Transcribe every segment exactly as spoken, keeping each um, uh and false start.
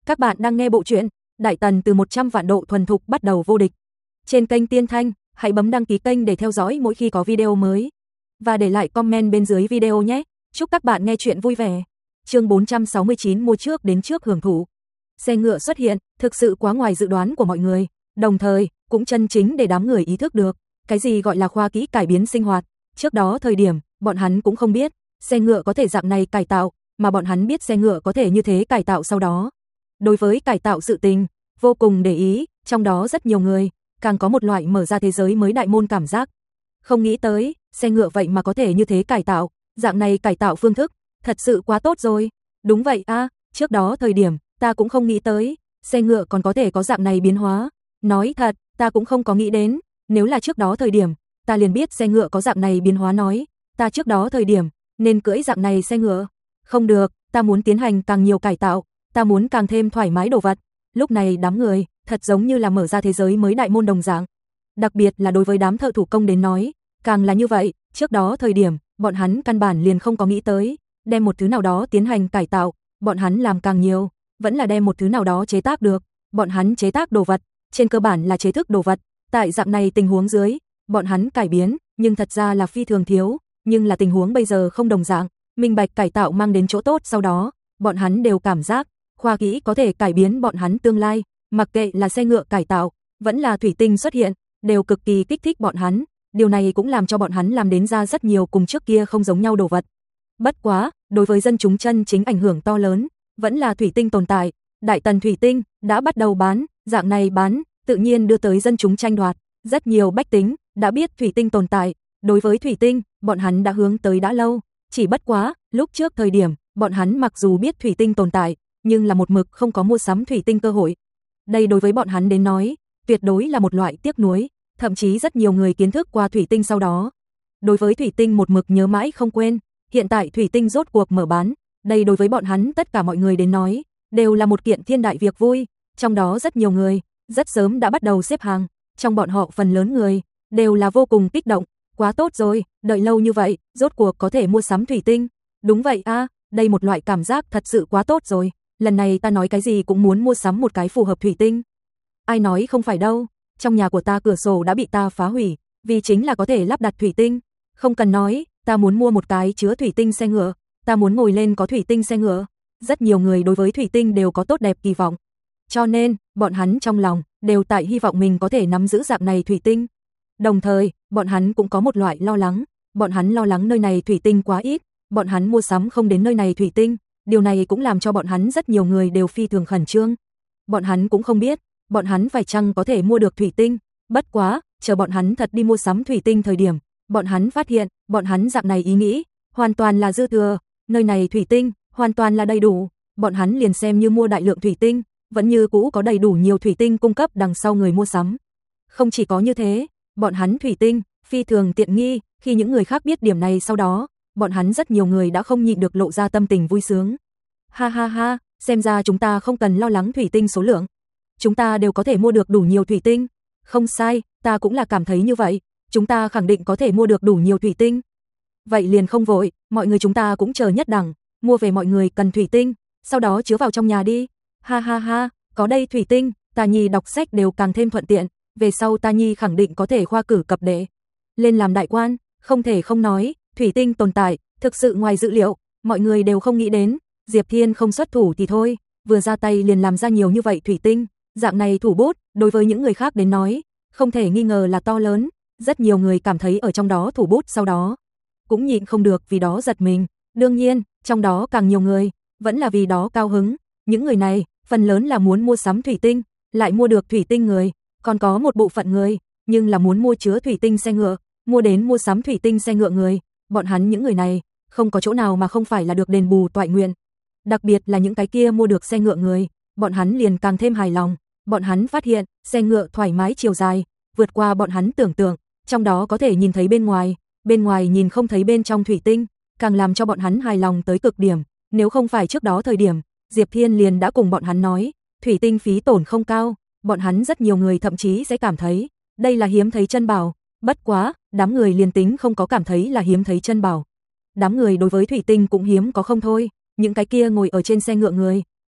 Các bạn đang nghe bộ truyện Đại Tần từ một trăm vạn độ thuần thục bắt đầu vô địch. Trên kênh Tiên Thanh, hãy bấm đăng ký kênh để theo dõi mỗi khi có video mới. Và để lại comment bên dưới video nhé. Chúc các bạn nghe chuyện vui vẻ. Chương bốn trăm sáu mươi chín mua trước đến trước hưởng thụ. Xe ngựa xuất hiện, thực sự quá ngoài dự đoán của mọi người. Đồng thời, cũng chân chính để đám người ý thức được. Cái gì gọi là khoa kỹ cải biến sinh hoạt. Trước đó thời điểm, bọn hắn cũng không biết. Xe ngựa có thể dạng này cải tạo, mà bọn hắn biết xe ngựa có thể như thế cải tạo sau đó. Đối với cải tạo sự tình, vô cùng để ý, trong đó rất nhiều người, càng có một loại mở ra thế giới mới đại môn cảm giác. Không nghĩ tới, xe ngựa vậy mà có thể như thế cải tạo, dạng này cải tạo phương thức, thật sự quá tốt rồi. Đúng vậy a, à, trước đó thời điểm, ta cũng không nghĩ tới, xe ngựa còn có thể có dạng này biến hóa. Nói thật, ta cũng không có nghĩ đến, nếu là trước đó thời điểm, ta liền biết xe ngựa có dạng này biến hóa nói, ta trước đó thời điểm, nên cưỡi dạng này xe ngựa. Không được, ta muốn tiến hành càng nhiều cải tạo, ta muốn càng thêm thoải mái đồ vật. Lúc này đám người, thật giống như là mở ra thế giới mới đại môn đồng dạng. Đặc biệt là đối với đám thợ thủ công đến nói, càng là như vậy, trước đó thời điểm, bọn hắn căn bản liền không có nghĩ tới, đem một thứ nào đó tiến hành cải tạo, bọn hắn làm càng nhiều, vẫn là đem một thứ nào đó chế tác được, bọn hắn chế tác đồ vật, trên cơ bản là chế thức đồ vật, tại dạng này tình huống dưới, bọn hắn cải biến, nhưng thật ra là phi thường thiếu, nhưng là tình huống bây giờ không đồng dạng, minh bạch cải tạo mang đến chỗ tốt sau đó, bọn hắn đều cảm giác khoa kỹ có thể cải biến bọn hắn tương lai, mặc kệ là xe ngựa cải tạo, vẫn là thủy tinh xuất hiện, đều cực kỳ kích thích bọn hắn, điều này cũng làm cho bọn hắn làm đến ra rất nhiều cùng trước kia không giống nhau đồ vật. Bất quá, đối với dân chúng chân chính ảnh hưởng to lớn, vẫn là thủy tinh tồn tại, Đại Tần thủy tinh đã bắt đầu bán, dạng này bán, tự nhiên đưa tới dân chúng tranh đoạt, rất nhiều bách tính đã biết thủy tinh tồn tại, đối với thủy tinh, bọn hắn đã hướng tới đã lâu, chỉ bất quá, lúc trước thời điểm, bọn hắn mặc dù biết thủy tinh tồn tại, nhưng là một mực không có mua sắm thủy tinh cơ hội. Đây đối với bọn hắn đến nói, tuyệt đối là một loại tiếc nuối, thậm chí rất nhiều người kiến thức qua thủy tinh sau đó. Đối với thủy tinh một mực nhớ mãi không quên, hiện tại thủy tinh rốt cuộc mở bán, đây đối với bọn hắn tất cả mọi người đến nói, đều là một kiện thiên đại việc vui, trong đó rất nhiều người, rất sớm đã bắt đầu xếp hàng, trong bọn họ phần lớn người, đều là vô cùng kích động, quá tốt rồi, đợi lâu như vậy, rốt cuộc có thể mua sắm thủy tinh. Đúng vậy a, à, đây một loại cảm giác thật sự quá tốt rồi. Lần này ta nói cái gì cũng muốn mua sắm một cái phù hợp thủy tinh. Ai nói không phải đâu, trong nhà của ta cửa sổ đã bị ta phá hủy, vì chính là có thể lắp đặt thủy tinh. Không cần nói, ta muốn mua một cái chứa thủy tinh xe ngựa, ta muốn ngồi lên có thủy tinh xe ngựa. Rất nhiều người đối với thủy tinh đều có tốt đẹp kỳ vọng. Cho nên, bọn hắn trong lòng, đều tại hy vọng mình có thể nắm giữ dạng này thủy tinh. Đồng thời, bọn hắn cũng có một loại lo lắng, bọn hắn lo lắng nơi này thủy tinh quá ít, bọn hắn mua sắm không đến nơi này thủy tinh. Điều này cũng làm cho bọn hắn rất nhiều người đều phi thường khẩn trương. Bọn hắn cũng không biết, bọn hắn phải chăng có thể mua được thủy tinh. Bất quá, chờ bọn hắn thật đi mua sắm thủy tinh thời điểm, bọn hắn phát hiện, bọn hắn dạng này ý nghĩ, hoàn toàn là dư thừa. Nơi này thủy tinh, hoàn toàn là đầy đủ. Bọn hắn liền xem như mua đại lượng thủy tinh, vẫn như cũ có đầy đủ nhiều thủy tinh cung cấp đằng sau người mua sắm. Không chỉ có như thế, bọn hắn thủy tinh, phi thường tiện nghi, khi những người khác biết điểm này sau đó, bọn hắn rất nhiều người đã không nhịn được lộ ra tâm tình vui sướng. Ha ha ha, xem ra chúng ta không cần lo lắng thủy tinh số lượng. Chúng ta đều có thể mua được đủ nhiều thủy tinh. Không sai, ta cũng là cảm thấy như vậy. Chúng ta khẳng định có thể mua được đủ nhiều thủy tinh. Vậy liền không vội, mọi người chúng ta cũng chờ nhất đẳng, mua về mọi người cần thủy tinh, sau đó chứa vào trong nhà đi. Ha ha ha, có đây thủy tinh, ta nhi đọc sách đều càng thêm thuận tiện, về sau ta nhi khẳng định có thể khoa cử cập đệ. Lên làm đại quan, không thể không nói, thủy tinh tồn tại, thực sự ngoài dự liệu, mọi người đều không nghĩ đến. Diệp Thiên không xuất thủ thì thôi, vừa ra tay liền làm ra nhiều như vậy thủy tinh, dạng này thủ bút, đối với những người khác đến nói, không thể nghi ngờ là to lớn, rất nhiều người cảm thấy ở trong đó thủ bút sau đó, cũng nhịn không được vì đó giật mình, đương nhiên, trong đó càng nhiều người, vẫn là vì đó cao hứng, những người này, phần lớn là muốn mua sắm thủy tinh, lại mua được thủy tinh người, còn có một bộ phận người, nhưng là muốn mua chứa thủy tinh xe ngựa, mua đến mua sắm thủy tinh xe ngựa người, bọn hắn những người này, không có chỗ nào mà không phải là được đền bù toại nguyện. Đặc biệt là những cái kia mua được xe ngựa người, bọn hắn liền càng thêm hài lòng, bọn hắn phát hiện, xe ngựa thoải mái chiều dài, vượt qua bọn hắn tưởng tượng, trong đó có thể nhìn thấy bên ngoài, bên ngoài nhìn không thấy bên trong thủy tinh, càng làm cho bọn hắn hài lòng tới cực điểm, nếu không phải trước đó thời điểm, Diệp Thiên liền đã cùng bọn hắn nói, thủy tinh phí tổn không cao, bọn hắn rất nhiều người thậm chí sẽ cảm thấy, đây là hiếm thấy chân bảo, bất quá, đám người liền tính không có cảm thấy là hiếm thấy chân bảo. Đám người đối với thủy tinh cũng hiếm có không thôi. Những cái kia ngồi ở trên xe ngựa người,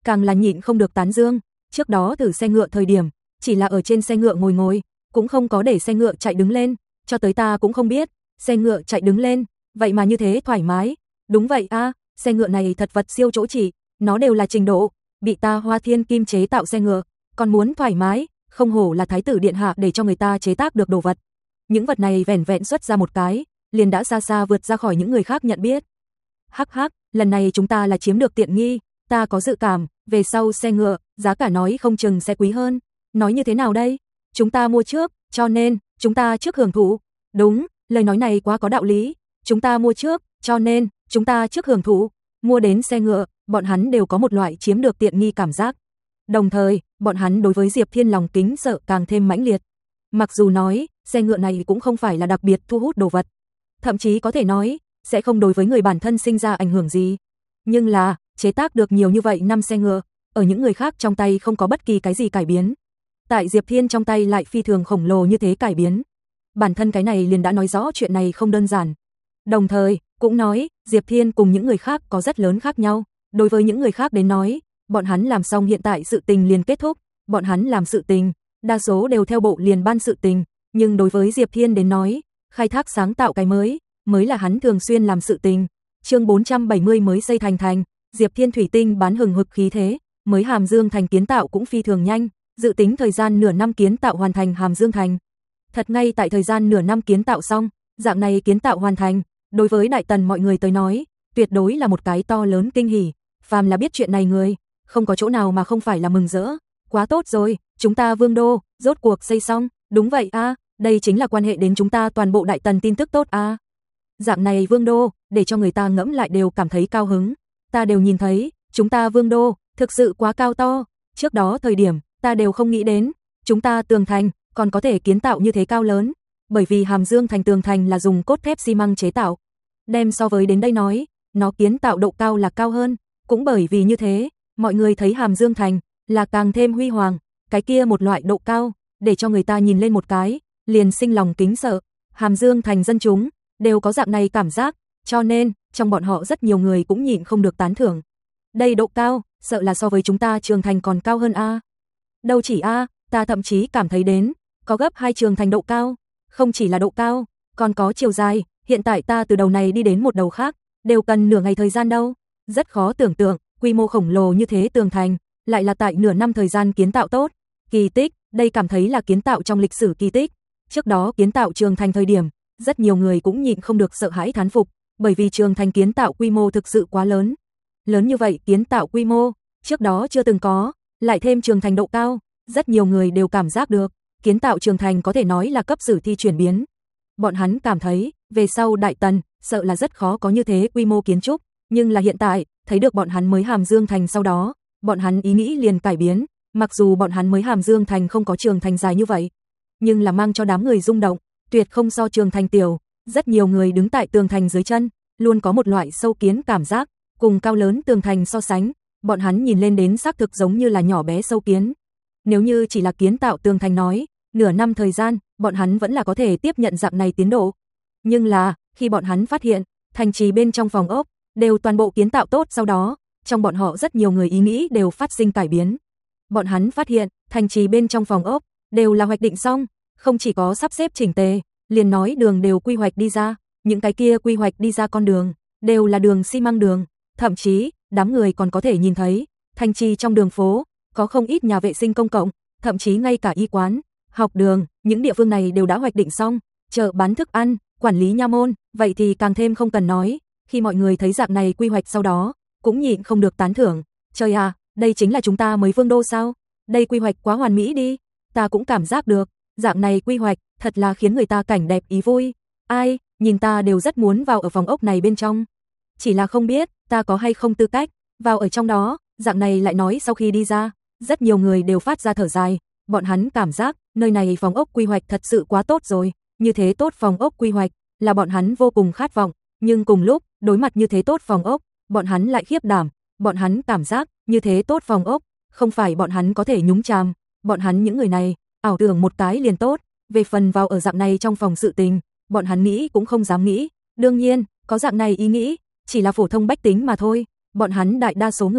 càng là nhịn không được tán dương, trước đó thử xe ngựa thời điểm, chỉ là ở trên xe ngựa ngồi ngồi, cũng không có để xe ngựa chạy đứng lên, cho tới ta cũng không biết, xe ngựa chạy đứng lên, vậy mà như thế thoải mái. Đúng vậy a, xe ngựa này thật vật siêu chỗ chỉ, nó đều là trình độ, bị ta Hoa Thiên Kim chế tạo xe ngựa, còn muốn thoải mái, không hổ là thái tử điện hạ để cho người ta chế tác được đồ vật. Những vật này vẻn vẹn xuất ra một cái, liền đã xa xa vượt ra khỏi những người khác nhận biết. Hắc hắc, lần này chúng ta là chiếm được tiện nghi, ta có dự cảm, về sau xe ngựa, giá cả nói không chừng sẽ quý hơn. Nói như thế nào đây? Chúng ta mua trước, cho nên, chúng ta trước hưởng thụ. Đúng, lời nói này quá có đạo lý. Chúng ta mua trước, cho nên, chúng ta trước hưởng thụ. Mua đến xe ngựa, bọn hắn đều có một loại chiếm được tiện nghi cảm giác. Đồng thời, bọn hắn đối với Diệp Thiên lòng kính sợ càng thêm mãnh liệt. Mặc dù nói, xe ngựa này cũng không phải là đặc biệt thu hút đồ vật. Thậm chí có thể nói, sẽ không đối với người bản thân sinh ra ảnh hưởng gì. Nhưng là, chế tác được nhiều như vậy năm xe ngựa, ở những người khác trong tay không có bất kỳ cái gì cải biến. Tại Diệp Thiên trong tay lại phi thường khổng lồ như thế cải biến. Bản thân cái này liền đã nói rõ chuyện này không đơn giản. Đồng thời, cũng nói, Diệp Thiên cùng những người khác có rất lớn khác nhau. Đối với những người khác đến nói, bọn hắn làm xong hiện tại sự tình liền kết thúc, bọn hắn làm sự tình, đa số đều theo bộ liền ban sự tình, nhưng đối với Diệp Thiên đến nói, khai thác sáng tạo cái mới, mới là hắn thường xuyên làm sự tình. Chương bốn trăm bảy mươi mới xây thành thành, Diệp Thiên thủy tinh bán hừng hực khí thế, mới Hàm Dương thành kiến tạo cũng phi thường nhanh, dự tính thời gian nửa năm kiến tạo hoàn thành Hàm Dương thành. Thật ngay tại thời gian nửa năm kiến tạo xong, dạng này kiến tạo hoàn thành, đối với Đại Tần mọi người tới nói, tuyệt đối là một cái to lớn kinh hỉ, phàm là biết chuyện này người, không có chỗ nào mà không phải là mừng rỡ. Quá tốt rồi, chúng ta Vương đô rốt cuộc xây xong, đúng vậy a, đây chính là quan hệ đến chúng ta toàn bộ Đại Tần tin tức tốt a. Dạng này Vương đô, để cho người ta ngẫm lại đều cảm thấy cao hứng. Ta đều nhìn thấy, chúng ta Vương đô thực sự quá cao to, trước đó thời điểm ta đều không nghĩ đến, chúng ta tường thành còn có thể kiến tạo như thế cao lớn, bởi vì Hàm Dương thành tường thành là dùng cốt thép xi măng chế tạo. Đem so với đến đây nói, nó kiến tạo độ cao là cao hơn, cũng bởi vì như thế, mọi người thấy Hàm Dương thành là càng thêm huy hoàng, cái kia một loại độ cao, để cho người ta nhìn lên một cái, liền sinh lòng kính sợ. Hàm Dương thành dân chúng đều có dạng này cảm giác, cho nên trong bọn họ rất nhiều người cũng nhịn không được tán thưởng. Đây độ cao, sợ là so với chúng ta Trường Thành còn cao hơn a. Đâu chỉ a, ta thậm chí cảm thấy đến có gấp hai Trường Thành độ cao, không chỉ là độ cao, còn có chiều dài, hiện tại ta từ đầu này đi đến một đầu khác, đều cần nửa ngày thời gian đâu. Rất khó tưởng tượng, quy mô khổng lồ như thế tường thành, lại là tại nửa năm thời gian kiến tạo tốt. Kỳ tích, đây cảm thấy là kiến tạo trong lịch sử kỳ tích. Trước đó kiến tạo Trường Thành thời điểm, rất nhiều người cũng nhịn không được sợ hãi thán phục, bởi vì Trường Thành kiến tạo quy mô thực sự quá lớn. Lớn như vậy kiến tạo quy mô, trước đó chưa từng có, lại thêm Trường Thành độ cao, rất nhiều người đều cảm giác được, kiến tạo Trường Thành có thể nói là cấp sử thi chuyển biến. Bọn hắn cảm thấy, về sau Đại Tần, sợ là rất khó có như thế quy mô kiến trúc, nhưng là hiện tại, thấy được bọn hắn mới Hàm Dương thành sau đó, bọn hắn ý nghĩ liền cải biến, mặc dù bọn hắn mới Hàm Dương thành không có Trường Thành dài như vậy, nhưng là mang cho đám người rung động, tuyệt không so Trường Thành tiểu, rất nhiều người đứng tại tường thành dưới chân, luôn có một loại sâu kiến cảm giác, cùng cao lớn tường thành so sánh, bọn hắn nhìn lên đến xác thực giống như là nhỏ bé sâu kiến. Nếu như chỉ là kiến tạo tường thành nói, nửa năm thời gian, bọn hắn vẫn là có thể tiếp nhận dạng này tiến độ. Nhưng là, khi bọn hắn phát hiện, thành trì bên trong phòng ốc, đều toàn bộ kiến tạo tốt sau đó, trong bọn họ rất nhiều người ý nghĩ đều phát sinh cải biến. Bọn hắn phát hiện, thành trì bên trong phòng ốc, đều là hoạch định xong, không chỉ có sắp xếp chỉnh tề, liền nói đường đều quy hoạch đi ra, những cái kia quy hoạch đi ra con đường, đều là đường xi măng đường, thậm chí, đám người còn có thể nhìn thấy, thành trì trong đường phố, có không ít nhà vệ sinh công cộng, thậm chí ngay cả y quán, học đường, những địa phương này đều đã hoạch định xong, chợ bán thức ăn, quản lý nha môn, vậy thì càng thêm không cần nói, khi mọi người thấy dạng này quy hoạch sau đó, cũng nhịn không được tán thưởng, trời à, đây chính là chúng ta mới Vương đô sao? Đây quy hoạch quá hoàn mỹ đi, ta cũng cảm giác được, dạng này quy hoạch, thật là khiến người ta cảnh đẹp ý vui. Ai, nhìn ta đều rất muốn vào ở phòng ốc này bên trong. Chỉ là không biết, ta có hay không tư cách, vào ở trong đó, dạng này lại nói sau khi đi ra, rất nhiều người đều phát ra thở dài, bọn hắn cảm giác, nơi này phòng ốc quy hoạch thật sự quá tốt rồi, như thế tốt phòng ốc quy hoạch, là bọn hắn vô cùng khát vọng, nhưng cùng lúc, đối mặt như thế tốt phòng ốc, bọn hắn lại khiếp đảm, bọn hắn cảm giác, như thế tốt phòng ốc, không phải bọn hắn có thể nhúng chàm, bọn hắn những người này, ảo tưởng một cái liền tốt, về phần vào ở dạng này trong phòng sự tình, bọn hắn nghĩ cũng không dám nghĩ, đương nhiên, có dạng này ý nghĩ, chỉ là phổ thông bách tính mà thôi, bọn hắn đại đa số người,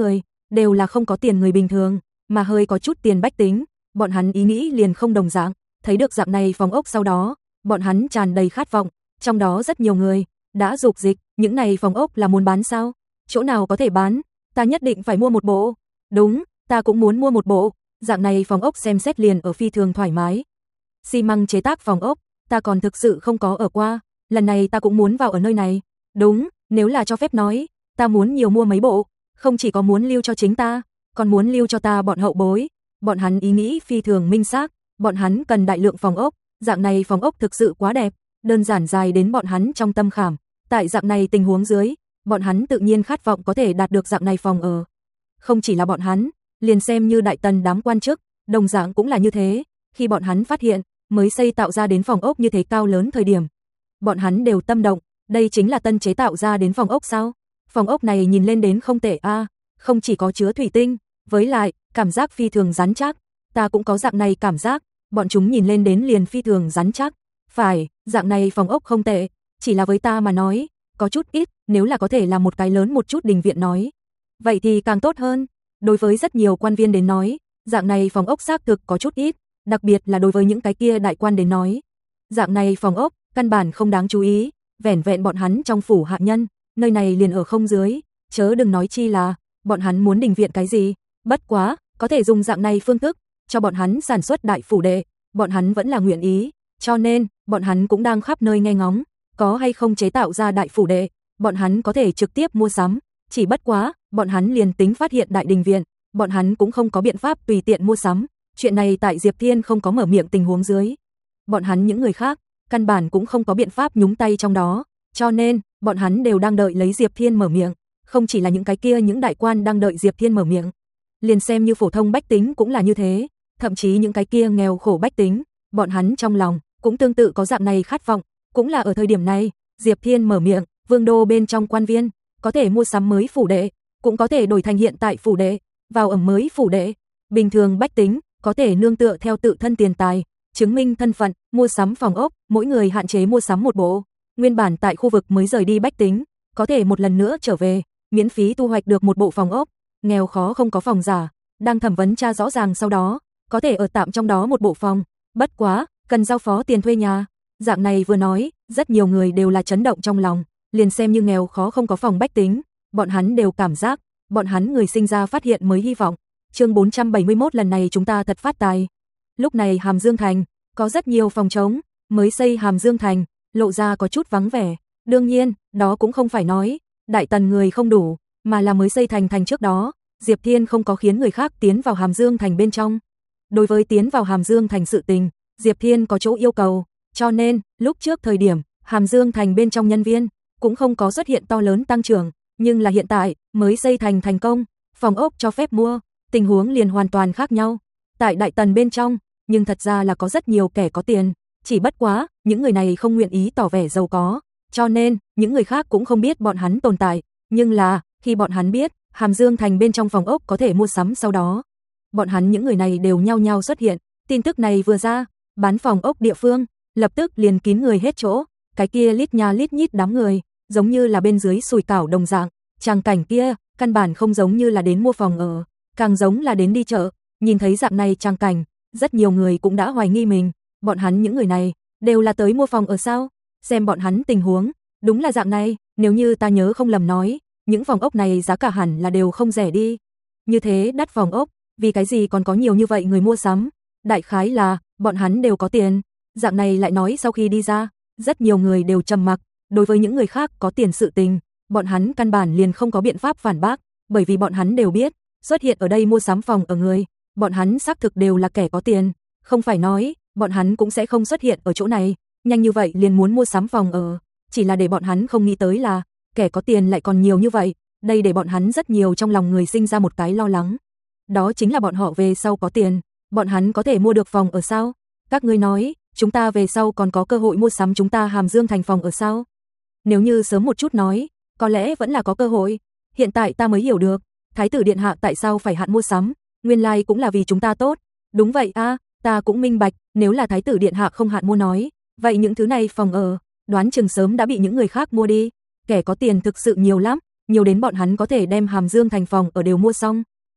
đều là không có tiền người bình thường, mà hơi có chút tiền bách tính, bọn hắn ý nghĩ liền không đồng dạng, thấy được dạng này phòng ốc sau đó, bọn hắn tràn đầy khát vọng, trong đó rất nhiều người đã dục dịch, những này phòng ốc là muốn bán sao? Chỗ nào có thể bán? Ta nhất định phải mua một bộ. Đúng, ta cũng muốn mua một bộ, dạng này phòng ốc xem xét liền ở phi thường thoải mái. Xi măng chế tác phòng ốc, ta còn thực sự không có ở qua, lần này ta cũng muốn vào ở nơi này. Đúng, nếu là cho phép nói, ta muốn nhiều mua mấy bộ, không chỉ có muốn lưu cho chính ta, còn muốn lưu cho ta bọn hậu bối. Bọn hắn ý nghĩ phi thường minh xác, bọn hắn cần đại lượng phòng ốc, dạng này phòng ốc thực sự quá đẹp, đơn giản dài đến bọn hắn trong tâm khảm. Tại dạng này tình huống dưới, bọn hắn tự nhiên khát vọng có thể đạt được dạng này phòng ở. Không chỉ là bọn hắn, liền xem như đại tần đám quan chức, đồng dạng cũng là như thế, khi bọn hắn phát hiện mới xây tạo ra đến phòng ốc như thế cao lớn thời điểm, bọn hắn đều tâm động, đây chính là tân chế tạo ra đến phòng ốc sao? Phòng ốc này nhìn lên đến không tệ a, à, không chỉ có chứa thủy tinh, với lại cảm giác phi thường rắn chắc, ta cũng có dạng này cảm giác, bọn chúng nhìn lên đến liền phi thường rắn chắc. Phải, dạng này phòng ốc không tệ, chỉ là với ta mà nói, có chút ít, nếu là có thể làm một cái lớn một chút đình viện nói, vậy thì càng tốt hơn. Đối với rất nhiều quan viên đến nói, dạng này phòng ốc xác thực có chút ít, đặc biệt là đối với những cái kia đại quan đến nói. Dạng này phòng ốc, căn bản không đáng chú ý, vẻn vẹn bọn hắn trong phủ hạ nhân, nơi này liền ở không dưới, chớ đừng nói chi là, bọn hắn muốn đình viện cái gì, bất quá, có thể dùng dạng này phương thức, cho bọn hắn sản xuất đại phủ đệ, bọn hắn vẫn là nguyện ý, cho nên, bọn hắn cũng đang khắp nơi nghe ngóng, có hay không chế tạo ra đại phủ đệ, bọn hắn có thể trực tiếp mua sắm, chỉ bất quá, bọn hắn liền tính phát hiện đại đình viện, bọn hắn cũng không có biện pháp tùy tiện mua sắm, chuyện này tại Diệp Thiên không có mở miệng tình huống dưới. Bọn hắn những người khác, căn bản cũng không có biện pháp nhúng tay trong đó, cho nên, bọn hắn đều đang đợi lấy Diệp Thiên mở miệng, không chỉ là những cái kia những đại quan đang đợi Diệp Thiên mở miệng, liền xem như phổ thông bách tính cũng là như thế, thậm chí những cái kia nghèo khổ bách tính, bọn hắn trong lòng cũng tương tự có dạng này khát vọng, cũng là ở thời điểm này, Diệp Thiên mở miệng, vương đô bên trong quan viên, có thể mua sắm mới phủ đệ, cũng có thể đổi thành hiện tại phủ đệ, vào ở mới phủ đệ, bình thường bách tính, có thể nương tựa theo tự thân tiền tài, chứng minh thân phận, mua sắm phòng ốc, mỗi người hạn chế mua sắm một bộ, nguyên bản tại khu vực mới rời đi bách tính, có thể một lần nữa trở về, miễn phí thu hoạch được một bộ phòng ốc, nghèo khó không có phòng giả, đang thẩm vấn tra rõ ràng sau đó, có thể ở tạm trong đó một bộ phòng, bất quá, cần giao phó tiền thuê nhà. Dạng này vừa nói, rất nhiều người đều là chấn động trong lòng, liền xem như nghèo khó không có phòng bách tính, bọn hắn đều cảm giác, bọn hắn người sinh ra phát hiện mới hy vọng. Chương bốn trăm bảy mươi mốt lần này chúng ta thật phát tài. Lúc này Hàm Dương Thành, có rất nhiều phòng trống, mới xây Hàm Dương Thành, lộ ra có chút vắng vẻ. Đương nhiên, đó cũng không phải nói, đại tần người không đủ, mà là mới xây thành thành trước đó, Diệp Thiên không có khiến người khác tiến vào Hàm Dương Thành bên trong. Đối với tiến vào Hàm Dương Thành sự tình, Diệp Thiên có chỗ yêu cầu, cho nên, lúc trước thời điểm, Hàm Dương Thành bên trong nhân viên, cũng không có xuất hiện to lớn tăng trưởng, nhưng là hiện tại, mới xây thành thành công, phòng ốc cho phép mua, tình huống liền hoàn toàn khác nhau. Tại đại tần bên trong, nhưng thật ra là có rất nhiều kẻ có tiền, chỉ bất quá, những người này không nguyện ý tỏ vẻ giàu có, cho nên, những người khác cũng không biết bọn hắn tồn tại, nhưng là, khi bọn hắn biết, Hàm Dương Thành bên trong phòng ốc có thể mua sắm sau đó, bọn hắn những người này đều nhao nhao xuất hiện, tin tức này vừa ra, bán phòng ốc địa phương, lập tức liền kín người hết chỗ, cái kia lít nha lít nhít đám người, giống như là bên dưới sùi cảo đồng dạng, tràng cảnh kia, căn bản không giống như là đến mua phòng ở, càng giống là đến đi chợ, nhìn thấy dạng này tràng cảnh, rất nhiều người cũng đã hoài nghi mình, bọn hắn những người này, đều là tới mua phòng ở sao, xem bọn hắn tình huống, đúng là dạng này, nếu như ta nhớ không lầm nói, những phòng ốc này giá cả hẳn là đều không rẻ đi, như thế đắt phòng ốc, vì cái gì còn có nhiều như vậy người mua sắm, đại khái là, bọn hắn đều có tiền, dạng này lại nói sau khi đi ra, rất nhiều người đều trầm mặc, đối với những người khác có tiền sự tình, bọn hắn căn bản liền không có biện pháp phản bác, bởi vì bọn hắn đều biết, xuất hiện ở đây mua sắm phòng ở người, bọn hắn xác thực đều là kẻ có tiền, không phải nói, bọn hắn cũng sẽ không xuất hiện ở chỗ này, nhanh như vậy liền muốn mua sắm phòng ở, chỉ là để bọn hắn không nghĩ tới là, kẻ có tiền lại còn nhiều như vậy, đây để bọn hắn rất nhiều trong lòng người sinh ra một cái lo lắng. Đó chính là bọn họ về sau có tiền, bọn hắn có thể mua được phòng ở sao? Các ngươi nói, chúng ta về sau còn có cơ hội mua sắm chúng ta Hàm Dương Thành phòng ở sao? Nếu như sớm một chút nói, có lẽ vẫn là có cơ hội. Hiện tại ta mới hiểu được, Thái tử Điện Hạ tại sao phải hạn mua sắm, nguyên lai cũng là vì chúng ta tốt. Đúng vậy a, ta cũng minh bạch, nếu là Thái tử Điện Hạ không hạn mua nói, vậy những thứ này phòng ở, đoán chừng sớm đã bị những người khác mua đi. Kẻ có tiền thực sự nhiều lắm, nhiều đến bọn hắn có thể đem Hàm Dương Thành phòng ở đều mua xong.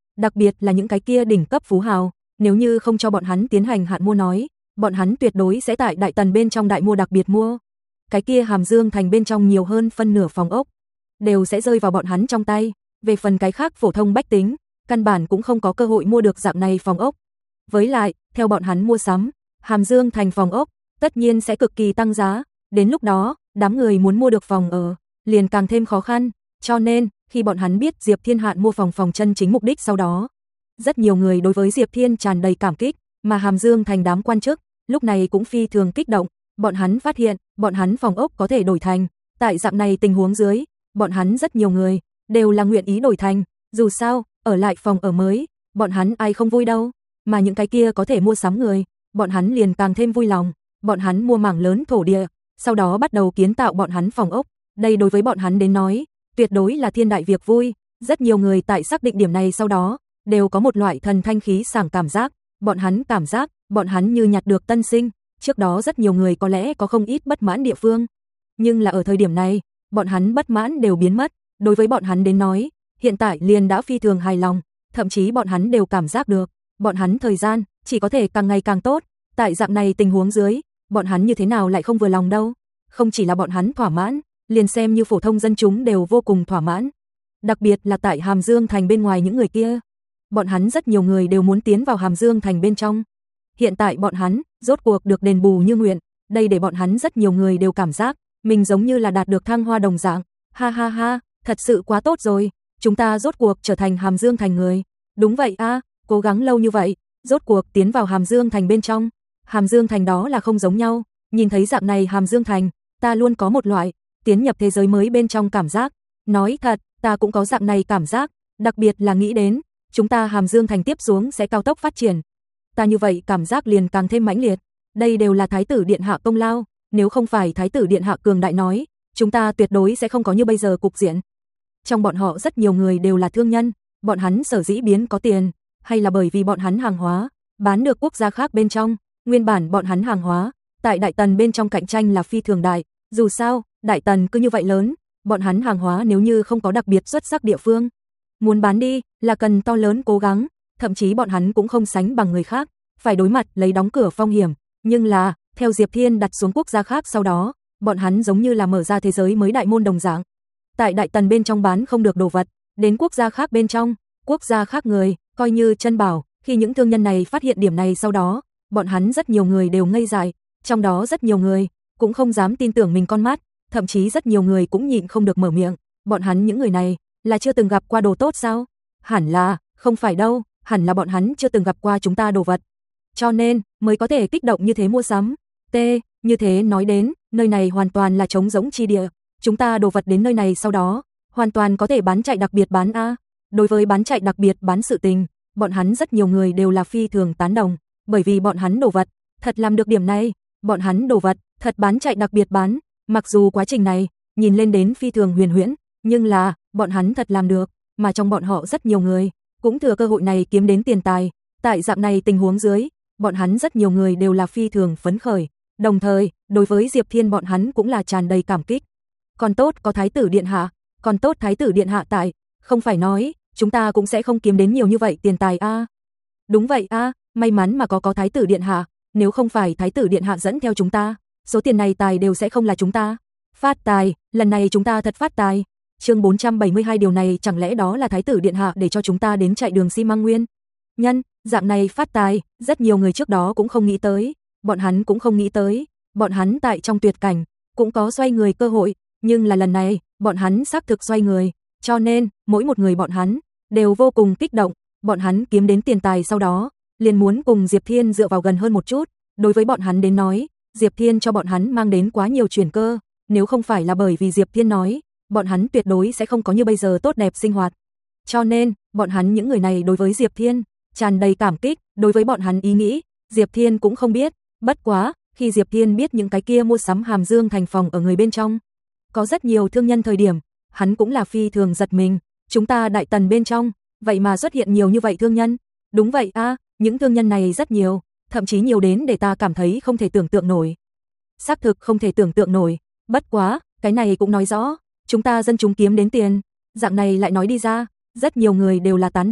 đặc biệt là những cái kia đỉnh cấp phú hào, nếu như không cho bọn hắn tiến hành hạn mua nói, bọn hắn tuyệt đối sẽ tại Đại Tần bên trong đại mua đặc biệt mua. Cái kia Hàm Dương thành bên trong nhiều hơn phân nửa phòng ốc, đều sẽ rơi vào bọn hắn trong tay, về phần cái khác phổ thông bách tính, căn bản cũng không có cơ hội mua được dạng này phòng ốc. Với lại, theo bọn hắn mua sắm, Hàm Dương thành phòng ốc, tất nhiên sẽ cực kỳ tăng giá, đến lúc đó, đám người muốn mua được phòng ở, liền càng thêm khó khăn, cho nên, khi bọn hắn biết Diệp Thiên hạn mua phòng phòng chân chính mục đích sau đó, rất nhiều người đối với Diệp Thiên tràn đầy cảm kích, mà Hàm Dương thành đám quan chức, lúc này cũng phi thường kích động, bọn hắn phát hiện, bọn hắn phòng ốc có thể đổi thành, tại dạng này tình huống dưới, bọn hắn rất nhiều người, đều là nguyện ý đổi thành, dù sao, ở lại phòng ở mới, bọn hắn ai không vui đâu, mà những cái kia có thể mua sắm người, bọn hắn liền càng thêm vui lòng, bọn hắn mua mảng lớn thổ địa, sau đó bắt đầu kiến tạo bọn hắn phòng ốc, đây đối với bọn hắn đến nói, tuyệt đối là thiên đại việc vui, rất nhiều người tại xác định điểm này sau đó, đều có một loại thần thanh khí sảng cảm giác, bọn hắn cảm giác, bọn hắn như nhặt được tân sinh, trước đó rất nhiều người có lẽ có không ít bất mãn địa phương, nhưng là ở thời điểm này, bọn hắn bất mãn đều biến mất, đối với bọn hắn đến nói, hiện tại liền đã phi thường hài lòng, thậm chí bọn hắn đều cảm giác được, bọn hắn thời gian chỉ có thể càng ngày càng tốt, tại dạng này tình huống dưới, bọn hắn như thế nào lại không vừa lòng đâu, không chỉ là bọn hắn thỏa mãn, liền xem như phổ thông dân chúng đều vô cùng thỏa mãn, đặc biệt là tại Hàm Dương thành bên ngoài những người kia, bọn hắn rất nhiều người đều muốn tiến vào Hàm Dương thành bên trong. Hiện tại bọn hắn rốt cuộc được đền bù như nguyện, đây để bọn hắn rất nhiều người đều cảm giác mình giống như là đạt được thăng hoa đồng dạng. Ha ha ha, thật sự quá tốt rồi, chúng ta rốt cuộc trở thành Hàm Dương thành người. Đúng vậy a, à, cố gắng lâu như vậy, rốt cuộc tiến vào Hàm Dương thành bên trong. Hàm Dương thành đó là không giống nhau, nhìn thấy dạng này Hàm Dương thành, ta luôn có một loại tiến nhập thế giới mới bên trong cảm giác. Nói thật, ta cũng có dạng này cảm giác, đặc biệt là nghĩ đến chúng ta Hàm Dương thành tiếp xuống sẽ cao tốc phát triển. Ta như vậy cảm giác liền càng thêm mãnh liệt, đây đều là Thái tử điện hạ công lao, nếu không phải Thái tử điện hạ cường đại nói, chúng ta tuyệt đối sẽ không có như bây giờ cục diện. Trong bọn họ rất nhiều người đều là thương nhân, bọn hắn sở dĩ biến có tiền, hay là bởi vì bọn hắn hàng hóa bán được quốc gia khác bên trong, nguyên bản bọn hắn hàng hóa tại Đại Tần bên trong cạnh tranh là phi thường đại, dù sao, Đại Tần cứ như vậy lớn, bọn hắn hàng hóa nếu như không có đặc biệt xuất sắc địa phương, muốn bán đi là cần to lớn cố gắng, thậm chí bọn hắn cũng không sánh bằng người khác, phải đối mặt lấy đóng cửa phong hiểm, nhưng là, theo Diệp Thiên đặt xuống quốc gia khác sau đó, bọn hắn giống như là mở ra thế giới mới đại môn đồng dạng. Tại Đại Tần bên trong bán không được đồ vật, đến quốc gia khác bên trong, quốc gia khác người, coi như chân bảo, khi những thương nhân này phát hiện điểm này sau đó, bọn hắn rất nhiều người đều ngây dại, trong đó rất nhiều người cũng không dám tin tưởng mình con mắt, thậm chí rất nhiều người cũng nhịn không được mở miệng, bọn hắn những người này là chưa từng gặp qua đồ tốt sao? Hẳn là, không phải đâu, hẳn là bọn hắn chưa từng gặp qua chúng ta đồ vật. Cho nên, mới có thể kích động như thế mua sắm. T, như thế nói đến, nơi này hoàn toàn là trống rỗng chi địa, chúng ta đồ vật đến nơi này sau đó, hoàn toàn có thể bán chạy đặc biệt bán a. Đối với bán chạy đặc biệt bán sự tình, bọn hắn rất nhiều người đều là phi thường tán đồng, bởi vì bọn hắn đồ vật thật làm được điểm này, bọn hắn đồ vật thật bán chạy đặc biệt bán, mặc dù quá trình này nhìn lên đến phi thường huyền huyễn, nhưng là bọn hắn thật làm được, mà trong bọn họ rất nhiều người cũng thừa cơ hội này kiếm đến tiền tài, tại dạng này tình huống dưới, bọn hắn rất nhiều người đều là phi thường phấn khởi, đồng thời, đối với Diệp Thiên bọn hắn cũng là tràn đầy cảm kích. Còn tốt có Thái tử điện hạ, còn tốt Thái tử điện hạ tại, không phải nói, chúng ta cũng sẽ không kiếm đến nhiều như vậy tiền tài a. À. Đúng vậy a, à, may mắn mà có có Thái tử điện hạ, nếu không phải Thái tử điện hạ dẫn theo chúng ta, số tiền này tài đều sẽ không là chúng ta. Phát tài, lần này chúng ta thật phát tài. Chương bốn trăm bảy mươi hai điều này chẳng lẽ đó là Thái tử điện hạ để cho chúng ta đến chạy đường xi măng nguyên? Nhân, dạng này phát tài, rất nhiều người trước đó cũng không nghĩ tới, bọn hắn cũng không nghĩ tới, bọn hắn tại trong tuyệt cảnh cũng có xoay người cơ hội, nhưng là lần này, bọn hắn xác thực xoay người, cho nên, mỗi một người bọn hắn đều vô cùng kích động, bọn hắn kiếm đến tiền tài sau đó, liền muốn cùng Diệp Thiên dựa vào gần hơn một chút, đối với bọn hắn đến nói, Diệp Thiên cho bọn hắn mang đến quá nhiều chuyển cơ, nếu không phải là bởi vì Diệp Thiên nói, bọn hắn tuyệt đối sẽ không có như bây giờ tốt đẹp sinh hoạt. Cho nên, bọn hắn những người này đối với Diệp Thiên tràn đầy cảm kích, đối với bọn hắn ý nghĩ, Diệp Thiên cũng không biết, bất quá, khi Diệp Thiên biết những cái kia mua sắm Hàm Dương thành phòng ở người bên trong, có rất nhiều thương nhân thời điểm, hắn cũng là phi thường giật mình, chúng ta Đại Tần bên trong, vậy mà xuất hiện nhiều như vậy thương nhân. Đúng vậy a, à, những thương nhân này rất nhiều, thậm chí nhiều đến để ta cảm thấy không thể tưởng tượng nổi. Xác thực không thể tưởng tượng nổi, bất quá, cái này cũng nói rõ, chúng ta dân chúng kiếm đến tiền, dạng này lại nói đi ra, rất nhiều người đều là tán đồng,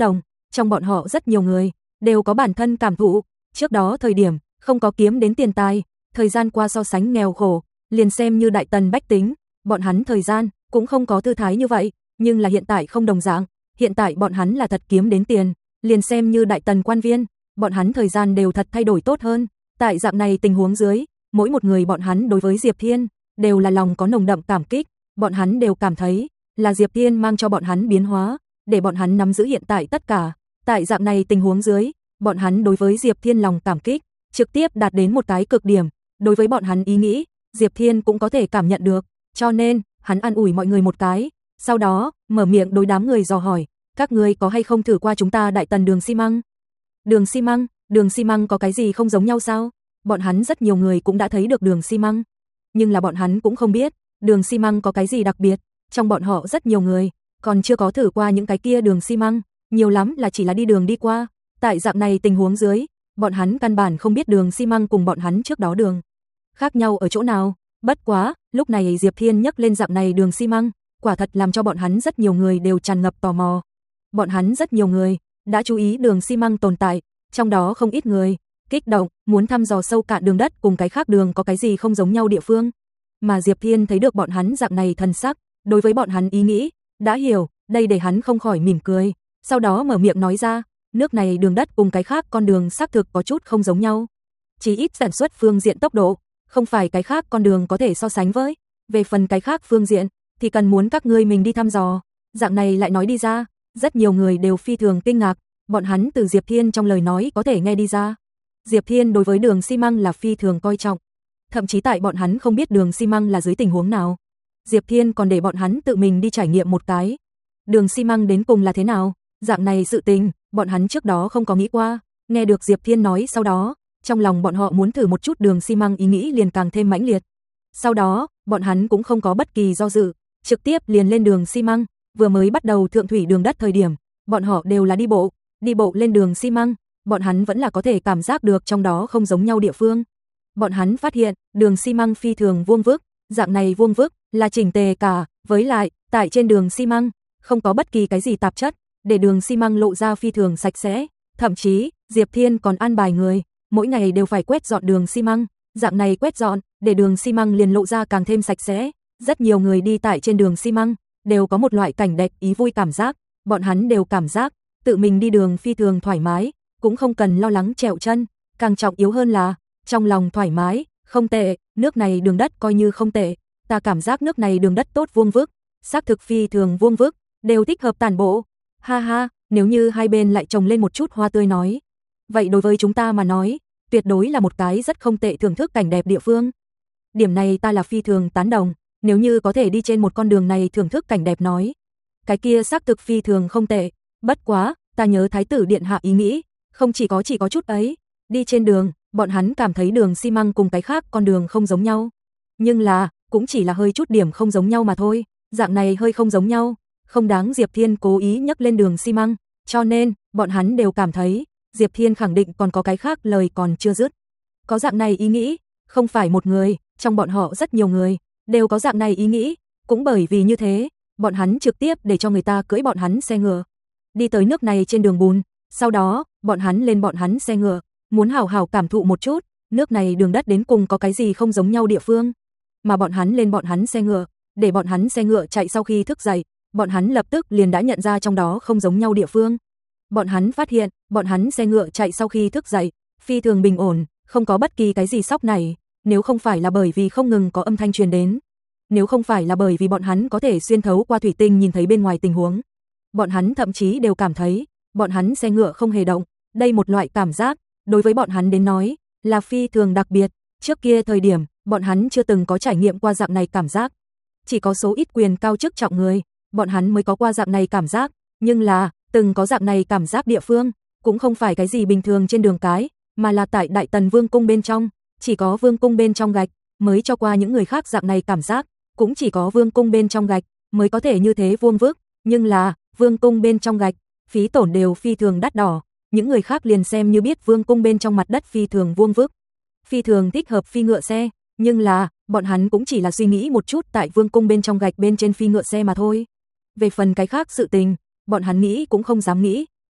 trong bọn họ rất nhiều người đều có bản thân cảm thụ, trước đó thời điểm không có kiếm đến tiền tài, thời gian qua so sánh nghèo khổ, liền xem như đại tần bách tính, bọn hắn thời gian cũng không có thư thái như vậy, nhưng là hiện tại không đồng dạng, hiện tại bọn hắn là thật kiếm đến tiền, liền xem như đại tần quan viên, bọn hắn thời gian đều thật thay đổi tốt hơn. Tại dạng này tình huống dưới, mỗi một người bọn hắn đối với Diệp Thiên đều là lòng có nồng đậm cảm kích, bọn hắn đều cảm thấy là Diệp Thiên mang cho bọn hắn biến hóa, để bọn hắn nắm giữ hiện tại tất cả. Tại dạng này tình huống dưới, bọn hắn đối với Diệp Thiên lòng cảm kích trực tiếp đạt đến một cái cực điểm, đối với bọn hắn ý nghĩ, Diệp Thiên cũng có thể cảm nhận được, cho nên hắn an ủi mọi người một cái, sau đó mở miệng đối đám người dò hỏi, các ngươi có hay không thử qua chúng ta đại tần đường xi măng? Đường xi măng, đường xi măng có cái gì không giống nhau sao? Bọn hắn rất nhiều người cũng đã thấy được đường xi măng, nhưng là bọn hắn cũng không biết đường xi măng có cái gì đặc biệt, trong bọn họ rất nhiều người còn chưa có thử qua những cái kia đường xi măng, nhiều lắm là chỉ là đi đường đi qua. Tại dạng này tình huống dưới, bọn hắn căn bản không biết đường xi măng cùng bọn hắn trước đó đường khác nhau ở chỗ nào. Bất quá, lúc này Diệp Thiên nhắc lên dạng này đường xi măng, quả thật làm cho bọn hắn rất nhiều người đều tràn ngập tò mò. Bọn hắn rất nhiều người đã chú ý đường xi măng tồn tại, trong đó không ít người kích động, muốn thăm dò sâu cạn đường đất cùng cái khác đường có cái gì không giống nhau địa phương. Mà Diệp Thiên thấy được bọn hắn dạng này thần sắc, đối với bọn hắn ý nghĩ, đã hiểu, đây để hắn không khỏi mỉm cười, sau đó mở miệng nói ra, nước này đường đất cùng cái khác con đường xác thực có chút không giống nhau. Chỉ ít sản xuất phương diện tốc độ, không phải cái khác con đường có thể so sánh với, về phần cái khác phương diện, thì cần muốn các ngươi mình đi thăm dò. Dạng này lại nói đi ra, rất nhiều người đều phi thường kinh ngạc, bọn hắn từ Diệp Thiên trong lời nói có thể nghe đi ra. Diệp Thiên đối với đường xi măng là phi thường coi trọng, thậm chí tại bọn hắn không biết đường xi măng là dưới tình huống nào, Diệp Thiên còn để bọn hắn tự mình đi trải nghiệm một cái. Đường xi măng đến cùng là thế nào? Dạng này sự tình, bọn hắn trước đó không có nghĩ qua, nghe được Diệp Thiên nói sau đó, trong lòng bọn họ muốn thử một chút đường xi măng ý nghĩ liền càng thêm mãnh liệt. Sau đó, bọn hắn cũng không có bất kỳ do dự, trực tiếp liền lên đường xi măng, vừa mới bắt đầu thượng thủy đường đất thời điểm, bọn họ đều là đi bộ, đi bộ lên đường xi măng, bọn hắn vẫn là có thể cảm giác được trong đó không giống nhau địa phương. Bọn hắn phát hiện, đường xi măng phi thường vuông vức, dạng này vuông vức là chỉnh tề cả, với lại, tại trên đường xi măng không có bất kỳ cái gì tạp chất, để đường xi măng lộ ra phi thường sạch sẽ, thậm chí, Diệp Thiên còn an bài người, mỗi ngày đều phải quét dọn đường xi măng, dạng này quét dọn, để đường xi măng liền lộ ra càng thêm sạch sẽ. Rất nhiều người đi tại trên đường xi măng đều có một loại cảnh đẹp ý vui cảm giác, bọn hắn đều cảm giác tự mình đi đường phi thường thoải mái, cũng không cần lo lắng trẹo chân, càng trọng yếu hơn là trong lòng thoải mái, không tệ, nước này đường đất coi như không tệ, ta cảm giác nước này đường đất tốt vuông vức, xác thực phi thường vuông vức, đều thích hợp tản bộ. Ha ha, nếu như hai bên lại trồng lên một chút hoa tươi nói, vậy đối với chúng ta mà nói, tuyệt đối là một cái rất không tệ thưởng thức cảnh đẹp địa phương. Điểm này ta là phi thường tán đồng, nếu như có thể đi trên một con đường này thưởng thức cảnh đẹp nói, cái kia xác thực phi thường không tệ, bất quá, ta nhớ thái tử điện hạ ý nghĩ, không chỉ có chỉ có chút ấy, đi trên đường, bọn hắn cảm thấy đường xi măng cùng cái khác con đường không giống nhau, nhưng là, cũng chỉ là hơi chút điểm không giống nhau mà thôi, dạng này hơi không giống nhau, không đáng Diệp Thiên cố ý nhắc lên đường xi măng, cho nên, bọn hắn đều cảm thấy, Diệp Thiên khẳng định còn có cái khác lời còn chưa dứt. Có dạng này ý nghĩ, không phải một người, trong bọn họ rất nhiều người, đều có dạng này ý nghĩ, cũng bởi vì như thế, bọn hắn trực tiếp để cho người ta cưỡi bọn hắn xe ngựa, đi tới nước này trên đường bùn, sau đó, bọn hắn lên bọn hắn xe ngựa, muốn hào hào cảm thụ một chút, nước này đường đất đến cùng có cái gì không giống nhau địa phương, mà bọn hắn lên bọn hắn xe ngựa, để bọn hắn xe ngựa chạy sau khi thức dậy, bọn hắn lập tức liền đã nhận ra trong đó không giống nhau địa phương. Bọn hắn phát hiện, bọn hắn xe ngựa chạy sau khi thức dậy, phi thường bình ổn, không có bất kỳ cái gì sóc này, nếu không phải là bởi vì không ngừng có âm thanh truyền đến, nếu không phải là bởi vì bọn hắn có thể xuyên thấu qua thủy tinh nhìn thấy bên ngoài tình huống, bọn hắn thậm chí đều cảm thấy, bọn hắn xe ngựa không hề động, đây một loại cảm giác, đối với bọn hắn đến nói, là phi thường đặc biệt, trước kia thời điểm, bọn hắn chưa từng có trải nghiệm qua dạng này cảm giác, chỉ có số ít quyền cao chức trọng người, bọn hắn mới có qua dạng này cảm giác, nhưng là, từng có dạng này cảm giác địa phương, cũng không phải cái gì bình thường trên đường cái, mà là tại Đại Tần Vương cung bên trong, chỉ có Vương cung bên trong gạch mới cho qua những người khác dạng này cảm giác, cũng chỉ có Vương cung bên trong gạch mới có thể như thế vuông vức, nhưng là, Vương cung bên trong gạch, phí tổn đều phi thường đắt đỏ, những người khác liền xem như biết Vương cung bên trong mặt đất phi thường vuông vức, phi thường thích hợp phi ngựa xe, nhưng là, bọn hắn cũng chỉ là suy nghĩ một chút tại Vương cung bên trong gạch bên trên phi ngựa xe mà thôi. Về phần cái khác sự tình, bọn hắn nghĩ cũng không dám nghĩ,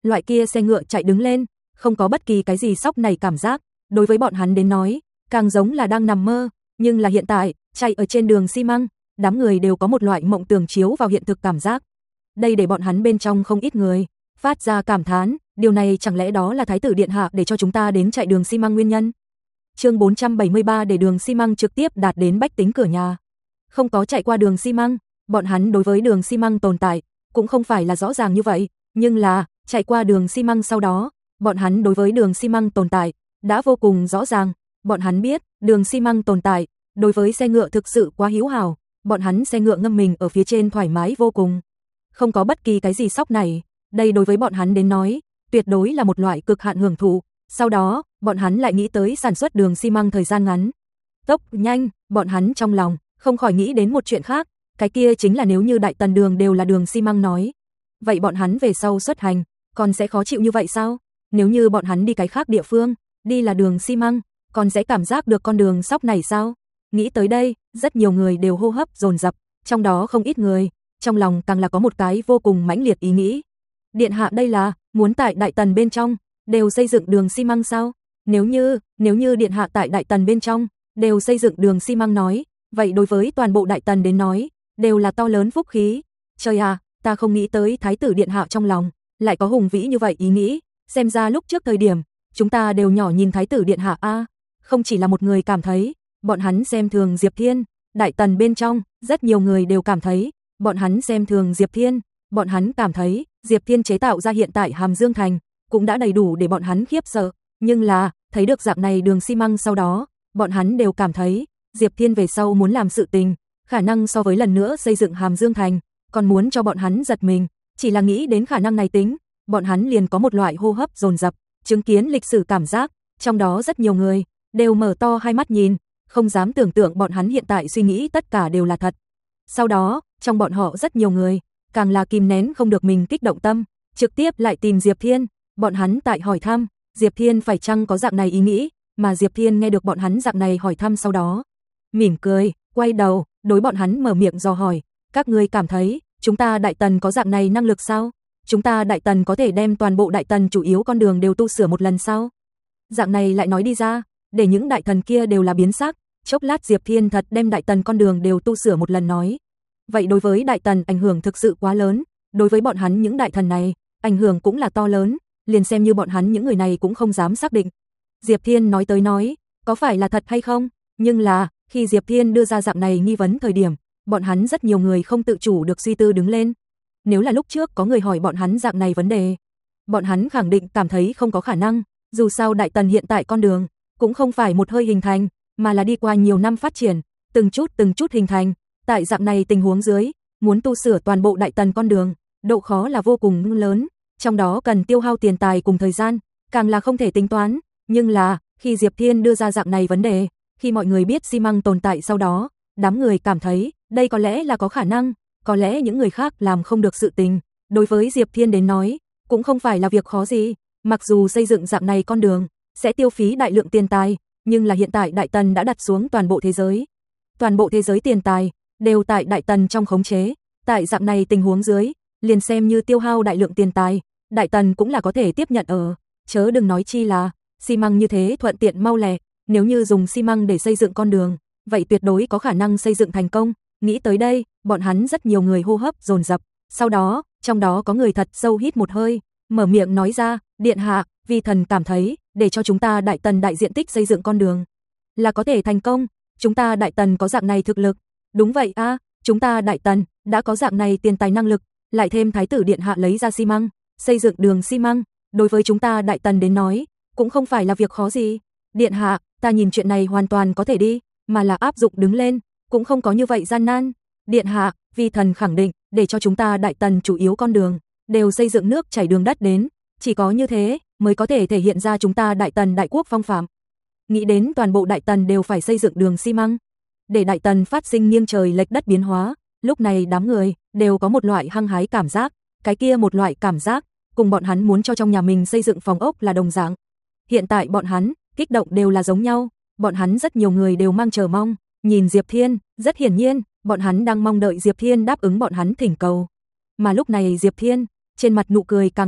loại kia xe ngựa chạy đứng lên, không có bất kỳ cái gì sóc này cảm giác, đối với bọn hắn đến nói, càng giống là đang nằm mơ, nhưng là hiện tại, chạy ở trên đường xi măng, đám người đều có một loại mộng tưởng chiếu vào hiện thực cảm giác. Đây để bọn hắn bên trong không ít người phát ra cảm thán, điều này chẳng lẽ đó là thái tử điện hạ để cho chúng ta đến chạy đường xi măng nguyên nhân. Chương bốn trăm bảy mươi ba để đường xi măng trực tiếp đạt đến bách tính cửa nhà. Không có chạy qua đường xi măng, bọn hắn đối với đường xi măng tồn tại cũng không phải là rõ ràng như vậy, nhưng là chạy qua đường xi măng sau đó, bọn hắn đối với đường xi măng tồn tại đã vô cùng rõ ràng, bọn hắn biết, đường xi măng tồn tại đối với xe ngựa thực sự quá hữu hảo, bọn hắn xe ngựa ngâm mình ở phía trên thoải mái vô cùng, không có bất kỳ cái gì sóc này, đây đối với bọn hắn đến nói, tuyệt đối là một loại cực hạn hưởng thụ. Sau đó, bọn hắn lại nghĩ tới sản xuất đường xi măng thời gian ngắn, tốc nhanh, bọn hắn trong lòng không khỏi nghĩ đến một chuyện khác, cái kia chính là nếu như Đại Tần đường đều là đường xi măng nói, vậy bọn hắn về sau xuất hành còn sẽ khó chịu như vậy sao? Nếu như bọn hắn đi cái khác địa phương, đi là đường xi măng, còn sẽ cảm giác được con đường sóc này sao? Nghĩ tới đây, rất nhiều người đều hô hấp dồn dập, trong đó không ít người, trong lòng càng là có một cái vô cùng mãnh liệt ý nghĩ. Điện hạ đây là muốn tại Đại Tần bên trong đều xây dựng đường xi măng sao? Nếu như, nếu như điện hạ tại Đại Tần bên trong đều xây dựng đường xi măng nói, vậy đối với toàn bộ Đại Tần đến nói, đều là to lớn phúc khí. Trời à, ta không nghĩ tới thái tử điện hạ trong lòng lại có hùng vĩ như vậy ý nghĩ, xem ra lúc trước thời điểm, chúng ta đều nhỏ nhìn thái tử điện hạ a, không chỉ là một người cảm thấy, bọn hắn xem thường Diệp Thiên, Đại Tần bên trong, rất nhiều người đều cảm thấy, bọn hắn xem thường Diệp Thiên, bọn hắn cảm thấy, Diệp Thiên chế tạo ra hiện tại Hàm Dương thành, cũng đã đầy đủ để bọn hắn khiếp sợ, nhưng là, thấy được dạng này đường xi măng sau đó, bọn hắn đều cảm thấy, Diệp Thiên về sau muốn làm sự tình, khả năng so với lần nữa xây dựng Hàm Dương thành, còn muốn cho bọn hắn giật mình, chỉ là nghĩ đến khả năng này tính, bọn hắn liền có một loại hô hấp dồn dập, chứng kiến lịch sử cảm giác, trong đó rất nhiều người đều mở to hai mắt nhìn, không dám tưởng tượng bọn hắn hiện tại suy nghĩ tất cả đều là thật. Sau đó, trong bọn họ rất nhiều người, càng là kìm nén không được mình kích động tâm, trực tiếp lại tìm Diệp Thiên, bọn hắn tại hỏi thăm, Diệp Thiên phải chăng có dạng này ý nghĩ, mà Diệp Thiên nghe được bọn hắn dạng này hỏi thăm sau đó, mỉm cười, quay đầu, đối bọn hắn mở miệng dò hỏi, các ngươi cảm thấy, chúng ta Đại Tần có dạng này năng lực sao? Chúng ta Đại Tần có thể đem toàn bộ Đại Tần chủ yếu con đường đều tu sửa một lần sao? Dạng này lại nói đi ra, để những đại thần kia đều là biến sắc, chốc lát Diệp Thiên thật đem Đại Tần con đường đều tu sửa một lần nói. Vậy đối với Đại Tần ảnh hưởng thực sự quá lớn, đối với bọn hắn những đại thần này, ảnh hưởng cũng là to lớn, liền xem như bọn hắn những người này cũng không dám xác định. Diệp Thiên nói tới nói, có phải là thật hay không? Nhưng là, khi Diệp Thiên đưa ra dạng này nghi vấn thời điểm, bọn hắn rất nhiều người không tự chủ được suy tư đứng lên. Nếu là lúc trước có người hỏi bọn hắn dạng này vấn đề, bọn hắn khẳng định cảm thấy không có khả năng, dù sao Đại Tần hiện tại con đường cũng không phải một hơi hình thành, mà là đi qua nhiều năm phát triển, từng chút từng chút hình thành, tại dạng này tình huống dưới, muốn tu sửa toàn bộ Đại Tần con đường, độ khó là vô cùng lớn, trong đó cần tiêu hao tiền tài cùng thời gian, càng là không thể tính toán, nhưng là, khi Diệp Thiên đưa ra dạng này vấn đề, khi mọi người biết xi măng tồn tại sau đó, đám người cảm thấy, đây có lẽ là có khả năng, có lẽ những người khác làm không được sự tình, đối với Diệp Thiên đến nói, cũng không phải là việc khó gì, mặc dù xây dựng dạng này con đường, sẽ tiêu phí đại lượng tiền tài, nhưng là hiện tại Đại Tần đã đặt xuống toàn bộ thế giới. Toàn bộ thế giới tiền tài, đều tại Đại Tần trong khống chế, tại dạng này tình huống dưới, liền xem như tiêu hao đại lượng tiền tài, Đại Tần cũng là có thể tiếp nhận ở, chớ đừng nói chi là, xi măng như thế thuận tiện mau lẹ, nếu như dùng xi măng để xây dựng con đường, vậy tuyệt đối có khả năng xây dựng thành công. Nghĩ tới đây, bọn hắn rất nhiều người hô hấp dồn dập, sau đó, trong đó có người thật sâu hít một hơi, mở miệng nói ra, điện hạ, vi thần cảm thấy, để cho chúng ta Đại Tần đại diện tích xây dựng con đường, là có thể thành công, chúng ta Đại Tần có dạng này thực lực. Đúng vậy a, à, chúng ta Đại Tần đã có dạng này tiền tài năng lực, lại thêm thái tử điện hạ lấy ra xi măng, xây dựng đường xi măng, đối với chúng ta Đại Tần đến nói, cũng không phải là việc khó gì. Điện hạ, ta nhìn chuyện này hoàn toàn có thể đi, mà là áp dụng đứng lên, cũng không có như vậy gian nan. Điện hạ, vi thần khẳng định, để cho chúng ta Đại Tần chủ yếu con đường, đều xây dựng nước chảy đường đất đến, chỉ có như thế, mới có thể thể hiện ra chúng ta Đại Tần đại quốc phong phạm. Nghĩ đến toàn bộ Đại Tần đều phải xây dựng đường xi măng, để Đại Tần phát sinh nghiêng trời lệch đất biến hóa, lúc này đám người, đều có một loại hăng hái cảm giác, cái kia một loại cảm giác, cùng bọn hắn muốn cho trong nhà mình xây dựng phòng ốc là đồng dạng. Hiện tại bọn hắn, kích động đều là giống nhau, bọn hắn rất nhiều người đều mang chờ mong, nhìn Diệp Thiên, rất hiển nhiên, bọn hắn đang mong đợi Diệp Thiên đáp ứng bọn hắn thỉnh cầu. Mà lúc này Diệp Thiên, trên mặt nụ cười càng đậm,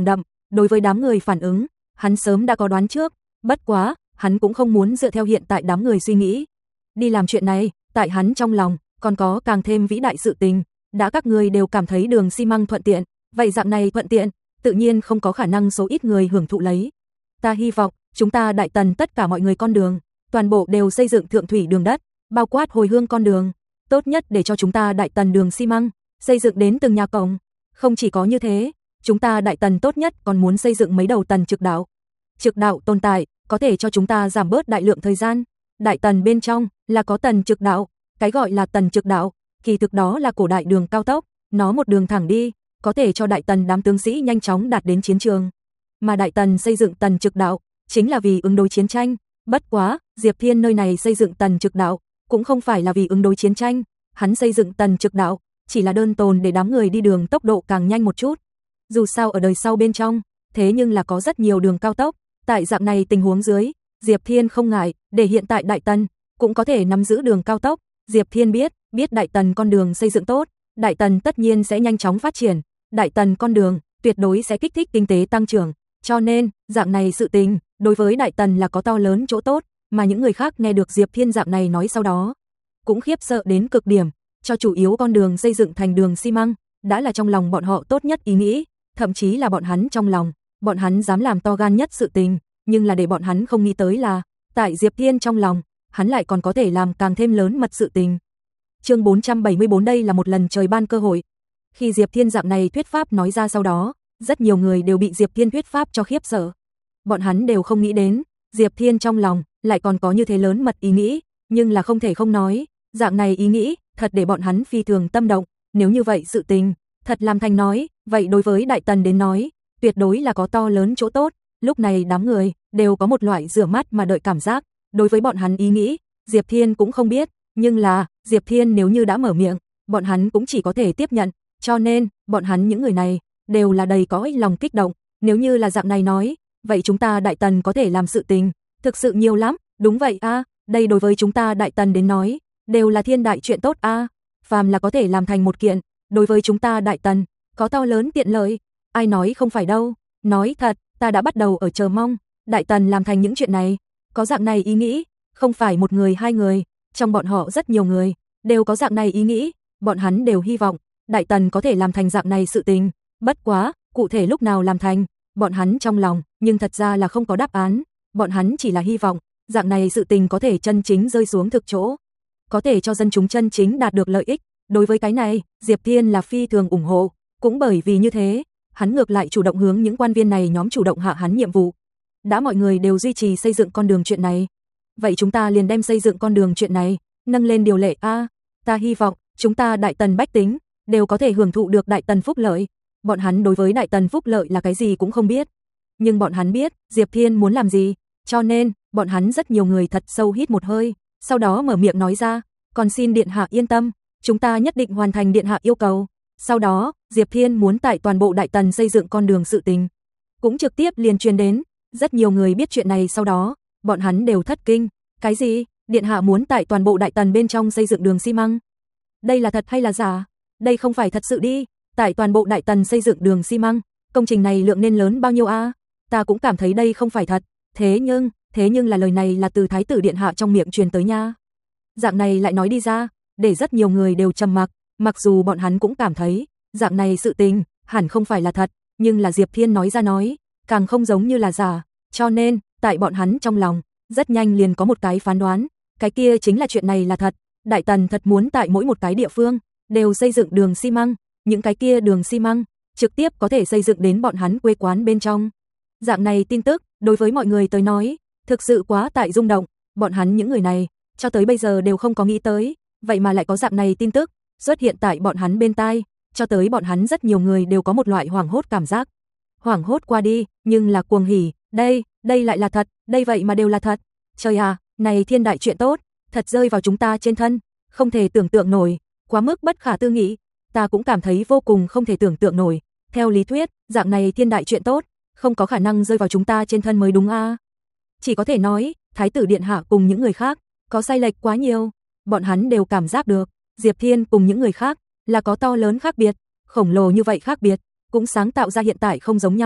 Đối với đám người phản ứng, hắn sớm đã có đoán trước, bất quá, hắn cũng không muốn dựa theo hiện tại đám người suy nghĩ. Đi làm chuyện này, tại hắn trong lòng, còn có càng thêm vĩ đại sự tình, đã các người đều cảm thấy đường xi măng thuận tiện, vậy dạng này thuận tiện, tự nhiên không có khả năng số ít người hưởng thụ lấy. Ta hy vọng, chúng ta Đại Tần tất cả mọi người con đường, toàn bộ đều xây dựng thượng thủy đường đất, bao quát hồi hương con đường, tốt nhất để cho chúng ta Đại Tần đường xi măng, xây dựng đến từng nhà cổng. Không chỉ có như thế, chúng ta Đại Tần tốt nhất còn muốn xây dựng mấy đầu tần trực đạo. Trực đạo tồn tại, có thể cho chúng ta giảm bớt đại lượng thời gian. Đại Tần bên trong là có tần trực đạo, cái gọi là tần trực đạo, kỳ thực đó là cổ đại đường cao tốc, nó một đường thẳng đi, có thể cho Đại Tần đám tướng sĩ nhanh chóng đạt đến chiến trường. Mà Đại Tần xây dựng tần trực đạo, chính là vì ứng đối chiến tranh, bất quá, Diệp Thiên nơi này xây dựng tần trực đạo, cũng không phải là vì ứng đối chiến tranh, hắn xây dựng tần trực đạo, chỉ là đơn tồn để đám người đi đường tốc độ càng nhanh một chút. Dù sao ở đời sau bên trong, thế nhưng là có rất nhiều đường cao tốc, tại dạng này tình huống dưới, Diệp Thiên không ngại, để hiện tại Đại Tần cũng có thể nắm giữ đường cao tốc. Diệp Thiên biết, biết Đại Tần con đường xây dựng tốt, Đại Tần tất nhiên sẽ nhanh chóng phát triển, Đại Tần con đường tuyệt đối sẽ kích thích kinh tế tăng trưởng, cho nên, dạng này sự tình, đối với Đại Tần là có to lớn chỗ tốt, mà những người khác nghe được Diệp Thiên dạng này nói sau đó, cũng khiếp sợ đến cực điểm, cho chủ yếu con đường xây dựng thành đường xi măng, đã là trong lòng bọn họ tốt nhất ý nghĩ, thậm chí là bọn hắn trong lòng, bọn hắn dám làm to gan nhất sự tình, nhưng là để bọn hắn không nghĩ tới là, tại Diệp Thiên trong lòng, hắn lại còn có thể làm càng thêm lớn mật sự tình. Chương bốn trăm bảy mươi bốn đây là một lần trời ban cơ hội. Khi Diệp Thiên dạng này thuyết pháp nói ra sau đó, rất nhiều người đều bị Diệp Thiên thuyết pháp cho khiếp sợ. Bọn hắn đều không nghĩ đến, Diệp Thiên trong lòng lại còn có như thế lớn mật ý nghĩ, nhưng là không thể không nói, dạng này ý nghĩ thật để bọn hắn phi thường tâm động, nếu như vậy sự tình thật làm thành nói, vậy đối với Đại Tần đến nói, tuyệt đối là có to lớn chỗ tốt. Lúc này đám người đều có một loại rửa mắt mà đợi cảm giác, đối với bọn hắn ý nghĩ, Diệp Thiên cũng không biết, nhưng là, Diệp Thiên nếu như đã mở miệng, bọn hắn cũng chỉ có thể tiếp nhận, cho nên, bọn hắn những người này, đều là đầy có lòng kích động, nếu như là dạng này nói, vậy chúng ta Đại Tần có thể làm sự tình, thực sự nhiều lắm, đúng vậy a, à, đây đối với chúng ta Đại Tần đến nói, đều là thiên đại chuyện tốt a, à. Phàm là có thể làm thành một kiện, đối với chúng ta Đại Tần, có to lớn tiện lợi, ai nói không phải đâu, nói thật, ta đã bắt đầu ở chờ mong, Đại Tần làm thành những chuyện này, có dạng này ý nghĩ, không phải một người hai người, trong bọn họ rất nhiều người, đều có dạng này ý nghĩ, bọn hắn đều hy vọng, Đại Tần có thể làm thành dạng này sự tình, bất quá, cụ thể lúc nào làm thành, bọn hắn trong lòng, nhưng thật ra là không có đáp án, bọn hắn chỉ là hy vọng, dạng này sự tình có thể chân chính rơi xuống thực chỗ, có thể cho dân chúng chân chính đạt được lợi ích, đối với cái này, Diệp Thiên là phi thường ủng hộ, cũng bởi vì như thế, hắn ngược lại chủ động hướng những quan viên này nhóm chủ động hạ hắn nhiệm vụ. Đã mọi người đều duy trì xây dựng con đường chuyện này, vậy chúng ta liền đem xây dựng con đường chuyện này nâng lên điều lệ a, à, ta hy vọng chúng ta Đại Tần bách tính đều có thể hưởng thụ được Đại Tần phúc lợi. Bọn hắn đối với Đại Tần phúc lợi là cái gì cũng không biết, nhưng bọn hắn biết Diệp Thiên muốn làm gì, cho nên bọn hắn rất nhiều người thật sâu hít một hơi, sau đó mở miệng nói ra, còn xin điện hạ yên tâm, chúng ta nhất định hoàn thành điện hạ yêu cầu. Sau đó, Diệp Thiên muốn tại toàn bộ Đại Tần xây dựng con đường sự tình, cũng trực tiếp liền truyền đến, rất nhiều người biết chuyện này sau đó, bọn hắn đều thất kinh, cái gì? Điện hạ muốn tại toàn bộ Đại Tần bên trong xây dựng đường xi măng? Đây là thật hay là giả? Đây không phải thật sự đi, tại toàn bộ Đại Tần xây dựng đường xi măng, công trình này lượng nên lớn bao nhiêu a? À? Ta cũng cảm thấy đây không phải thật, thế nhưng, thế nhưng là lời này là từ thái tử điện hạ trong miệng truyền tới nha. Dạng này lại nói đi ra, để rất nhiều người đều trầm mặc, mặc dù bọn hắn cũng cảm thấy, dạng này sự tình hẳn không phải là thật, nhưng là Diệp Thiên nói ra nói, càng không giống như là giả, cho nên, tại bọn hắn trong lòng, rất nhanh liền có một cái phán đoán, cái kia chính là chuyện này là thật, Đại Tần thật muốn tại mỗi một cái địa phương đều xây dựng đường xi măng, những cái kia đường xi măng trực tiếp có thể xây dựng đến bọn hắn quê quán bên trong. Dạng này tin tức, đối với mọi người tới nói, thực sự quá tại rung động, bọn hắn những người này, cho tới bây giờ đều không có nghĩ tới, vậy mà lại có dạng này tin tức xuất hiện tại bọn hắn bên tai, cho tới bọn hắn rất nhiều người đều có một loại hoảng hốt cảm giác. Hoảng hốt qua đi, nhưng là cuồng hỉ, đây, đây lại là thật, đây vậy mà đều là thật. Trời à, này thiên đại chuyện tốt, thật rơi vào chúng ta trên thân, không thể tưởng tượng nổi, quá mức bất khả tư nghị, ta cũng cảm thấy vô cùng không thể tưởng tượng nổi. Theo lý thuyết, dạng này thiên đại chuyện tốt, không có khả năng rơi vào chúng ta trên thân mới đúng a. À. Chỉ có thể nói, thái tử điện hạ cùng những người khác có sai lệch quá nhiều, bọn hắn đều cảm giác được, Diệp Thiên cùng những người khác là có to lớn khác biệt, khổng lồ như vậy khác biệt, cũng sáng tạo ra hiện tại không giống nhau.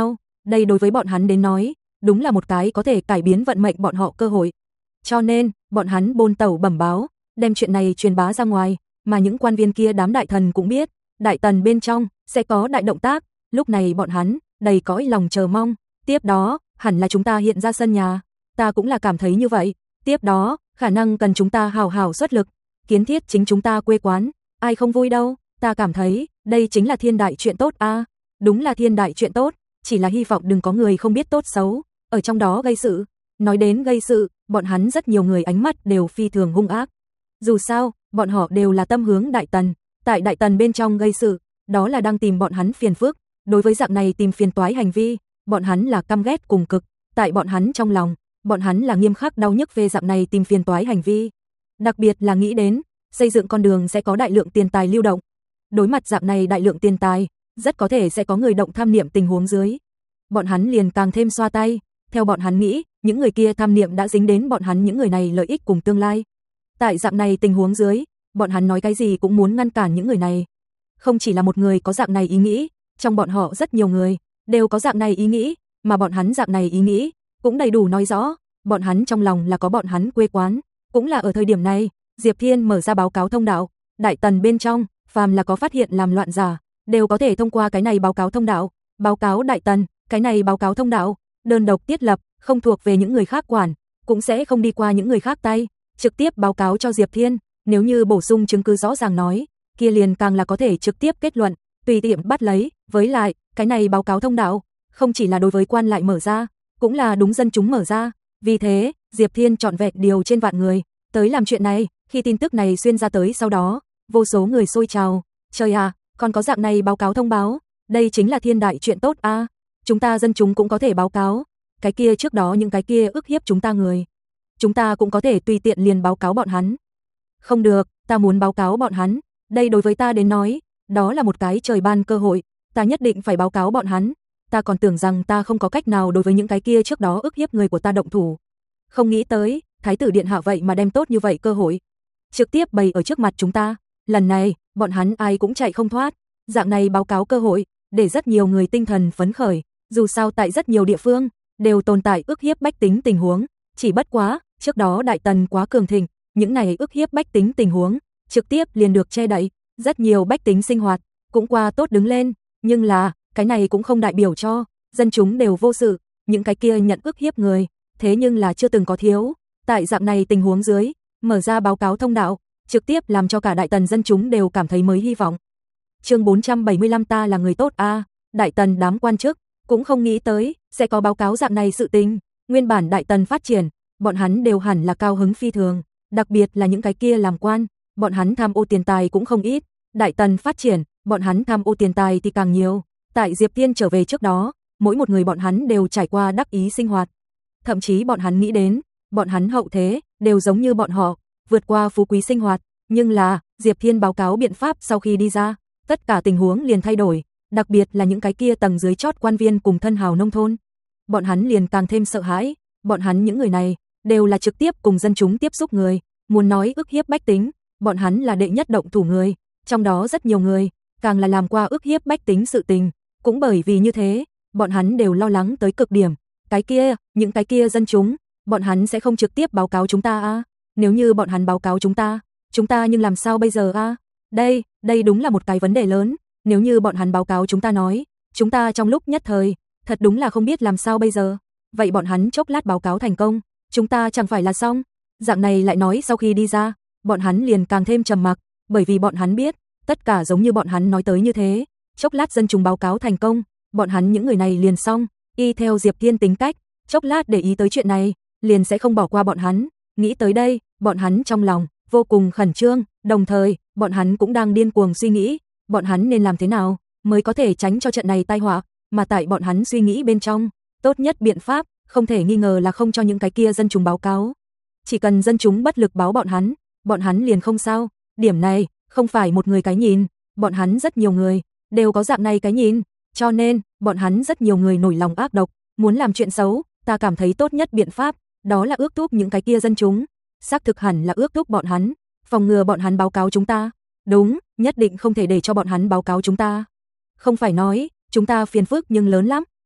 đây đối với bọn hắn đến nói, đúng là một cái có thể cải biến vận mệnh bọn họ cơ hội. Cho nên, bọn hắn bôn tẩu bẩm báo, đem chuyện này truyền bá ra ngoài, mà những quan viên kia đám đại thần cũng biết, đại tần bên trong sẽ có đại động tác, lúc này bọn hắn đầy cõi lòng chờ mong, tiếp đó, hẳn là chúng ta hiện ra sân nhà, ta cũng là cảm thấy như vậy, tiếp đó, khả năng cần chúng ta hào hào xuất lực, kiến thiết chính chúng ta quê quán, ai không vui đâu, ta cảm thấy, đây chính là thiên đại chuyện tốt a, đúng là thiên đại chuyện tốt, chỉ là hy vọng đừng có người không biết tốt xấu, ở trong đó gây sự. Nói đến gây sự, bọn hắn rất nhiều người ánh mắt đều phi thường hung ác. Dù sao, bọn họ đều là tâm hướng đại tần, tại đại tần bên trong gây sự, đó là đang tìm bọn hắn phiền phức, đối với dạng này tìm phiền toái hành vi, bọn hắn là căm ghét cùng cực, tại bọn hắn trong lòng, bọn hắn là nghiêm khắc đau nhức về dạng này tìm phiền toái hành vi. Đặc biệt là nghĩ đến, xây dựng con đường sẽ có đại lượng tiền tài lưu động. Đối mặt dạng này đại lượng tiền tài, rất có thể sẽ có người động tham niệm tình huống dưới. Bọn hắn liền càng thêm xoa tay, theo bọn hắn nghĩ, những người kia tham niệm đã dính đến bọn hắn những người này lợi ích cùng tương lai. Tại dạng này tình huống dưới, bọn hắn nói cái gì cũng muốn ngăn cản những người này. Không chỉ là một người có dạng này ý nghĩ, trong bọn họ rất nhiều người đều có dạng này ý nghĩ, mà bọn hắn dạng này ý nghĩ cũng đầy đủ nói rõ, bọn hắn trong lòng là có bọn hắn quê quán, cũng là ở thời điểm này, Diệp Thiên mở ra báo cáo thông đạo, đại tần bên trong, phàm là có phát hiện làm loạn giả, đều có thể thông qua cái này báo cáo thông đạo, báo cáo đại tần, cái này báo cáo thông đạo, đơn độc thiết lập, không thuộc về những người khác quản, cũng sẽ không đi qua những người khác tay, trực tiếp báo cáo cho Diệp Thiên, nếu như bổ sung chứng cứ rõ ràng nói, kia liền càng là có thể trực tiếp kết luận, tùy tiện bắt lấy, với lại, cái này báo cáo thông đạo, không chỉ là đối với quan lại mở ra, cũng là đúng dân chúng mở ra, vì thế, Diệp Thiên chọn vẹn điều trên vạn người, tới làm chuyện này, khi tin tức này xuyên ra tới sau đó, vô số người xôi trào, trời à, còn có dạng này báo cáo thông báo, đây chính là thiên đại chuyện tốt a, à. Chúng ta dân chúng cũng có thể báo cáo, cái kia trước đó những cái kia ức hiếp chúng ta người, chúng ta cũng có thể tùy tiện liền báo cáo bọn hắn. Không được, ta muốn báo cáo bọn hắn, đây đối với ta đến nói, đó là một cái trời ban cơ hội, ta nhất định phải báo cáo bọn hắn, ta còn tưởng rằng ta không có cách nào đối với những cái kia trước đó ức hiếp người của ta động thủ. Không nghĩ tới, thái tử điện hạ vậy mà đem tốt như vậy cơ hội, trực tiếp bày ở trước mặt chúng ta, lần này, bọn hắn ai cũng chạy không thoát, dạng này báo cáo cơ hội, để rất nhiều người tinh thần phấn khởi, dù sao tại rất nhiều địa phương, đều tồn tại ức hiếp bách tính tình huống, chỉ bất quá, trước đó đại tần quá cường thịnh, những này ức hiếp bách tính tình huống, trực tiếp liền được che đậy, rất nhiều bách tính sinh hoạt, cũng qua tốt đứng lên, nhưng là, cái này cũng không đại biểu cho, dân chúng đều vô sự, những cái kia nhận ức hiếp người, thế nhưng là chưa từng có thiếu, tại dạng này tình huống dưới, mở ra báo cáo thông đạo, trực tiếp làm cho cả đại tần dân chúng đều cảm thấy mới hy vọng. Chương bốn trăm bảy mươi lăm ta là người tốt a, à, đại tần đám quan chức cũng không nghĩ tới sẽ có báo cáo dạng này sự tình, nguyên bản đại tần phát triển, bọn hắn đều hẳn là cao hứng phi thường, đặc biệt là những cái kia làm quan, bọn hắn tham ô tiền tài cũng không ít, đại tần phát triển, bọn hắn tham ô tiền tài thì càng nhiều, tại Diệp Thiên trở về trước đó, mỗi một người bọn hắn đều trải qua đắc ý sinh hoạt, thậm chí bọn hắn nghĩ đến, bọn hắn hậu thế đều giống như bọn họ, vượt qua phú quý sinh hoạt, nhưng là, Diệp Thiên báo cáo biện pháp sau khi đi ra, tất cả tình huống liền thay đổi, đặc biệt là những cái kia tầng dưới chót quan viên cùng thân hào nông thôn. Bọn hắn liền càng thêm sợ hãi, bọn hắn những người này, đều là trực tiếp cùng dân chúng tiếp xúc người, muốn nói ức hiếp bách tính, bọn hắn là đệ nhất động thủ người, trong đó rất nhiều người, càng là làm qua ức hiếp bách tính sự tình, cũng bởi vì như thế, bọn hắn đều lo lắng tới cực điểm, cái kia, những cái kia dân chúng, bọn hắn sẽ không trực tiếp báo cáo chúng ta a, nếu như bọn hắn báo cáo chúng ta, chúng ta nhưng làm sao bây giờ a? Đây, đây đúng là một cái vấn đề lớn, nếu như bọn hắn báo cáo chúng ta nói, chúng ta trong lúc nhất thời, thật đúng là không biết làm sao bây giờ. Vậy bọn hắn chốc lát báo cáo thành công, chúng ta chẳng phải là xong. Dạng này lại nói sau khi đi ra, bọn hắn liền càng thêm trầm mặc, bởi vì bọn hắn biết, tất cả giống như bọn hắn nói tới như thế, chốc lát dân chúng báo cáo thành công, bọn hắn những người này liền xong, y theo Diệp Thiên tính cách, chốc lát để ý tới chuyện này, liền sẽ không bỏ qua bọn hắn. Nghĩ tới đây, bọn hắn trong lòng vô cùng khẩn trương, đồng thời, bọn hắn cũng đang điên cuồng suy nghĩ, bọn hắn nên làm thế nào mới có thể tránh cho trận này tai họa, mà tại bọn hắn suy nghĩ bên trong, tốt nhất biện pháp, không thể nghi ngờ là không cho những cái kia dân chúng báo cáo. Chỉ cần dân chúng bất lực báo bọn hắn, bọn hắn liền không sao, điểm này, không phải một người cái nhìn, bọn hắn rất nhiều người, đều có dạng này cái nhìn, cho nên, bọn hắn rất nhiều người nổi lòng ác độc, muốn làm chuyện xấu, ta cảm thấy tốt nhất biện pháp, đó là ước thúc những cái kia dân chúng, xác thực hẳn là ước thúc bọn hắn, phòng ngừa bọn hắn báo cáo chúng ta. Đúng, nhất định không thể để cho bọn hắn báo cáo chúng ta. Không phải nói, chúng ta phiền phức nhưng lớn lắm,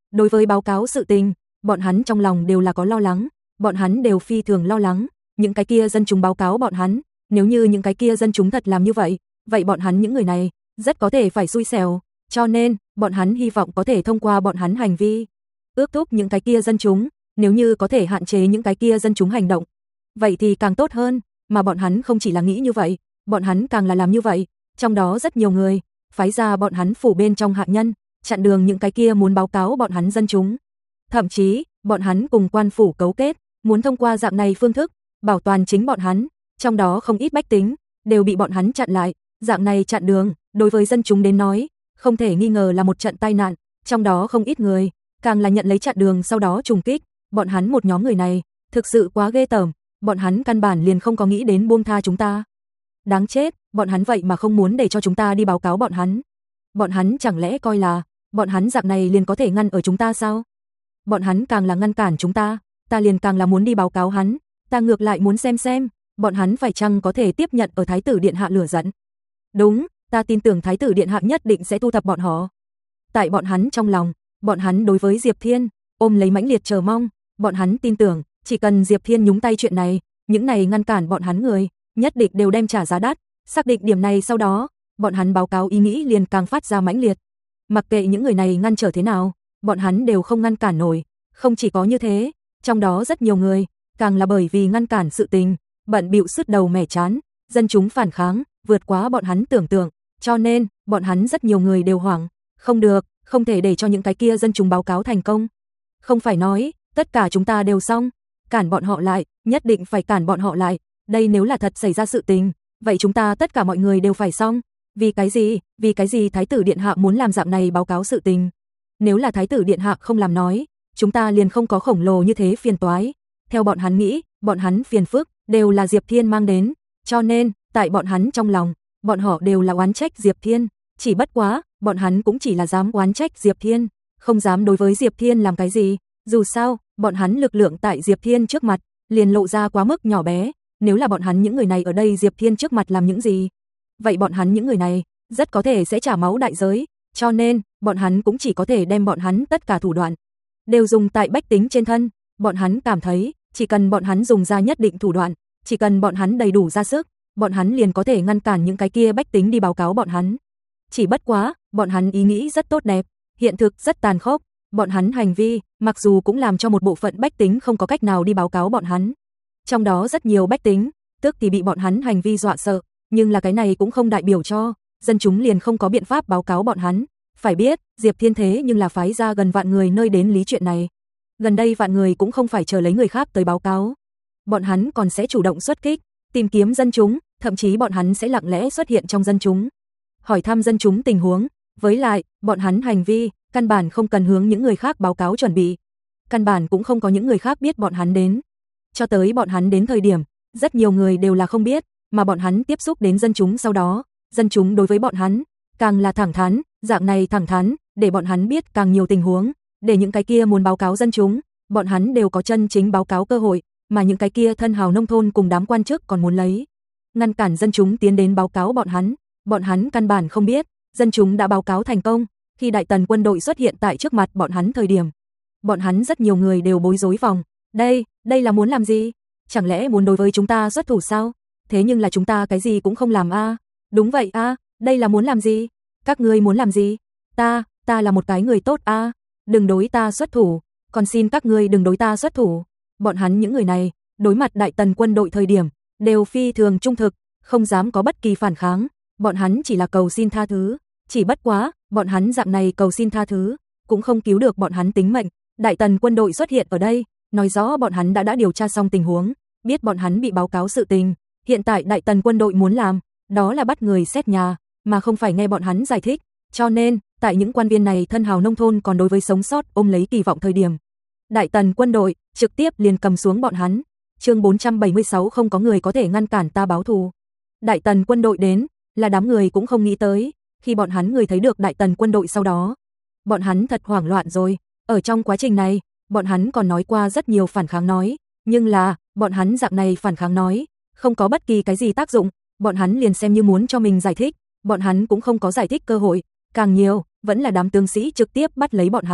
Đối với báo cáo sự tình, bọn hắn trong lòng đều là có lo lắng, bọn hắn đều phi thường lo lắng, những cái kia dân chúng báo cáo bọn hắn, nếu như những cái kia dân chúng thật làm như vậy, vậy bọn hắn những người này rất có thể phải xui xẻo, cho nên bọn hắn hy vọng có thể thông qua bọn hắn hành vi ước thúc những cái kia dân chúng, nếu như có thể hạn chế những cái kia dân chúng hành động, vậy thì càng tốt hơn, mà bọn hắn không chỉ là nghĩ như vậy, bọn hắn càng là làm như vậy, trong đó rất nhiều người phái ra bọn hắn phủ bên trong hạ nhân, chặn đường những cái kia muốn báo cáo bọn hắn dân chúng. Thậm chí, bọn hắn cùng quan phủ cấu kết, muốn thông qua dạng này phương thức bảo toàn chính bọn hắn, trong đó không ít bách tính đều bị bọn hắn chặn lại, dạng này chặn đường, đối với dân chúng đến nói, không thể nghi ngờ là một trận tai nạn, trong đó không ít người càng là nhận lấy chặn đường sau đó trùng kích, bọn hắn một nhóm người này thực sự quá ghê tởm, bọn hắn căn bản liền không có nghĩ đến buông tha chúng ta. Đáng chết, bọn hắn vậy mà không muốn để cho chúng ta đi báo cáo bọn hắn. Bọn hắn chẳng lẽ coi là bọn hắn dạng này liền có thể ngăn ở chúng ta sao? Bọn hắn càng là ngăn cản chúng ta, ta liền càng là muốn đi báo cáo hắn, ta ngược lại muốn xem xem, bọn hắn phải chăng có thể tiếp nhận ở thái tử điện hạ lửa giận. Đúng, ta tin tưởng thái tử điện hạ nhất định sẽ thu thập bọn họ. Tại bọn hắn trong lòng, bọn hắn đối với Diệp Thiên ôm lấy mãnh liệt chờ mong, bọn hắn tin tưởng, chỉ cần Diệp Thiên nhúng tay chuyện này, những này ngăn cản bọn hắn người, nhất định đều đem trả giá đắt, xác định điểm này sau đó, bọn hắn báo cáo ý nghĩ liền càng phát ra mãnh liệt. Mặc kệ những người này ngăn trở thế nào, bọn hắn đều không ngăn cản nổi, không chỉ có như thế, trong đó rất nhiều người, càng là bởi vì ngăn cản sự tình, bận bịu sứt đầu mẻ chán, dân chúng phản kháng, vượt quá bọn hắn tưởng tượng, cho nên, bọn hắn rất nhiều người đều hoảng, không được, không thể để cho những cái kia dân chúng báo cáo thành công. Không phải nói, tất cả chúng ta đều xong, cản bọn họ lại, nhất định phải cản bọn họ lại, đây nếu là thật xảy ra sự tình, vậy chúng ta tất cả mọi người đều phải xong. Vì cái gì, vì cái gì thái tử điện hạ muốn làm dạng này báo cáo sự tình? Nếu là thái tử điện hạ không làm nói, chúng ta liền không có khổng lồ như thế phiền toái. Theo bọn hắn nghĩ, bọn hắn phiền phức đều là Diệp Thiên mang đến, cho nên, tại bọn hắn trong lòng, bọn họ đều là oán trách Diệp Thiên, chỉ bất quá, bọn hắn cũng chỉ là dám oán trách Diệp Thiên, không dám đối với Diệp Thiên làm cái gì, dù sao, bọn hắn lực lượng tại Diệp Thiên trước mặt, liền lộ ra quá mức nhỏ bé, nếu là bọn hắn những người này ở đây Diệp Thiên trước mặt làm những gì, vậy bọn hắn những người này, rất có thể sẽ trả máu đại giới, cho nên, bọn hắn cũng chỉ có thể đem bọn hắn tất cả thủ đoạn, đều dùng tại bách tính trên thân, bọn hắn cảm thấy, chỉ cần bọn hắn dùng ra nhất định thủ đoạn, chỉ cần bọn hắn đầy đủ ra sức, bọn hắn liền có thể ngăn cản những cái kia bách tính đi báo cáo bọn hắn. Chỉ bất quá, bọn hắn ý nghĩ rất tốt đẹp, hiện thực rất tàn khốc, bọn hắn hành vi, mặc dù cũng làm cho một bộ phận bách tính không có cách nào đi báo cáo bọn hắn. Trong đó rất nhiều bách tính, tức thì bị bọn hắn hành vi dọa sợ, nhưng là cái này cũng không đại biểu cho, dân chúng liền không có biện pháp báo cáo bọn hắn. Phải biết, Diệp Thiên thế nhưng là phái ra gần vạn người nơi đến lý chuyện này. Gần đây vạn người cũng không phải chờ lấy người khác tới báo cáo. Bọn hắn còn sẽ chủ động xuất kích, tìm kiếm dân chúng, thậm chí bọn hắn sẽ lặng lẽ xuất hiện trong dân chúng, hỏi thăm dân chúng tình huống, với lại, bọn hắn hành vi, căn bản không cần hướng những người khác báo cáo chuẩn bị. Căn bản cũng không có những người khác biết bọn hắn đến. Cho tới bọn hắn đến thời điểm, rất nhiều người đều là không biết, mà bọn hắn tiếp xúc đến dân chúng sau đó, dân chúng đối với bọn hắn, càng là thẳng thắn, dạng này thẳng thắn, để bọn hắn biết càng nhiều tình huống, để những cái kia muốn báo cáo dân chúng, bọn hắn đều có chân chính báo cáo cơ hội, mà những cái kia thân hào nông thôn cùng đám quan chức còn muốn lấy ngăn cản dân chúng tiến đến báo cáo bọn hắn, bọn hắn căn bản không biết, dân chúng đã báo cáo thành công, khi đại tần quân đội xuất hiện tại trước mặt bọn hắn thời điểm. Bọn hắn rất nhiều người đều bối rối vòng, đây, đây là muốn làm gì? Chẳng lẽ muốn đối với chúng ta xuất thủ sao? Thế nhưng là chúng ta cái gì cũng không làm a. Đúng vậy a, đây là muốn làm gì? Các ngươi muốn làm gì? Ta, ta là một cái người tốt a, đừng đối ta xuất thủ, còn xin các ngươi đừng đối ta xuất thủ. Bọn hắn những người này, đối mặt đại tần quân đội thời điểm, đều phi thường trung thực, không dám có bất kỳ phản kháng, bọn hắn chỉ là cầu xin tha thứ, chỉ bất quá, bọn hắn dạng này cầu xin tha thứ, cũng không cứu được bọn hắn tính mệnh. Đại tần quân đội xuất hiện ở đây, nói rõ bọn hắn đã đã điều tra xong tình huống, biết bọn hắn bị báo cáo sự tình, hiện tại đại tần quân đội muốn làm, đó là bắt người xét nhà, mà không phải nghe bọn hắn giải thích, cho nên, tại những quan viên này thân hào nông thôn còn đối với sống sót ôm lấy kỳ vọng thời điểm, đại tần quân đội trực tiếp liền cầm xuống bọn hắn. Chương bốn trăm bảy mươi sáu không có người có thể ngăn cản ta báo thù. Đại tần quân đội đến, là đám người cũng không nghĩ tới, khi bọn hắn người thấy được đại tần quân đội sau đó, bọn hắn thật hoảng loạn rồi, ở trong quá trình này, bọn hắn còn nói qua rất nhiều phản kháng nói, nhưng là, bọn hắn dạng này phản kháng nói, không có bất kỳ cái gì tác dụng, bọn hắn liền xem như muốn cho mình giải thích, bọn hắn cũng không có giải thích cơ hội, càng nhiều, vẫn là đám tướng sĩ trực tiếp bắt lấy bọn hắn,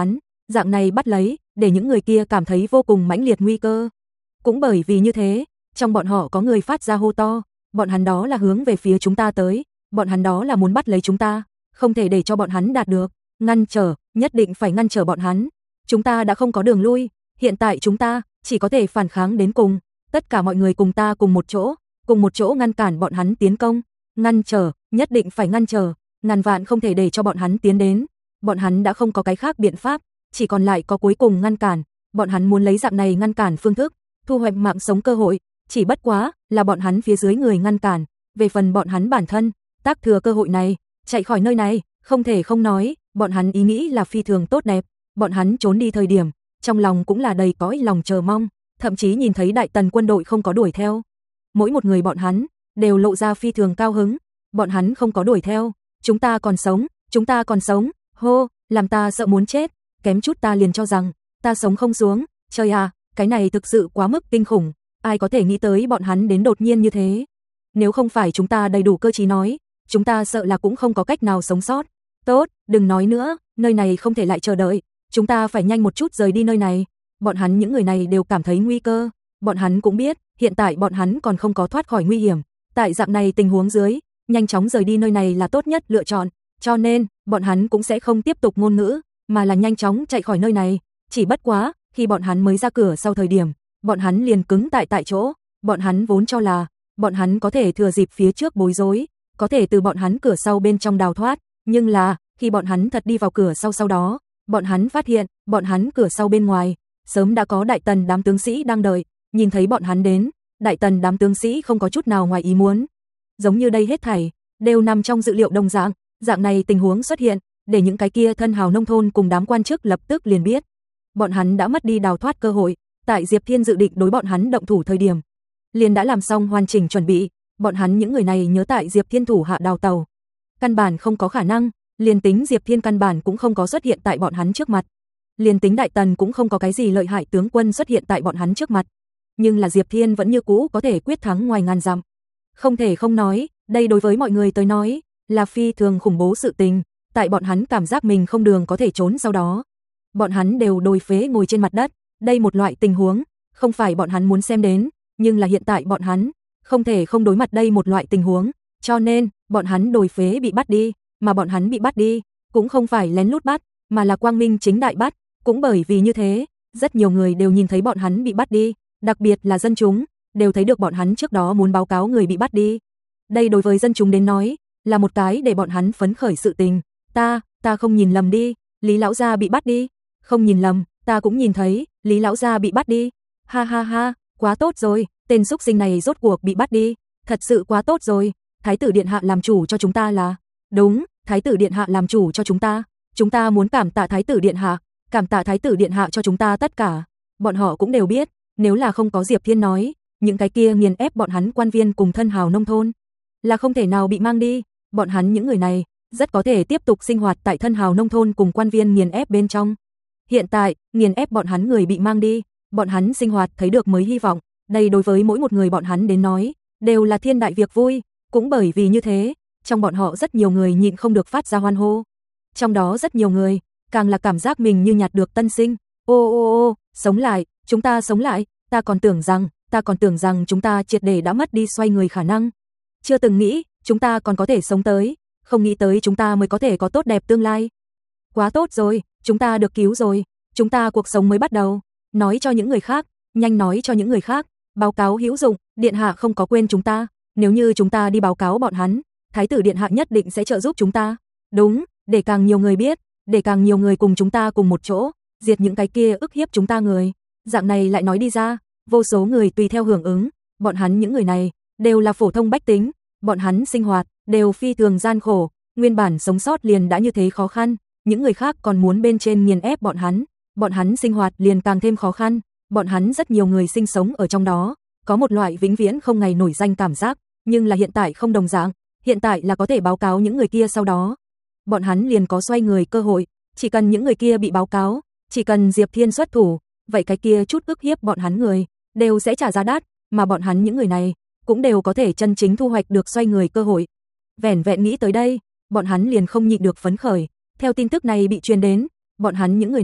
Dạng này bắt lấy, để những người kia cảm thấy vô cùng mãnh liệt nguy cơ. Cũng bởi vì như thế, trong bọn họ có người phát ra hô to, bọn hắn đó là hướng về phía chúng ta tới, bọn hắn đó là muốn bắt lấy chúng ta, không thể để cho bọn hắn đạt được, ngăn trở, nhất định phải ngăn trở bọn hắn. Chúng ta đã không có đường lui, hiện tại chúng ta chỉ có thể phản kháng đến cùng, tất cả mọi người cùng ta cùng một chỗ, cùng một chỗ ngăn cản bọn hắn tiến công, ngăn trở, nhất định phải ngăn trở, ngàn vạn không thể để cho bọn hắn tiến đến. Bọn hắn đã không có cái khác biện pháp, chỉ còn lại có cuối cùng ngăn cản, bọn hắn muốn lấy dạng này ngăn cản phương thức, thu hoạch mạng sống cơ hội, chỉ bất quá là bọn hắn phía dưới người ngăn cản, về phần bọn hắn bản thân, tác thừa cơ hội này, chạy khỏi nơi này, không thể không nói, bọn hắn ý nghĩ là phi thường tốt đẹp, bọn hắn trốn đi thời điểm, trong lòng cũng là đầy cõi lòng chờ mong, thậm chí nhìn thấy Đại Tần quân đội không có đuổi theo. Mỗi một người bọn hắn đều lộ ra phi thường cao hứng, bọn hắn không có đuổi theo, chúng ta còn sống, chúng ta còn sống, hô, làm ta sợ muốn chết, kém chút ta liền cho rằng ta sống không xuống, trời à, cái này thực sự quá mức kinh khủng, ai có thể nghĩ tới bọn hắn đến đột nhiên như thế. Nếu không phải chúng ta đầy đủ cơ trí nói, chúng ta sợ là cũng không có cách nào sống sót. Tốt, đừng nói nữa, nơi này không thể lại chờ đợi, chúng ta phải nhanh một chút rời đi nơi này. Bọn hắn những người này đều cảm thấy nguy cơ, bọn hắn cũng biết, hiện tại bọn hắn còn không có thoát khỏi nguy hiểm, tại dạng này tình huống dưới, nhanh chóng rời đi nơi này là tốt nhất lựa chọn, cho nên, bọn hắn cũng sẽ không tiếp tục ngôn ngữ, mà là nhanh chóng chạy khỏi nơi này, chỉ bất quá, khi bọn hắn mới ra cửa sau thời điểm, bọn hắn liền cứng tại tại chỗ, bọn hắn vốn cho là, bọn hắn có thể thừa dịp phía trước bối rối, có thể từ bọn hắn cửa sau bên trong đào thoát, nhưng là, khi bọn hắn thật đi vào cửa sau sau đó, bọn hắn phát hiện, bọn hắn cửa sau bên ngoài, sớm đã có Đại Tần đám tướng sĩ đang đợi, nhìn thấy bọn hắn đến, Đại Tần đám tướng sĩ không có chút nào ngoài ý muốn. Giống như đây hết thảy, đều nằm trong dự liệu đồng dạng, dạng này tình huống xuất hiện, để những cái kia thân hào nông thôn cùng đám quan chức lập tức liền biết. Bọn hắn đã mất đi đào thoát cơ hội, tại Diệp Thiên dự định đối bọn hắn động thủ thời điểm, liền đã làm xong hoàn chỉnh chuẩn bị, bọn hắn những người này nhớ tại Diệp Thiên thủ hạ đào tàu. Căn bản không có khả năng, liền tính Diệp Thiên căn bản cũng không có xuất hiện tại bọn hắn trước mặt. Liền tính Đại Tần cũng không có cái gì lợi hại tướng quân xuất hiện tại bọn hắn trước mặt. Nhưng là Diệp Thiên vẫn như cũ có thể quyết thắng ngoài ngàn dặm. Không thể không nói, đây đối với mọi người tới nói, là phi thường khủng bố sự tình, tại bọn hắn cảm giác mình không đường có thể trốn sau đó. Bọn hắn đều đồi phế ngồi trên mặt đất, đây một loại tình huống, không phải bọn hắn muốn xem đến, nhưng là hiện tại bọn hắn, không thể không đối mặt đây một loại tình huống, cho nên, bọn hắn đồi phế bị bắt đi, mà bọn hắn bị bắt đi, cũng không phải lén lút bắt, mà là quang minh chính đại bắt, cũng bởi vì như thế, rất nhiều người đều nhìn thấy bọn hắn bị bắt đi, đặc biệt là dân chúng, đều thấy được bọn hắn trước đó muốn báo cáo người bị bắt đi. Đây đối với dân chúng đến nói, là một cái để bọn hắn phấn khởi sự tình, ta, ta không nhìn lầm đi, Lý lão gia bị bắt đi, không nhìn lầm, ta cũng nhìn thấy, Lý lão gia bị bắt đi, ha ha ha, quá tốt rồi, tên xúc sinh này rốt cuộc bị bắt đi, thật sự quá tốt rồi, Thái tử điện hạ làm chủ cho chúng ta là, đúng, Thái tử điện hạ làm chủ cho chúng ta, chúng ta muốn cảm tạ Thái tử điện hạ, cảm tạ Thái tử điện hạ cho chúng ta tất cả. Bọn họ cũng đều biết, nếu là không có Diệp Thiên nói, những cái kia nghiền ép bọn hắn quan viên cùng thân hào nông thôn, là không thể nào bị mang đi, bọn hắn những người này, rất có thể tiếp tục sinh hoạt tại thân hào nông thôn cùng quan viên nghiền ép bên trong. Hiện tại, nghiền ép bọn hắn người bị mang đi, bọn hắn sinh hoạt thấy được mới hy vọng, đây đối với mỗi một người bọn hắn đến nói, đều là thiên đại việc vui, cũng bởi vì như thế, trong bọn họ rất nhiều người nhịn không được phát ra hoan hô. Trong đó rất nhiều người, càng là cảm giác mình như nhặt được tân sinh, ô ô ô, sống lại, chúng ta sống lại, ta còn tưởng rằng, ta còn tưởng rằng chúng ta triệt để đã mất đi xoay người khả năng. Chưa từng nghĩ, chúng ta còn có thể sống tới, không nghĩ tới chúng ta mới có thể có tốt đẹp tương lai. Quá tốt rồi, chúng ta được cứu rồi, chúng ta cuộc sống mới bắt đầu, nói cho những người khác, nhanh nói cho những người khác, báo cáo hữu dụng, điện hạ không có quên chúng ta, nếu như chúng ta đi báo cáo bọn hắn, Thái tử điện hạ nhất định sẽ trợ giúp chúng ta. Đúng, để càng nhiều người biết, để càng nhiều người cùng chúng ta cùng một chỗ, diệt những cái kia ức hiếp chúng ta người. Dạng này lại nói đi ra, vô số người tùy theo hưởng ứng, bọn hắn những người này đều là phổ thông bách tính, bọn hắn sinh hoạt đều phi thường gian khổ, nguyên bản sống sót liền đã như thế khó khăn, những người khác còn muốn bên trên nghiền ép bọn hắn, bọn hắn sinh hoạt liền càng thêm khó khăn, bọn hắn rất nhiều người sinh sống ở trong đó, có một loại vĩnh viễn không ngày nổi danh cảm giác, nhưng là hiện tại không đồng dạng, hiện tại là có thể báo cáo những người kia sau đó, bọn hắn liền có xoay người cơ hội, chỉ cần những người kia bị báo cáo, chỉ cần Diệp Thiên xuất thủ, vậy cái kia chút ức hiếp bọn hắn người, đều sẽ trả giá đắt, mà bọn hắn những người này, cũng đều có thể chân chính thu hoạch được xoay người cơ hội. Vẻn vẹn nghĩ tới đây, bọn hắn liền không nhịn được phấn khởi, theo tin tức này bị truyền đến, bọn hắn những người này,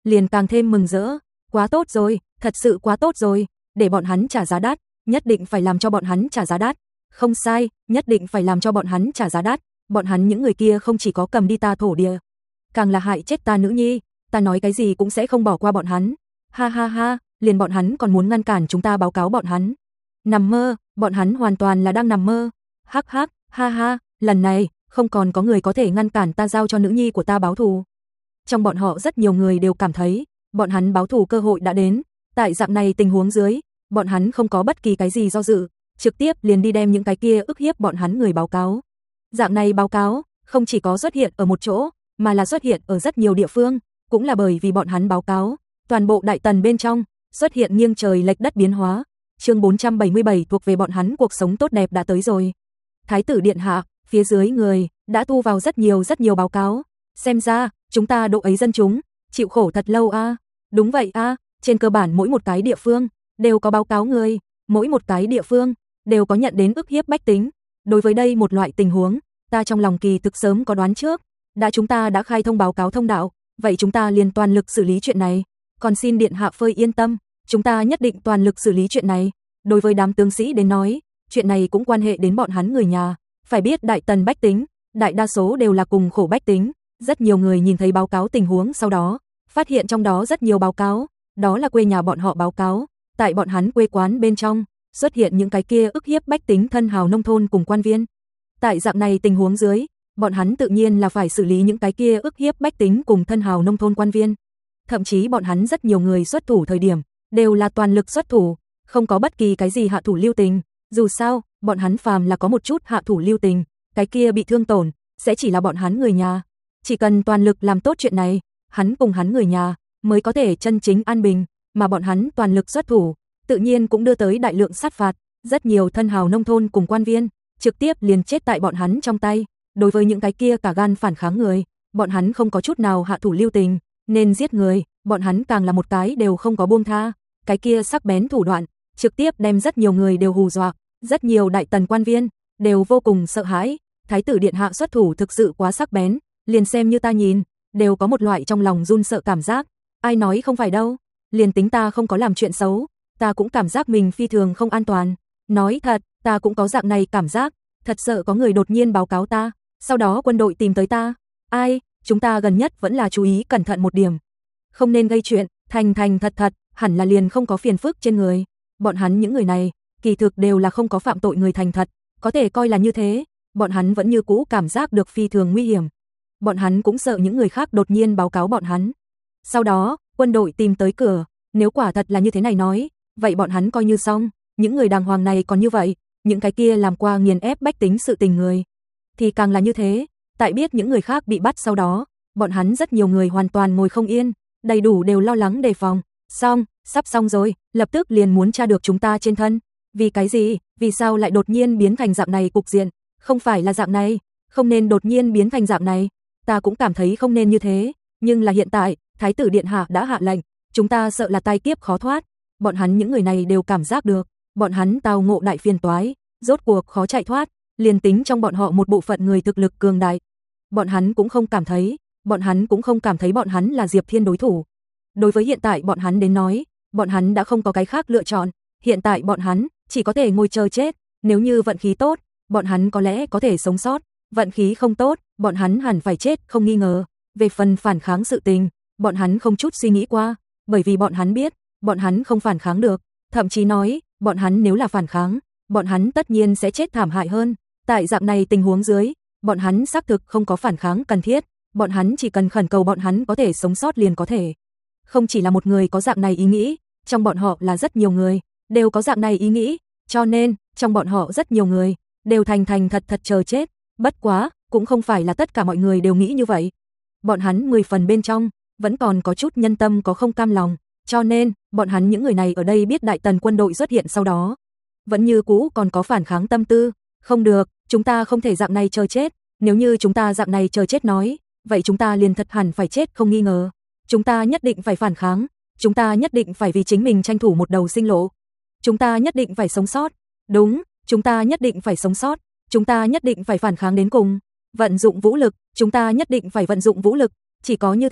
liền càng thêm mừng rỡ. Quá tốt rồi, thật sự quá tốt rồi, để bọn hắn trả giá đắt, nhất định phải làm cho bọn hắn trả giá đắt. Không sai, nhất định phải làm cho bọn hắn trả giá đắt. Bọn hắn những người kia không chỉ có cầm đi ta thổ địa, càng là hại chết ta nữ nhi, ta nói cái gì cũng sẽ không bỏ qua bọn hắn. Ha ha ha, liền bọn hắn còn muốn ngăn cản chúng ta báo cáo bọn hắn. Nằm mơ, bọn hắn hoàn toàn là đang nằm mơ. Hắc hắc, ha ha, lần này, không còn có người có thể ngăn cản ta giao cho nữ nhi của ta báo thù. Trong bọn họ rất nhiều người đều cảm thấy, bọn hắn báo thù cơ hội đã đến. Tại dạng này tình huống dưới, bọn hắn không có bất kỳ cái gì do dự, trực tiếp liền đi đem những cái kia ức hiếp bọn hắn người báo cáo. Dạng này báo cáo, không chỉ có xuất hiện ở một chỗ, mà là xuất hiện ở rất nhiều địa phương, cũng là bởi vì bọn hắn báo cáo, toàn bộ Đại Tần bên trong, xuất hiện nghiêng trời lệch đất biến hóa. Chương bốn trăm bảy mươi bảy thuộc về bọn hắn cuộc sống tốt đẹp đã tới rồi. Thái tử điện hạ, phía dưới người, đã thu vào rất nhiều rất nhiều báo cáo. Xem ra, chúng ta độ ấy dân chúng, chịu khổ thật lâu a. À? Đúng vậy a, à, trên cơ bản mỗi một cái địa phương, đều có báo cáo người, mỗi một cái địa phương, đều có nhận đến ức hiếp bách tính. Đối với đây một loại tình huống, ta trong lòng kỳ thực sớm có đoán trước, đã chúng ta đã khai thông báo cáo thông đạo, vậy chúng ta liền toàn lực xử lý chuyện này. Còn xin điện hạ phơi yên tâm, chúng ta nhất định toàn lực xử lý chuyện này. Đối với đám tướng sĩ đến nói, chuyện này cũng quan hệ đến bọn hắn người nhà. Phải biết Đại Tần bách tính, đại đa số đều là cùng khổ bách tính. Rất nhiều người nhìn thấy báo cáo tình huống sau đó, phát hiện trong đó rất nhiều báo cáo, đó là quê nhà bọn họ báo cáo. Tại bọn hắn quê quán bên trong, xuất hiện những cái kia ức hiếp bách tính thân hào nông thôn cùng quan viên. Tại dạng này tình huống dưới, bọn hắn tự nhiên là phải xử lý những cái kia ức hiếp bách tính cùng thân hào nông thôn quan viên. Thậm chí bọn hắn rất nhiều người xuất thủ thời điểm, đều là toàn lực xuất thủ, không có bất kỳ cái gì hạ thủ lưu tình. Dù sao, bọn hắn phàm là có một chút hạ thủ lưu tình, cái kia bị thương tổn, sẽ chỉ là bọn hắn người nhà. Chỉ cần toàn lực làm tốt chuyện này, hắn cùng hắn người nhà, mới có thể chân chính an bình, mà bọn hắn toàn lực xuất thủ, tự nhiên cũng đưa tới đại lượng sát phạt, rất nhiều thân hào nông thôn cùng quan viên, trực tiếp liền chết tại bọn hắn trong tay. Đối với những cái kia cả gan phản kháng người, bọn hắn không có chút nào hạ thủ lưu tình, nên giết người, bọn hắn càng là một cái đều không có buông tha. Cái kia sắc bén thủ đoạn, trực tiếp đem rất nhiều người đều hù dọa, rất nhiều Đại Tần quan viên đều vô cùng sợ hãi. Thái tử điện hạ xuất thủ thực sự quá sắc bén, liền xem như ta nhìn, đều có một loại trong lòng run sợ cảm giác. Ai nói không phải đâu, liền tính ta không có làm chuyện xấu, ta cũng cảm giác mình phi thường không an toàn. Nói thật, ta cũng có dạng này cảm giác, thật sợ có người đột nhiên báo cáo ta, sau đó quân đội tìm tới ta. Ai, chúng ta gần nhất vẫn là chú ý cẩn thận một điểm, không nên gây chuyện, thành thành thật thật, hẳn là liền không có phiền phức trên người. Bọn hắn những người này, kỳ thực đều là không có phạm tội người thành thật, có thể coi là như thế, bọn hắn vẫn như cũ cảm giác được phi thường nguy hiểm. Bọn hắn cũng sợ những người khác đột nhiên báo cáo bọn hắn. Sau đó, quân đội tìm tới cửa, nếu quả thật là như thế này nói, vậy bọn hắn coi như xong, những người đàng hoàng này còn như vậy, những cái kia làm qua nghiền ép bách tính sự tình người, thì càng là như thế. Tại biết những người khác bị bắt sau đó, bọn hắn rất nhiều người hoàn toàn ngồi không yên, đầy đủ đều lo lắng đề phòng. Xong, sắp xong rồi, lập tức liền muốn tra được chúng ta trên thân. Vì cái gì, vì sao lại đột nhiên biến thành dạng này cục diện, không phải là dạng này, không nên đột nhiên biến thành dạng này. Ta cũng cảm thấy không nên như thế, nhưng là hiện tại, Thái tử điện hạ đã hạ lệnh, chúng ta sợ là tai kiếp khó thoát. Bọn hắn những người này đều cảm giác được, bọn hắn tao ngộ đại phiền toái, rốt cuộc khó chạy thoát, liền tính trong bọn họ một bộ phận người thực lực cường đại. Bọn hắn cũng không cảm thấy, bọn hắn cũng không cảm thấy bọn hắn là Diệp Thiên đối thủ. Đối với hiện tại bọn hắn đến nói, bọn hắn đã không có cái khác lựa chọn, hiện tại bọn hắn chỉ có thể ngồi chờ chết, nếu như vận khí tốt, bọn hắn có lẽ có thể sống sót, vận khí không tốt, bọn hắn hẳn phải chết không nghi ngờ. Về phần phản kháng sự tình, bọn hắn không chút suy nghĩ qua, bởi vì bọn hắn biết, bọn hắn không phản kháng được, thậm chí nói, bọn hắn nếu là phản kháng, bọn hắn tất nhiên sẽ chết thảm hại hơn. Tại dạng này tình huống dưới, bọn hắn xác thực không có phản kháng cần thiết, bọn hắn chỉ cần khẩn cầu bọn hắn có thể sống sót liền có thể. Không chỉ là một người có dạng này ý nghĩ, trong bọn họ là rất nhiều người đều có dạng này ý nghĩ, cho nên trong bọn họ rất nhiều người đều thành thành thật thật chờ chết. Bất quá, cũng không phải là tất cả mọi người đều nghĩ như vậy. Bọn hắn mười phần bên trong vẫn còn có chút nhân tâm có không cam lòng, cho nên bọn hắn những người này ở đây biết Đại Tần quân đội xuất hiện sau đó, vẫn như cũ còn có phản kháng tâm tư. Không được, chúng ta không thể dạng này chờ chết, nếu như chúng ta dạng này chờ chết nói, vậy chúng ta liền thật hẳn phải chết không nghi ngờ. Chúng ta nhất định phải phản kháng, chúng ta nhất định phải vì chính mình tranh thủ một đầu sinh lộ. Chúng ta nhất định phải sống sót. Đúng, chúng ta nhất định phải sống sót, chúng ta nhất định phải phản kháng đến cùng. Vận dụng vũ lực, chúng ta nhất định phải vận dụng vũ lực, chỉ có như thế,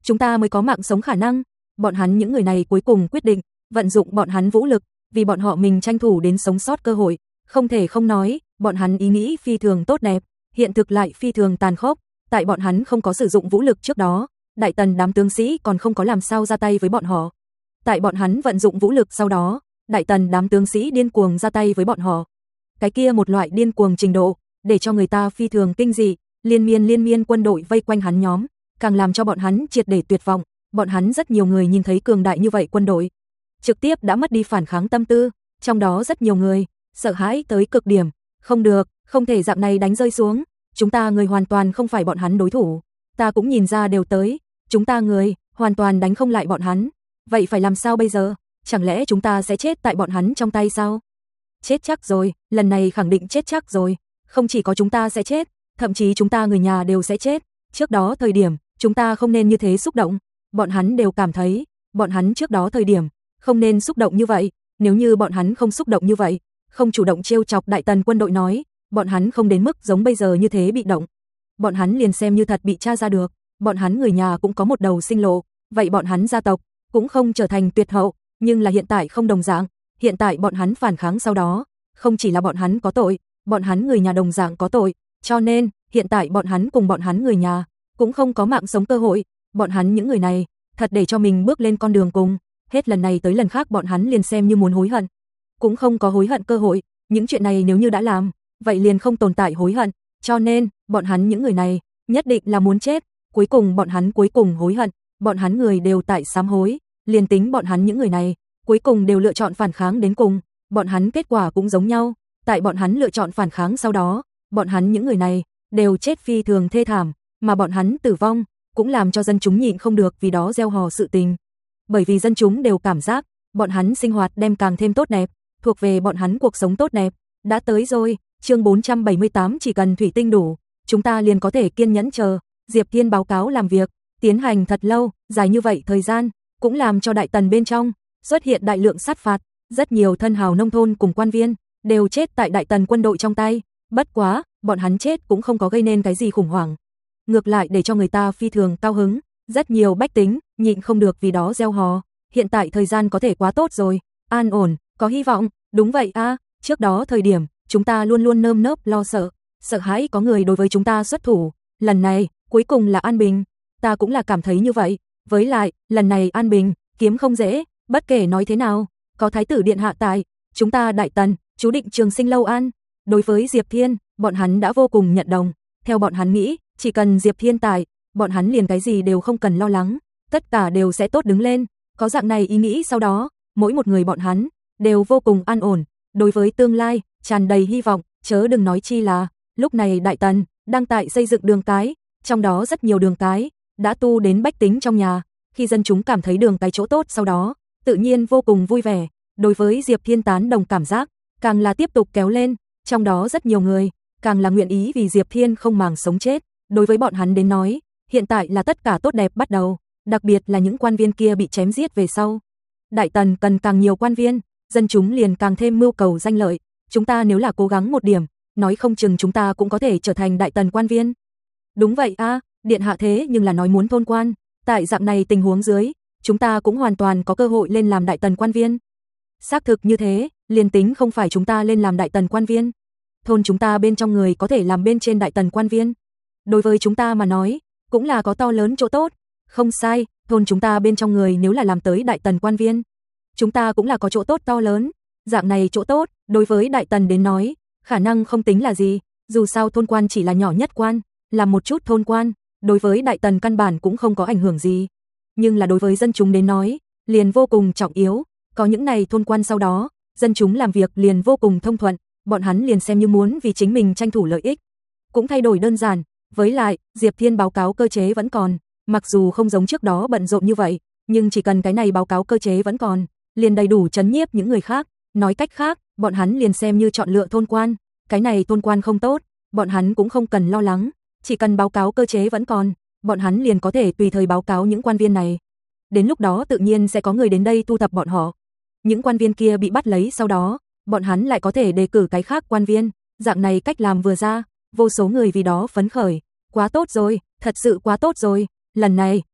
chúng ta mới có mạng sống khả năng. Bọn hắn những người này cuối cùng quyết định vận dụng bọn hắn vũ lực, vì bọn họ mình tranh thủ đến sống sót cơ hội. Không thể không nói, bọn hắn ý nghĩ phi thường tốt đẹp, hiện thực lại phi thường tàn khốc. Tại bọn hắn không có sử dụng vũ lực trước đó, Đại Tần đám tướng sĩ còn không có làm sao ra tay với bọn họ. Tại bọn hắn vận dụng vũ lực sau đó, Đại Tần đám tướng sĩ điên cuồng ra tay với bọn họ. Cái kia một loại điên cuồng trình độ, để cho người ta phi thường kinh dị, liên miên liên miên quân đội vây quanh hắn nhóm, càng làm cho bọn hắn triệt để tuyệt vọng. Bọn hắn rất nhiều người nhìn thấy cường đại như vậy quân đội, trực tiếp đã mất đi phản kháng tâm tư, trong đó rất nhiều người sợ hãi tới cực điểm, không được, không thể dạng này đánh rơi xuống, chúng ta người hoàn toàn không phải bọn hắn đối thủ, ta cũng nhìn ra đều tới, chúng ta người hoàn toàn đánh không lại bọn hắn, vậy phải làm sao bây giờ, chẳng lẽ chúng ta sẽ chết tại bọn hắn trong tay sao? Chết chắc rồi, lần này khẳng định chết chắc rồi, không chỉ có chúng ta sẽ chết, thậm chí chúng ta người nhà đều sẽ chết, trước đó thời điểm, chúng ta không nên như thế xúc động, bọn hắn đều cảm thấy, bọn hắn trước đó thời điểm, không nên xúc động như vậy, nếu như bọn hắn không xúc động như vậy, không chủ động trêu chọc Đại Tần quân đội nói, bọn hắn không đến mức giống bây giờ như thế bị động. Bọn hắn liền xem như thật bị tra ra được, bọn hắn người nhà cũng có một đầu sinh lộ, vậy bọn hắn gia tộc cũng không trở thành tuyệt hậu, nhưng là hiện tại không đồng dạng, hiện tại bọn hắn phản kháng sau đó, không chỉ là bọn hắn có tội, bọn hắn người nhà đồng dạng có tội, cho nên, hiện tại bọn hắn cùng bọn hắn người nhà cũng không có mạng sống cơ hội, bọn hắn những người này, thật để cho mình bước lên con đường cùng, hết lần này tới lần khác bọn hắn liền xem như muốn hối hận, cũng không có hối hận cơ hội, những chuyện này nếu như đã làm, vậy liền không tồn tại hối hận, cho nên, bọn hắn những người này, nhất định là muốn chết, cuối cùng bọn hắn cuối cùng hối hận, bọn hắn người đều tại sám hối, liền tính bọn hắn những người này, cuối cùng đều lựa chọn phản kháng đến cùng, bọn hắn kết quả cũng giống nhau, tại bọn hắn lựa chọn phản kháng sau đó, bọn hắn những người này, đều chết phi thường thê thảm, mà bọn hắn tử vong, cũng làm cho dân chúng nhịn không được vì đó gieo hò sự tình. Bởi vì dân chúng đều cảm giác, bọn hắn sinh hoạt đem càng thêm tốt đẹp, thuộc về bọn hắn cuộc sống tốt đẹp, đã tới rồi, chương bốn trăm bảy mươi tám chỉ cần thủy tinh đủ, chúng ta liền có thể kiên nhẫn chờ, Diệp Thiên báo cáo làm việc, tiến hành thật lâu, dài như vậy thời gian, cũng làm cho Đại Tần bên trong, xuất hiện đại lượng sát phạt, rất nhiều thân hào nông thôn cùng quan viên, đều chết tại Đại Tần quân đội trong tay, bất quá, bọn hắn chết cũng không có gây nên cái gì khủng hoảng. Ngược lại để cho người ta phi thường cao hứng, rất nhiều bách tính, nhịn không được vì đó gieo hò, hiện tại thời gian có thể quá tốt rồi, an ổn, có hy vọng, đúng vậy a, trước đó thời điểm, chúng ta luôn luôn nơm nớp lo sợ, sợ hãi có người đối với chúng ta xuất thủ, lần này, cuối cùng là an bình, ta cũng là cảm thấy như vậy, với lại, lần này an bình, kiếm không dễ, bất kể nói thế nào, có thái tử điện hạ tại, chúng ta Đại Tần, chú định trường sinh lâu an, đối với Diệp Thiên, bọn hắn đã vô cùng nhận đồng, theo bọn hắn nghĩ, chỉ cần Diệp Thiên tại, bọn hắn liền cái gì đều không cần lo lắng, tất cả đều sẽ tốt đứng lên, có dạng này ý nghĩ sau đó, mỗi một người bọn hắn, đều vô cùng an ổn, đối với tương lai, tràn đầy hy vọng, chớ đừng nói chi là, lúc này Đại Tần, đang tại xây dựng đường cái, trong đó rất nhiều đường cái, đã tu đến bách tính trong nhà, khi dân chúng cảm thấy đường cái chỗ tốt sau đó, tự nhiên vô cùng vui vẻ, đối với Diệp Thiên tán đồng cảm giác, càng là tiếp tục kéo lên, trong đó rất nhiều người, càng là nguyện ý vì Diệp Thiên không màng sống chết, đối với bọn hắn đến nói, hiện tại là tất cả tốt đẹp bắt đầu, đặc biệt là những quan viên kia bị chém giết về sau. Đại Tần cần càng nhiều quan viên, dân chúng liền càng thêm mưu cầu danh lợi, chúng ta nếu là cố gắng một điểm, nói không chừng chúng ta cũng có thể trở thành Đại Tần quan viên. Đúng vậy a, điện hạ thế nhưng là nói muốn thôn quan, tại dạng này tình huống dưới, chúng ta cũng hoàn toàn có cơ hội lên làm Đại Tần quan viên. Xác thực như thế, liền tính không phải chúng ta lên làm Đại Tần quan viên, thôn chúng ta bên trong người có thể làm bên trên Đại Tần quan viên. Đối với chúng ta mà nói, cũng là có to lớn chỗ tốt, không sai, thôn chúng ta bên trong người nếu là làm tới Đại Tần quan viên, chúng ta cũng là có chỗ tốt to lớn, dạng này chỗ tốt, đối với Đại Tần đến nói, khả năng không tính là gì, dù sao thôn quan chỉ là nhỏ nhất quan, làm một chút thôn quan, đối với Đại Tần căn bản cũng không có ảnh hưởng gì, nhưng là đối với dân chúng đến nói, liền vô cùng trọng yếu, có những này thôn quan sau đó, dân chúng làm việc liền vô cùng thông thuận, bọn hắn liền xem như muốn vì chính mình tranh thủ lợi ích, cũng thay đổi đơn giản, với lại, Diệp Thiên báo cáo cơ chế vẫn còn, mặc dù không giống trước đó bận rộn như vậy, nhưng chỉ cần cái này báo cáo cơ chế vẫn còn, liền đầy đủ chấn nhiếp những người khác, nói cách khác, bọn hắn liền xem như chọn lựa thôn quan, cái này thôn quan không tốt, bọn hắn cũng không cần lo lắng, chỉ cần báo cáo cơ chế vẫn còn, bọn hắn liền có thể tùy thời báo cáo những quan viên này. Đến lúc đó tự nhiên sẽ có người đến đây thu thập bọn họ. Những quan viên kia bị bắt lấy sau đó, bọn hắn lại có thể đề cử cái khác quan viên, dạng này cách làm vừa ra, vô số người vì đó phấn khởi, quá tốt rồi, thật sự quá tốt rồi, lần này,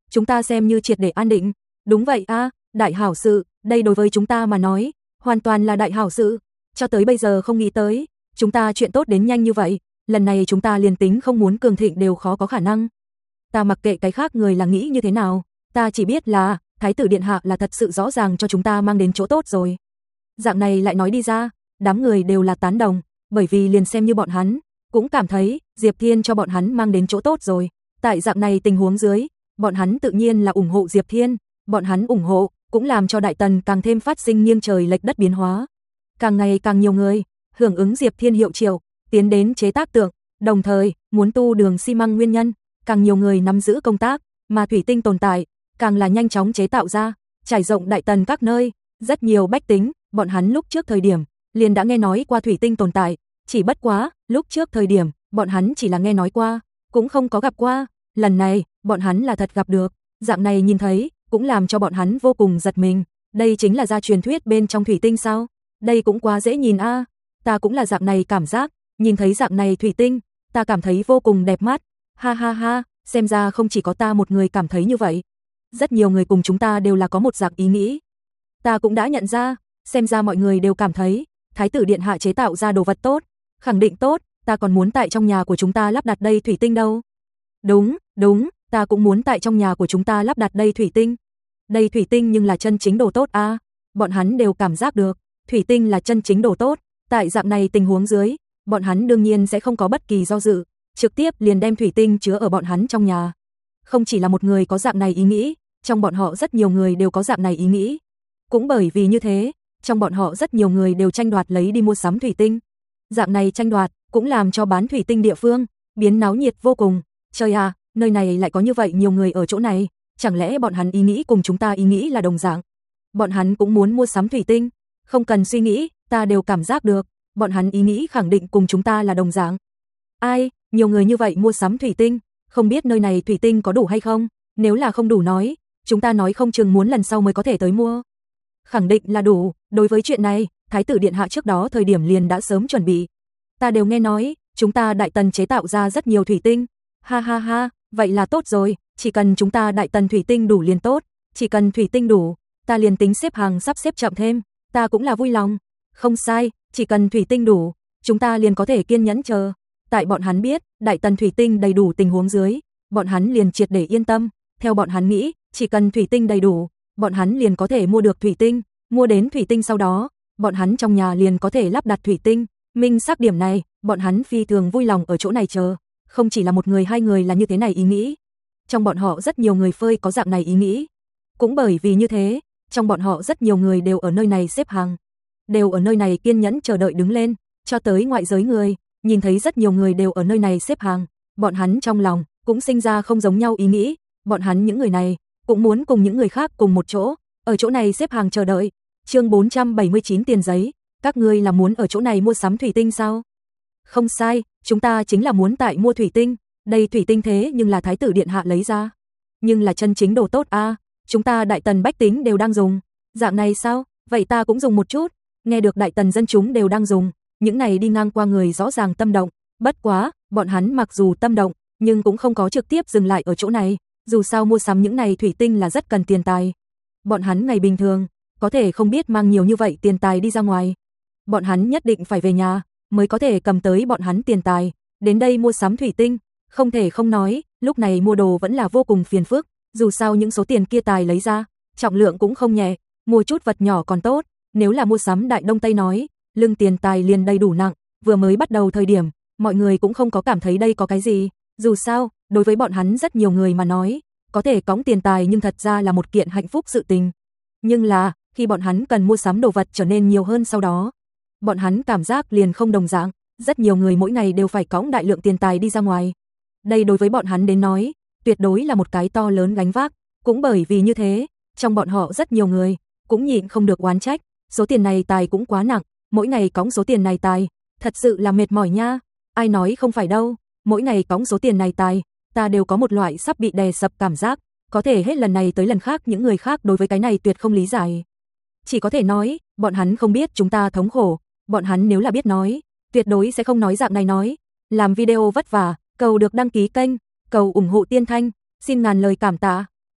chúng ta xem như triệt để an định. Đúng vậy a, đại hảo sự, đây đối với chúng ta mà nói, hoàn toàn là đại hảo sự. Cho tới bây giờ không nghĩ tới, chúng ta chuyện tốt đến nhanh như vậy, lần này chúng ta liền tính không muốn cường thịnh đều khó có khả năng. Ta mặc kệ cái khác người là nghĩ như thế nào, ta chỉ biết là, Thái tử điện hạ là thật sự rõ ràng cho chúng ta mang đến chỗ tốt rồi. Dạng này lại nói đi ra, đám người đều là tán đồng, bởi vì liền xem như bọn hắn, cũng cảm thấy, Diệp Thiên cho bọn hắn mang đến chỗ tốt rồi. Tại dạng này tình huống dưới, bọn hắn tự nhiên là ủng hộ Diệp Thiên, bọn hắn ủng hộ, cũng làm cho Đại Tần càng thêm phát sinh nghiêng trời lệch đất biến hóa. Càng ngày càng nhiều người, hưởng ứng Diệp Thiên hiệu triệu, tiến đến chế tác tượng, đồng thời, muốn tu đường xi măng nguyên nhân, càng nhiều người nắm giữ công tác, mà thủy tinh tồn tại, càng là nhanh chóng chế tạo ra, trải rộng Đại Tần các nơi, rất nhiều bách tính, bọn hắn lúc trước thời điểm, liền đã nghe nói qua thủy tinh tồn tại, chỉ bất quá, lúc trước thời điểm, bọn hắn chỉ là nghe nói qua, cũng không có gặp qua, lần này, bọn hắn là thật gặp được, dạng này nhìn thấy, cũng làm cho bọn hắn vô cùng giật mình, đây chính là gia truyền thuyết bên trong thủy tinh sao? Đây cũng quá dễ nhìn a, ta cũng là dạng này cảm giác, nhìn thấy dạng này thủy tinh, ta cảm thấy vô cùng đẹp mắt, ha ha ha, xem ra không chỉ có ta một người cảm thấy như vậy, rất nhiều người cùng chúng ta đều là có một dạng ý nghĩ. Ta cũng đã nhận ra, xem ra mọi người đều cảm thấy, Thái tử điện hạ chế tạo ra đồ vật tốt, khẳng định tốt, ta còn muốn tại trong nhà của chúng ta lắp đặt đây thủy tinh đâu. Đúng, đúng, ta cũng muốn tại trong nhà của chúng ta lắp đặt đây thủy tinh. Đây thủy tinh nhưng là chân chính đồ tốt a, à. Bọn hắn đều cảm giác được, thủy tinh là chân chính đồ tốt, tại dạng này tình huống dưới, bọn hắn đương nhiên sẽ không có bất kỳ do dự, trực tiếp liền đem thủy tinh chứa ở bọn hắn trong nhà. Không chỉ là một người có dạng này ý nghĩ, trong bọn họ rất nhiều người đều có dạng này ý nghĩ. Cũng bởi vì như thế, trong bọn họ rất nhiều người đều tranh đoạt lấy đi mua sắm thủy tinh. Dạng này tranh đoạt cũng làm cho bán thủy tinh địa phương biến náo nhiệt vô cùng. Trời à, nơi này lại có như vậy nhiều người ở chỗ này, chẳng lẽ bọn hắn ý nghĩ cùng chúng ta ý nghĩ là đồng dạng? Bọn hắn cũng muốn mua sắm thủy tinh, không cần suy nghĩ, ta đều cảm giác được, bọn hắn ý nghĩ khẳng định cùng chúng ta là đồng dạng. Ai, nhiều người như vậy mua sắm thủy tinh, không biết nơi này thủy tinh có đủ hay không? Nếu là không đủ nói, chúng ta nói không chừng muốn lần sau mới có thể tới mua. Khẳng định là đủ, đối với chuyện này, Thái tử điện hạ trước đó thời điểm liền đã sớm chuẩn bị. Ta đều nghe nói, chúng ta Đại Tần chế tạo ra rất nhiều thủy tinh. Ha ha ha, vậy là tốt rồi, chỉ cần chúng ta Đại Tần thủy tinh đủ liền tốt, chỉ cần thủy tinh đủ, ta liền tính xếp hàng sắp xếp chậm thêm, ta cũng là vui lòng. Không sai, chỉ cần thủy tinh đủ, chúng ta liền có thể kiên nhẫn chờ. Tại bọn hắn biết, Đại Tần thủy tinh đầy đủ tình huống dưới, bọn hắn liền triệt để yên tâm, theo bọn hắn nghĩ, chỉ cần thủy tinh đầy đủ, bọn hắn liền có thể mua được thủy tinh, mua đến thủy tinh sau đó, bọn hắn trong nhà liền có thể lắp đặt thủy tinh, minh xác điểm này, bọn hắn phi thường vui lòng ở chỗ này chờ, không chỉ là một người hai người là như thế này ý nghĩ. Trong bọn họ rất nhiều người phơi có dạng này ý nghĩ. Cũng bởi vì như thế, trong bọn họ rất nhiều người đều ở nơi này xếp hàng, đều ở nơi này kiên nhẫn chờ đợi đứng lên, cho tới ngoại giới người, nhìn thấy rất nhiều người đều ở nơi này xếp hàng, bọn hắn trong lòng cũng sinh ra không giống nhau ý nghĩ, bọn hắn những người này cũng muốn cùng những người khác cùng một chỗ, ở chỗ này xếp hàng chờ đợi. Chương bốn trăm bảy mươi chín tiền giấy, các ngươi là muốn ở chỗ này mua sắm thủy tinh sao? Không sai, chúng ta chính là muốn tại mua thủy tinh, đây thủy tinh thế nhưng là Thái tử điện hạ lấy ra, nhưng là chân chính đồ tốt a, à, chúng ta Đại Tần bách tính đều đang dùng. Dạng này sao? Vậy ta cũng dùng một chút. Nghe được Đại Tần dân chúng đều đang dùng, những này đi ngang qua người rõ ràng tâm động, bất quá, bọn hắn mặc dù tâm động, nhưng cũng không có trực tiếp dừng lại ở chỗ này, dù sao mua sắm những này thủy tinh là rất cần tiền tài. Bọn hắn ngày bình thường có thể không biết mang nhiều như vậy tiền tài đi ra ngoài. Bọn hắn nhất định phải về nhà mới có thể cầm tới bọn hắn tiền tài, đến đây mua sắm thủy tinh, không thể không nói, lúc này mua đồ vẫn là vô cùng phiền phức, dù sao những số tiền kia tài lấy ra, trọng lượng cũng không nhẹ, mua chút vật nhỏ còn tốt, nếu là mua sắm Đại Đông Tây nói, lưng tiền tài liền đầy đủ nặng, vừa mới bắt đầu thời điểm, mọi người cũng không có cảm thấy đây có cái gì, dù sao, đối với bọn hắn rất nhiều người mà nói, có thể cõng tiền tài nhưng thật ra là một kiện hạnh phúc sự tình. Nhưng là, khi bọn hắn cần mua sắm đồ vật trở nên nhiều hơn sau đó, bọn hắn cảm giác liền không đồng dạng, rất nhiều người mỗi ngày đều phải cõng đại lượng tiền tài đi ra ngoài. Đây đối với bọn hắn đến nói, tuyệt đối là một cái to lớn gánh vác, cũng bởi vì như thế, trong bọn họ rất nhiều người cũng nhịn không được oán trách, số tiền này tài cũng quá nặng, mỗi ngày cõng số tiền này tài, thật sự là mệt mỏi nha. Ai nói không phải đâu, mỗi ngày cõng số tiền này tài, ta đều có một loại sắp bị đè sập cảm giác, có thể hết lần này tới lần khác những người khác đối với cái này tuyệt không lý giải. Chỉ có thể nói, bọn hắn không biết chúng ta thống khổ, bọn hắn nếu là biết nói, tuyệt đối sẽ không nói dạng này nói. Làm video vất vả, cầu được đăng ký kênh, cầu ủng hộ Tiên Thanh, xin ngàn lời cảm tạ.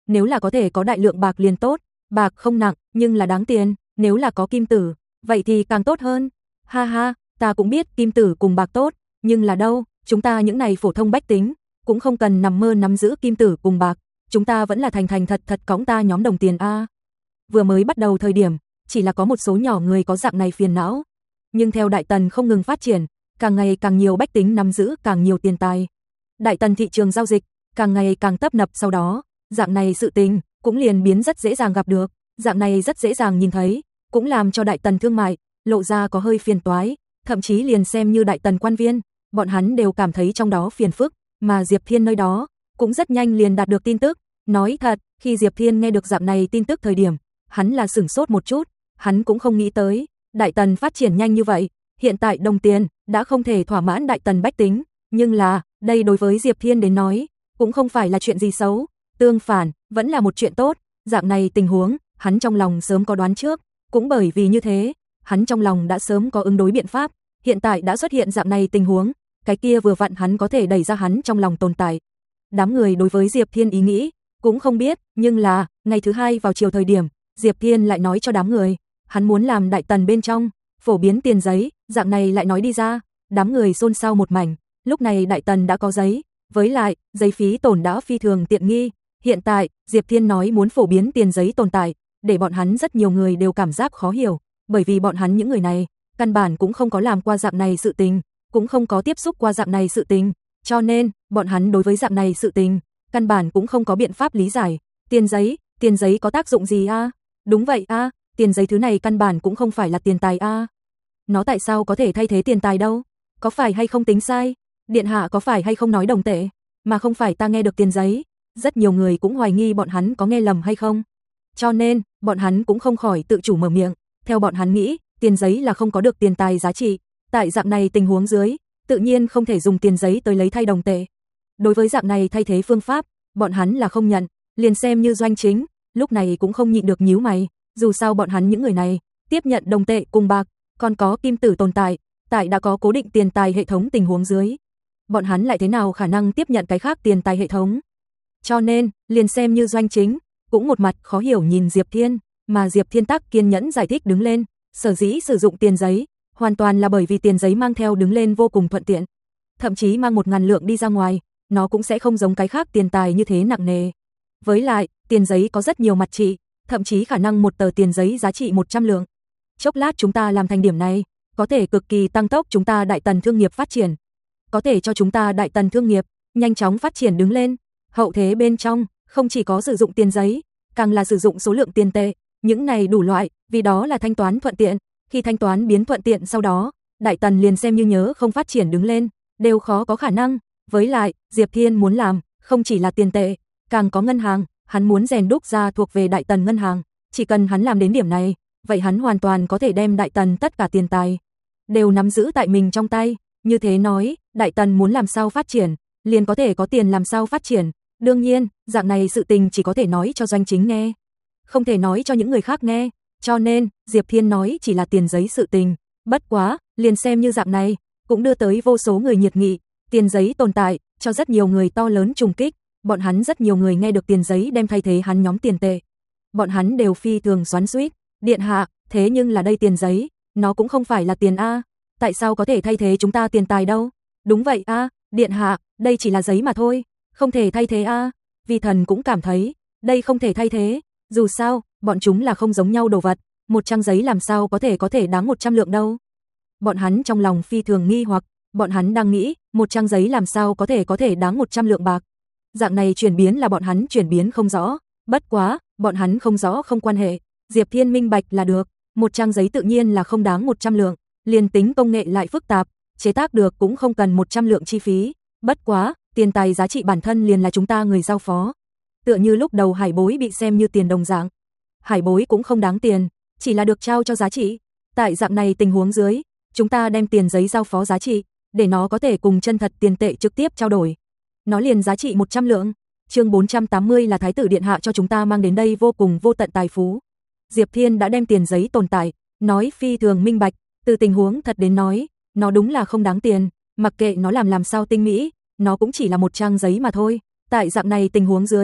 nếu là có thể có đại lượng bạc liền tốt, bạc không nặng, nhưng là đáng tiền, nếu là có kim tử, vậy thì càng tốt hơn. Ha ha, ta cũng biết kim tử cùng bạc tốt, nhưng là đâu, chúng ta những này phổ thông bách tính, cũng không cần nằm mơ nắm giữ kim tử cùng bạc, chúng ta vẫn là thành thành thật thật cõng ta nhóm đồng tiền a. Vừa mới bắt đầu thời điểm, chỉ là có một số nhỏ người có dạng này phiền não, nhưng theo Đại Tần không ngừng phát triển, càng ngày càng nhiều bách tính nắm giữ càng nhiều tiền tài. Đại Tần thị trường giao dịch càng ngày càng tấp nập, sau đó, dạng này sự tình cũng liền biến rất dễ dàng gặp được, dạng này rất dễ dàng nhìn thấy, cũng làm cho Đại Tần thương mại lộ ra có hơi phiền toái, thậm chí liền xem như Đại Tần quan viên, bọn hắn đều cảm thấy trong đó phiền phức, mà Diệp Thiên nơi đó cũng rất nhanh liền đạt được tin tức. Nói thật, khi Diệp Thiên nghe được dạng này tin tức thời điểm, hắn là sửng sốt một chút, hắn cũng không nghĩ tới, Đại Tần phát triển nhanh như vậy, hiện tại đồng tiền đã không thể thỏa mãn Đại Tần bách tính, nhưng là, đây đối với Diệp Thiên đến nói, cũng không phải là chuyện gì xấu, tương phản, vẫn là một chuyện tốt, dạng này tình huống, hắn trong lòng sớm có đoán trước, cũng bởi vì như thế, hắn trong lòng đã sớm có ứng đối biện pháp, hiện tại đã xuất hiện dạng này tình huống, cái kia vừa vặn hắn có thể đẩy ra hắn trong lòng tồn tại. Đám người đối với Diệp Thiên ý nghĩ cũng không biết, nhưng là, ngày thứ hai vào chiều thời điểm, Diệp Thiên lại nói cho đám người, hắn muốn làm Đại Tần bên trong phổ biến tiền giấy, dạng này lại nói đi ra, đám người xôn xao một mảnh, lúc này Đại Tần đã có giấy, với lại, giấy phí tổn đã phi thường tiện nghi, hiện tại, Diệp Thiên nói muốn phổ biến tiền giấy tồn tại, để bọn hắn rất nhiều người đều cảm giác khó hiểu, bởi vì bọn hắn những người này, căn bản cũng không có làm qua dạng này sự tình, cũng không có tiếp xúc qua dạng này sự tình, cho nên, bọn hắn đối với dạng này sự tình, căn bản cũng không có biện pháp lý giải. Tiền giấy, tiền giấy có tác dụng gì a? Đúng vậy a, tiền giấy thứ này căn bản cũng không phải là tiền tài a. Nó tại sao có thể thay thế tiền tài đâu? Có phải hay không tính sai? Điện hạ có phải hay không nói đồng tệ, mà không phải ta nghe được tiền giấy? Rất nhiều người cũng hoài nghi bọn hắn có nghe lầm hay không. Cho nên, bọn hắn cũng không khỏi tự chủ mở miệng, theo bọn hắn nghĩ, tiền giấy là không có được tiền tài giá trị, tại dạng này tình huống dưới, tự nhiên không thể dùng tiền giấy tới lấy thay đồng tệ. Đối với dạng này thay thế phương pháp, bọn hắn là không nhận, liền xem như Doanh Chính, lúc này cũng không nhịn được nhíu mày, dù sao bọn hắn những người này, tiếp nhận đồng tệ cùng bạc, còn có kim tử tồn tại, tại đã có cố định tiền tài hệ thống tình huống dưới. Bọn hắn lại thế nào khả năng tiếp nhận cái khác tiền tài hệ thống? Cho nên, liền xem như Doanh Chính, cũng một mặt khó hiểu nhìn Diệp Thiên, mà Diệp Thiên tắc kiên nhẫn giải thích đứng lên, sở dĩ sử dụng tiền giấy, hoàn toàn là bởi vì tiền giấy mang theo đứng lên vô cùng thuận tiện. Thậm chí mang một ngàn lượng đi ra ngoài, nó cũng sẽ không giống cái khác tiền tài như thế nặng nề. Với lại, tiền giấy có rất nhiều mặt trị, thậm chí khả năng một tờ tiền giấy giá trị một trăm lượng. Chốc lát chúng ta làm thành điểm này, có thể cực kỳ tăng tốc chúng ta Đại Tần thương nghiệp phát triển. Có thể cho chúng ta Đại Tần thương nghiệp nhanh chóng phát triển đứng lên. Hậu thế bên trong, không chỉ có sử dụng tiền giấy, càng là sử dụng số lượng tiền tệ, những này đủ loại, vì đó là thanh toán thuận tiện. Khi thanh toán biến thuận tiện sau đó, Đại Tần liền xem như nhớ không phát triển đứng lên, đều khó có khả năng. Với lại, Diệp Thiên muốn làm, không chỉ là tiền tệ, càng có ngân hàng, hắn muốn rèn đúc ra thuộc về Đại Tần ngân hàng, chỉ cần hắn làm đến điểm này, vậy hắn hoàn toàn có thể đem Đại Tần tất cả tiền tài đều nắm giữ tại mình trong tay, như thế nói, Đại Tần muốn làm sao phát triển, liền có thể có tiền làm sao phát triển. Đương nhiên, dạng này sự tình chỉ có thể nói cho Doanh Chính nghe, không thể nói cho những người khác nghe, cho nên, Diệp Thiên nói chỉ là tiền giấy sự tình, bất quá, liền xem như dạng này, cũng đưa tới vô số người nhiệt nghị, tiền giấy tồn tại, cho rất nhiều người to lớn trùng kích, bọn hắn rất nhiều người nghe được tiền giấy đem thay thế hắn nhóm tiền tệ. Bọn hắn đều phi thường xoắn xuýt, điện hạ, thế nhưng là đây tiền giấy, nó cũng không phải là tiền a, tại sao có thể thay thế chúng ta tiền tài đâu? Đúng vậy a, điện hạ, đây chỉ là giấy mà thôi, không thể thay thế a. Vi Thần cũng cảm thấy, đây không thể thay thế, dù sao, bọn chúng là không giống nhau đồ vật, một trang giấy làm sao có thể có thể đáng một trăm lượng đâu. Bọn hắn trong lòng phi thường nghi hoặc, bọn hắn đang nghĩ, một trang giấy làm sao có thể có thể đáng một trăm lượng bạc. Dạng này chuyển biến là bọn hắn chuyển biến không rõ, bất quá, bọn hắn không rõ không quan hệ, Diệp Thiên minh bạch là được, một trang giấy tự nhiên là không đáng một trăm lượng, liền tính công nghệ lại phức tạp, chế tác được cũng không cần một trăm lượng chi phí, bất quá, tiền tài giá trị bản thân liền là chúng ta người giao phó. Tựa như lúc đầu hải bối bị xem như tiền đồng dạng. Hải bối cũng không đáng tiền, chỉ là được trao cho giá trị. Tại dạng này tình huống dưới, chúng ta đem tiền giấy giao phó giá trị, để nó có thể cùng chân thật tiền tệ trực tiếp trao đổi. Nó liền giá trị một trăm lượng. Chương bốn trăm tám mươi là Thái tử điện hạ cho chúng ta mang đến đây vô cùng vô tận tài phú. Diệp Thiên đã đem tiền giấy tồn tại, nói phi thường minh bạch, từ tình huống thật đến nói, nó đúng là không đáng tiền, mặc kệ nó làm làm sao tinh mỹ, nó cũng chỉ là một trang giấy mà thôi. Tại dạng này tình huống dưới,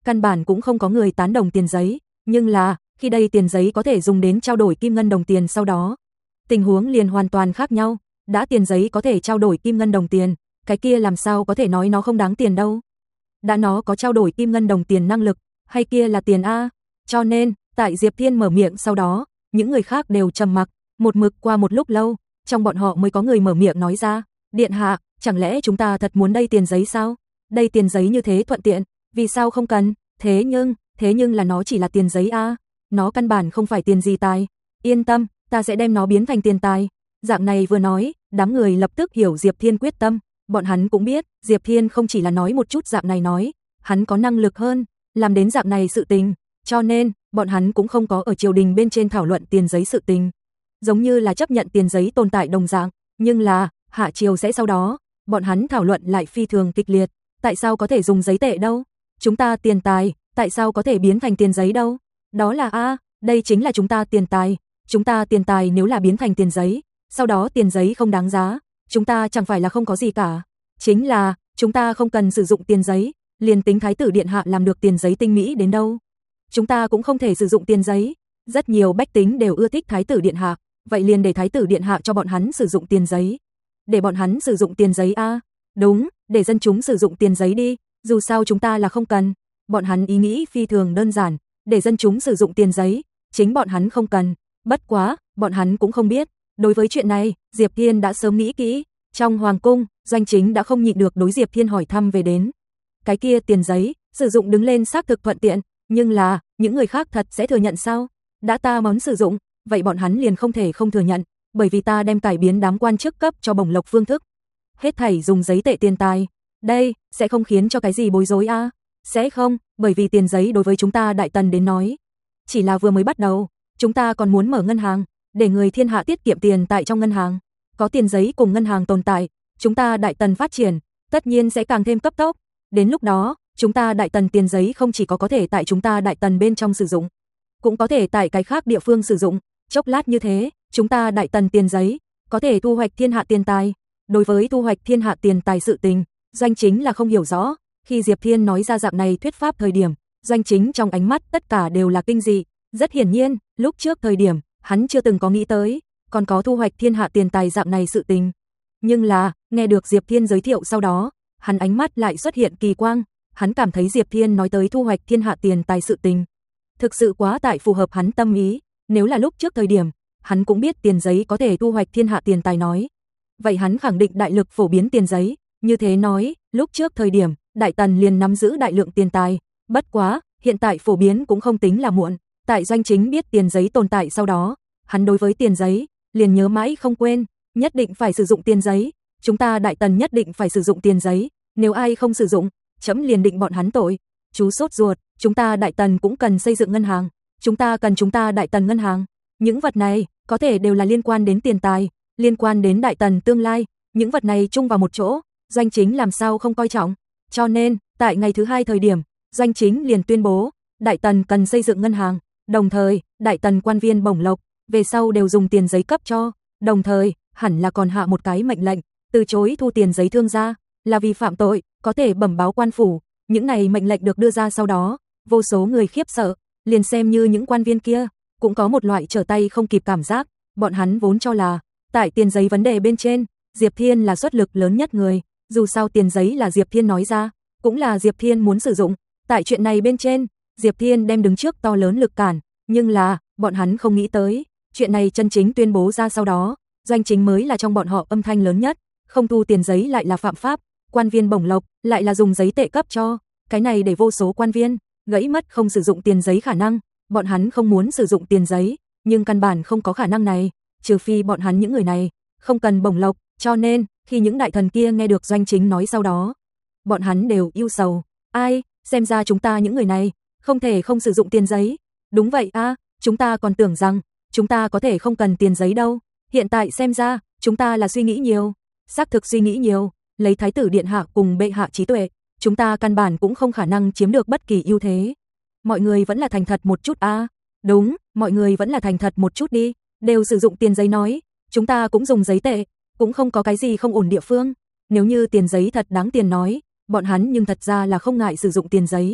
căn bản cũng không có người tán đồng tiền giấy, nhưng là, khi đây tiền giấy có thể dùng đến trao đổi kim ngân đồng tiền sau đó. Tình huống liền hoàn toàn khác nhau, đã tiền giấy có thể trao đổi kim ngân đồng tiền, cái kia làm sao có thể nói nó không đáng tiền đâu. Đã nó có trao đổi kim ngân đồng tiền năng lực, hay kia là tiền a. Cho nên, tại Diệp Thiên mở miệng sau đó, những người khác đều trầm mặc, một mực qua một lúc lâu, trong bọn họ mới có người mở miệng nói ra, điện hạ, chẳng lẽ chúng ta thật muốn đây tiền giấy sao? Đây tiền giấy như thế thuận tiện, vì sao không cần? Thế nhưng, thế nhưng là nó chỉ là tiền giấy a, nó căn bản không phải tiền gì tài. Yên tâm, ta sẽ đem nó biến thành tiền tài. Dạng này vừa nói, đám người lập tức hiểu Diệp Thiên quyết tâm, bọn hắn cũng biết, Diệp Thiên không chỉ là nói một chút dạng này nói, hắn có năng lực hơn, làm đến dạng này sự tình, cho nên, bọn hắn cũng không có ở triều đình bên trên thảo luận tiền giấy sự tình. Giống như là chấp nhận tiền giấy tồn tại đồng dạng, nhưng là, hạ triều sẽ sau đó, bọn hắn thảo luận lại phi thường kịch liệt, tại sao có thể dùng giấy tệ đâu? Chúng ta tiền tài, tại sao có thể biến thành tiền giấy đâu? Đó là a, đây chính là chúng ta tiền tài, chúng ta tiền tài nếu là biến thành tiền giấy, sau đó tiền giấy không đáng giá, chúng ta chẳng phải là không có gì cả. Chính là, chúng ta không cần sử dụng tiền giấy, liền tính thái tử điện hạ làm được tiền giấy tinh mỹ đến đâu. Chúng ta cũng không thể sử dụng tiền giấy, rất nhiều bách tính đều ưa thích thái tử điện hạ, vậy liền để thái tử điện hạ cho bọn hắn sử dụng tiền giấy. Để bọn hắn sử dụng tiền giấy a, đúng, để dân chúng sử dụng tiền giấy đi, dù sao chúng ta là không cần. Bọn hắn ý nghĩ phi thường đơn giản, để dân chúng sử dụng tiền giấy, chính bọn hắn không cần. Bất quá, bọn hắn cũng không biết, đối với chuyện này, Diệp Thiên đã sớm nghĩ kỹ. Trong hoàng cung, Doanh Chính đã không nhịn được đối Diệp Thiên hỏi thăm về đến. Cái kia tiền giấy, sử dụng đứng lên xác thực thuận tiện, nhưng là, những người khác thật sẽ thừa nhận sao? Đã ta muốn sử dụng, vậy bọn hắn liền không thể không thừa nhận, bởi vì ta đem cải biến đám quan chức cấp cho bổng lộc phương thức. Hết thảy dùng giấy tệ tiền tài, đây, sẽ không khiến cho cái gì bối rối a? Sẽ không, bởi vì tiền giấy đối với chúng ta đại tần đến nói, chỉ là vừa mới bắt đầu, chúng ta còn muốn mở ngân hàng, để người thiên hạ tiết kiệm tiền tại trong ngân hàng. Có tiền giấy cùng ngân hàng tồn tại, chúng ta đại tần phát triển, tất nhiên sẽ càng thêm cấp tốc. Đến lúc đó, chúng ta đại tần tiền giấy không chỉ có có thể tại chúng ta đại tần bên trong sử dụng, cũng có thể tại cái khác địa phương sử dụng. Chốc lát như thế, chúng ta đại tần tiền giấy, có thể thu hoạch thiên hạ tiền tài. Đối với thu hoạch thiên hạ tiền tài sự tình, Doanh Chính là không hiểu rõ. Khi Diệp Thiên nói ra dạng này thuyết pháp thời điểm, Doanh Chính trong ánh mắt tất cả đều là kinh dị. Rất hiển nhiên, lúc trước thời điểm, hắn chưa từng có nghĩ tới, còn có thu hoạch thiên hạ tiền tài dạng này sự tình. Nhưng là, nghe được Diệp Thiên giới thiệu sau đó, hắn ánh mắt lại xuất hiện kỳ quang, hắn cảm thấy Diệp Thiên nói tới thu hoạch thiên hạ tiền tài sự tình. Thực sự quá tại phù hợp hắn tâm ý, nếu là lúc trước thời điểm, hắn cũng biết tiền giấy có thể thu hoạch thiên hạ tiền tài nói. Vậy hắn khẳng định đại lực phổ biến tiền giấy, như thế nói, lúc trước thời điểm, Đại Tần liền nắm giữ đại lượng tiền tài, bất quá, hiện tại phổ biến cũng không tính là muộn. Tại Doanh Chính biết tiền giấy tồn tại sau đó, hắn đối với tiền giấy, liền nhớ mãi không quên, nhất định phải sử dụng tiền giấy, chúng ta Đại Tần nhất định phải sử dụng tiền giấy, nếu ai không sử dụng, chấm liền định bọn hắn tội. Chú sốt ruột, chúng ta Đại Tần cũng cần xây dựng ngân hàng, chúng ta cần chúng ta Đại Tần ngân hàng, những vật này, có thể đều là liên quan đến tiền tài, liên quan đến Đại Tần tương lai, những vật này chung vào một chỗ, Doanh Chính làm sao không coi trọng. Cho nên, tại ngày thứ hai thời điểm, Doanh Chính liền tuyên bố, Đại Tần cần xây dựng ngân hàng, đồng thời, Đại Tần quan viên bổng lộc, về sau đều dùng tiền giấy cấp cho, đồng thời, hẳn là còn hạ một cái mệnh lệnh, từ chối thu tiền giấy thương gia, là vì phạm tội, có thể bẩm báo quan phủ. Những này mệnh lệnh được đưa ra sau đó, vô số người khiếp sợ, liền xem như những quan viên kia, cũng có một loại trở tay không kịp cảm giác, bọn hắn vốn cho là, tại tiền giấy vấn đề bên trên, Diệp Thiên là xuất lực lớn nhất người, dù sao tiền giấy là Diệp Thiên nói ra, cũng là Diệp Thiên muốn sử dụng, tại chuyện này bên trên, Diệp Thiên đem đứng trước to lớn lực cản, nhưng là, bọn hắn không nghĩ tới, chuyện này chân chính tuyên bố ra sau đó, Doanh Chính mới là trong bọn họ âm thanh lớn nhất, không thu tiền giấy lại là phạm pháp, quan viên bổng lộc lại là dùng giấy tệ cấp cho, cái này để vô số quan viên gãy mất không sử dụng tiền giấy khả năng, bọn hắn không muốn sử dụng tiền giấy, nhưng căn bản không có khả năng này, trừ phi bọn hắn những người này không cần bổng lộc, cho nên, khi những đại thần kia nghe được Doanh Chính nói sau đó, bọn hắn đều ưu sầu, ai, xem ra chúng ta những người này không thể không sử dụng tiền giấy. Đúng vậy a, à, chúng ta còn tưởng rằng chúng ta có thể không cần tiền giấy đâu, hiện tại xem ra, chúng ta là suy nghĩ nhiều, xác thực suy nghĩ nhiều, lấy thái tử điện hạ cùng bệ hạ trí tuệ, chúng ta căn bản cũng không khả năng chiếm được bất kỳ ưu thế. Mọi người vẫn là thành thật một chút a. À. Đúng, mọi người vẫn là thành thật một chút đi, đều sử dụng tiền giấy nói, chúng ta cũng dùng giấy tệ, cũng không có cái gì không ổn địa phương. Nếu như tiền giấy thật đáng tiền nói, bọn hắn nhưng thật ra là không ngại sử dụng tiền giấy.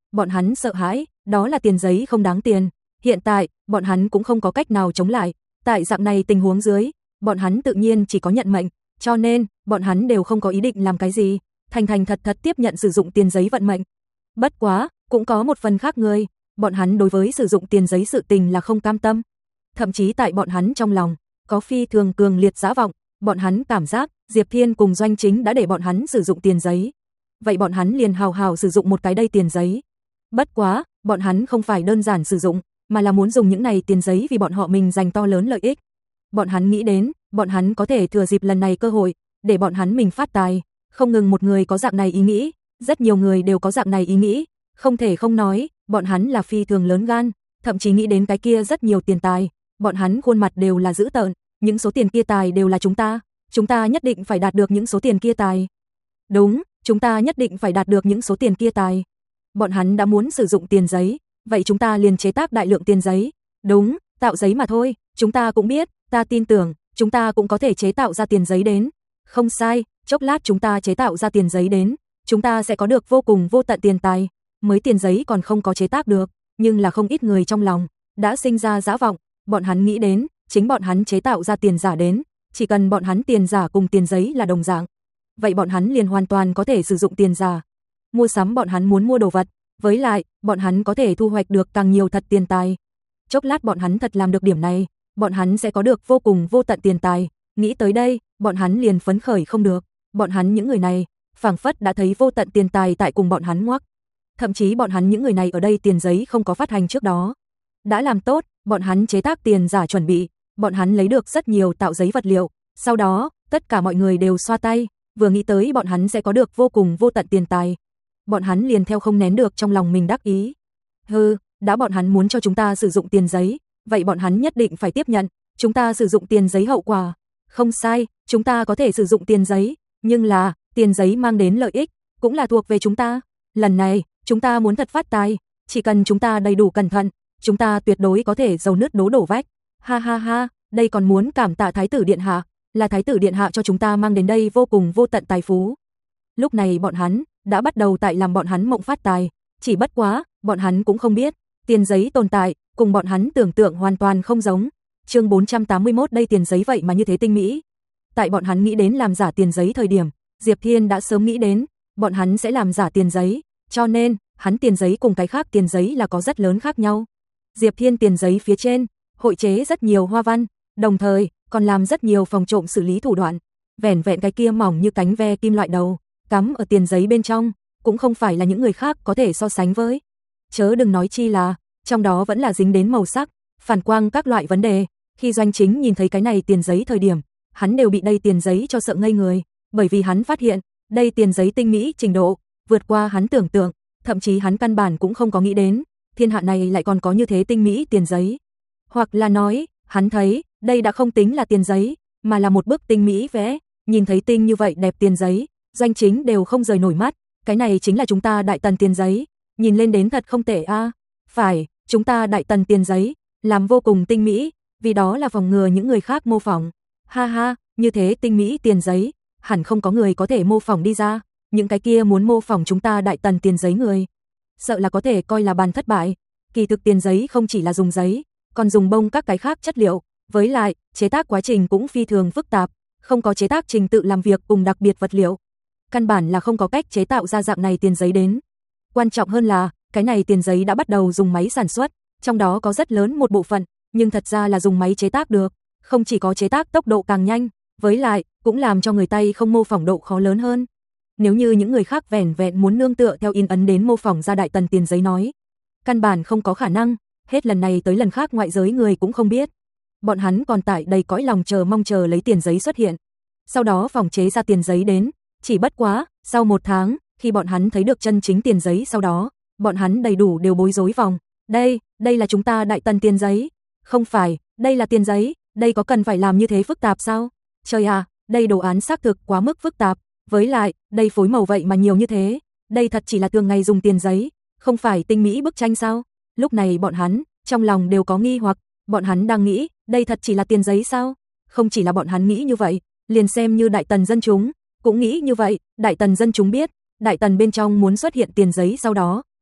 bọn hắn sợ hãi, đó là tiền giấy không đáng tiền. Hiện tại, bọn hắn cũng không có cách nào chống lại, tại dạng này tình huống dưới, bọn hắn tự nhiên chỉ có nhận mệnh, cho nên, bọn hắn đều không có ý định làm cái gì, thành thành thật thật tiếp nhận sử dụng tiền giấy vận mệnh. Bất quá, cũng có một phần khác người, bọn hắn đối với sử dụng tiền giấy sự tình là không cam tâm. Thậm chí tại bọn hắn trong lòng, có phi thường cường liệt dã vọng, bọn hắn cảm giác, Diệp Thiên cùng Doanh Chính đã để bọn hắn sử dụng tiền giấy. Vậy bọn hắn liền hào hào sử dụng một cái đây tiền giấy. Bất quá, bọn hắn không phải đơn giản sử dụng, mà là muốn dùng những này tiền giấy vì bọn họ mình giành to lớn lợi ích. Bọn hắn nghĩ đến, bọn hắn có thể thừa dịp lần này cơ hội, để bọn hắn mình phát tài. Không ngừng một người có dạng này ý nghĩ, rất nhiều người đều có dạng này ý nghĩ, không thể không nói, bọn hắn là phi thường lớn gan, thậm chí nghĩ đến cái kia rất nhiều tiền tài, bọn hắn khuôn mặt đều là dữ tợn, những số tiền kia tài đều là chúng ta, chúng ta nhất định phải đạt được những số tiền kia tài. Đúng, chúng ta nhất định phải đạt được những số tiền kia tài. Bọn hắn đã muốn sử dụng tiền giấy, vậy chúng ta liền chế tác đại lượng tiền giấy. Đúng, tạo giấy mà thôi, chúng ta cũng biết, ta tin tưởng, chúng ta cũng có thể chế tạo ra tiền giấy đến. Không sai, chốc lát chúng ta chế tạo ra tiền giấy đến, chúng ta sẽ có được vô cùng vô tận tiền tài. Mới tiền giấy còn không có chế tác được, nhưng là không ít người trong lòng đã sinh ra dã vọng, bọn hắn nghĩ đến, chính bọn hắn chế tạo ra tiền giả đến, chỉ cần bọn hắn tiền giả cùng tiền giấy là đồng dạng, vậy bọn hắn liền hoàn toàn có thể sử dụng tiền giả mua sắm bọn hắn muốn mua đồ vật, với lại, bọn hắn có thể thu hoạch được càng nhiều thật tiền tài. Chốc lát bọn hắn thật làm được điểm này, bọn hắn sẽ có được vô cùng vô tận tiền tài, nghĩ tới đây, bọn hắn liền phấn khởi không được, bọn hắn những người này, phảng phất đã thấy vô tận tiền tài tại cùng bọn hắn ngoắc. Thậm chí bọn hắn những người này ở đây tiền giấy không có phát hành trước đó, đã làm tốt, bọn hắn chế tác tiền giả chuẩn bị, bọn hắn lấy được rất nhiều tạo giấy vật liệu, sau đó, tất cả mọi người đều xoa tay, vừa nghĩ tới bọn hắn sẽ có được vô cùng vô tận tiền tài. Bọn hắn liền theo không nén được trong lòng mình đắc ý. Hừ, đã bọn hắn muốn cho chúng ta sử dụng tiền giấy, vậy bọn hắn nhất định phải tiếp nhận, chúng ta sử dụng tiền giấy hậu quả. Không sai, chúng ta có thể sử dụng tiền giấy, nhưng là, tiền giấy mang đến lợi ích, cũng là thuộc về chúng ta. Lần này, chúng ta muốn thật phát tài, chỉ cần chúng ta đầy đủ cẩn thận, chúng ta tuyệt đối có thể dầu nứt đố đổ vách. Ha ha ha, đây còn muốn cảm tạ Thái tử Điện Hạ, là Thái tử Điện Hạ cho chúng ta mang đến đây vô cùng vô tận tài phú. Lúc này bọn hắn đã bắt đầu tại làm bọn hắn mộng phát tài, chỉ bất quá, bọn hắn cũng không biết, tiền giấy tồn tại, cùng bọn hắn tưởng tượng hoàn toàn không giống. Chương bốn trăm tám mươi mốt đây tiền giấy vậy mà như thế tinh mỹ. Tại bọn hắn nghĩ đến làm giả tiền giấy thời điểm, Diệp Thiên đã sớm nghĩ đến, bọn hắn sẽ làm giả tiền giấy, cho nên, hắn tiền giấy cùng cái khác tiền giấy là có rất lớn khác nhau. Diệp Thiên tiền giấy phía trên, hội chế rất nhiều hoa văn, đồng thời, còn làm rất nhiều phòng trộm xử lý thủ đoạn. Vẻn vẹn cái kia mỏng như cánh ve kim loại đầu, cắm ở tiền giấy bên trong, cũng không phải là những người khác có thể so sánh với. Chớ đừng nói chi là, trong đó vẫn là dính đến màu sắc, phản quang các loại vấn đề. Khi Doanh Chính nhìn thấy cái này tiền giấy thời điểm, hắn đều bị đây tiền giấy cho sợ ngây người, bởi vì hắn phát hiện, đây tiền giấy tinh mỹ trình độ, vượt qua hắn tưởng tượng, thậm chí hắn căn bản cũng không có nghĩ đến, thiên hạ này lại còn có như thế tinh mỹ tiền giấy. Hoặc là nói, hắn thấy, đây đã không tính là tiền giấy, mà là một bức tinh mỹ vẽ, nhìn thấy tinh như vậy đẹp tiền giấy, Doanh Chính đều không rời nổi mắt, cái này chính là chúng ta Đại Tần tiền giấy, nhìn lên đến thật không tệ a. À. Phải, chúng ta Đại Tần tiền giấy, làm vô cùng tinh mỹ, vì đó là phòng ngừa những người khác mô phỏng. Ha ha, như thế tinh mỹ tiền giấy, hẳn không có người có thể mô phỏng đi ra, những cái kia muốn mô phỏng chúng ta Đại Tần tiền giấy người, sợ là có thể coi là bàn thất bại. Kỳ thực tiền giấy không chỉ là dùng giấy, còn dùng bông các cái khác chất liệu, với lại, chế tác quá trình cũng phi thường phức tạp, không có chế tác trình tự làm việc cùng đặc biệt vật liệu. Căn bản là không có cách chế tạo ra dạng này tiền giấy đến. Quan trọng hơn là, cái này tiền giấy đã bắt đầu dùng máy sản xuất, trong đó có rất lớn một bộ phận, nhưng thật ra là dùng máy chế tác được, không chỉ có chế tác tốc độ càng nhanh, với lại, cũng làm cho người tay không mô phỏng độ khó lớn hơn. Nếu như những người khác vẻn vẹn muốn nương tựa theo in ấn đến mô phỏng ra Đại Tần tiền giấy nói, căn bản không có khả năng, hết lần này tới lần khác ngoại giới người cũng không biết. Bọn hắn còn tại đầy cõi lòng chờ mong chờ lấy tiền giấy xuất hiện. Sau đó phòng chế ra tiền giấy đến, chỉ bất quá, sau một tháng, khi bọn hắn thấy được chân chính tiền giấy sau đó, bọn hắn đầy đủ đều bối rối vòng. Đây, đây là chúng ta Đại Tần tiền giấy. Không phải, đây là tiền giấy, đây có cần phải làm như thế phức tạp sao? Trời à, đây đồ án xác thực quá mức phức tạp, với lại, đây phối màu vậy mà nhiều như thế, đây thật chỉ là thường ngày dùng tiền giấy, không phải tinh mỹ bức tranh sao? Lúc này bọn hắn, trong lòng đều có nghi hoặc, bọn hắn đang nghĩ, đây thật chỉ là tiền giấy sao? Không chỉ là bọn hắn nghĩ như vậy, liền xem như Đại Tần dân chúng, cũng nghĩ như vậy, Đại Tần dân chúng biết, Đại Tần bên trong muốn xuất hiện tiền giấy sau đó,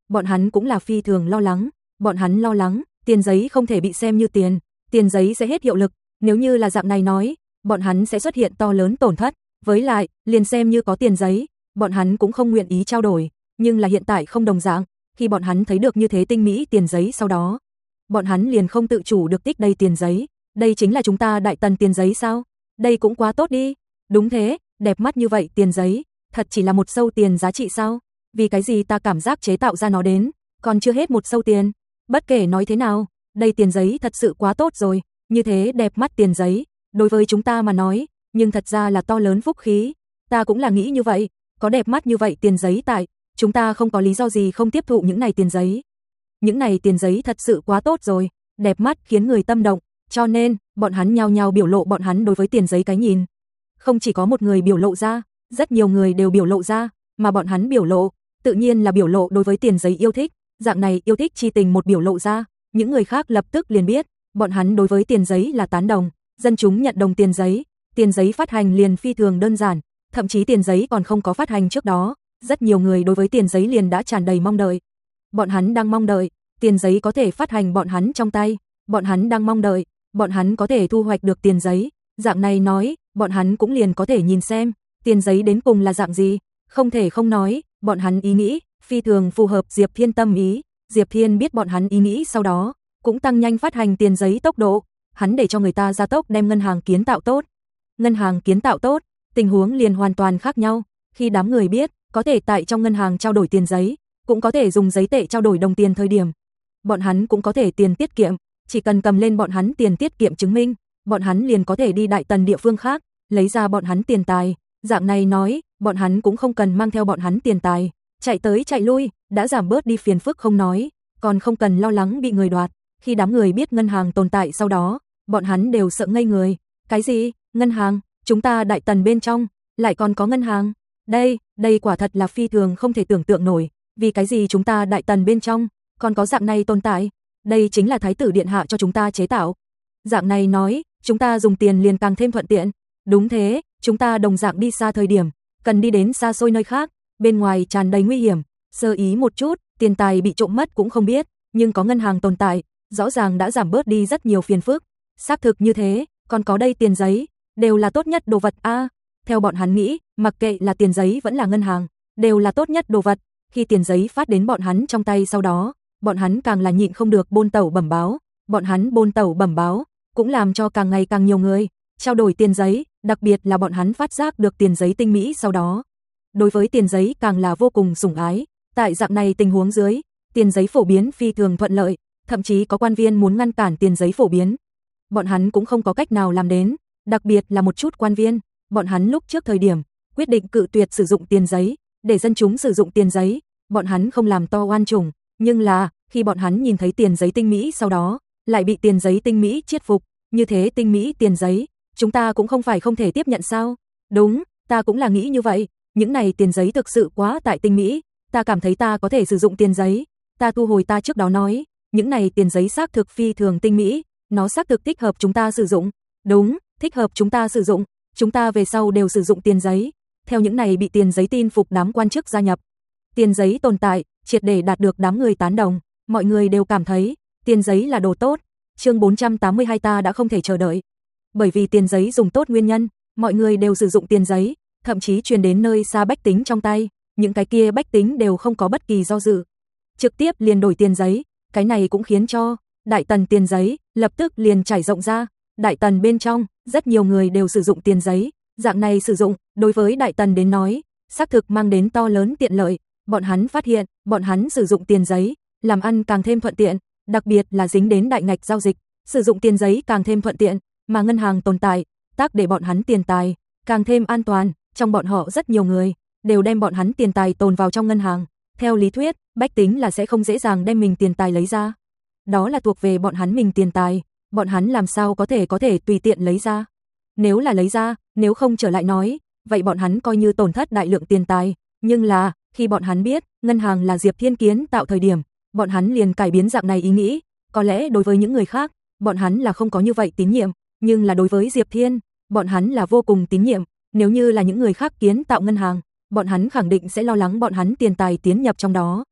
bọn hắn cũng là phi thường lo lắng, bọn hắn lo lắng, tiền giấy không thể bị xem như tiền, tiền giấy sẽ hết hiệu lực, nếu như là dạng này nói, bọn hắn sẽ xuất hiện to lớn tổn thất, với lại, liền xem như có tiền giấy, bọn hắn cũng không nguyện ý trao đổi, nhưng là hiện tại không đồng dạng, khi bọn hắn thấy được như thế tinh mỹ tiền giấy sau đó, bọn hắn liền không tự chủ được tích đây tiền giấy, đây chính là chúng ta Đại Tần tiền giấy sao? Đây cũng quá tốt đi. Đúng thế, đẹp mắt như vậy tiền giấy, thật chỉ là một sâu tiền giá trị sao? Vì cái gì ta cảm giác chế tạo ra nó đến, còn chưa hết một sâu tiền. Bất kể nói thế nào, đây tiền giấy thật sự quá tốt rồi, như thế đẹp mắt tiền giấy, đối với chúng ta mà nói, nhưng thật ra là to lớn phúc khí. Ta cũng là nghĩ như vậy, có đẹp mắt như vậy tiền giấy tại, chúng ta không có lý do gì không tiếp thụ những này tiền giấy. Những này tiền giấy thật sự quá tốt rồi, đẹp mắt khiến người tâm động, cho nên, bọn hắn nhao nhao biểu lộ bọn hắn đối với tiền giấy cái nhìn. Không chỉ có một người biểu lộ ra, rất nhiều người đều biểu lộ ra, mà bọn hắn biểu lộ, tự nhiên là biểu lộ đối với tiền giấy yêu thích, dạng này yêu thích chi tình một biểu lộ ra, những người khác lập tức liền biết, bọn hắn đối với tiền giấy là tán đồng, dân chúng nhận đồng tiền giấy, tiền giấy phát hành liền phi thường đơn giản, thậm chí tiền giấy còn không có phát hành trước đó, rất nhiều người đối với tiền giấy liền đã tràn đầy mong đợi. Bọn hắn đang mong đợi, tiền giấy có thể phát hành bọn hắn trong tay, bọn hắn đang mong đợi, bọn hắn có thể thu hoạch được tiền giấy, dạng này nói, bọn hắn cũng liền có thể nhìn xem, tiền giấy đến cùng là dạng gì, không thể không nói, bọn hắn ý nghĩ, phi thường phù hợp Diệp Thiên tâm ý, Diệp Thiên biết bọn hắn ý nghĩ sau đó, cũng tăng nhanh phát hành tiền giấy tốc độ, hắn để cho người ta gia tốc đem ngân hàng kiến tạo tốt. Ngân hàng kiến tạo tốt, tình huống liền hoàn toàn khác nhau, khi đám người biết, có thể tại trong ngân hàng trao đổi tiền giấy, cũng có thể dùng giấy tệ trao đổi đồng tiền thời điểm. Bọn hắn cũng có thể tiền tiết kiệm, chỉ cần cầm lên bọn hắn tiền tiết kiệm chứng minh, bọn hắn liền có thể đi Đại Tần địa phương khác, lấy ra bọn hắn tiền tài, dạng này nói, bọn hắn cũng không cần mang theo bọn hắn tiền tài, chạy tới chạy lui, đã giảm bớt đi phiền phức không nói, còn không cần lo lắng bị người đoạt. Khi đám người biết ngân hàng tồn tại sau đó, bọn hắn đều sợ ngây người, cái gì? Ngân hàng? Chúng ta Đại Tần bên trong lại còn có ngân hàng? Đây, đây quả thật là phi thường không thể tưởng tượng nổi, vì cái gì chúng ta Đại Tần bên trong còn có dạng này tồn tại? Đây chính là thái tử điện hạ cho chúng ta chế tạo. Dạng này nói, chúng ta dùng tiền liền càng thêm thuận tiện. Đúng thế, chúng ta đồng dạng đi xa thời điểm, cần đi đến xa xôi nơi khác, bên ngoài tràn đầy nguy hiểm, sơ ý một chút, tiền tài bị trộm mất cũng không biết, nhưng có ngân hàng tồn tại, rõ ràng đã giảm bớt đi rất nhiều phiền phức. Xác thực như thế, còn có đây tiền giấy, đều là tốt nhất đồ vật a. À, theo bọn hắn nghĩ, mặc kệ là tiền giấy vẫn là ngân hàng, đều là tốt nhất đồ vật. Khi tiền giấy phát đến bọn hắn trong tay sau đó, bọn hắn càng là nhịn không được bôn tẩu bẩm báo, bọn hắn bôn tẩu bẩm báo, cũng làm cho càng ngày càng nhiều người trao đổi tiền giấy, đặc biệt là bọn hắn phát giác được tiền giấy tinh mỹ sau đó. Đối với tiền giấy càng là vô cùng sủng ái, tại dạng này tình huống dưới, tiền giấy phổ biến phi thường thuận lợi, thậm chí có quan viên muốn ngăn cản tiền giấy phổ biến. Bọn hắn cũng không có cách nào làm đến, đặc biệt là một chút quan viên, bọn hắn lúc trước thời điểm, quyết định cự tuyệt sử dụng tiền giấy, để dân chúng sử dụng tiền giấy, bọn hắn không làm to oan trùng, nhưng là, khi bọn hắn nhìn thấy tiền giấy tinh mỹ sau đó, lại bị tiền giấy tinh mỹ chiết phục, như thế tinh mỹ tiền giấy, chúng ta cũng không phải không thể tiếp nhận sao? Đúng, ta cũng là nghĩ như vậy, những này tiền giấy thực sự quá tại tinh mỹ, ta cảm thấy ta có thể sử dụng tiền giấy, ta thu hồi ta trước đó nói, những này tiền giấy xác thực phi thường tinh mỹ, nó xác thực thích hợp chúng ta sử dụng, đúng, thích hợp chúng ta sử dụng, chúng ta về sau đều sử dụng tiền giấy, theo những này bị tiền giấy tin phục đám quan chức gia nhập. Tiền giấy tồn tại, triệt để đạt được đám người tán đồng, mọi người đều cảm thấy, tiền giấy là đồ tốt, chương bốn trăm tám mươi hai ta đã không thể chờ đợi. Bởi vì tiền giấy dùng tốt nguyên nhân, mọi người đều sử dụng tiền giấy, thậm chí truyền đến nơi xa bách tính trong tay, những cái kia bách tính đều không có bất kỳ do dự. Trực tiếp liền đổi tiền giấy, cái này cũng khiến cho Đại Tần tiền giấy lập tức liền trải rộng ra, Đại Tần bên trong, rất nhiều người đều sử dụng tiền giấy, dạng này sử dụng, đối với Đại Tần đến nói, xác thực mang đến to lớn tiện lợi, bọn hắn phát hiện, bọn hắn sử dụng tiền giấy, làm ăn càng thêm thuận tiện, đặc biệt là dính đến đại ngạch giao dịch, sử dụng tiền giấy càng thêm thuận tiện, mà ngân hàng tồn tại, tác để bọn hắn tiền tài càng thêm an toàn, trong bọn họ rất nhiều người đều đem bọn hắn tiền tài tồn vào trong ngân hàng, theo lý thuyết, bách tính là sẽ không dễ dàng đem mình tiền tài lấy ra. Đó là thuộc về bọn hắn mình tiền tài, bọn hắn làm sao có thể có thể tùy tiện lấy ra. Nếu là lấy ra, nếu không trở lại nói, vậy bọn hắn coi như tổn thất đại lượng tiền tài, nhưng là, khi bọn hắn biết, ngân hàng là Diệp Thiên kiến tạo thời điểm, bọn hắn liền cải biến dạng này ý nghĩ, có lẽ đối với những người khác, bọn hắn là không có như vậy tín nhiệm, nhưng là đối với Diệp Thiên, bọn hắn là vô cùng tín nhiệm, nếu như là những người khác kiến tạo ngân hàng, bọn hắn khẳng định sẽ lo lắng bọn hắn tiền tài tiến nhập trong đó.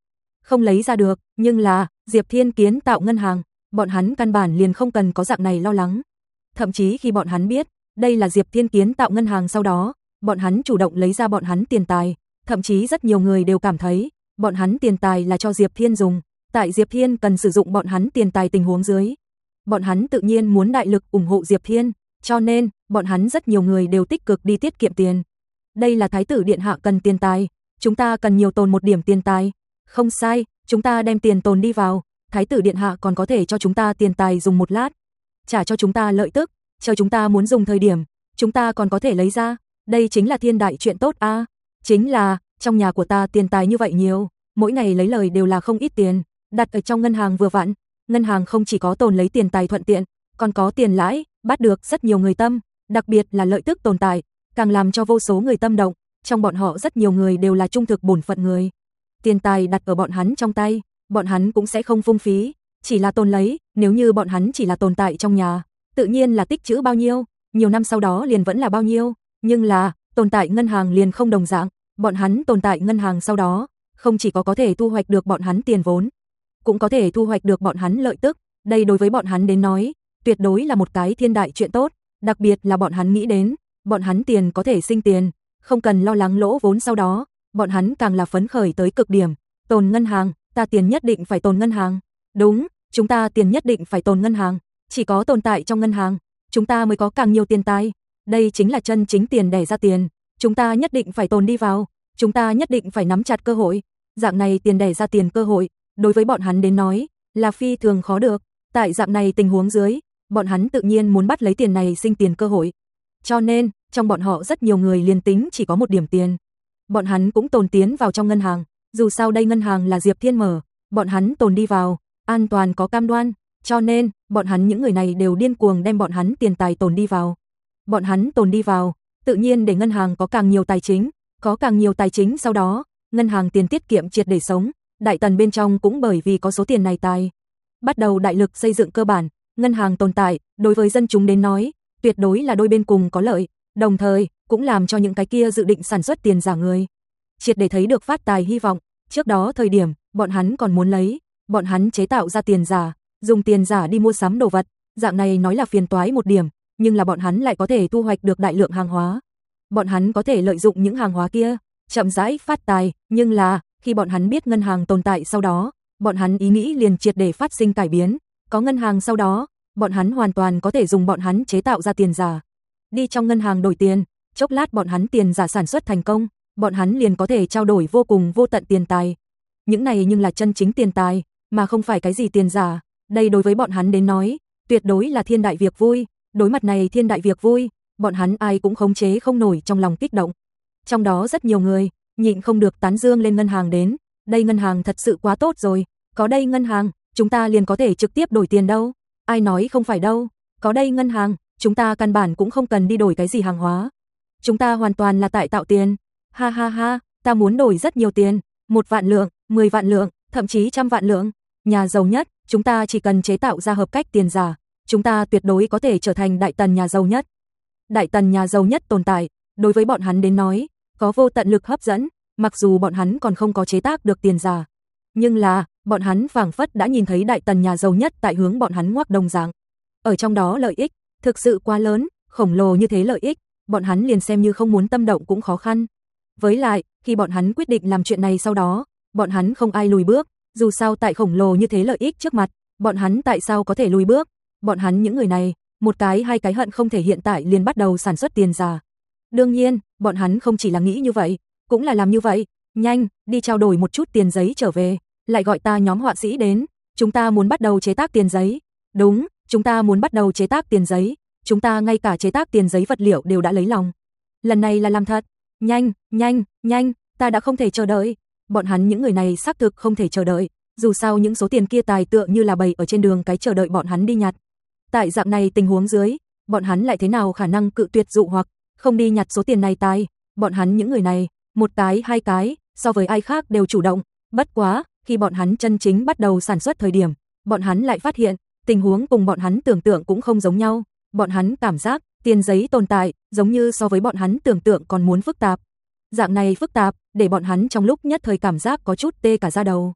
không lấy ra được, nhưng là Diệp Thiên kiến tạo ngân hàng, bọn hắn căn bản liền không cần có dạng này lo lắng. Thậm chí khi bọn hắn biết, đây là Diệp Thiên kiến tạo ngân hàng sau đó, bọn hắn chủ động lấy ra bọn hắn tiền tài, thậm chí rất nhiều người đều cảm thấy, bọn hắn tiền tài là cho Diệp Thiên dùng, tại Diệp Thiên cần sử dụng bọn hắn tiền tài tình huống dưới. Bọn hắn tự nhiên muốn đại lực ủng hộ Diệp Thiên, cho nên, bọn hắn rất nhiều người đều tích cực đi tiết kiệm tiền. Đây là Thái tử Điện Hạ cần tiền tài, chúng ta cần nhiều tồn một điểm tiền tài. Không sai, chúng ta đem tiền tồn đi vào, Thái tử Điện Hạ còn có thể cho chúng ta tiền tài dùng một lát, trả cho chúng ta lợi tức, chờ chúng ta muốn dùng thời điểm, chúng ta còn có thể lấy ra, đây chính là thiên đại chuyện tốt a. À. Chính là, trong nhà của ta tiền tài như vậy nhiều, mỗi ngày lấy lời đều là không ít tiền, đặt ở trong ngân hàng vừa vặn, ngân hàng không chỉ có tồn lấy tiền tài thuận tiện, còn có tiền lãi, bắt được rất nhiều người tâm, đặc biệt là lợi tức tồn tại, càng làm cho vô số người tâm động, trong bọn họ rất nhiều người đều là trung thực bổn phận người. Tiền tài đặt ở bọn hắn trong tay, bọn hắn cũng sẽ không phung phí, chỉ là tồn lấy, nếu như bọn hắn chỉ là tồn tại trong nhà, tự nhiên là tích trữ bao nhiêu, nhiều năm sau đó liền vẫn là bao nhiêu, nhưng là, tồn tại ngân hàng liền không đồng dạng, bọn hắn tồn tại ngân hàng sau đó, không chỉ có có thể thu hoạch được bọn hắn tiền vốn, cũng có thể thu hoạch được bọn hắn lợi tức, đây đối với bọn hắn đến nói, tuyệt đối là một cái thiên đại chuyện tốt, đặc biệt là bọn hắn nghĩ đến, bọn hắn tiền có thể sinh tiền, không cần lo lắng lỗ vốn sau đó, bọn hắn càng là phấn khởi tới cực điểm, tồn ngân hàng, ta tiền nhất định phải tồn ngân hàng. Đúng, chúng ta tiền nhất định phải tồn ngân hàng, chỉ có tồn tại trong ngân hàng, chúng ta mới có càng nhiều tiền tài, đây chính là chân chính tiền đẻ ra tiền, chúng ta nhất định phải tồn đi vào, chúng ta nhất định phải nắm chặt cơ hội, dạng này tiền đẻ ra tiền cơ hội, đối với bọn hắn đến nói, là phi thường khó được, tại dạng này tình huống dưới, bọn hắn tự nhiên muốn bắt lấy tiền này sinh tiền cơ hội. Cho nên, trong bọn họ rất nhiều người liền tính chỉ có một điểm tiền, bọn hắn cũng tồn tiến vào trong ngân hàng, dù sao đây ngân hàng là Diệp Thiên mở, bọn hắn tồn đi vào, an toàn có cam đoan, cho nên, bọn hắn những người này đều điên cuồng đem bọn hắn tiền tài tồn đi vào. Bọn hắn tồn đi vào, tự nhiên để ngân hàng có càng nhiều tài chính, có càng nhiều tài chính sau đó, ngân hàng tiền tiết kiệm triệt để sống, Đại Tần bên trong cũng bởi vì có số tiền này tài, bắt đầu đại lực xây dựng cơ bản, ngân hàng tồn tại, đối với dân chúng đến nói, tuyệt đối là đôi bên cùng có lợi, đồng thời, cũng làm cho những cái kia dự định sản xuất tiền giả người, triệt để thấy được phát tài hy vọng, trước đó thời điểm, bọn hắn còn muốn lấy, bọn hắn chế tạo ra tiền giả, dùng tiền giả đi mua sắm đồ vật, dạng này nói là phiền toái một điểm, nhưng là bọn hắn lại có thể thu hoạch được đại lượng hàng hóa. Bọn hắn có thể lợi dụng những hàng hóa kia, chậm rãi phát tài, nhưng là, khi bọn hắn biết ngân hàng tồn tại sau đó, bọn hắn ý nghĩ liền triệt để phát sinh cải biến, có ngân hàng sau đó, bọn hắn hoàn toàn có thể dùng bọn hắn chế tạo ra tiền giả, đi trong ngân hàng đổi tiền, chốc lát bọn hắn tiền giả sản xuất thành công, bọn hắn liền có thể trao đổi vô cùng vô tận tiền tài. Những này nhưng là chân chính tiền tài, mà không phải cái gì tiền giả, đây đối với bọn hắn đến nói, tuyệt đối là thiên đại việc vui, đối mặt này thiên đại việc vui, bọn hắn ai cũng khống chế không nổi trong lòng kích động. Trong đó rất nhiều người, nhịn không được tán dương lên ngân hàng đến, đây ngân hàng thật sự quá tốt rồi, có đây ngân hàng, chúng ta liền có thể trực tiếp đổi tiền đâu, ai nói không phải đâu, có đây ngân hàng, chúng ta căn bản cũng không cần đi đổi cái gì hàng hóa. Chúng ta hoàn toàn là tại tạo tiền, ha ha ha, ta muốn đổi rất nhiều tiền, một vạn lượng, mười vạn lượng, thậm chí trăm vạn lượng, nhà giàu nhất, chúng ta chỉ cần chế tạo ra hợp cách tiền giả, chúng ta tuyệt đối có thể trở thành Đại Tần nhà giàu nhất. Đại Tần nhà giàu nhất tồn tại, đối với bọn hắn đến nói, có vô tận lực hấp dẫn, mặc dù bọn hắn còn không có chế tác được tiền giả, nhưng là, bọn hắn phảng phất đã nhìn thấy Đại Tần nhà giàu nhất tại hướng bọn hắn ngoắc đồng dạng. Ở trong đó lợi ích, thực sự quá lớn, khổng lồ như thế lợi ích, bọn hắn liền xem như không muốn tâm động cũng khó khăn. Với lại, khi bọn hắn quyết định làm chuyện này sau đó, bọn hắn không ai lùi bước, dù sao tại khổng lồ như thế lợi ích trước mặt, bọn hắn tại sao có thể lùi bước, bọn hắn những người này, một cái hai cái hận không thể hiện tại liền bắt đầu sản xuất tiền giả. Đương nhiên, bọn hắn không chỉ là nghĩ như vậy, cũng là làm như vậy, nhanh, đi trao đổi một chút tiền giấy trở về, lại gọi ta nhóm họa sĩ đến, chúng ta muốn bắt đầu chế tác tiền giấy. Đúng, chúng ta muốn bắt đầu chế tác tiền giấy, chúng ta ngay cả chế tác tiền giấy vật liệu đều đã lấy lòng. Lần này là làm thật, nhanh, nhanh, nhanh, ta đã không thể chờ đợi. Bọn hắn những người này xác thực không thể chờ đợi, dù sao những số tiền kia tài tựa như là bầy ở trên đường cái chờ đợi bọn hắn đi nhặt. Tại dạng này tình huống dưới, bọn hắn lại thế nào khả năng cự tuyệt dụ hoặc không đi nhặt số tiền này tài, bọn hắn những người này, một cái hai cái, so với ai khác đều chủ động, bất quá, khi bọn hắn chân chính bắt đầu sản xuất thời điểm, bọn hắn lại phát hiện, tình huống cùng bọn hắn tưởng tượng cũng không giống nhau, bọn hắn cảm giác, tiền giấy tồn tại, giống như so với bọn hắn tưởng tượng còn muốn phức tạp. Dạng này phức tạp, để bọn hắn trong lúc nhất thời cảm giác có chút tê cả da đầu.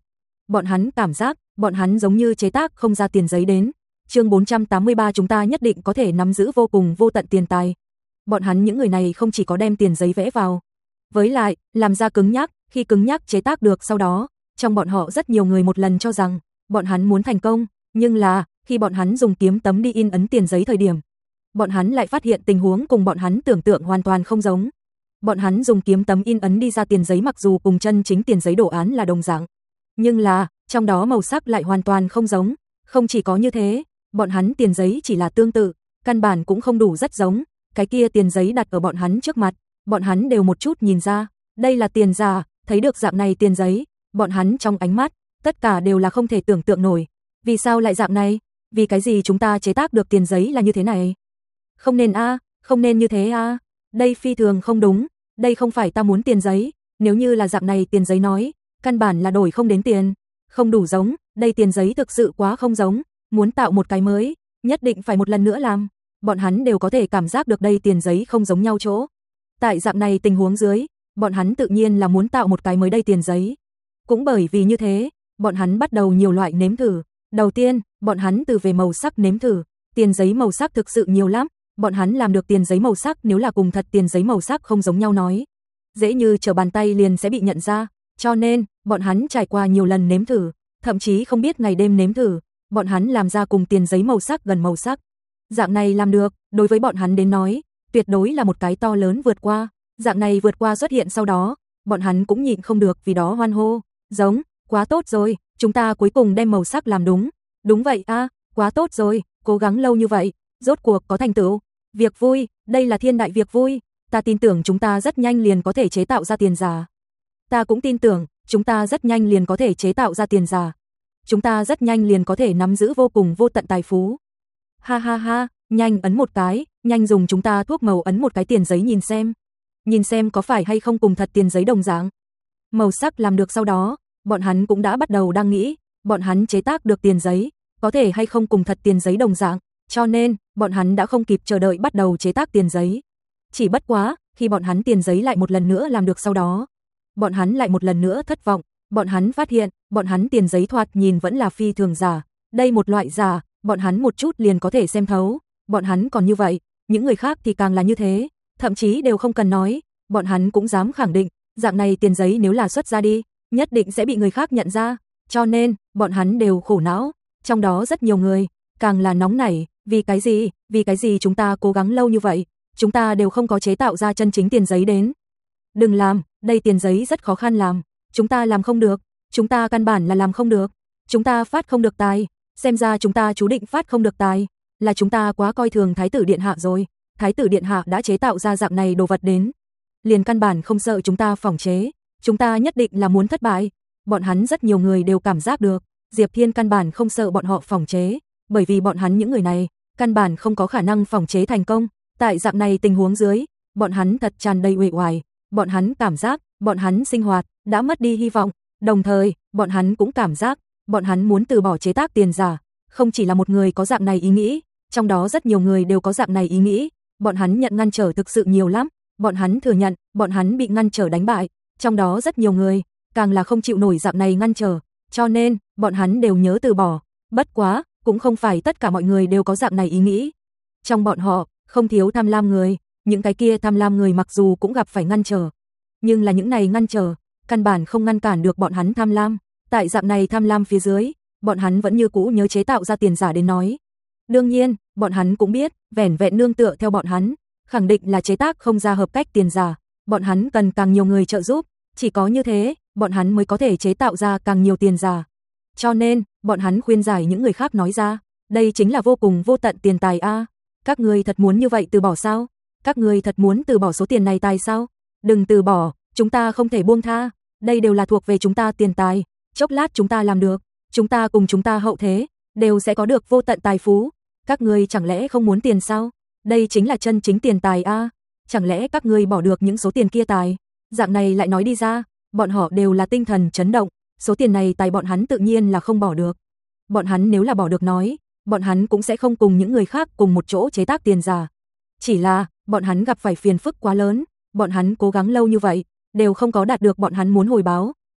bọn hắn cảm giác, bọn hắn giống như chế tác không ra tiền giấy đến. Chương bốn trăm tám mươi ba chúng ta nhất định có thể nắm giữ vô cùng vô tận tiền tài. Bọn hắn những người này không chỉ có đem tiền giấy vẽ vào, với lại, làm ra cứng nhắc, khi cứng nhắc chế tác được sau đó, trong bọn họ rất nhiều người một lần cho rằng, bọn hắn muốn thành công, nhưng là, khi bọn hắn dùng kiếm tấm đi in ấn tiền giấy thời điểm, bọn hắn lại phát hiện tình huống cùng bọn hắn tưởng tượng hoàn toàn không giống. Bọn hắn dùng kiếm tấm in ấn đi ra tiền giấy mặc dù cùng chân chính tiền giấy đồ án là đồng dạng, nhưng là, trong đó màu sắc lại hoàn toàn không giống. Không chỉ có như thế, bọn hắn tiền giấy chỉ là tương tự, căn bản cũng không đủ rất giống. Cái kia tiền giấy đặt ở bọn hắn trước mặt, bọn hắn đều một chút nhìn ra, đây là tiền giả. Thấy được dạng này tiền giấy, bọn hắn trong ánh mắt, tất cả đều là không thể tưởng tượng nổi. Vì sao lại dạng này? Vì cái gì chúng ta chế tác được tiền giấy là như thế này? Không nên a, không nên như thế a. Đây phi thường không đúng, đây không phải ta muốn tiền giấy, nếu như là dạng này tiền giấy nói, căn bản là đổi không đến tiền, không đủ giống, đây tiền giấy thực sự quá không giống, muốn tạo một cái mới, nhất định phải một lần nữa làm. Bọn hắn đều có thể cảm giác được đây tiền giấy không giống nhau chỗ. Tại dạng này tình huống dưới, bọn hắn tự nhiên là muốn tạo một cái mới đây tiền giấy. Cũng bởi vì như thế, bọn hắn bắt đầu nhiều loại nếm thử. Đầu tiên, bọn hắn từ về màu sắc nếm thử, tiền giấy màu sắc thực sự nhiều lắm, bọn hắn làm được tiền giấy màu sắc nếu là cùng thật tiền giấy màu sắc không giống nhau nói, dễ như trở bàn tay liền sẽ bị nhận ra, cho nên, bọn hắn trải qua nhiều lần nếm thử, thậm chí không biết ngày đêm nếm thử, bọn hắn làm ra cùng tiền giấy màu sắc gần màu sắc. Dạng này làm được, đối với bọn hắn đến nói, tuyệt đối là một cái to lớn vượt qua, dạng này vượt qua xuất hiện sau đó, bọn hắn cũng nhịn không được vì đó hoan hô, giống, quá tốt rồi, chúng ta cuối cùng đem màu sắc làm đúng, đúng vậy a, quá tốt rồi, cố gắng lâu như vậy, rốt cuộc có thành tựu, việc vui, đây là thiên đại việc vui, ta tin tưởng chúng ta rất nhanh liền có thể chế tạo ra tiền giả. Ta cũng tin tưởng, chúng ta rất nhanh liền có thể chế tạo ra tiền giả. Chúng ta rất nhanh liền có thể nắm giữ vô cùng vô tận tài phú. Ha ha ha, nhanh ấn một cái, nhanh dùng chúng ta thuốc màu ấn một cái tiền giấy nhìn xem. Nhìn xem có phải hay không cùng thật tiền giấy đồng dạng. Màu sắc làm được sau đó, bọn hắn cũng đã bắt đầu đang nghĩ, bọn hắn chế tác được tiền giấy, có thể hay không cùng thật tiền giấy đồng dạng, cho nên, bọn hắn đã không kịp chờ đợi bắt đầu chế tác tiền giấy. Chỉ bất quá, khi bọn hắn tiền giấy lại một lần nữa làm được sau đó, bọn hắn lại một lần nữa thất vọng, bọn hắn phát hiện, bọn hắn tiền giấy thoạt nhìn vẫn là phi thường giả, đây một loại giả, bọn hắn một chút liền có thể xem thấu, bọn hắn còn như vậy, những người khác thì càng là như thế, thậm chí đều không cần nói, bọn hắn cũng dám khẳng định, dạng này tiền giấy nếu là xuất ra đi, nhất định sẽ bị người khác nhận ra, cho nên, bọn hắn đều khổ não, trong đó rất nhiều người, càng là nóng nảy, vì cái gì, vì cái gì chúng ta cố gắng lâu như vậy, chúng ta đều không có chế tạo ra chân chính tiền giấy đến. Đừng làm, đây tiền giấy rất khó khăn làm, chúng ta làm không được, chúng ta căn bản là làm không được, chúng ta phát không được tài, xem ra chúng ta chú định phát không được tài, là chúng ta quá coi thường Thái tử Điện Hạ rồi, Thái tử Điện Hạ đã chế tạo ra dạng này đồ vật đến. Liền căn bản không sợ chúng ta phỏng chế, chúng ta nhất định là muốn thất bại, bọn hắn rất nhiều người đều cảm giác được, Diệp Thiên căn bản không sợ bọn họ phỏng chế, bởi vì bọn hắn những người này, căn bản không có khả năng phỏng chế thành công, tại dạng này tình huống dưới, bọn hắn thật tràn đầy uể oải, bọn hắn cảm giác, bọn hắn sinh hoạt, đã mất đi hy vọng, đồng thời, bọn hắn cũng cảm giác, bọn hắn muốn từ bỏ chế tác tiền giả, không chỉ là một người có dạng này ý nghĩ, trong đó rất nhiều người đều có dạng này ý nghĩ, bọn hắn nhận ngăn trở thực sự nhiều lắm, bọn hắn thừa nhận, bọn hắn bị ngăn trở đánh bại, trong đó rất nhiều người, càng là không chịu nổi dạng này ngăn trở, cho nên, bọn hắn đều nhớ từ bỏ, bất quá, cũng không phải tất cả mọi người đều có dạng này ý nghĩ. Trong bọn họ, không thiếu tham lam người, những cái kia tham lam người mặc dù cũng gặp phải ngăn trở, nhưng là những này ngăn trở, căn bản không ngăn cản được bọn hắn tham lam, tại dạng này tham lam phía dưới, bọn hắn vẫn như cũ nhớ chế tạo ra tiền giả đến nói. Đương nhiên, bọn hắn cũng biết, vẻn vẹn nương tựa theo bọn hắn, khẳng định là chế tác không ra hợp cách tiền giả, bọn hắn cần càng nhiều người trợ giúp, chỉ có như thế, bọn hắn mới có thể chế tạo ra càng nhiều tiền giả. Cho nên, bọn hắn khuyên giải những người khác nói ra, đây chính là vô cùng vô tận tiền tài a, các ngươi thật muốn như vậy từ bỏ sao? Các ngươi thật muốn từ bỏ số tiền này tài sao? Đừng từ bỏ, chúng ta không thể buông tha, đây đều là thuộc về chúng ta tiền tài, chốc lát chúng ta làm được, chúng ta cùng chúng ta hậu thế, đều sẽ có được vô tận tài phú, các ngươi chẳng lẽ không muốn tiền sao? Đây chính là chân chính tiền tài a, chẳng lẽ các ngươi bỏ được những số tiền kia tài? Dạng này lại nói đi ra, bọn họ đều là tinh thần chấn động, số tiền này tài bọn hắn tự nhiên là không bỏ được. Bọn hắn nếu là bỏ được nói, bọn hắn cũng sẽ không cùng những người khác cùng một chỗ chế tác tiền giả. Chỉ là, bọn hắn gặp phải phiền phức quá lớn, bọn hắn cố gắng lâu như vậy, đều không có đạt được bọn hắn muốn hồi báo,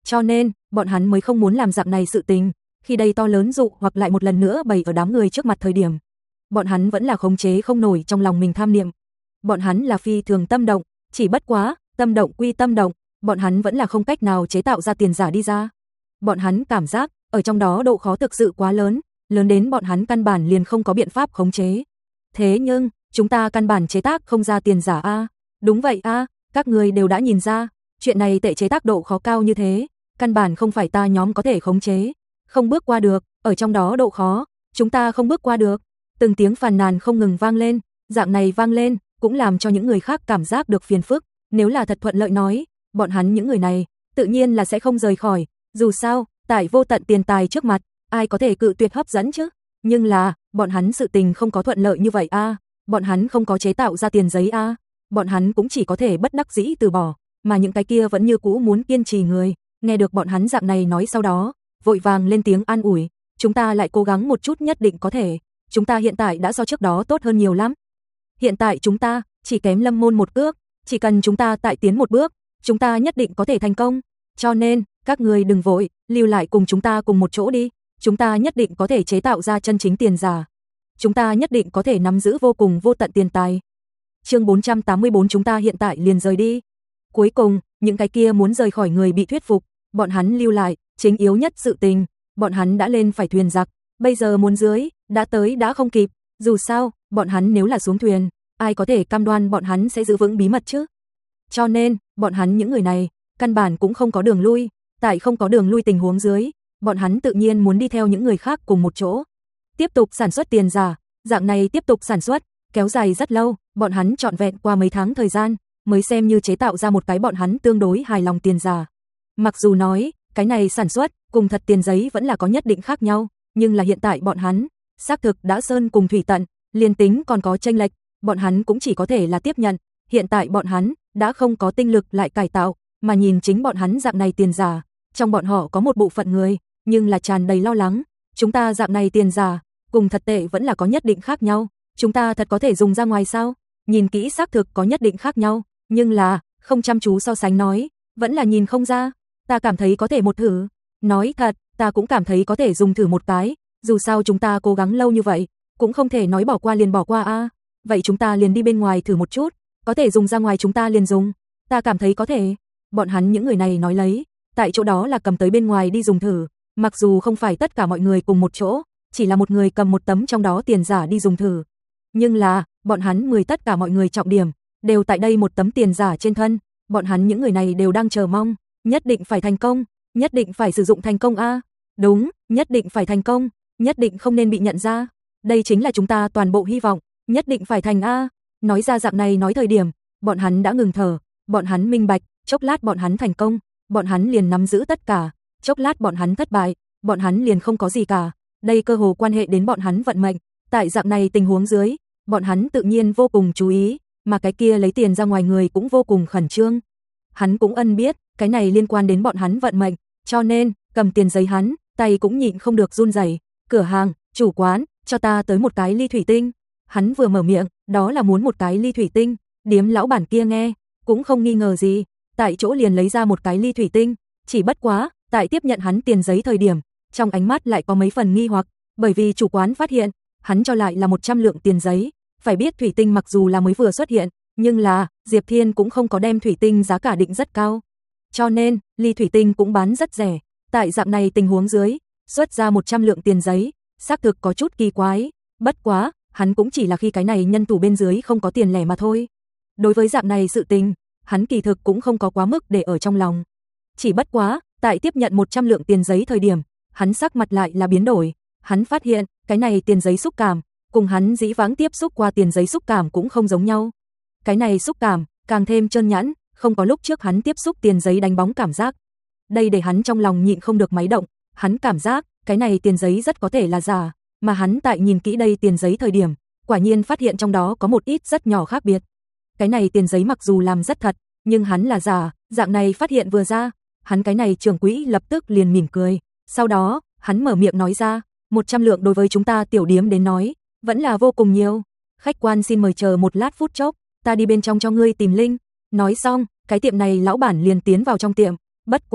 Cho nên, bọn hắn mới không muốn làm dạng này sự tình, khi đây to lớn dụ hoặc lại một lần nữa bày ở đám người trước mặt thời điểm. Bọn hắn vẫn là khống chế không nổi trong lòng mình tham niệm. Bọn hắn là phi thường tâm động, chỉ bất quá, tâm động quy tâm động, bọn hắn vẫn là không cách nào chế tạo ra tiền giả đi ra. Bọn hắn cảm giác, ở trong đó độ khó thực sự quá lớn, lớn đến bọn hắn căn bản liền không có biện pháp khống chế. Thế nhưng, chúng ta căn bản chế tác không ra tiền giả a. Đúng vậy a, các người đều đã nhìn ra, chuyện này tệ chế tác độ khó cao như thế, căn bản không phải ta nhóm có thể khống chế, không bước qua được, ở trong đó độ khó, chúng ta không bước qua được. Từng tiếng phàn nàn không ngừng vang lên, dạng này vang lên, cũng làm cho những người khác cảm giác được phiền phức, nếu là thật thuận lợi nói, bọn hắn những người này, tự nhiên là sẽ không rời khỏi, dù sao, tại vô tận tiền tài trước mặt, ai có thể cự tuyệt hấp dẫn chứ, nhưng là, bọn hắn sự tình không có thuận lợi như vậy a, bọn hắn không có chế tạo ra tiền giấy a, bọn hắn cũng chỉ có thể bất đắc dĩ từ bỏ, mà những cái kia vẫn như cũ muốn kiên trì người, nghe được bọn hắn dạng này nói sau đó, vội vàng lên tiếng an ủi, chúng ta lại cố gắng một chút nhất định có thể, chúng ta hiện tại đã so trước đó tốt hơn nhiều lắm. Hiện tại chúng ta chỉ kém Lâm Môn một bước, chỉ cần chúng ta tại tiến một bước, chúng ta nhất định có thể thành công, cho nên, các người đừng vội, lưu lại cùng chúng ta cùng một chỗ đi, chúng ta nhất định có thể chế tạo ra chân chính tiền giả. Chúng ta nhất định có thể nắm giữ vô cùng vô tận tiền tài. Chương bốn trăm tám mươi bốn chúng ta hiện tại liền rời đi. Cuối cùng, những cái kia muốn rời khỏi người bị thuyết phục, bọn hắn lưu lại, chính yếu nhất sự tình, bọn hắn đã lên phải thuyền giặc, bây giờ muốn dưới, đã tới đã không kịp, dù sao, bọn hắn nếu là xuống thuyền, ai có thể cam đoan bọn hắn sẽ giữ vững bí mật chứ? Cho nên, bọn hắn những người này, căn bản cũng không có đường lui, tại không có đường lui tình huống dưới, bọn hắn tự nhiên muốn đi theo những người khác cùng một chỗ. Tiếp tục sản xuất tiền giả, dạng này tiếp tục sản xuất, kéo dài rất lâu, bọn hắn trọn vẹn qua mấy tháng thời gian, mới xem như chế tạo ra một cái bọn hắn tương đối hài lòng tiền giả. Mặc dù nói, cái này sản xuất, cùng thật tiền giấy vẫn là có nhất định khác nhau, nhưng là hiện tại bọn hắn, xác thực đã sơn cùng thủy tận, liền tính còn có chênh lệch, bọn hắn cũng chỉ có thể là tiếp nhận, hiện tại bọn hắn, đã không có tinh lực lại cải tạo, mà nhìn chính bọn hắn dạng này tiền giả, trong bọn họ có một bộ phận người, nhưng là tràn đầy lo lắng, chúng ta dạng này tiền giả, cùng thật tệ vẫn là có nhất định khác nhau, chúng ta thật có thể dùng ra ngoài sao? Nhìn kỹ xác thực có nhất định khác nhau, nhưng là, không chăm chú so sánh nói, vẫn là nhìn không ra, ta cảm thấy có thể một thử, nói thật, ta cũng cảm thấy có thể dùng thử một cái, dù sao chúng ta cố gắng lâu như vậy, cũng không thể nói bỏ qua liền bỏ qua a, vậy chúng ta liền đi bên ngoài thử một chút, có thể dùng ra ngoài chúng ta liền dùng, ta cảm thấy có thể, bọn hắn những người này nói lấy, tại chỗ đó là cầm tới bên ngoài đi dùng thử, mặc dù không phải tất cả mọi người cùng một chỗ, chỉ là một người cầm một tấm trong đó tiền giả đi dùng thử. Nhưng là, bọn hắn mười tất cả mọi người trọng điểm, đều tại đây một tấm tiền giả trên thân, bọn hắn những người này đều đang chờ mong, nhất định phải thành công, nhất định phải sử dụng thành công a. Đúng, nhất định phải thành công, nhất định không nên bị nhận ra. Đây chính là chúng ta toàn bộ hy vọng, nhất định phải thành a. Nói ra dạng này nói thời điểm, bọn hắn đã ngừng thở, bọn hắn minh bạch, chốc lát bọn hắn thành công, bọn hắn liền nắm giữ tất cả, chốc lát bọn hắn thất bại, bọn hắn liền không có gì cả. Đây cơ hồ quan hệ đến bọn hắn vận mệnh, tại dạng này tình huống dưới, bọn hắn tự nhiên vô cùng chú ý, mà cái kia lấy tiền ra ngoài người cũng vô cùng khẩn trương. Hắn cũng ân biết, cái này liên quan đến bọn hắn vận mệnh, cho nên, cầm tiền giấy hắn, tay cũng nhịn không được run rẩy. Cửa hàng, chủ quán, cho ta tới một cái ly thủy tinh. Hắn vừa mở miệng, đó là muốn một cái ly thủy tinh, điếm lão bản kia nghe, cũng không nghi ngờ gì, tại chỗ liền lấy ra một cái ly thủy tinh, chỉ bất quá, tại tiếp nhận hắn tiền giấy thời điểm, trong ánh mắt lại có mấy phần nghi hoặc, bởi vì chủ quán phát hiện, hắn cho lại là một trăm lượng tiền giấy, phải biết thủy tinh mặc dù là mới vừa xuất hiện, nhưng là, Diệp Thiên cũng không có đem thủy tinh giá cả định rất cao. Cho nên, ly thủy tinh cũng bán rất rẻ, tại dạng này tình huống dưới, xuất ra một trăm lượng tiền giấy, xác thực có chút kỳ quái, bất quá, hắn cũng chỉ là khi cái này nhân thủ bên dưới không có tiền lẻ mà thôi. Đối với dạng này sự tình, hắn kỳ thực cũng không có quá mức để ở trong lòng. Chỉ bất quá, tại tiếp nhận một trăm lượng tiền giấy thời điểm, hắn sắc mặt lại là biến đổi, hắn phát hiện, cái này tiền giấy xúc cảm, cùng hắn dĩ vãng tiếp xúc qua tiền giấy xúc cảm cũng không giống nhau. Cái này xúc cảm, càng thêm trơn nhẵn, không có lúc trước hắn tiếp xúc tiền giấy đánh bóng cảm giác. Đây để hắn trong lòng nhịn không được máy động, hắn cảm giác, cái này tiền giấy rất có thể là giả, mà hắn tại nhìn kỹ đây tiền giấy thời điểm, quả nhiên phát hiện trong đó có một ít rất nhỏ khác biệt. Cái này tiền giấy mặc dù làm rất thật, nhưng hắn là giả, dạng này phát hiện vừa ra, hắn cái này trưởng quỹ lập tức liền mỉm cười, sau đó, hắn mở miệng nói ra, một trăm lượng đối với chúng ta tiểu điếm đến nói, vẫn là vô cùng nhiều. Khách quan xin mời chờ một lát phút chốc, ta đi bên trong cho ngươi tìm Linh. Nói xong, cái tiệm này lão bản liền tiến vào trong tiệm, bất quá,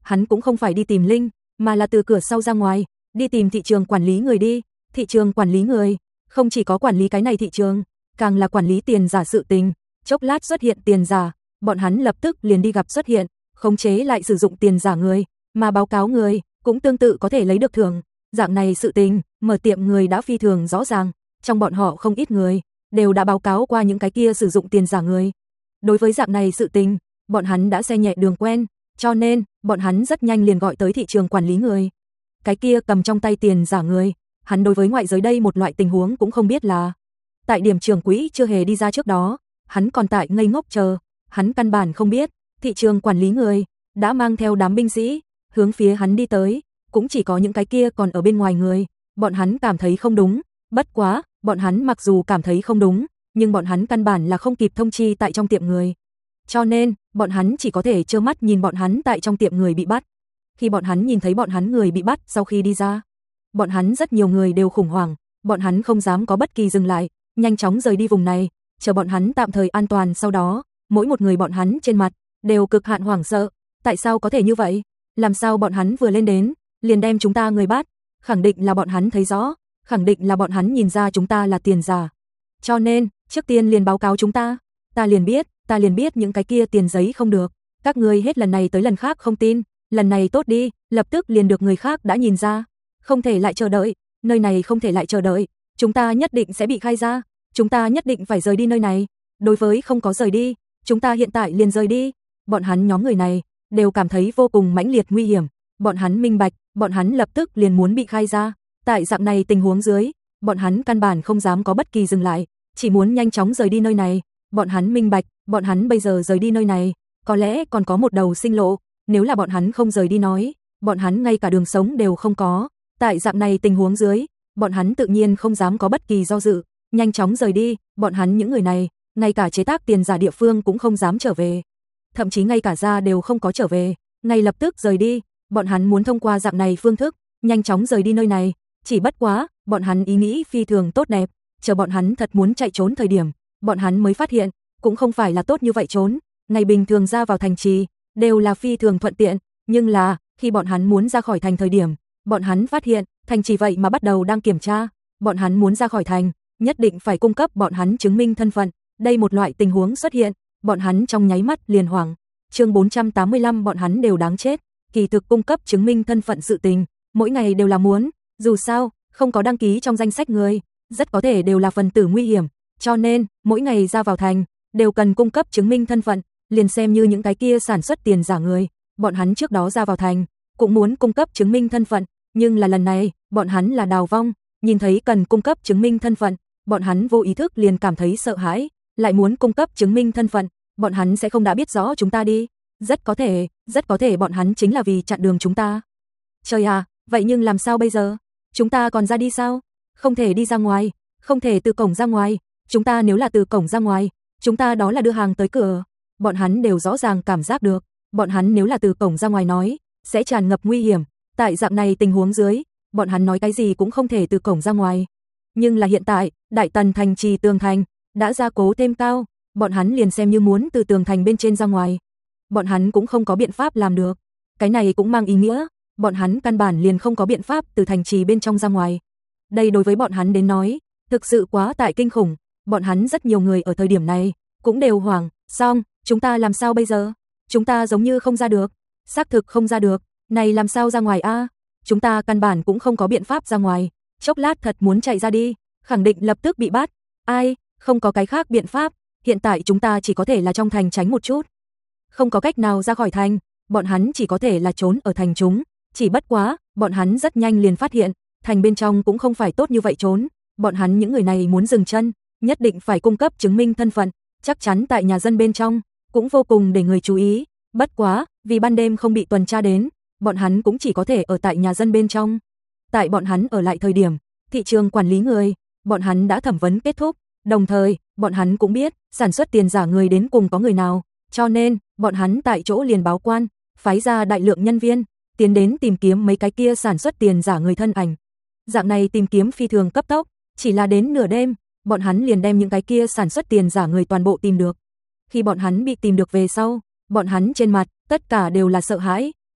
hắn cũng không phải đi tìm Linh, mà là từ cửa sau ra ngoài, đi tìm thị trường quản lý người đi, thị trường quản lý người, không chỉ có quản lý cái này thị trường, càng là quản lý tiền giả sự tình, chốc lát xuất hiện tiền giả, bọn hắn lập tức liền đi gặp xuất hiện, khống chế lại sử dụng tiền giả người, mà báo cáo người, cũng tương tự có thể lấy được thưởng, dạng này sự tình, mở tiệm người đã phi thường rõ ràng, trong bọn họ không ít người, đều đã báo cáo qua những cái kia sử dụng tiền giả người. Đối với dạng này sự tình, bọn hắn đã xe nhẹ đường quen, cho nên, bọn hắn rất nhanh liền gọi tới thị trường quản lý người. Cái kia cầm trong tay tiền giả người, hắn đối với ngoại giới đây một loại tình huống cũng không biết là. Tại điểm trưởng quỹ chưa hề đi ra trước đó, hắn còn tại ngây ngốc chờ, hắn căn bản không biết, thị trường quản lý người, đã mang theo đám binh sĩ, hướng phía hắn đi tới, cũng chỉ có những cái kia còn ở bên ngoài người, bọn hắn cảm thấy không đúng, bất quá, bọn hắn mặc dù cảm thấy không đúng, nhưng bọn hắn căn bản là không kịp thông chi tại trong tiệm người. Cho nên, bọn hắn chỉ có thể trơ mắt nhìn bọn hắn tại trong tiệm người bị bắt. Khi bọn hắn nhìn thấy bọn hắn người bị bắt sau khi đi ra, bọn hắn rất nhiều người đều khủng hoảng, bọn hắn không dám có bất kỳ dừng lại, nhanh chóng rời đi vùng này, chờ bọn hắn tạm thời an toàn sau đó, mỗi một người bọn hắn trên mặt, đều cực hạn hoảng sợ, tại sao có thể như vậy? Làm sao bọn hắn vừa lên đến, liền đem chúng ta người bắt, khẳng định là bọn hắn thấy rõ, khẳng định là bọn hắn nhìn ra chúng ta là tiền giả. Cho nên, trước tiên liền báo cáo chúng ta, ta liền biết, ta liền biết những cái kia tiền giấy không được, các ngươi hết lần này tới lần khác không tin, lần này tốt đi, lập tức liền được người khác đã nhìn ra, không thể lại chờ đợi, nơi này không thể lại chờ đợi, chúng ta nhất định sẽ bị khai ra, chúng ta nhất định phải rời đi nơi này, đối với không có rời đi, chúng ta hiện tại liền rời đi. Bọn hắn nhóm người này đều cảm thấy vô cùng mãnh liệt nguy hiểm, bọn hắn minh bạch, bọn hắn lập tức liền muốn bị khai ra, tại dạng này tình huống dưới, bọn hắn căn bản không dám có bất kỳ dừng lại, chỉ muốn nhanh chóng rời đi nơi này, bọn hắn minh bạch, bọn hắn bây giờ rời đi nơi này, có lẽ còn có một đầu sinh lộ, nếu là bọn hắn không rời đi nói, bọn hắn ngay cả đường sống đều không có, tại dạng này tình huống dưới, bọn hắn tự nhiên không dám có bất kỳ do dự, nhanh chóng rời đi, bọn hắn những người này, ngay cả chế tác tiền giả địa phương cũng không dám trở về, thậm chí ngay cả ra đều không có trở về, ngay lập tức rời đi, bọn hắn muốn thông qua dạng này phương thức, nhanh chóng rời đi nơi này, chỉ bất quá, bọn hắn ý nghĩ phi thường tốt đẹp, chờ bọn hắn thật muốn chạy trốn thời điểm, bọn hắn mới phát hiện, cũng không phải là tốt như vậy trốn, ngày bình thường ra vào thành trì, đều là phi thường thuận tiện, nhưng là, khi bọn hắn muốn ra khỏi thành thời điểm, bọn hắn phát hiện, thành trì vậy mà bắt đầu đang kiểm tra, bọn hắn muốn ra khỏi thành, nhất định phải cung cấp bọn hắn chứng minh thân phận, đây một loại tình huống xuất hiện, bọn hắn trong nháy mắt liền hoảng. Chương bốn trăm tám mươi lăm bọn hắn đều đáng chết, kỳ thực cung cấp chứng minh thân phận sự tình, mỗi ngày đều là muốn, dù sao, không có đăng ký trong danh sách người, rất có thể đều là phần tử nguy hiểm, cho nên, mỗi ngày ra vào thành, đều cần cung cấp chứng minh thân phận, liền xem như những cái kia sản xuất tiền giả người, bọn hắn trước đó ra vào thành, cũng muốn cung cấp chứng minh thân phận, nhưng là lần này, bọn hắn là đào vong, nhìn thấy cần cung cấp chứng minh thân phận, bọn hắn vô ý thức liền cảm thấy sợ hãi, lại muốn cung cấp chứng minh thân phận, bọn hắn sẽ không đã biết rõ chúng ta đi, rất có thể, rất có thể bọn hắn chính là vì chặn đường chúng ta. Trời à, vậy nhưng làm sao bây giờ? Chúng ta còn ra đi sao? Không thể đi ra ngoài, không thể từ cổng ra ngoài, chúng ta nếu là từ cổng ra ngoài, chúng ta đó là đưa hàng tới cửa. Bọn hắn đều rõ ràng cảm giác được, bọn hắn nếu là từ cổng ra ngoài nói, sẽ tràn ngập nguy hiểm, tại dạng này tình huống dưới, bọn hắn nói cái gì cũng không thể từ cổng ra ngoài. Nhưng là hiện tại, Đại Tần thành trì tường thành đã gia cố thêm cao, bọn hắn liền xem như muốn từ tường thành bên trên ra ngoài, bọn hắn cũng không có biện pháp làm được. Cái này cũng mang ý nghĩa, bọn hắn căn bản liền không có biện pháp từ thành trì bên trong ra ngoài. Đây đối với bọn hắn đến nói, thực sự quá tại kinh khủng, bọn hắn rất nhiều người ở thời điểm này cũng đều hoảng, xong, chúng ta làm sao bây giờ? Chúng ta giống như không ra được, xác thực không ra được, này làm sao ra ngoài a? Chúng ta căn bản cũng không có biện pháp ra ngoài, chốc lát thật muốn chạy ra đi, khẳng định lập tức bị bắt. Ai, không có cái khác biện pháp, hiện tại chúng ta chỉ có thể là trong thành tránh một chút. Không có cách nào ra khỏi thành, bọn hắn chỉ có thể là trốn ở thành chúng, chỉ bất quá, bọn hắn rất nhanh liền phát hiện, thành bên trong cũng không phải tốt như vậy trốn, bọn hắn những người này muốn dừng chân, nhất định phải cung cấp chứng minh thân phận, chắc chắn tại nhà dân bên trong, cũng vô cùng để người chú ý, bất quá, vì ban đêm không bị tuần tra đến, bọn hắn cũng chỉ có thể ở tại nhà dân bên trong. Tại bọn hắn ở lại thời điểm, thị trường quản lý người, bọn hắn đã thẩm vấn kết thúc, đồng thời, bọn hắn cũng biết, sản xuất tiền giả người đến cùng có người nào, cho nên, bọn hắn tại chỗ liền báo quan, phái ra đại lượng nhân viên, tiến đến tìm kiếm mấy cái kia sản xuất tiền giả người thân ảnh. Dạng này tìm kiếm phi thường cấp tốc, chỉ là đến nửa đêm, bọn hắn liền đem những cái kia sản xuất tiền giả người toàn bộ tìm được. Khi bọn hắn bị tìm được về sau, bọn hắn trên mặt, tất cả đều là sợ hãi,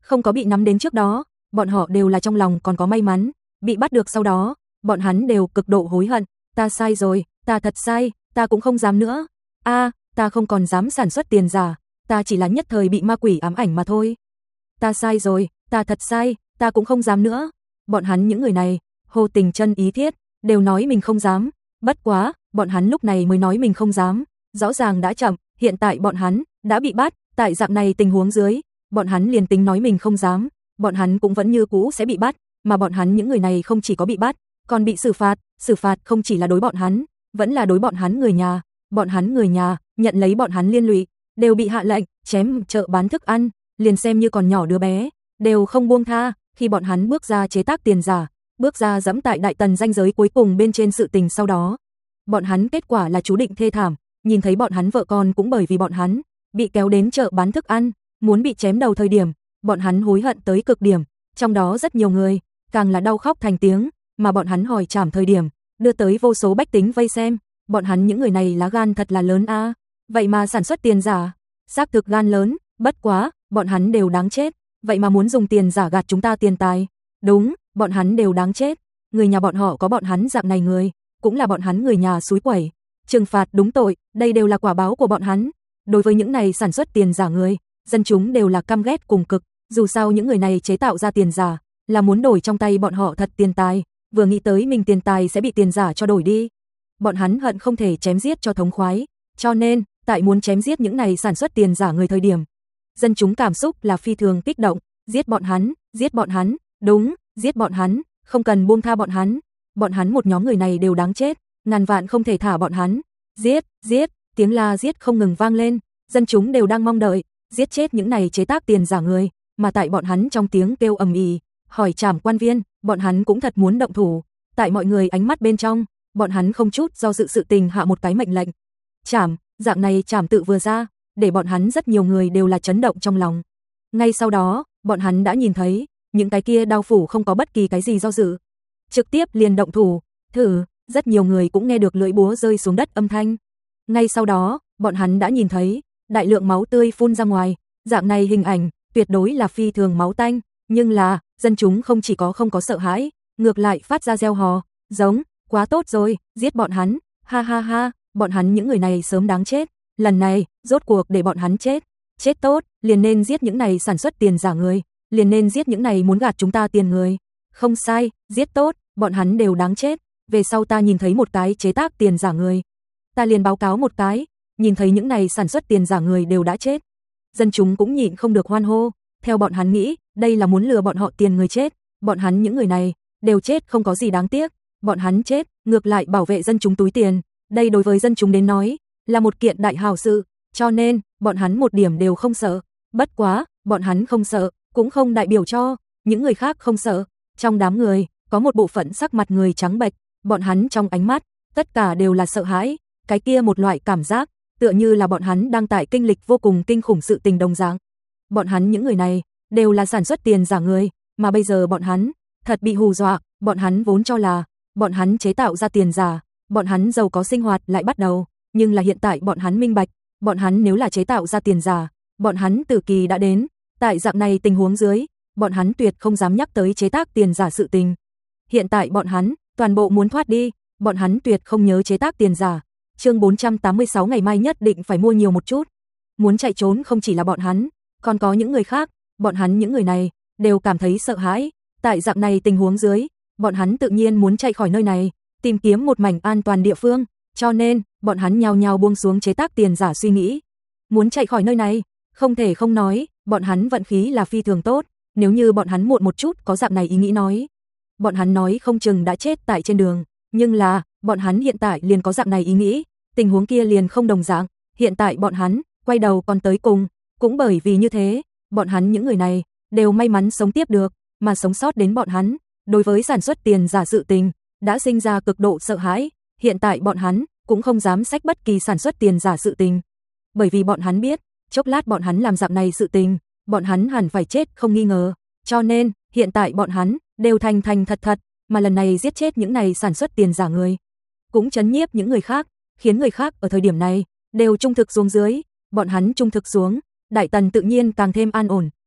Không có bị nắm đến trước đó, bọn họ đều là trong lòng còn có may mắn, bị bắt được sau đó, bọn hắn đều cực độ hối hận, ta sai rồi, ta thật sai, ta cũng không dám nữa. A, ta không còn dám sản xuất tiền giả, ta chỉ là nhất thời bị ma quỷ ám ảnh mà thôi. Ta sai rồi, ta thật sai, ta cũng không dám nữa. Bọn hắn những người này, hồ tình chân ý thiết, đều nói mình không dám, bất quá, bọn hắn lúc này mới nói mình không dám, rõ ràng đã chậm, hiện tại bọn hắn đã bị bắt, tại dạng này tình huống dưới, bọn hắn liền tính nói mình không dám, bọn hắn cũng vẫn như cũ sẽ bị bắt, mà bọn hắn những người này không chỉ có bị bắt, còn bị xử phạt, xử phạt không chỉ là đối bọn hắn, vẫn là đối bọn hắn người nhà, bọn hắn người nhà nhận lấy bọn hắn liên lụy, đều bị hạ lệnh chém chợ bán thức ăn, liền xem như còn nhỏ đứa bé, đều không buông tha, khi bọn hắn bước ra chế tác tiền giả, bước ra dẫm tại Đại Tần ranh giới cuối cùng bên trên sự tình sau đó, bọn hắn kết quả là chú định thê thảm, nhìn thấy bọn hắn vợ con cũng bởi vì bọn hắn bị kéo đến chợ bán thức ăn, muốn bị chém đầu thời điểm, bọn hắn hối hận tới cực điểm, trong đó rất nhiều người càng là đau khóc thành tiếng, mà bọn hắn hỏi trảm thời điểm, đưa tới vô số bách tính vây xem, bọn hắn những người này lá gan thật là lớn a, vậy mà sản xuất tiền giả, xác thực gan lớn, bất quá, bọn hắn đều đáng chết, vậy mà muốn dùng tiền giả gạt chúng ta tiền tài. Đúng, bọn hắn đều đáng chết, người nhà bọn họ có bọn hắn dạng này người, cũng là bọn hắn người nhà xúi quẩy, trừng phạt đúng tội, đây đều là quả báo của bọn hắn. Đối với những này sản xuất tiền giả người, dân chúng đều là căm ghét cùng cực, dù sao những người này chế tạo ra tiền giả, là muốn đổi trong tay bọn họ thật tiền tài, vừa nghĩ tới mình tiền tài sẽ bị tiền giả cho đổi đi. Bọn hắn hận không thể chém giết cho thống khoái, cho nên, tại muốn chém giết những này sản xuất tiền giả người thời điểm, dân chúng cảm xúc là phi thường kích động, giết bọn hắn, giết bọn hắn, đúng, giết bọn hắn, không cần buông tha bọn hắn, bọn hắn một nhóm người này đều đáng chết, ngàn vạn không thể thả bọn hắn, giết, giết, tiếng la giết không ngừng vang lên, dân chúng đều đang mong đợi, giết chết những này chế tác tiền giả người, mà tại bọn hắn trong tiếng kêu ầm ĩ, hỏi trảm quan viên, bọn hắn cũng thật muốn động thủ, tại mọi người ánh mắt bên trong, bọn hắn không chút do dự sự tình hạ một cái mệnh lệnh. Trảm, dạng này trảm tự vừa ra, để bọn hắn rất nhiều người đều là chấn động trong lòng. Ngay sau đó, bọn hắn đã nhìn thấy, những cái kia đao phủ không có bất kỳ cái gì do dự, trực tiếp liền động thủ, thử, rất nhiều người cũng nghe được lưỡi búa rơi xuống đất âm thanh. Ngay sau đó, bọn hắn đã nhìn thấy, đại lượng máu tươi phun ra ngoài, dạng này hình ảnh, tuyệt đối là phi thường máu tanh, nhưng là, dân chúng không chỉ có không có sợ hãi, ngược lại phát ra reo hò, giống, quá tốt rồi, giết bọn hắn, ha ha ha, bọn hắn những người này sớm đáng chết, lần này, rốt cuộc để bọn hắn chết, chết tốt, liền nên giết những này sản xuất tiền giả người, liền nên giết những này muốn gạt chúng ta tiền người, không sai, giết tốt, bọn hắn đều đáng chết, về sau ta nhìn thấy một cái chế tác tiền giả người, ta liền báo cáo một cái, nhìn thấy những này sản xuất tiền giả người đều đã chết, dân chúng cũng nhịn không được hoan hô, theo bọn hắn nghĩ, đây là muốn lừa bọn họ tiền người chết, bọn hắn những người này, đều chết không có gì đáng tiếc, bọn hắn chết, ngược lại bảo vệ dân chúng túi tiền, đây đối với dân chúng đến nói, là một kiện đại hào sự, cho nên, bọn hắn một điểm đều không sợ, bất quá, bọn hắn không sợ, cũng không đại biểu cho, những người khác không sợ, trong đám người, có một bộ phận sắc mặt người trắng bệch, bọn hắn trong ánh mắt, tất cả đều là sợ hãi, cái kia một loại cảm giác, tựa như là bọn hắn đang tại kinh lịch vô cùng kinh khủng sự tình đồng dạng. Bọn hắn những người này, đều là sản xuất tiền giả người, mà bây giờ bọn hắn, thật bị hù dọa, bọn hắn vốn cho là, bọn hắn chế tạo ra tiền giả, bọn hắn giàu có sinh hoạt lại bắt đầu, nhưng là hiện tại bọn hắn minh bạch, bọn hắn nếu là chế tạo ra tiền giả, bọn hắn tử kỳ đã đến, tại dạng này tình huống dưới, bọn hắn tuyệt không dám nhắc tới chế tác tiền giả sự tình. Hiện tại bọn hắn, toàn bộ muốn thoát đi, bọn hắn tuyệt không nhớ chế tác tiền giả. Chương bốn trăm tám mươi sáu ngày mai nhất định phải mua nhiều một chút. Muốn chạy trốn không chỉ là bọn hắn, còn có những người khác, bọn hắn những người này, đều cảm thấy sợ hãi, tại dạng này tình huống dưới, bọn hắn tự nhiên muốn chạy khỏi nơi này, tìm kiếm một mảnh an toàn địa phương, cho nên, bọn hắn nhao nhao buông xuống chế tác tiền giả suy nghĩ. Muốn chạy khỏi nơi này, không thể không nói, bọn hắn vận khí là phi thường tốt, nếu như bọn hắn muộn một chút có dạng này ý nghĩ nói. Bọn hắn nói không chừng đã chết tại trên đường, nhưng là, bọn hắn hiện tại liền có dạng này ý nghĩ, tình huống kia liền không đồng dạng, hiện tại bọn hắn, quay đầu còn tới cùng, cũng bởi vì như thế, bọn hắn những người này, đều may mắn sống tiếp được, mà sống sót đến bọn hắn, đối với sản xuất tiền giả sự tình, đã sinh ra cực độ sợ hãi, hiện tại bọn hắn, cũng không dám xách bất kỳ sản xuất tiền giả sự tình. Bởi vì bọn hắn biết, chốc lát bọn hắn làm dạng này sự tình, bọn hắn hẳn phải chết không nghi ngờ, cho nên, hiện tại bọn hắn, đều thành thành thật thật, mà lần này giết chết những này sản xuất tiền giả người, cũng chấn nhiếp những người khác, khiến người khác ở thời điểm này, đều trung thực xuống dưới, bọn hắn trung thực xuống, Đại Tần tự nhiên càng thêm an ổn,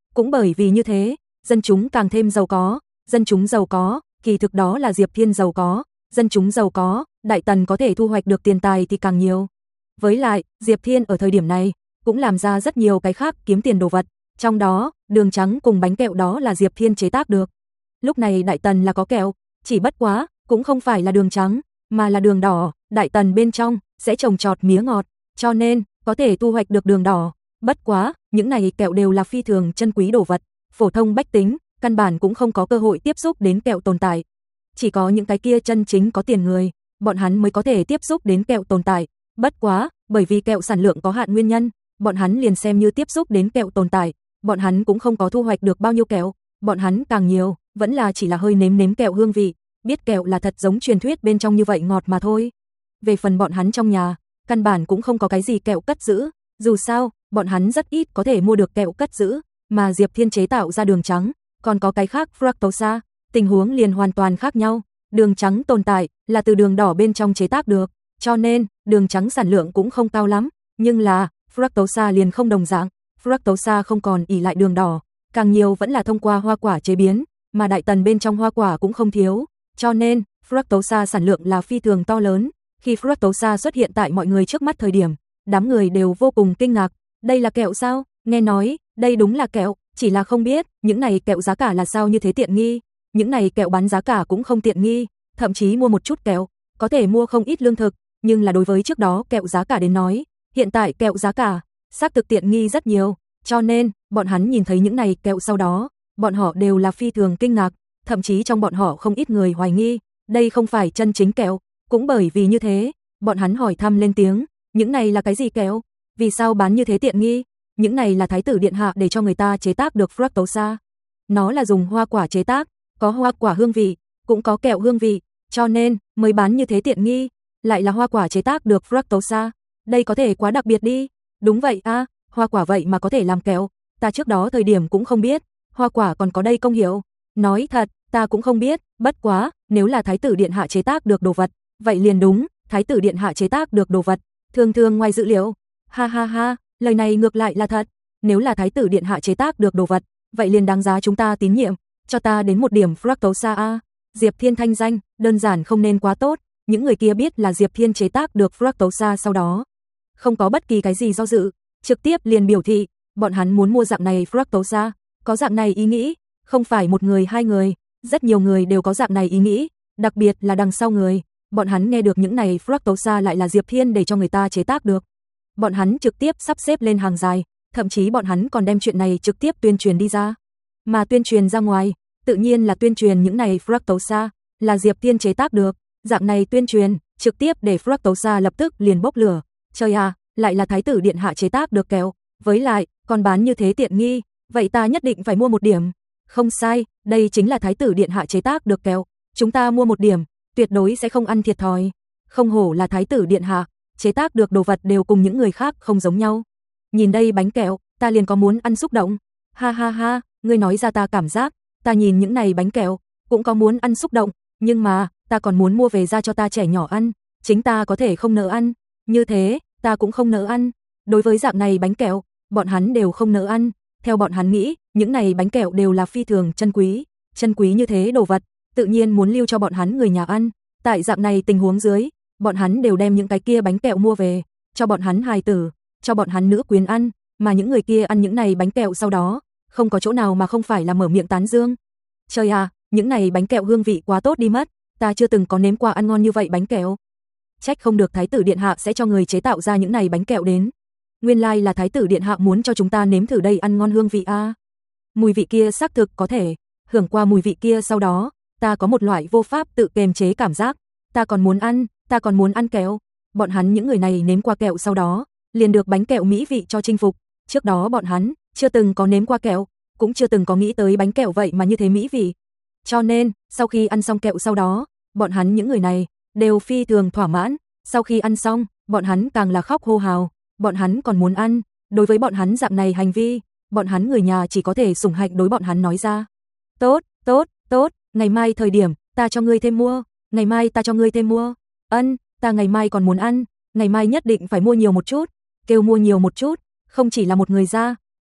Cũng bởi vì như thế, dân chúng càng thêm giàu có, dân chúng giàu có, kỳ thực đó là Diệp Thiên giàu có, dân chúng giàu có, Đại Tần có thể thu hoạch được tiền tài thì càng nhiều. Với lại, Diệp Thiên ở thời điểm này cũng làm ra rất nhiều cái khác kiếm tiền đồ vật, trong đó, đường trắng cùng bánh kẹo đó là Diệp Thiên chế tác được. Lúc này Đại Tần là có kẹo, chỉ bất quá, cũng không phải là đường trắng, mà là đường đỏ, Đại Tần bên trong sẽ trồng trọt mía ngọt, cho nên có thể thu hoạch được đường đỏ. Bất quá, những này kẹo đều là phi thường chân quý đồ vật, phổ thông bách tính căn bản cũng không có cơ hội tiếp xúc đến kẹo tồn tại. Chỉ có những cái kia chân chính có tiền người, bọn hắn mới có thể tiếp xúc đến kẹo tồn tại. Bất quá, bởi vì kẹo sản lượng có hạn nguyên nhân, bọn hắn liền xem như tiếp xúc đến kẹo tồn tại, bọn hắn cũng không có thu hoạch được bao nhiêu kẹo, bọn hắn càng nhiều, vẫn là chỉ là hơi nếm nếm kẹo hương vị, biết kẹo là thật giống truyền thuyết bên trong như vậy ngọt mà thôi. Về phần bọn hắn trong nhà, căn bản cũng không có cái gì kẹo cất giữ, dù sao, bọn hắn rất ít có thể mua được kẹo cất giữ, mà Diệp Thiên chế tạo ra đường trắng, còn có cái khác fructosa, tình huống liền hoàn toàn khác nhau. Đường trắng tồn tại là từ đường đỏ bên trong chế tác được, cho nên đường trắng sản lượng cũng không cao lắm, nhưng là fructosa liền không đồng dạng, fructosa không còn ỷ lại đường đỏ, càng nhiều vẫn là thông qua hoa quả chế biến, mà Đại Tần bên trong hoa quả cũng không thiếu, cho nên fructosa sản lượng là phi thường to lớn. Khi fructosa xuất hiện tại mọi người trước mắt thời điểm, đám người đều vô cùng kinh ngạc, đây là kẹo sao? Nghe nói, đây đúng là kẹo, chỉ là không biết, những này kẹo giá cả là sao như thế tiện nghi, những này kẹo bán giá cả cũng không tiện nghi, thậm chí mua một chút kẹo, có thể mua không ít lương thực, nhưng là đối với trước đó kẹo giá cả đến nói, hiện tại kẹo giá cả, xác thực tiện nghi rất nhiều, cho nên, bọn hắn nhìn thấy những này kẹo sau đó, bọn họ đều là phi thường kinh ngạc, thậm chí trong bọn họ không ít người hoài nghi, đây không phải chân chính kẹo, cũng bởi vì như thế, bọn hắn hỏi thăm lên tiếng, những này là cái gì kẹo, vì sao bán như thế tiện nghi, những này là thái tử điện hạ để cho người ta chế tác được fructosa, nó là dùng hoa quả chế tác, có hoa quả hương vị, cũng có kẹo hương vị, cho nên mới bán như thế tiện nghi, lại là hoa quả chế tác được fructosa, đây có thể quá đặc biệt đi. Đúng vậy a, à, hoa quả vậy mà có thể làm kẹo, ta trước đó thời điểm cũng không biết, hoa quả còn có đây công hiệu. Nói thật, ta cũng không biết, bất quá, nếu là thái tử điện hạ chế tác được đồ vật, vậy liền đúng, thái tử điện hạ chế tác được đồ vật, thường thường ngoài dữ liệu. Ha ha ha, lời này ngược lại là thật, nếu là thái tử điện hạ chế tác được đồ vật, vậy liền đáng giá chúng ta tín nhiệm, cho ta đến một điểm fructosa a. Diệp Thiên thanh danh, đơn giản không nên quá tốt, những người kia biết là Diệp Thiên chế tác được fructosa sau đó, không có bất kỳ cái gì do dự, trực tiếp liền biểu thị, bọn hắn muốn mua dạng này fructosa, có dạng này ý nghĩ, không phải một người hai người, rất nhiều người đều có dạng này ý nghĩ, đặc biệt là đằng sau người, bọn hắn nghe được những này fructosa lại là Diệp Thiên để cho người ta chế tác được. Bọn hắn trực tiếp sắp xếp lên hàng dài, thậm chí bọn hắn còn đem chuyện này trực tiếp tuyên truyền đi ra. Mà tuyên truyền ra ngoài, tự nhiên là tuyên truyền những này fructosa là Diệp Thiên chế tác được, dạng này tuyên truyền, trực tiếp để fructosa lập tức liền bốc lửa. Trời à, lại là thái tử điện hạ chế tác được kẹo, với lại, còn bán như thế tiện nghi, vậy ta nhất định phải mua một điểm. Không sai, đây chính là thái tử điện hạ chế tác được kẹo, chúng ta mua một điểm, tuyệt đối sẽ không ăn thiệt thòi. Không hổ là thái tử điện hạ, chế tác được đồ vật đều cùng những người khác không giống nhau. Nhìn đây bánh kẹo, ta liền có muốn ăn xúc động. Ha ha ha, ngươi nói ra ta cảm giác, ta nhìn những này bánh kẹo, cũng có muốn ăn xúc động, nhưng mà, ta còn muốn mua về ra cho ta trẻ nhỏ ăn, chính ta có thể không nỡ ăn, như thế, ta cũng không nỡ ăn. Đối với dạng này bánh kẹo, bọn hắn đều không nỡ ăn, theo bọn hắn nghĩ, những này bánh kẹo đều là phi thường chân quý, chân quý như thế đồ vật, tự nhiên muốn lưu cho bọn hắn người nhà ăn. Tại dạng này tình huống dưới, bọn hắn đều đem những cái kia bánh kẹo mua về, cho bọn hắn hài tử, cho bọn hắn nữ quyến ăn, mà những người kia ăn những này bánh kẹo sau đó, không có chỗ nào mà không phải là mở miệng tán dương. Trời à, những này bánh kẹo hương vị quá tốt đi mất, ta chưa từng có nếm qua ăn ngon như vậy bánh kẹo. Trách không được thái tử điện hạ sẽ cho người chế tạo ra những này bánh kẹo đến. Nguyên lai like là thái tử điện hạ muốn cho chúng ta nếm thử đây ăn ngon hương vị a. À. Mùi vị kia xác thực có thể, hưởng qua mùi vị kia sau đó, ta có một loại vô pháp tự kiềm chế cảm giác, ta còn muốn ăn, ta còn muốn ăn kẹo. Bọn hắn những người này nếm qua kẹo sau đó, liền được bánh kẹo mỹ vị cho chinh phục, trước đó bọn hắn chưa từng có nếm qua kẹo, cũng chưa từng có nghĩ tới bánh kẹo vậy mà như thế mỹ vị. Cho nên, sau khi ăn xong kẹo sau đó, bọn hắn những người này đều phi thường thỏa mãn, sau khi ăn xong, bọn hắn càng là khóc hô hào, bọn hắn còn muốn ăn, đối với bọn hắn dạng này hành vi, bọn hắn người nhà chỉ có thể sủng hạnh đối bọn hắn nói ra. Tốt, tốt, tốt, ngày mai thời điểm, ta cho ngươi thêm mua, ngày mai ta cho ngươi thêm mua, ân, ta ngày mai còn muốn ăn, ngày mai nhất định phải mua nhiều một chút, kêu mua nhiều một chút, không chỉ là một người ra,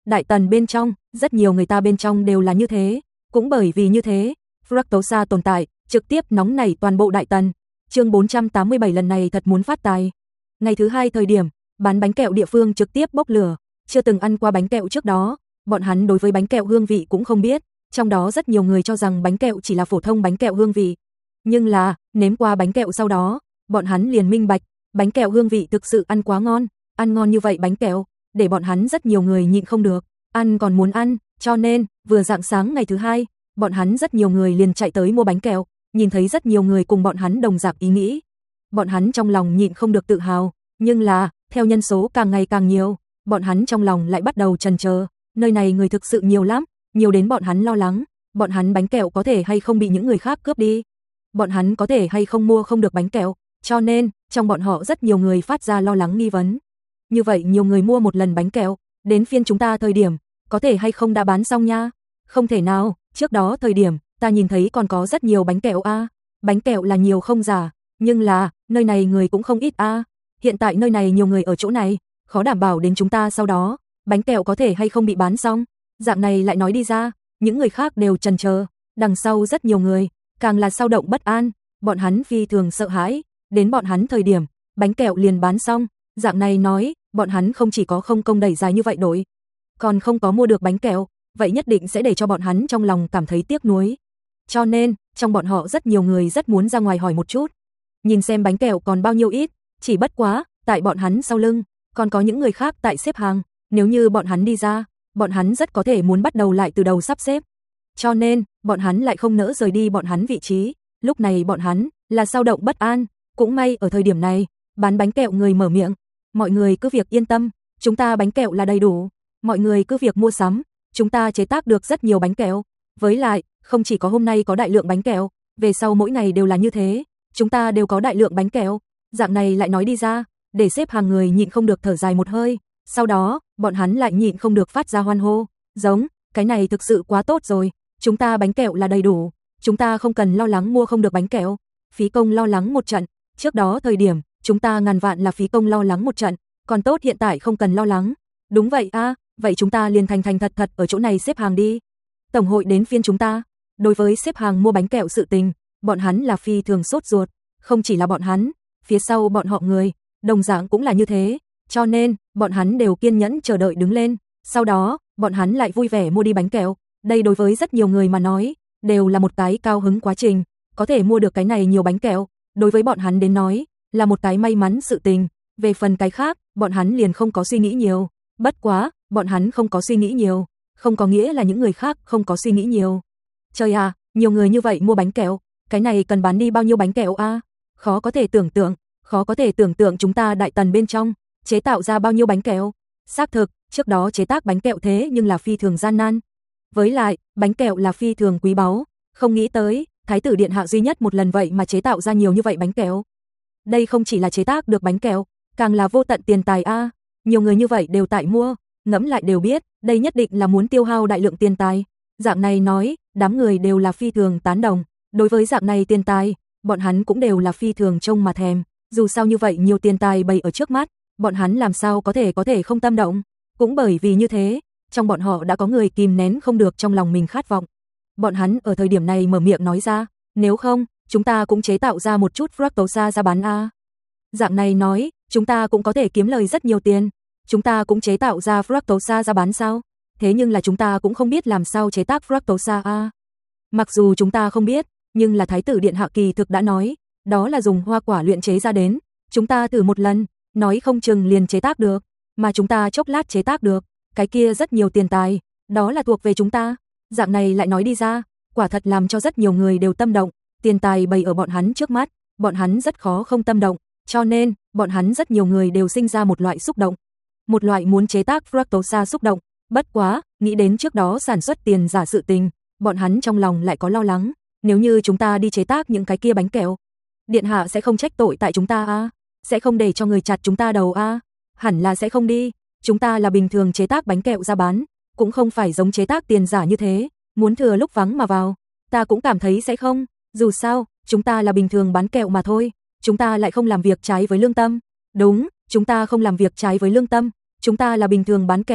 Đại Tần bên trong, rất nhiều người ta bên trong đều là như thế, cũng bởi vì như thế, Fructosa tồn tại, trực tiếp nóng nảy toàn bộ Đại Tần. Chương bốn trăm tám mươi bảy lần này thật muốn phát tài. Ngày thứ hai thời điểm, bán bánh kẹo địa phương trực tiếp bốc lửa, chưa từng ăn qua bánh kẹo trước đó, bọn hắn đối với bánh kẹo hương vị cũng không biết, trong đó rất nhiều người cho rằng bánh kẹo chỉ là phổ thông bánh kẹo hương vị. Nhưng là, nếm qua bánh kẹo sau đó, bọn hắn liền minh bạch, bánh kẹo hương vị thực sự ăn quá ngon, ăn ngon như vậy bánh kẹo, để bọn hắn rất nhiều người nhịn không được, ăn còn muốn ăn, cho nên, vừa rạng sáng ngày thứ hai, bọn hắn rất nhiều người liền chạy tới mua bánh kẹo, nhìn thấy rất nhiều người cùng bọn hắn đồng dạng ý nghĩ. Bọn hắn trong lòng nhịn không được tự hào, nhưng là, theo nhân số càng ngày càng nhiều, bọn hắn trong lòng lại bắt đầu chần chờ, nơi này người thực sự nhiều lắm, nhiều đến bọn hắn lo lắng, bọn hắn bánh kẹo có thể hay không bị những người khác cướp đi. Bọn hắn có thể hay không mua không được bánh kẹo, cho nên, trong bọn họ rất nhiều người phát ra lo lắng nghi vấn. Như vậy nhiều người mua một lần bánh kẹo, đến phiên chúng ta thời điểm, có thể hay không đã bán xong nha? Không thể nào, trước đó thời điểm, ta nhìn thấy còn có rất nhiều bánh kẹo a, bánh kẹo là nhiều không giả, nhưng là, nơi này người cũng không ít a. Hiện tại nơi này nhiều người ở chỗ này, khó đảm bảo đến chúng ta sau đó, bánh kẹo có thể hay không bị bán xong. Dạng này lại nói đi ra, những người khác đều chần chờ, đằng sau rất nhiều người, càng là dao động bất an, bọn hắn phi thường sợ hãi, đến bọn hắn thời điểm, bánh kẹo liền bán xong, dạng này nói, bọn hắn không chỉ có không công đẩy dài như vậy đổi, còn không có mua được bánh kẹo, vậy nhất định sẽ để cho bọn hắn trong lòng cảm thấy tiếc nuối. Cho nên, trong bọn họ rất nhiều người rất muốn ra ngoài hỏi một chút, nhìn xem bánh kẹo còn bao nhiêu ít, chỉ bất quá, tại bọn hắn sau lưng, còn có những người khác tại xếp hàng, nếu như bọn hắn đi ra, bọn hắn rất có thể muốn bắt đầu lại từ đầu sắp xếp. Cho nên, bọn hắn lại không nỡ rời đi bọn hắn vị trí, lúc này bọn hắn là dao động bất an, cũng may ở thời điểm này, bán bánh kẹo người mở miệng, mọi người cứ việc yên tâm, chúng ta bánh kẹo là đầy đủ, mọi người cứ việc mua sắm, chúng ta chế tác được rất nhiều bánh kẹo, với lại, không chỉ có hôm nay có đại lượng bánh kẹo, về sau mỗi ngày đều là như thế, chúng ta đều có đại lượng bánh kẹo, dạng này lại nói đi ra, để xếp hàng người nhịn không được thở dài một hơi, sau đó, bọn hắn lại nhịn không được phát ra hoan hô, giống, cái này thực sự quá tốt rồi, chúng ta bánh kẹo là đầy đủ, chúng ta không cần lo lắng mua không được bánh kẹo, phí công lo lắng một trận, trước đó thời điểm, chúng ta ngàn vạn là phí công lo lắng một trận, còn tốt hiện tại không cần lo lắng. Đúng vậy a, à, vậy chúng ta liền thành thành thật thật ở chỗ này xếp hàng đi. Tổng hội đến phiên chúng ta. Đối với xếp hàng mua bánh kẹo sự tình, bọn hắn là phi thường sốt ruột, không chỉ là bọn hắn, phía sau bọn họ người, đồng dạng cũng là như thế, cho nên, bọn hắn đều kiên nhẫn chờ đợi đứng lên, sau đó, bọn hắn lại vui vẻ mua đi bánh kẹo, đây đối với rất nhiều người mà nói, đều là một cái cao hứng quá trình, có thể mua được cái này nhiều bánh kẹo, đối với bọn hắn đến nói, là một cái may mắn sự tình, về phần cái khác, bọn hắn liền không có suy nghĩ nhiều, bất quá, bọn hắn không có suy nghĩ nhiều, không có nghĩa là những người khác không có suy nghĩ nhiều. Trời à, nhiều người như vậy mua bánh kẹo, cái này cần bán đi bao nhiêu bánh kẹo a? À? Khó có thể tưởng tượng, khó có thể tưởng tượng chúng ta Đại Tần bên trong, chế tạo ra bao nhiêu bánh kẹo. Xác thực, trước đó chế tác bánh kẹo thế nhưng là phi thường gian nan. Với lại, bánh kẹo là phi thường quý báu, không nghĩ tới, Thái tử điện hạ duy nhất một lần vậy mà chế tạo ra nhiều như vậy bánh kẹo. Đây không chỉ là chế tác được bánh kẹo, càng là vô tận tiền tài a, à. Nhiều người như vậy đều tại mua, ngẫm lại đều biết, đây nhất định là muốn tiêu hao đại lượng tiền tài. Dạng này nói, đám người đều là phi thường tán đồng, đối với dạng này tiền tài, bọn hắn cũng đều là phi thường trông mà thèm, dù sao như vậy nhiều tiền tài bày ở trước mắt, bọn hắn làm sao có thể có thể không tâm động, cũng bởi vì như thế, trong bọn họ đã có người kìm nén không được trong lòng mình khát vọng. Bọn hắn ở thời điểm này mở miệng nói ra, nếu không, chúng ta cũng chế tạo ra một chút fructosa ra bán a. Dạng này nói, chúng ta cũng có thể kiếm lời rất nhiều tiền, chúng ta cũng chế tạo ra fructosa ra bán sao? Thế nhưng là chúng ta cũng không biết làm sao chế tác fructosa a. Mặc dù chúng ta không biết, nhưng là Thái tử điện hạ kỳ thực đã nói, đó là dùng hoa quả luyện chế ra đến, chúng ta thử một lần, nói không chừng liền chế tác được, mà chúng ta chốc lát chế tác được, cái kia rất nhiều tiền tài, đó là thuộc về chúng ta. Dạng này lại nói đi ra, quả thật làm cho rất nhiều người đều tâm động, tiền tài bày ở bọn hắn trước mắt, bọn hắn rất khó không tâm động, cho nên, bọn hắn rất nhiều người đều sinh ra một loại xúc động, một loại muốn chế tác fructosa xúc động, bất quá, nghĩ đến trước đó sản xuất tiền giả sự tình, bọn hắn trong lòng lại có lo lắng, nếu như chúng ta đi chế tác những cái kia bánh kẹo, điện hạ sẽ không trách tội tại chúng ta a, à? Sẽ không để cho người chặt chúng ta đầu a, à? Hẳn là sẽ không đi, chúng ta là bình thường chế tác bánh kẹo ra bán, cũng không phải giống chế tác tiền giả như thế, muốn thừa lúc vắng mà vào, ta cũng cảm thấy sẽ không, dù sao, chúng ta là bình thường bán kẹo mà thôi, chúng ta lại không làm việc trái với lương tâm, đúng, chúng ta không làm việc trái với lương tâm, chúng ta là bình thường bán kẹo,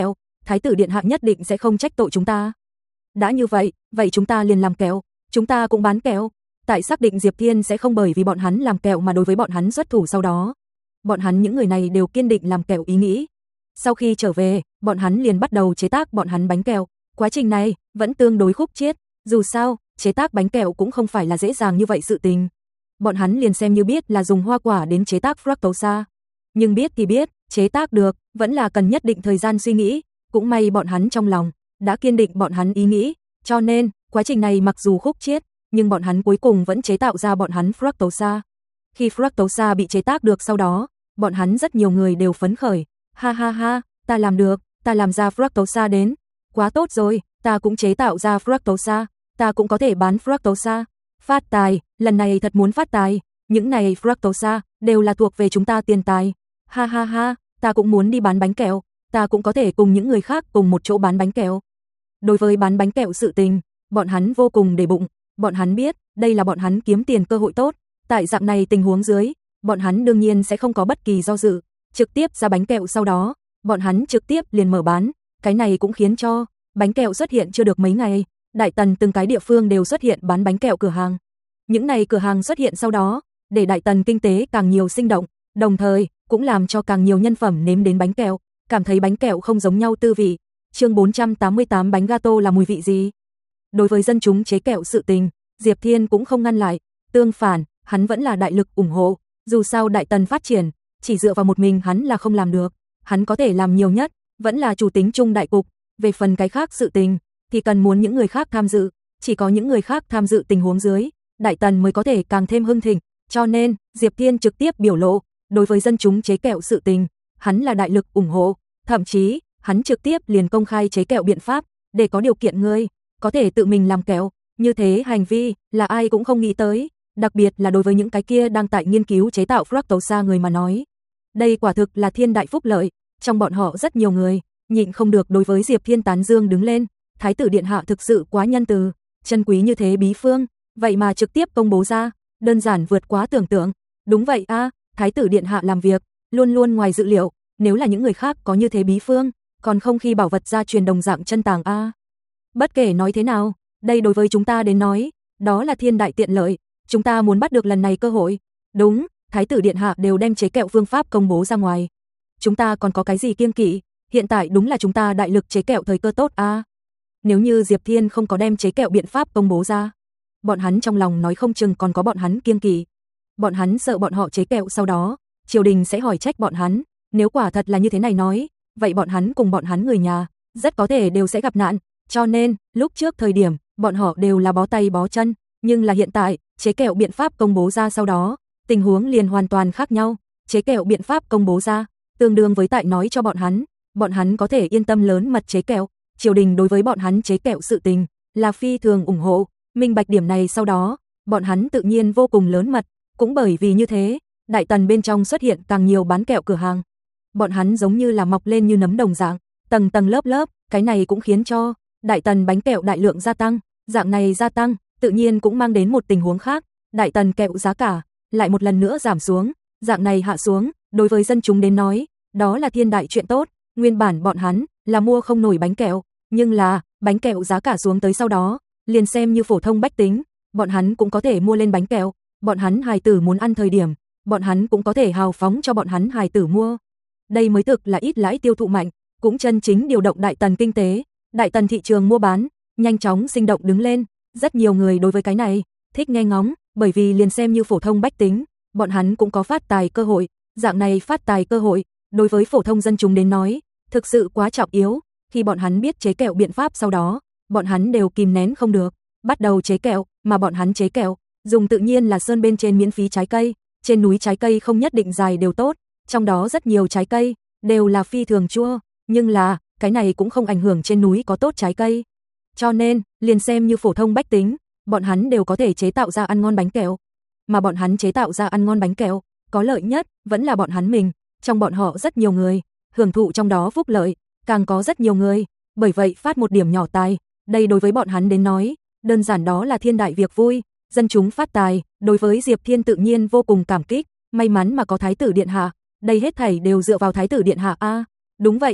Thái tử điện hạ nhất định sẽ không trách tội chúng ta. Đã như vậy, vậy chúng ta liền làm kẹo, chúng ta cũng bán kẹo. Tại xác định Diệp Thiên sẽ không bởi vì bọn hắn làm kẹo mà đối với bọn hắn xuất thủ sau đó. Bọn hắn những người này đều kiên định làm kẹo ý nghĩ. Sau khi trở về, bọn hắn liền bắt đầu chế tác bọn hắn bánh kẹo. Quá trình này vẫn tương đối khúc chiết, dù sao, chế tác bánh kẹo cũng không phải là dễ dàng như vậy sự tình. Bọn hắn liền xem như biết là dùng hoa quả đến chế tác fructosa. Nhưng biết thì biết, chế tác được, vẫn là cần nhất định thời gian suy nghĩ, cũng may bọn hắn trong lòng đã kiên định bọn hắn ý nghĩ, cho nên, quá trình này mặc dù khúc chiết, nhưng bọn hắn cuối cùng vẫn chế tạo ra bọn hắn fructosa. Khi fructosa bị chế tác được sau đó, bọn hắn rất nhiều người đều phấn khởi, ha ha ha, ta làm được, ta làm ra fructosa đến, quá tốt rồi, ta cũng chế tạo ra fructosa, ta cũng có thể bán fructosa, phát tài, lần này thật muốn phát tài, những này fructosa đều là thuộc về chúng ta tiền tài, ha ha ha, ta cũng muốn đi bán bánh kẹo, ta cũng có thể cùng những người khác cùng một chỗ bán bánh kẹo. Đối với bán bánh kẹo sự tình, bọn hắn vô cùng để bụng, bọn hắn biết, đây là bọn hắn kiếm tiền cơ hội tốt, tại dạng này tình huống dưới, bọn hắn đương nhiên sẽ không có bất kỳ do dự, trực tiếp ra bánh kẹo sau đó, bọn hắn trực tiếp liền mở bán, cái này cũng khiến cho bánh kẹo xuất hiện chưa được mấy ngày, Đại Tần từng cái địa phương đều xuất hiện bán bánh kẹo cửa hàng. Những này cửa hàng xuất hiện sau đó, để Đại Tần kinh tế càng nhiều sinh động, đồng thời cũng làm cho càng nhiều nhân phẩm nếm đến bánh kẹo, cảm thấy bánh kẹo không giống nhau tư vị. Chương bốn trăm tám mươi tám bánh gato là mùi vị gì? Đối với dân chúng chế kẹo sự tình, Diệp Thiên cũng không ngăn lại, tương phản, hắn vẫn là đại lực ủng hộ, dù sao Đại Tần phát triển, chỉ dựa vào một mình hắn là không làm được, hắn có thể làm nhiều nhất, vẫn là chủ tính chung đại cục, về phần cái khác sự tình, thì cần muốn những người khác tham dự, chỉ có những người khác tham dự tình huống dưới, Đại Tần mới có thể càng thêm hưng thịnh, cho nên, Diệp Thiên trực tiếp biểu lộ, đối với dân chúng chế kẹo sự tình, hắn là đại lực ủng hộ, thậm chí, hắn trực tiếp liền công khai chế kẹo biện pháp, để có điều kiện ngươi có thể tự mình làm kẹo, như thế hành vi là ai cũng không nghĩ tới, đặc biệt là đối với những cái kia đang tại nghiên cứu chế tạo fructosa người mà nói. Đây quả thực là thiên đại phúc lợi, trong bọn họ rất nhiều người nhịn không được đối với Diệp Thiên tán dương đứng lên, Thái tử điện hạ thực sự quá nhân từ, chân quý như thế bí phương, vậy mà trực tiếp công bố ra, đơn giản vượt quá tưởng tượng. Đúng vậy a, Thái tử điện hạ làm việc luôn luôn ngoài dự liệu, nếu là những người khác có như thế bí phương, còn không khi bảo vật gia truyền đồng dạng chân tàng a. Bất kể nói thế nào, đây đối với chúng ta đến nói, đó là thiên đại tiện lợi, chúng ta muốn bắt được lần này cơ hội. Đúng, Thái tử điện hạ đều đem chế kẹo phương pháp công bố ra ngoài. Chúng ta còn có cái gì kiêng kỵ, hiện tại đúng là chúng ta đại lực chế kẹo thời cơ tốt a. Nếu như Diệp Thiên không có đem chế kẹo biện pháp công bố ra, bọn hắn trong lòng nói không chừng còn có bọn hắn kiêng kỵ. Bọn hắn sợ bọn họ chế kẹo sau đó, triều đình sẽ hỏi trách bọn hắn, nếu quả thật là như thế này nói, vậy bọn hắn cùng bọn hắn người nhà, rất có thể đều sẽ gặp nạn, cho nên, lúc trước thời điểm, bọn họ đều là bó tay bó chân, nhưng là hiện tại, chế kẹo biện pháp công bố ra sau đó, tình huống liền hoàn toàn khác nhau, chế kẹo biện pháp công bố ra, tương đương với tại nói cho bọn hắn, bọn hắn có thể yên tâm lớn mật chế kẹo, triều đình đối với bọn hắn chế kẹo sự tình, là phi thường ủng hộ, minh bạch điểm này sau đó, bọn hắn tự nhiên vô cùng lớn mật, cũng bởi vì như thế, Đại Tần bên trong xuất hiện càng nhiều bán kẹo cửa hàng. Bọn hắn giống như là mọc lên như nấm đồng dạng, tầng tầng lớp lớp, cái này cũng khiến cho Đại Tần bánh kẹo đại lượng gia tăng, dạng này gia tăng, tự nhiên cũng mang đến một tình huống khác, Đại Tần kẹo giá cả lại một lần nữa giảm xuống, dạng này hạ xuống, đối với dân chúng đến nói, đó là thiên đại chuyện tốt, nguyên bản bọn hắn là mua không nổi bánh kẹo, nhưng là bánh kẹo giá cả xuống tới sau đó, liền xem như phổ thông bách tính, bọn hắn cũng có thể mua lên bánh kẹo, bọn hắn hài tử muốn ăn thời điểm, bọn hắn cũng có thể hào phóng cho bọn hắn hài tử mua. Đây mới thực là ít lãi tiêu thụ mạnh, cũng chân chính điều động Đại Tần kinh tế, Đại Tần thị trường mua bán nhanh chóng sinh động đứng lên, rất nhiều người đối với cái này thích nghe ngóng, bởi vì liền xem như phổ thông bách tính, bọn hắn cũng có phát tài cơ hội, dạng này phát tài cơ hội, đối với phổ thông dân chúng đến nói, thực sự quá trọng yếu, khi bọn hắn biết chế kẹo biện pháp sau đó, bọn hắn đều kìm nén không được, bắt đầu chế kẹo, mà bọn hắn chế kẹo, dùng tự nhiên là sơn bên trên miễn phí trái cây, trên núi trái cây không nhất định dài đều tốt, trong đó rất nhiều trái cây đều là phi thường chua, nhưng là cái này cũng không ảnh hưởng trên núi có tốt trái cây. Cho nên, liền xem như phổ thông bách tính, bọn hắn đều có thể chế tạo ra ăn ngon bánh kẹo, mà bọn hắn chế tạo ra ăn ngon bánh kẹo, có lợi nhất vẫn là bọn hắn mình, trong bọn họ rất nhiều người hưởng thụ trong đó phúc lợi, càng có rất nhiều người, bởi vậy phát một điểm nhỏ tài, đây đối với bọn hắn đến nói, đơn giản đó là thiên đại việc vui, dân chúng phát tài, đối với Diệp Thiên tự nhiên vô cùng cảm kích, may mắn mà có Thái tử điện hạ, đây hết thảy đều dựa vào Thái tử điện hạ a. Đúng vậy a,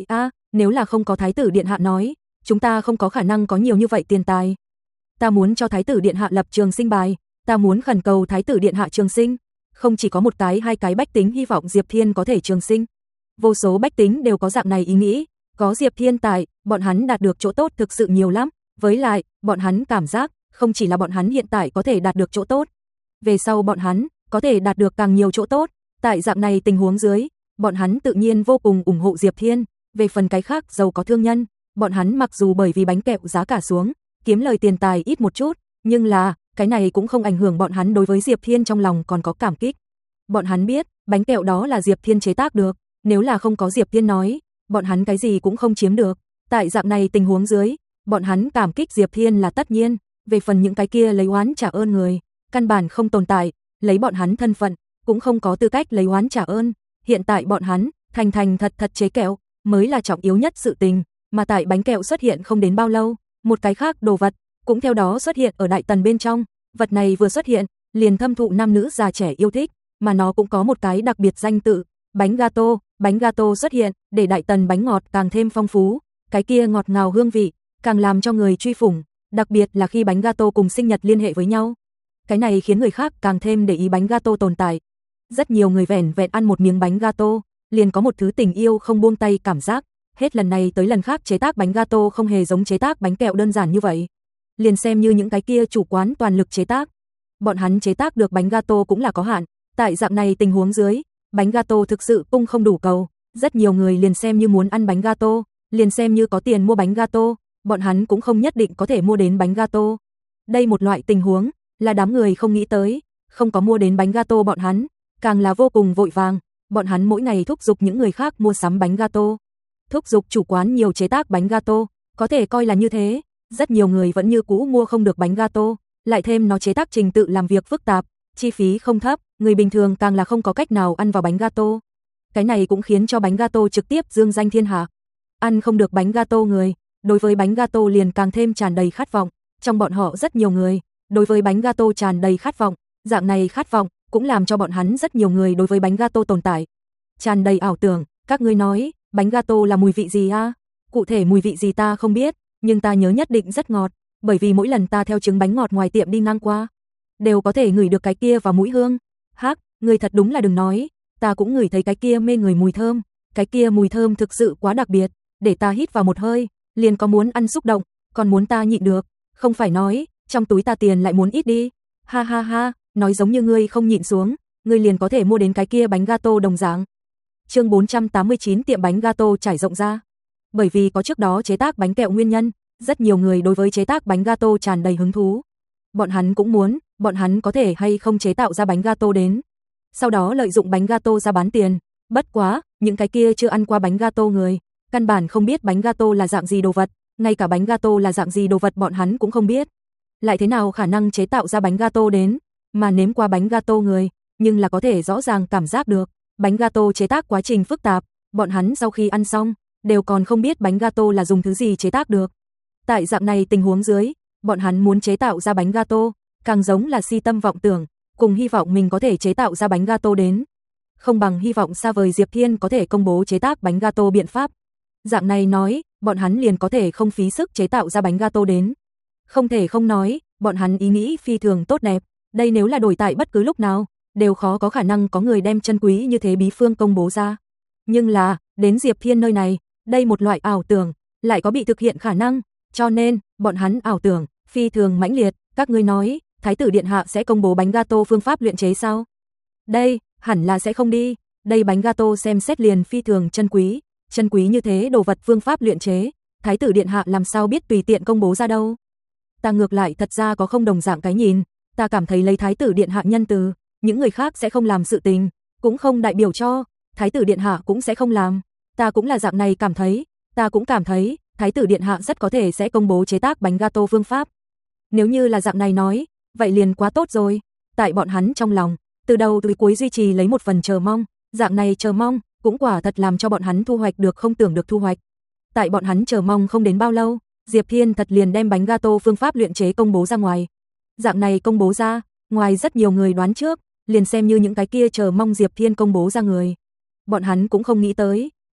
nếu là không có Thái tử điện hạ nói, chúng ta không có khả năng có nhiều như vậy tiền tài. Ta muốn cho Thái tử điện hạ lập trường sinh bài, ta muốn khẩn cầu Thái tử điện hạ trường sinh, không chỉ có một cái hai cái bách tính hy vọng Diệp Thiên có thể trường sinh. Vô số bách tính đều có dạng này ý nghĩ, có Diệp Thiên tại, bọn hắn đạt được chỗ tốt thực sự nhiều lắm, với lại, bọn hắn cảm giác, không chỉ là bọn hắn hiện tại có thể đạt được chỗ tốt, về sau bọn hắn có thể đạt được càng nhiều chỗ tốt, tại dạng này tình huống dưới, bọn hắn tự nhiên vô cùng ủng hộ Diệp Thiên, về phần cái khác giàu có thương nhân, bọn hắn mặc dù bởi vì bánh kẹo giá cả xuống, kiếm lời tiền tài ít một chút, nhưng là, cái này cũng không ảnh hưởng bọn hắn đối với Diệp Thiên trong lòng còn có cảm kích. Bọn hắn biết, bánh kẹo đó là Diệp Thiên chế tác được, nếu là không có Diệp Thiên nói, bọn hắn cái gì cũng không chiếm được. Tại dạng này tình huống dưới, bọn hắn cảm kích Diệp Thiên là tất nhiên, về phần những cái kia lấy oán trả ơn người, căn bản không tồn tại, lấy bọn hắn thân phận, cũng không có tư cách lấy oán trả ơn. Hiện tại bọn hắn, thành thành thật thật chế kẹo, mới là trọng yếu nhất sự tình, mà tại bánh kẹo xuất hiện không đến bao lâu, một cái khác đồ vật, cũng theo đó xuất hiện ở đại tần bên trong, vật này vừa xuất hiện, liền thâm thụ nam nữ già trẻ yêu thích, mà nó cũng có một cái đặc biệt danh tự, bánh gato, bánh gato xuất hiện, để đại tần bánh ngọt càng thêm phong phú, cái kia ngọt ngào hương vị, càng làm cho người truy phủng, đặc biệt là khi bánh gato cùng sinh nhật liên hệ với nhau. Cái này khiến người khác càng thêm để ý bánh gato tồn tại. Rất nhiều người vẻn vẹn ăn một miếng bánh gato, liền có một thứ tình yêu không buông tay cảm giác, hết lần này tới lần khác chế tác bánh gato không hề giống chế tác bánh kẹo đơn giản như vậy. Liền xem như những cái kia chủ quán toàn lực chế tác, bọn hắn chế tác được bánh gato cũng là có hạn, tại dạng này tình huống dưới, bánh gato thực sự cung không đủ cầu, rất nhiều người liền xem như muốn ăn bánh gato, liền xem như có tiền mua bánh gato, bọn hắn cũng không nhất định có thể mua đến bánh gato. Đây một loại tình huống, là đám người không nghĩ tới, không có mua đến bánh gato bọn hắn, càng là vô cùng vội vàng, bọn hắn mỗi ngày thúc giục những người khác mua sắm bánh gato. Thúc giục chủ quán nhiều chế tác bánh gato, có thể coi là như thế, rất nhiều người vẫn như cũ mua không được bánh gato, lại thêm nó chế tác trình tự làm việc phức tạp, chi phí không thấp, người bình thường càng là không có cách nào ăn vào bánh gato. Cái này cũng khiến cho bánh gato trực tiếp dương danh thiên hạ. Ăn không được bánh gato người, đối với bánh gato liền càng thêm tràn đầy khát vọng, trong bọn họ rất nhiều người, đối với bánh gato tràn đầy khát vọng, dạng này khát vọng cũng làm cho bọn hắn rất nhiều người đối với bánh gato tồn tại tràn đầy ảo tưởng. Các ngươi nói, bánh gato là mùi vị gì a? Cụ thể mùi vị gì ta không biết, nhưng ta nhớ nhất định rất ngọt, bởi vì mỗi lần ta theo trứng bánh ngọt ngoài tiệm đi ngang qua, đều có thể ngửi được cái kia vào mũi hương. Hắc, người thật đúng là đừng nói, ta cũng ngửi thấy cái kia mê người mùi thơm, cái kia mùi thơm thực sự quá đặc biệt, để ta hít vào một hơi, liền có muốn ăn xúc động, còn muốn ta nhịn được, không phải nói, trong túi ta tiền lại muốn ít đi. Ha ha ha, nói giống như ngươi không nhịn xuống, ngươi liền có thể mua đến cái kia bánh gato đồng dạng. Chương bốn trăm tám mươi chín tiệm bánh gato trải rộng ra. Bởi vì có trước đó chế tác bánh kẹo nguyên nhân, rất nhiều người đối với chế tác bánh gato tràn đầy hứng thú. Bọn hắn cũng muốn, bọn hắn có thể hay không chế tạo ra bánh gato đến, sau đó lợi dụng bánh gato ra bán tiền. Bất quá, những cái kia chưa ăn qua bánh gato người, căn bản không biết bánh gato là dạng gì đồ vật, ngay cả bánh gato là dạng gì đồ vật bọn hắn cũng không biết. Lại thế nào khả năng chế tạo ra bánh gato đến, mà nếm qua bánh gato người, nhưng là có thể rõ ràng cảm giác được, bánh gato chế tác quá trình phức tạp, bọn hắn sau khi ăn xong, đều còn không biết bánh gato là dùng thứ gì chế tác được. Tại dạng này tình huống dưới, bọn hắn muốn chế tạo ra bánh gato, càng giống là si tâm vọng tưởng, cùng hy vọng mình có thể chế tạo ra bánh gato đến. Không bằng hy vọng xa vời Diệp Thiên có thể công bố chế tác bánh gato biện pháp. Dạng này nói, bọn hắn liền có thể không phí sức chế tạo ra bánh gato đến. Không thể không nói, bọn hắn ý nghĩ phi thường tốt đẹp, đây nếu là đổi tại bất cứ lúc nào, đều khó có khả năng có người đem chân quý như thế bí phương công bố ra. Nhưng là, đến Diệp Thiên nơi này, đây một loại ảo tưởng, lại có bị thực hiện khả năng, cho nên, bọn hắn ảo tưởng, phi thường mãnh liệt. Các ngươi nói, Thái tử Điện Hạ sẽ công bố bánh gato phương pháp luyện chế sao? Đây, hẳn là sẽ không đi, đây bánh gato xem xét liền phi thường chân quý, chân quý như thế đồ vật phương pháp luyện chế, Thái tử Điện Hạ làm sao biết tùy tiện công bố ra đâu. Ta ngược lại thật ra có không đồng dạng cái nhìn, ta cảm thấy lấy Thái tử Điện Hạ nhân từ, những người khác sẽ không làm sự tình, cũng không đại biểu cho Thái tử Điện Hạ cũng sẽ không làm, ta cũng là dạng này cảm thấy, ta cũng cảm thấy Thái tử Điện Hạ rất có thể sẽ công bố chế tác bánh gato phương pháp. Nếu như là dạng này nói, vậy liền quá tốt rồi. Tại bọn hắn trong lòng, từ đầu tới cuối duy trì lấy một phần chờ mong, dạng này chờ mong cũng quả thật làm cho bọn hắn thu hoạch được không tưởng được thu hoạch. Tại bọn hắn chờ mong không đến bao lâu, Diệp Thiên thật liền đem bánh gato phương pháp luyện chế công bố ra ngoài. Dạng này công bố ra, ngoài rất nhiều người đoán trước, liền xem như những cái kia chờ mong Diệp Thiên công bố ra người, bọn hắn cũng không nghĩ tới,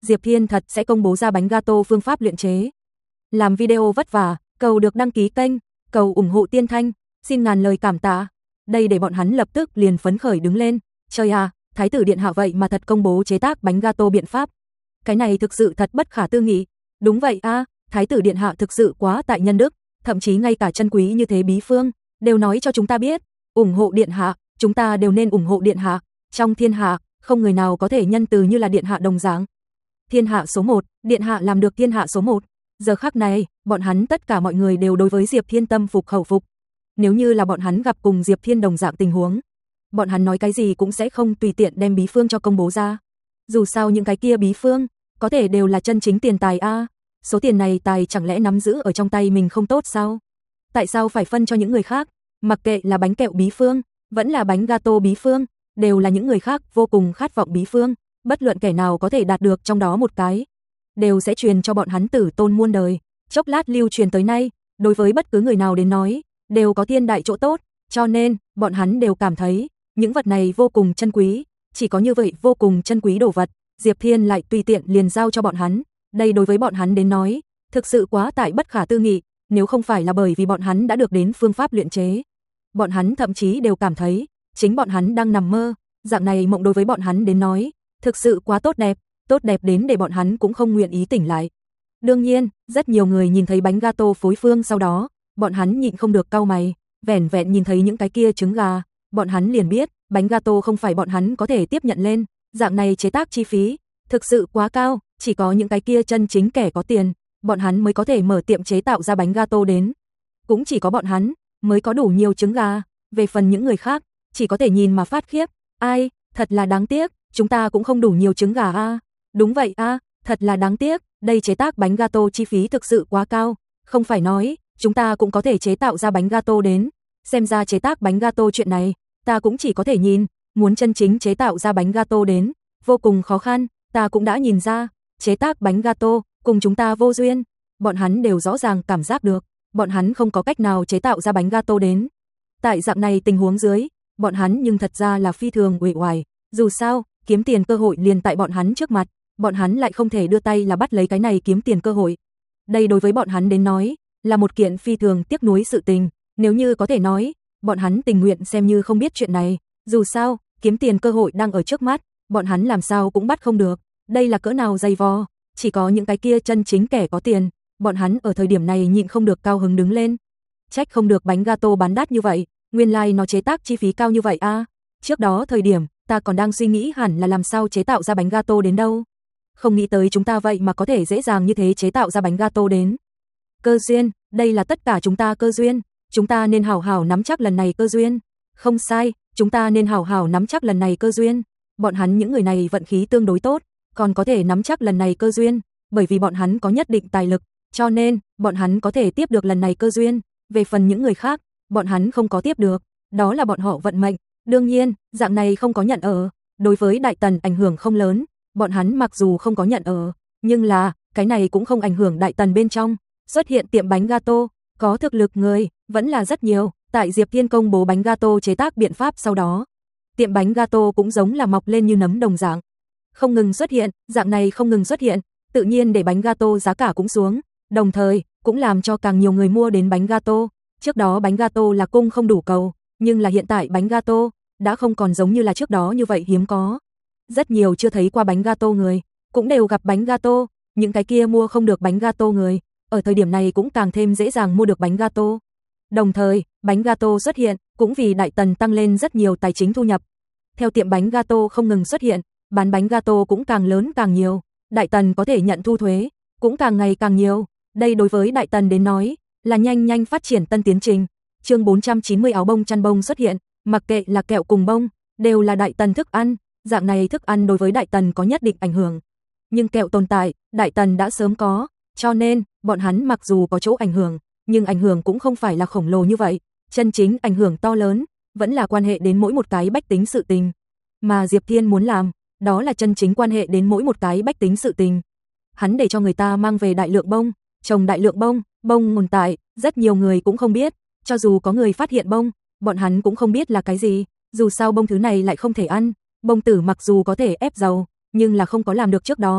Diệp Thiên thật sẽ công bố ra bánh gato phương pháp luyện chế. Làm video vất vả, cầu được đăng ký kênh, cầu ủng hộ Tiên Thanh, xin ngàn lời cảm tạ. Đây để bọn hắn lập tức liền phấn khởi đứng lên. Trời à, Thái tử điện hạ vậy mà thật công bố chế tác bánh gato biện pháp. Cái này thực sự thật bất khả tư nghị. Đúng vậy a, à, Thái tử điện hạ thực sự quá tại nhân đức, thậm chí ngay cả chân quý như thế bí phương đều nói cho chúng ta biết, ủng hộ điện hạ, chúng ta đều nên ủng hộ điện hạ, trong thiên hạ không người nào có thể nhân từ như là điện hạ đồng dạng. Thiên hạ số một, điện hạ làm được thiên hạ số một. Giờ khắc này, bọn hắn tất cả mọi người đều đối với Diệp Thiên tâm phục khẩu phục. Nếu như là bọn hắn gặp cùng Diệp Thiên đồng dạng tình huống, bọn hắn nói cái gì cũng sẽ không tùy tiện đem bí phương cho công bố ra. Dù sao những cái kia bí phương có thể đều là chân chính tiền tài a, à. Số tiền này tài chẳng lẽ nắm giữ ở trong tay mình không tốt sao? Tại sao phải phân cho những người khác? Mặc kệ là bánh kẹo bí phương, vẫn là bánh gato bí phương, đều là những người khác vô cùng khát vọng bí phương, bất luận kẻ nào có thể đạt được trong đó một cái, đều sẽ truyền cho bọn hắn tử tôn muôn đời. Chốc lát lưu truyền tới nay, đối với bất cứ người nào đến nói, đều có thiên đại chỗ tốt, cho nên bọn hắn đều cảm thấy những vật này vô cùng chân quý, chỉ có như vậy vô cùng chân quý đồ vật, Diệp Thiên lại tùy tiện liền giao cho bọn hắn. Đây đối với bọn hắn đến nói, thực sự quá tại bất khả tư nghị, nếu không phải là bởi vì bọn hắn đã được đến phương pháp luyện chế. Bọn hắn thậm chí đều cảm thấy, chính bọn hắn đang nằm mơ, dạng này mộng đối với bọn hắn đến nói, thực sự quá tốt đẹp, tốt đẹp đến để bọn hắn cũng không nguyện ý tỉnh lại. Đương nhiên, rất nhiều người nhìn thấy bánh gato phối phương sau đó, bọn hắn nhịn không được cau mày, vẻn vẹn nhìn thấy những cái kia trứng gà, bọn hắn liền biết, bánh gato không phải bọn hắn có thể tiếp nhận lên, dạng này chế tác chi phí, thực sự quá cao, chỉ có những cái kia chân chính kẻ có tiền, bọn hắn mới có thể mở tiệm chế tạo ra bánh gato đến. Cũng chỉ có bọn hắn mới có đủ nhiều trứng gà, về phần những người khác, chỉ có thể nhìn mà phát khiếp, ai, thật là đáng tiếc, chúng ta cũng không đủ nhiều trứng gà a. À. Đúng vậy a, à, thật là đáng tiếc, đây chế tác bánh gato chi phí thực sự quá cao, không phải nói, chúng ta cũng có thể chế tạo ra bánh gato đến, xem ra chế tác bánh gato chuyện này, ta cũng chỉ có thể nhìn, muốn chân chính chế tạo ra bánh gato đến, vô cùng khó khăn, ta cũng đã nhìn ra, chế tác bánh gato cùng chúng ta vô duyên, bọn hắn đều rõ ràng cảm giác được, bọn hắn không có cách nào chế tạo ra bánh gato đến. Tại dạng này tình huống dưới, bọn hắn nhưng thật ra là phi thường uể oải, dù sao, kiếm tiền cơ hội liền tại bọn hắn trước mặt, bọn hắn lại không thể đưa tay là bắt lấy cái này kiếm tiền cơ hội. Đây đối với bọn hắn đến nói, là một kiện phi thường tiếc nuối sự tình, nếu như có thể nói, bọn hắn tình nguyện xem như không biết chuyện này, dù sao, kiếm tiền cơ hội đang ở trước mắt, bọn hắn làm sao cũng bắt không được, đây là cỡ nào dày vò, chỉ có những cái kia chân chính kẻ có tiền, bọn hắn ở thời điểm này nhịn không được cao hứng đứng lên. Trách không được bánh gato bán đắt như vậy, nguyên lai like nó chế tác chi phí cao như vậy a. À. Trước đó thời điểm, ta còn đang suy nghĩ hẳn là làm sao chế tạo ra bánh gato đến đâu. Không nghĩ tới chúng ta vậy mà có thể dễ dàng như thế chế tạo ra bánh gato đến. Cơ duyên, đây là tất cả chúng ta cơ duyên, chúng ta nên hảo hảo nắm chắc lần này cơ duyên. Không sai, chúng ta nên hảo hảo nắm chắc lần này cơ duyên. Bọn hắn những người này vận khí tương đối tốt, còn có thể nắm chắc lần này cơ duyên, bởi vì bọn hắn có nhất định tài lực, cho nên bọn hắn có thể tiếp được lần này cơ duyên. Về phần những người khác, bọn hắn không có tiếp được, đó là bọn họ vận mệnh. Đương nhiên, dạng này không có nhận ở, đối với Đại Tần ảnh hưởng không lớn, bọn hắn mặc dù không có nhận ở, nhưng là, cái này cũng không ảnh hưởng Đại Tần bên trong, xuất hiện tiệm bánh gato, có thực lực người, vẫn là rất nhiều, tại Diệp Thiên công bố bánh gato chế tác biện pháp sau đó. Tiệm bánh gato cũng giống là mọc lên như nấm đồng dạng, không ngừng xuất hiện, dạng này không ngừng xuất hiện, tự nhiên để bánh gato giá cả cũng xuống, đồng thời, cũng làm cho càng nhiều người mua đến bánh gato. Trước đó bánh gato là cung không đủ cầu, nhưng là hiện tại bánh gato đã không còn giống như là trước đó như vậy hiếm có. Rất nhiều chưa thấy qua bánh gato người, cũng đều gặp bánh gato, những cái kia mua không được bánh gato người, ở thời điểm này cũng càng thêm dễ dàng mua được bánh gato. Đồng thời, bánh gato xuất hiện, cũng vì Đại Tần tăng lên rất nhiều tài chính thu nhập. Theo tiệm bánh gato không ngừng xuất hiện, bán bánh gato cũng càng lớn càng nhiều, Đại Tần có thể nhận thu thuế, cũng càng ngày càng nhiều. Đây đối với Đại Tần đến nói, là nhanh nhanh phát triển tân tiến trình. Chương bốn trăm chín mươi áo bông chăn bông xuất hiện, mặc kệ là kẹo cùng bông, đều là Đại Tần thức ăn, dạng này thức ăn đối với Đại Tần có nhất định ảnh hưởng. Nhưng kẹo tồn tại, Đại Tần đã sớm có, cho nên, bọn hắn mặc dù có chỗ ảnh hưởng, nhưng ảnh hưởng cũng không phải là khổng lồ như vậy, chân chính ảnh hưởng to lớn, vẫn là quan hệ đến mỗi một cái bách tính sự tình. Mà Diệp Thiên muốn làm, đó là chân chính quan hệ đến mỗi một cái bách tính sự tình. Hắn để cho người ta mang về đại lượng bông, trồng đại lượng bông, bông nguồn tại, rất nhiều người cũng không biết, cho dù có người phát hiện bông, bọn hắn cũng không biết là cái gì, dù sao bông thứ này lại không thể ăn, bông tử mặc dù có thể ép dầu, nhưng là không có làm được trước đó,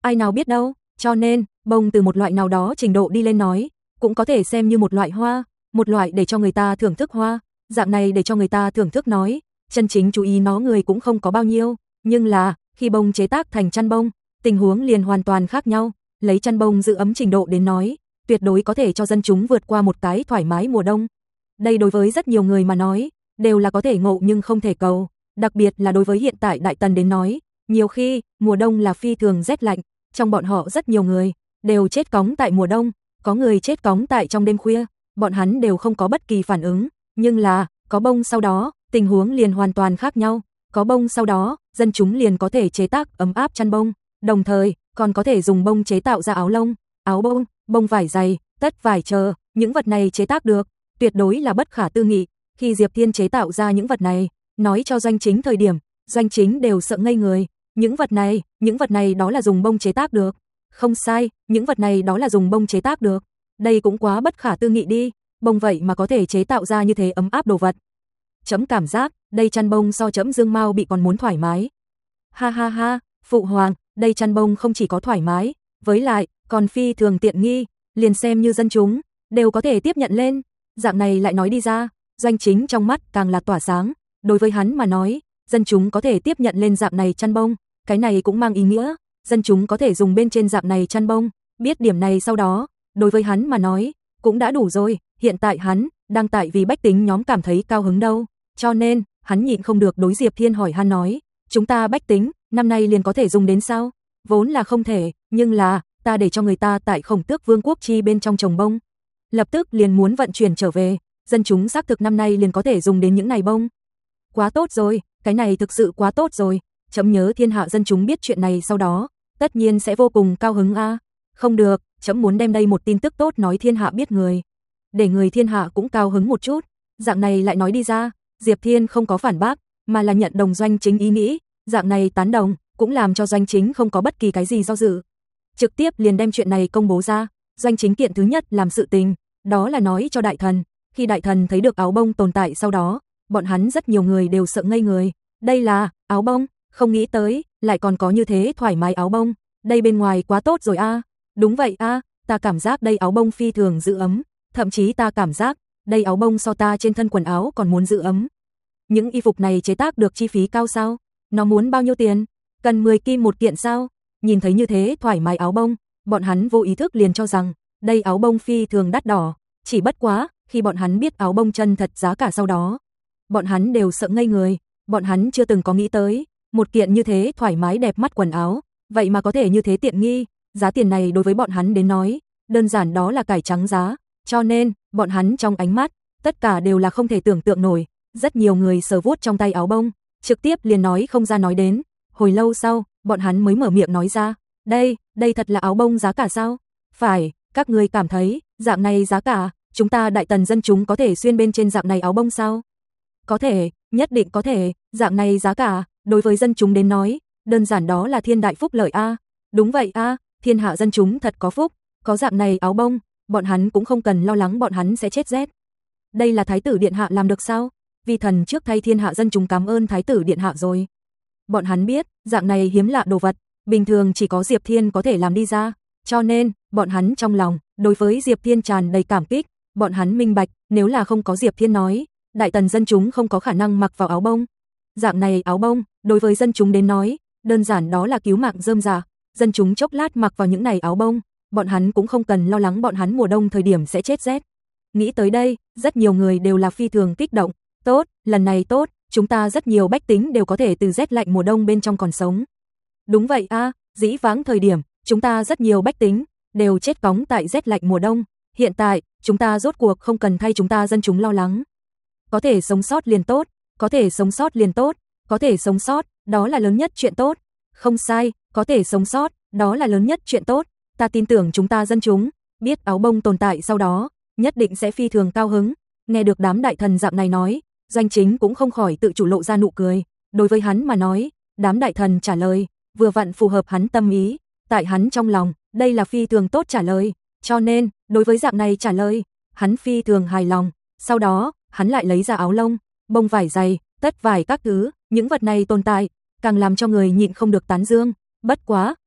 ai nào biết đâu, cho nên, bông từ một loại nào đó trình độ đi lên nói, cũng có thể xem như một loại hoa, một loại để cho người ta thưởng thức hoa, dạng này để cho người ta thưởng thức nói, chân chính chú ý nó người cũng không có bao nhiêu, nhưng là, khi bông chế tác thành chăn bông, tình huống liền hoàn toàn khác nhau, lấy chăn bông giữ ấm trình độ đến nói, tuyệt đối có thể cho dân chúng vượt qua một cái thoải mái mùa đông. Đây đối với rất nhiều người mà nói, đều là có thể ngộ nhưng không thể cầu, đặc biệt là đối với hiện tại Đại Tần đến nói, nhiều khi, mùa đông là phi thường rét lạnh, trong bọn họ rất nhiều người, đều chết cóng tại mùa đông, có người chết cóng tại trong đêm khuya, bọn hắn đều không có bất kỳ phản ứng, nhưng là, có bông sau đó, tình huống liền hoàn toàn khác nhau, có bông sau đó, dân chúng liền có thể chế tác ấm áp chăn bông, đồng thời, còn có thể dùng bông chế tạo ra áo lông, áo bông, bông vải dày, tất vải chờ, những vật này chế tác được, tuyệt đối là bất khả tư nghị, khi Diệp Thiên chế tạo ra những vật này, nói cho Doanh Chính thời điểm, Doanh Chính đều sợ ngây người, những vật này, những vật này đó là dùng bông chế tác được, không sai, những vật này đó là dùng bông chế tác được, đây cũng quá bất khả tư nghị đi, bông vậy mà có thể chế tạo ra như thế ấm áp đồ vật. Chấm cảm giác, đây chăn bông so chấm Dương Mao bị còn muốn thoải mái. Ha ha ha, phụ hoàng, đây chăn bông không chỉ có thoải mái, với lại, còn phi thường tiện nghi, liền xem như dân chúng, đều có thể tiếp nhận lên, dạng này lại nói đi ra, Doanh Chính trong mắt càng là tỏa sáng, đối với hắn mà nói, dân chúng có thể tiếp nhận lên dạng này chăn bông, cái này cũng mang ý nghĩa, dân chúng có thể dùng bên trên dạng này chăn bông, biết điểm này sau đó, đối với hắn mà nói, cũng đã đủ rồi, hiện tại hắn, đang tại vì bách tính nhóm cảm thấy cao hứng đâu, cho nên, hắn nhịn không được đối Diệp Thiên hỏi han nói, chúng ta bách tính, năm nay liền có thể dùng đến sao? Vốn là không thể, nhưng là, ta để cho người ta tại Khổng Tước Vương quốc chi bên trong trồng bông, lập tức liền muốn vận chuyển trở về, dân chúng xác thực năm nay liền có thể dùng đến những này bông. Quá tốt rồi, cái này thực sự quá tốt rồi, chấm nhớ thiên hạ dân chúng biết chuyện này sau đó, tất nhiên sẽ vô cùng cao hứng a. À. Không được, chấm muốn đem đây một tin tức tốt nói thiên hạ biết người, để người thiên hạ cũng cao hứng một chút, dạng này lại nói đi ra, Diệp Thiên không có phản bác, mà là nhận đồng Doanh Chính ý nghĩ, dạng này tán đồng, cũng làm cho Doanh Chính không có bất kỳ cái gì do dự. Trực tiếp liền đem chuyện này công bố ra, Doanh Chính kiện thứ nhất làm sự tình, đó là nói cho đại thần, khi đại thần thấy được áo bông tồn tại sau đó, bọn hắn rất nhiều người đều sợ ngây người, đây là áo bông, không nghĩ tới, lại còn có như thế thoải mái áo bông, đây bên ngoài quá tốt rồi a. À. Đúng vậy a, à, ta cảm giác đây áo bông phi thường giữ ấm, thậm chí ta cảm giác, đây áo bông so ta trên thân quần áo còn muốn giữ ấm. Những y phục này chế tác được chi phí cao sao? Nó muốn bao nhiêu tiền? Cần mười kim một kiện sao? Nhìn thấy như thế thoải mái áo bông, bọn hắn vô ý thức liền cho rằng, đây áo bông phi thường đắt đỏ, chỉ bất quá, khi bọn hắn biết áo bông chân thật giá cả sau đó, bọn hắn đều sợ ngây người, bọn hắn chưa từng có nghĩ tới, một kiện như thế thoải mái đẹp mắt quần áo, vậy mà có thể như thế tiện nghi, giá tiền này đối với bọn hắn đến nói, đơn giản đó là cải trắng giá, cho nên, bọn hắn trong ánh mắt, tất cả đều là không thể tưởng tượng nổi, rất nhiều người sờ vuốt trong tay áo bông, trực tiếp liền nói không ra nói đến, hồi lâu sau, bọn hắn mới mở miệng nói ra, đây, đây thật là áo bông giá cả sao? Phải, các người cảm thấy, dạng này giá cả, chúng ta đại tần dân chúng có thể xuyên bên trên dạng này áo bông sao? Có thể, nhất định có thể, dạng này giá cả, đối với dân chúng đến nói, đơn giản đó là thiên đại phúc lợi a. À. Đúng vậy a, à, thiên hạ dân chúng thật có phúc, có dạng này áo bông, bọn hắn cũng không cần lo lắng bọn hắn sẽ chết rét. Đây là thái tử điện hạ làm được sao? Vi thần trước thay thiên hạ dân chúng cảm ơn thái tử điện hạ rồi. Bọn hắn biết, dạng này hiếm lạ đồ vật, bình thường chỉ có Diệp Thiên có thể làm đi ra, cho nên, bọn hắn trong lòng, đối với Diệp Thiên tràn đầy cảm kích, bọn hắn minh bạch, nếu là không có Diệp Thiên nói, đại tần dân chúng không có khả năng mặc vào áo bông. Dạng này áo bông, đối với dân chúng đến nói, đơn giản đó là cứu mạng rơm rà, dân chúng chốc lát mặc vào những này áo bông, bọn hắn cũng không cần lo lắng bọn hắn mùa đông thời điểm sẽ chết rét. Nghĩ tới đây, rất nhiều người đều là phi thường kích động, tốt, lần này tốt, chúng ta rất nhiều bách tính đều có thể từ rét lạnh mùa đông bên trong còn sống. Đúng vậy a, à, dĩ vãng thời điểm, chúng ta rất nhiều bách tính đều chết cóng tại rét lạnh mùa đông, hiện tại, chúng ta rốt cuộc không cần thay chúng ta dân chúng lo lắng. Có thể sống sót liền tốt, có thể sống sót liền tốt, có thể sống sót, đó là lớn nhất chuyện tốt. Không sai, có thể sống sót, đó là lớn nhất chuyện tốt. Ta tin tưởng chúng ta dân chúng, biết áo bông tồn tại sau đó, nhất định sẽ phi thường cao hứng. Nghe được đám đại thần dạng này nói, Doanh Chính cũng không khỏi tự chủ lộ ra nụ cười. Đối với hắn mà nói, đám đại thần trả lời, vừa vặn phù hợp hắn tâm ý. Tại hắn trong lòng, đây là phi thường tốt trả lời. Cho nên, đối với dạng này trả lời, hắn phi thường hài lòng. Sau đó, hắn lại lấy ra áo lông, bông vải dày, tất vải các thứ, những vật này tồn tại, càng làm cho người nhịn không được tán dương. Bất quá,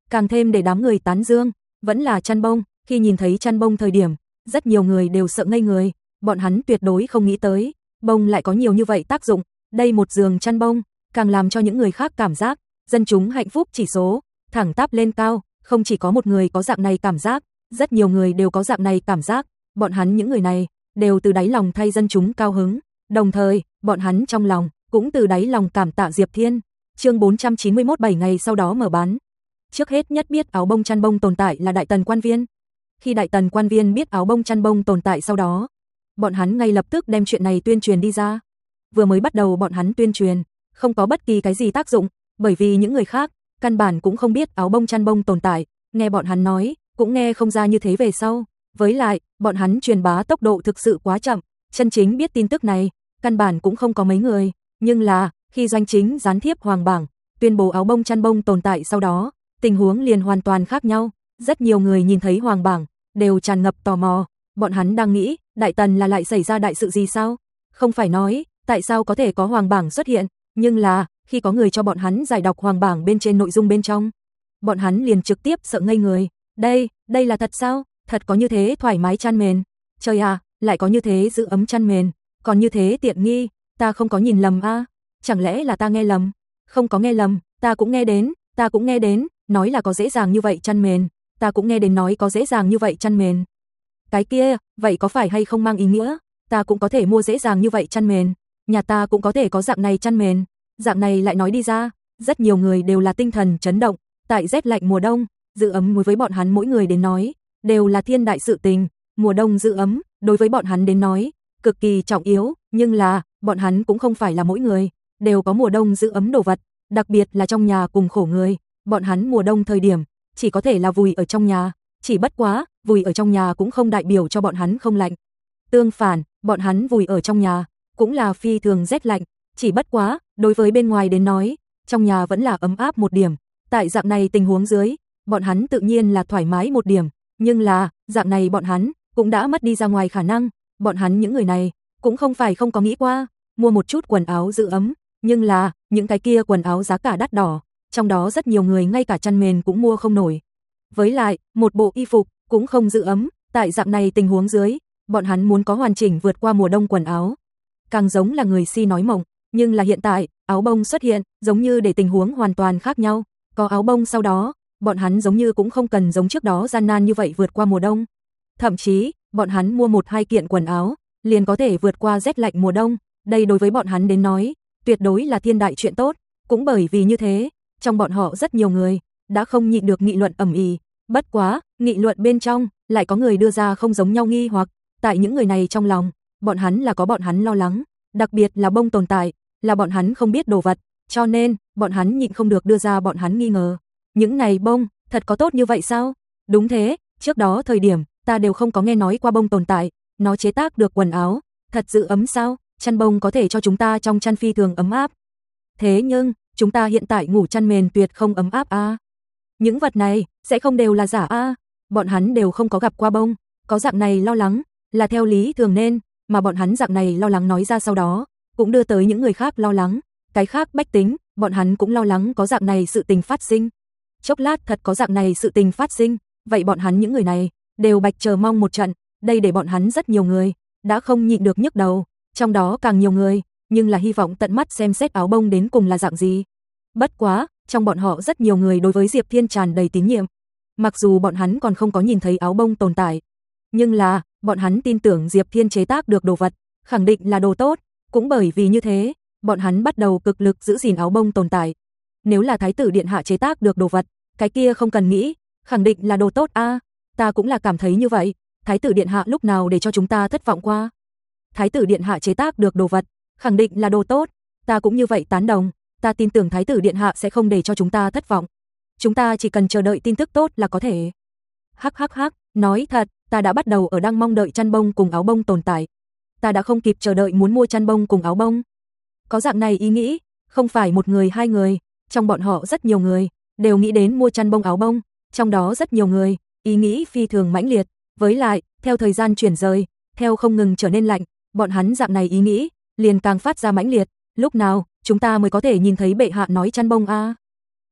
càng thêm để đám người tán dương, vẫn là chăn bông, khi nhìn thấy chăn bông thời điểm, rất nhiều người đều sợ ngây người, bọn hắn tuyệt đối không nghĩ tới, bông lại có nhiều như vậy tác dụng, đây một giường chăn bông, càng làm cho những người khác cảm giác, dân chúng hạnh phúc chỉ số, thẳng tắp lên cao, không chỉ có một người có dạng này cảm giác, rất nhiều người đều có dạng này cảm giác, bọn hắn những người này, đều từ đáy lòng thay dân chúng cao hứng, đồng thời, bọn hắn trong lòng, cũng từ đáy lòng cảm tạ Diệp Thiên. Chương bốn trăm chín mươi mốt bảy ngày sau đó mở bán. Trước hết nhất biết áo bông chăn bông tồn tại là Đại Tần quan viên. Khi Đại Tần quan viên biết áo bông chăn bông tồn tại sau đó, bọn hắn ngay lập tức đem chuyện này tuyên truyền đi ra. Vừa mới bắt đầu bọn hắn tuyên truyền, không có bất kỳ cái gì tác dụng, bởi vì những người khác, căn bản cũng không biết áo bông chăn bông tồn tại, nghe bọn hắn nói, cũng nghe không ra như thế về sau. Với lại, bọn hắn truyền bá tốc độ thực sự quá chậm, chân chính biết tin tức này, căn bản cũng không có mấy người. Nhưng là, khi doanh chính gián thiếp hoàng bảng, tuyên bố áo bông chăn bông tồn tại sau đó, tình huống liền hoàn toàn khác nhau. Rất nhiều người nhìn thấy hoàng bảng, đều tràn ngập tò mò, bọn hắn đang nghĩ, Đại Tần là lại xảy ra đại sự gì sao? Không phải nói, tại sao có thể có hoàng bảng xuất hiện, nhưng là, khi có người cho bọn hắn giải đọc hoàng bảng bên trên nội dung bên trong, bọn hắn liền trực tiếp sợ ngây người. Đây, đây là thật sao? Thật có như thế thoải mái chăn mền. Trời à, lại có như thế giữ ấm chăn mền, còn như thế tiện nghi, ta không có nhìn lầm a? À? Chẳng lẽ là ta nghe lầm? Không có nghe lầm, ta cũng nghe đến, ta cũng nghe đến, nói là có dễ dàng như vậy chăn mền, ta cũng nghe đến nói có dễ dàng như vậy chăn mền. Cái kia, vậy có phải hay không mang ý nghĩa, ta cũng có thể mua dễ dàng như vậy chăn mền, nhà ta cũng có thể có dạng này chăn mền, dạng này lại nói đi ra, rất nhiều người đều là tinh thần chấn động, tại rét lạnh mùa đông, giữ ấm đối với bọn hắn mỗi người đến nói, đều là thiên đại sự tình, mùa đông giữ ấm, đối với bọn hắn đến nói, cực kỳ trọng yếu, nhưng là, bọn hắn cũng không phải là mỗi người, đều có mùa đông giữ ấm đồ vật, đặc biệt là trong nhà cùng khổ người, bọn hắn mùa đông thời điểm, chỉ có thể là vùi ở trong nhà, chỉ bất quá, vùi ở trong nhà cũng không đại biểu cho bọn hắn không lạnh. Tương phản, bọn hắn vùi ở trong nhà, cũng là phi thường rét lạnh, chỉ bất quá, đối với bên ngoài đến nói, trong nhà vẫn là ấm áp một điểm, tại dạng này tình huống dưới, bọn hắn tự nhiên là thoải mái một điểm, nhưng là, dạng này bọn hắn, cũng đã mất đi ra ngoài khả năng, bọn hắn những người này, cũng không phải không có nghĩ qua, mua một chút quần áo giữ ấm, nhưng là, những cái kia quần áo giá cả đắt đỏ, trong đó rất nhiều người ngay cả chăn mền cũng mua không nổi. Với lại, một bộ y phục, cũng không giữ ấm, tại dạng này tình huống dưới, bọn hắn muốn có hoàn chỉnh vượt qua mùa đông quần áo. Càng giống là người si nói mộng, nhưng là hiện tại, áo bông xuất hiện, giống như để tình huống hoàn toàn khác nhau, có áo bông sau đó, bọn hắn giống như cũng không cần giống trước đó gian nan như vậy vượt qua mùa đông. Thậm chí, bọn hắn mua một hai kiện quần áo, liền có thể vượt qua rét lạnh mùa đông, đây đối với bọn hắn đến nói, tuyệt đối là thiên đại chuyện tốt, cũng bởi vì như thế, trong bọn họ rất nhiều người, đã không nhịn được nghị luận ầm ĩ, bất quá, nghị luận bên trong, lại có người đưa ra không giống nhau nghi hoặc, tại những người này trong lòng, bọn hắn là có bọn hắn lo lắng, đặc biệt là bông tồn tại, là bọn hắn không biết đồ vật, cho nên, bọn hắn nhịn không được đưa ra bọn hắn nghi ngờ. Những này bông, thật có tốt như vậy sao? Đúng thế, trước đó thời điểm, ta đều không có nghe nói qua bông tồn tại, nó chế tác được quần áo, thật giữ ấm sao? Chăn bông có thể cho chúng ta trong chăn phi thường ấm áp. Thế nhưng, chúng ta hiện tại ngủ chăn mền tuyệt không ấm áp a. À? Những vật này, sẽ không đều là giả a. À? Bọn hắn đều không có gặp qua bông, có dạng này lo lắng, là theo lý thường nên, mà bọn hắn dạng này lo lắng nói ra sau đó, cũng đưa tới những người khác lo lắng, cái khác bách tính, bọn hắn cũng lo lắng có dạng này sự tình phát sinh. Chốc lát thật có dạng này sự tình phát sinh, vậy bọn hắn những người này, đều bạch chờ mong một trận, đây để bọn hắn rất nhiều người, đã không nhịn được nhức đầu, trong đó càng nhiều người, nhưng là hy vọng tận mắt xem xét áo bông đến cùng là dạng gì. Bất quá, trong bọn họ rất nhiều người đối với Diệp Thiên tràn đầy tín nhiệm, mặc dù bọn hắn còn không có nhìn thấy áo bông tồn tại, nhưng là, bọn hắn tin tưởng Diệp Thiên chế tác được đồ vật, khẳng định là đồ tốt, cũng bởi vì như thế, bọn hắn bắt đầu cực lực giữ gìn áo bông tồn tại. Nếu là thái tử điện hạ chế tác được đồ vật, cái kia không cần nghĩ, khẳng định là đồ tốt a. À, ta cũng là cảm thấy như vậy, thái tử điện hạ lúc nào để cho chúng ta thất vọng qua. Thái tử điện hạ chế tác được đồ vật, khẳng định là đồ tốt, ta cũng như vậy tán đồng, ta tin tưởng thái tử điện hạ sẽ không để cho chúng ta thất vọng. Chúng ta chỉ cần chờ đợi tin tức tốt là có thể. Hắc hắc hắc, nói thật, ta đã bắt đầu ở đang mong đợi chăn bông cùng áo bông tồn tại. Ta đã không kịp chờ đợi muốn mua chăn bông cùng áo bông. Có dạng này ý nghĩ, không phải một người hai người, trong bọn họ rất nhiều người, đều nghĩ đến mua chăn bông áo bông, trong đó rất nhiều người, ý nghĩ phi thường mãnh liệt, với lại, theo thời gian chuyển rời, theo không ngừng trở nên lạnh, bọn hắn dạng này ý nghĩ, liền càng phát ra mãnh liệt, lúc nào, chúng ta mới có thể nhìn thấy bệ hạ nói chăn bông a?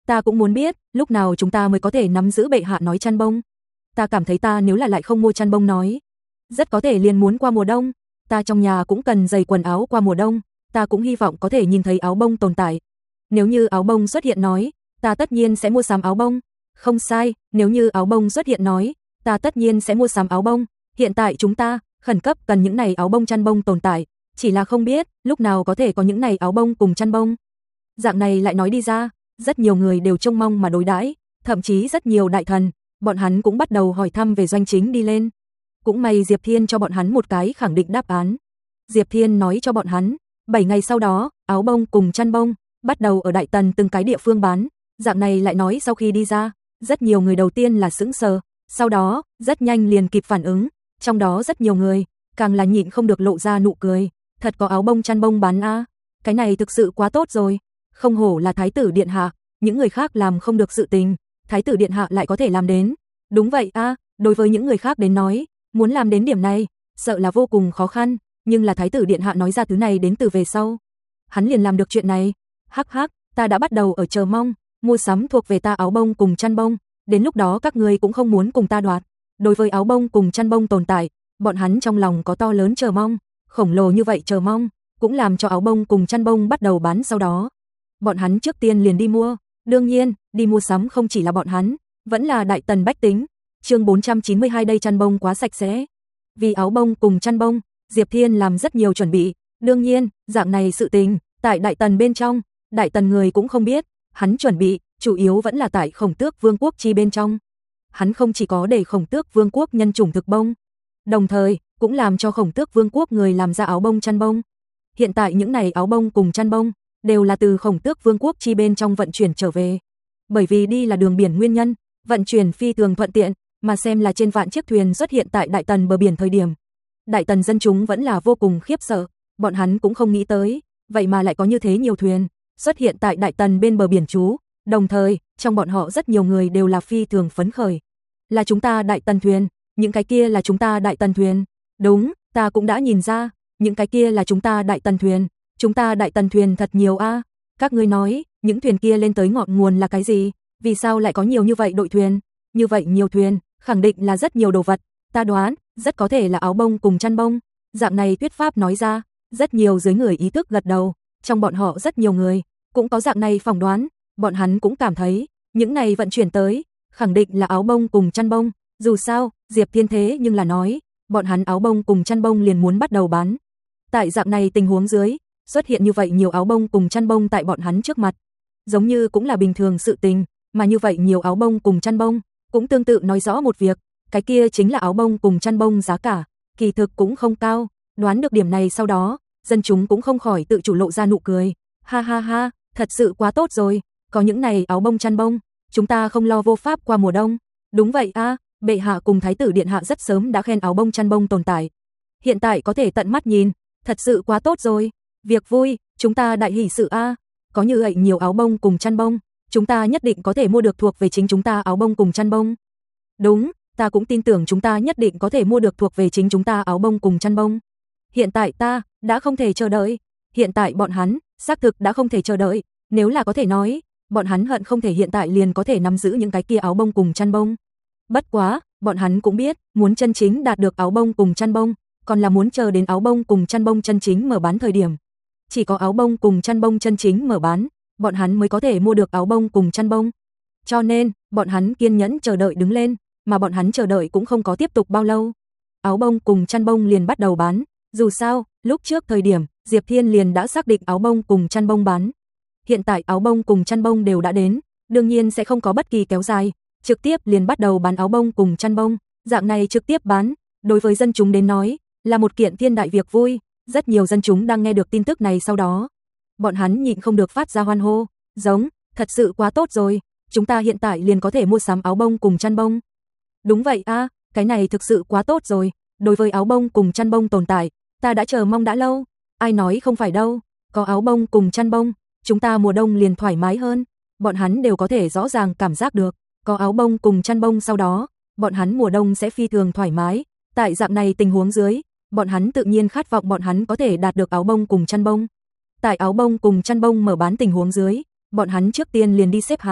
Ta cũng muốn biết, lúc nào chúng ta mới có thể nắm giữ bệ hạ nói chăn bông. Ta cảm thấy ta nếu là lại không mua chăn bông nói, rất có thể liền muốn qua mùa đông. Ta trong nhà cũng cần giày quần áo qua mùa đông, ta cũng hy vọng có thể nhìn thấy áo bông tồn tại. Nếu như áo bông xuất hiện nói, ta tất nhiên sẽ mua sắm áo bông. Không sai, nếu như áo bông xuất hiện nói, ta tất nhiên sẽ mua sắm áo bông. Hiện tại chúng ta khẩn cấp cần những này áo bông chăn bông tồn tại, chỉ là không biết lúc nào có thể có những này áo bông cùng chăn bông. Dạng này lại nói đi ra, rất nhiều người đều trông mong mà đối đãi, thậm chí rất nhiều đại thần, bọn hắn cũng bắt đầu hỏi thăm về Doanh Chính đi lên. Cũng may Diệp Thiên cho bọn hắn một cái khẳng định đáp án. Diệp Thiên nói cho bọn hắn, bảy ngày sau đó, áo bông cùng chăn bông bắt đầu ở Đại Tần từng cái địa phương bán. Dạng này lại nói sau khi đi ra, rất nhiều người đầu tiên là sững sờ, sau đó rất nhanh liền kịp phản ứng, trong đó rất nhiều người càng là nhịn không được lộ ra nụ cười. Thật có áo bông chăn bông bán a, cái này thực sự quá tốt rồi. Không hổ là thái tử điện hạ, những người khác làm không được sự tình, thái tử điện hạ lại có thể làm đến. Đúng vậy a, đối với những người khác đến nói, muốn làm đến điểm này, sợ là vô cùng khó khăn, nhưng là thái tử điện hạ nói ra thứ này đến từ về sau, hắn liền làm được chuyện này. Hắc hắc, ta đã bắt đầu ở chờ mong mua sắm thuộc về ta áo bông cùng chăn bông, đến lúc đó các ngươi cũng không muốn cùng ta đoạt. Đối với áo bông cùng chăn bông tồn tại, bọn hắn trong lòng có to lớn chờ mong, khổng lồ như vậy chờ mong, cũng làm cho áo bông cùng chăn bông bắt đầu bán. Sau đó, bọn hắn trước tiên liền đi mua, đương nhiên, đi mua sắm không chỉ là bọn hắn, vẫn là Đại Tần bách tính. Chương bốn trăm chín mươi hai, đây chăn bông quá sạch sẽ. Vì áo bông cùng chăn bông, Diệp Thiên làm rất nhiều chuẩn bị, đương nhiên, dạng này sự tình, tại Đại Tần bên trong, Đại Tần người cũng không biết, hắn chuẩn bị, chủ yếu vẫn là tại Khổng Tước Vương quốc chi bên trong. Hắn không chỉ có để Khổng Tước Vương quốc nhân chủng thực bông, đồng thời, cũng làm cho Khổng Tước Vương quốc người làm ra áo bông chăn bông. Hiện tại những này áo bông cùng chăn bông, đều là từ Khổng Tước Vương quốc chi bên trong vận chuyển trở về. Bởi vì đi là đường biển nguyên nhân, vận chuyển phi thường thuận tiện, mà xem là trên vạn chiếc thuyền xuất hiện tại Đại Tần bờ biển thời điểm. Đại Tần dân chúng vẫn là vô cùng khiếp sợ, bọn hắn cũng không nghĩ tới, vậy mà lại có như thế nhiều thuyền xuất hiện tại Đại Tần bên bờ biển trú, đồng thời, trong bọn họ rất nhiều người đều là phi thường phấn khởi. Là chúng ta Đại Tần thuyền, những cái kia là chúng ta Đại Tần thuyền. Đúng, ta cũng đã nhìn ra, những cái kia là chúng ta Đại Tần thuyền, chúng ta Đại Tần thuyền thật nhiều a. Các ngươi nói, những thuyền kia lên tới ngọn nguồn là cái gì? Vì sao lại có nhiều như vậy đội thuyền? Như vậy nhiều thuyền, khẳng định là rất nhiều đồ vật, ta đoán, rất có thể là áo bông cùng chăn bông. Dạng này thuyết pháp nói ra, rất nhiều dưới người ý thức gật đầu, trong bọn họ rất nhiều người cũng có dạng này phỏng đoán, bọn hắn cũng cảm thấy, những này vận chuyển tới, khẳng định là áo bông cùng chăn bông. Dù sao, Diệp Thiên thế nhưng là nói, bọn hắn áo bông cùng chăn bông liền muốn bắt đầu bán. Tại dạng này tình huống dưới, xuất hiện như vậy nhiều áo bông cùng chăn bông tại bọn hắn trước mặt, giống như cũng là bình thường sự tình, mà như vậy nhiều áo bông cùng chăn bông, cũng tương tự nói rõ một việc, cái kia chính là áo bông cùng chăn bông giá cả, kỳ thực cũng không cao. Đoán được điểm này sau đó, dân chúng cũng không khỏi tự chủ lộ ra nụ cười. Ha ha ha, thật sự quá tốt rồi, có những này áo bông chăn bông, chúng ta không lo vô pháp qua mùa đông. Đúng vậy a, bệ hạ cùng thái tử điện hạ rất sớm đã khen áo bông chăn bông tồn tại. Hiện tại có thể tận mắt nhìn, thật sự quá tốt rồi. Việc vui, chúng ta đại hỷ sự a, có như vậy nhiều áo bông cùng chăn bông, chúng ta nhất định có thể mua được thuộc về chính chúng ta áo bông cùng chăn bông. Đúng, ta cũng tin tưởng chúng ta nhất định có thể mua được thuộc về chính chúng ta áo bông cùng chăn bông. Hiện tại ta đã không thể chờ đợi, hiện tại bọn hắn xác thực đã không thể chờ đợi, nếu là có thể nói, bọn hắn hận không thể hiện tại liền có thể nắm giữ những cái kia áo bông cùng chăn bông. Bất quá, bọn hắn cũng biết, muốn chân chính đạt được áo bông cùng chăn bông, còn là muốn chờ đến áo bông cùng chăn bông chân chính mở bán thời điểm. Chỉ có áo bông cùng chăn bông chân chính mở bán, bọn hắn mới có thể mua được áo bông cùng chăn bông. Cho nên, bọn hắn kiên nhẫn chờ đợi đứng lên, mà bọn hắn chờ đợi cũng không có tiếp tục bao lâu. Áo bông cùng chăn bông liền bắt đầu bán, dù sao, lúc trước thời điểm, Diệp Thiên liền đã xác định áo bông cùng chăn bông bán. Hiện tại áo bông cùng chăn bông đều đã đến, đương nhiên sẽ không có bất kỳ kéo dài, trực tiếp liền bắt đầu bán áo bông cùng chăn bông. Dạng này trực tiếp bán, đối với dân chúng đến nói, là một kiện thiên đại việc vui. Rất nhiều dân chúng đang nghe được tin tức này sau đó, bọn hắn nhịn không được phát ra hoan hô, giống, thật sự quá tốt rồi, chúng ta hiện tại liền có thể mua sắm áo bông cùng chăn bông. Đúng vậy a, cái này thực sự quá tốt rồi, đối với áo bông cùng chăn bông tồn tại, ta đã chờ mong đã lâu, ai nói không phải đâu, có áo bông cùng chăn bông, chúng ta mùa đông liền thoải mái hơn, bọn hắn đều có thể rõ ràng cảm giác được, có áo bông cùng chăn bông sau đó, bọn hắn mùa đông sẽ phi thường thoải mái, tại dạng này tình huống dưới, bọn hắn tự nhiên khát vọng bọn hắn có thể đạt được áo bông cùng chăn bông. Tại áo bông cùng chăn bông mở bán tình huống dưới, bọn hắn trước tiên liền đi xếp hàng,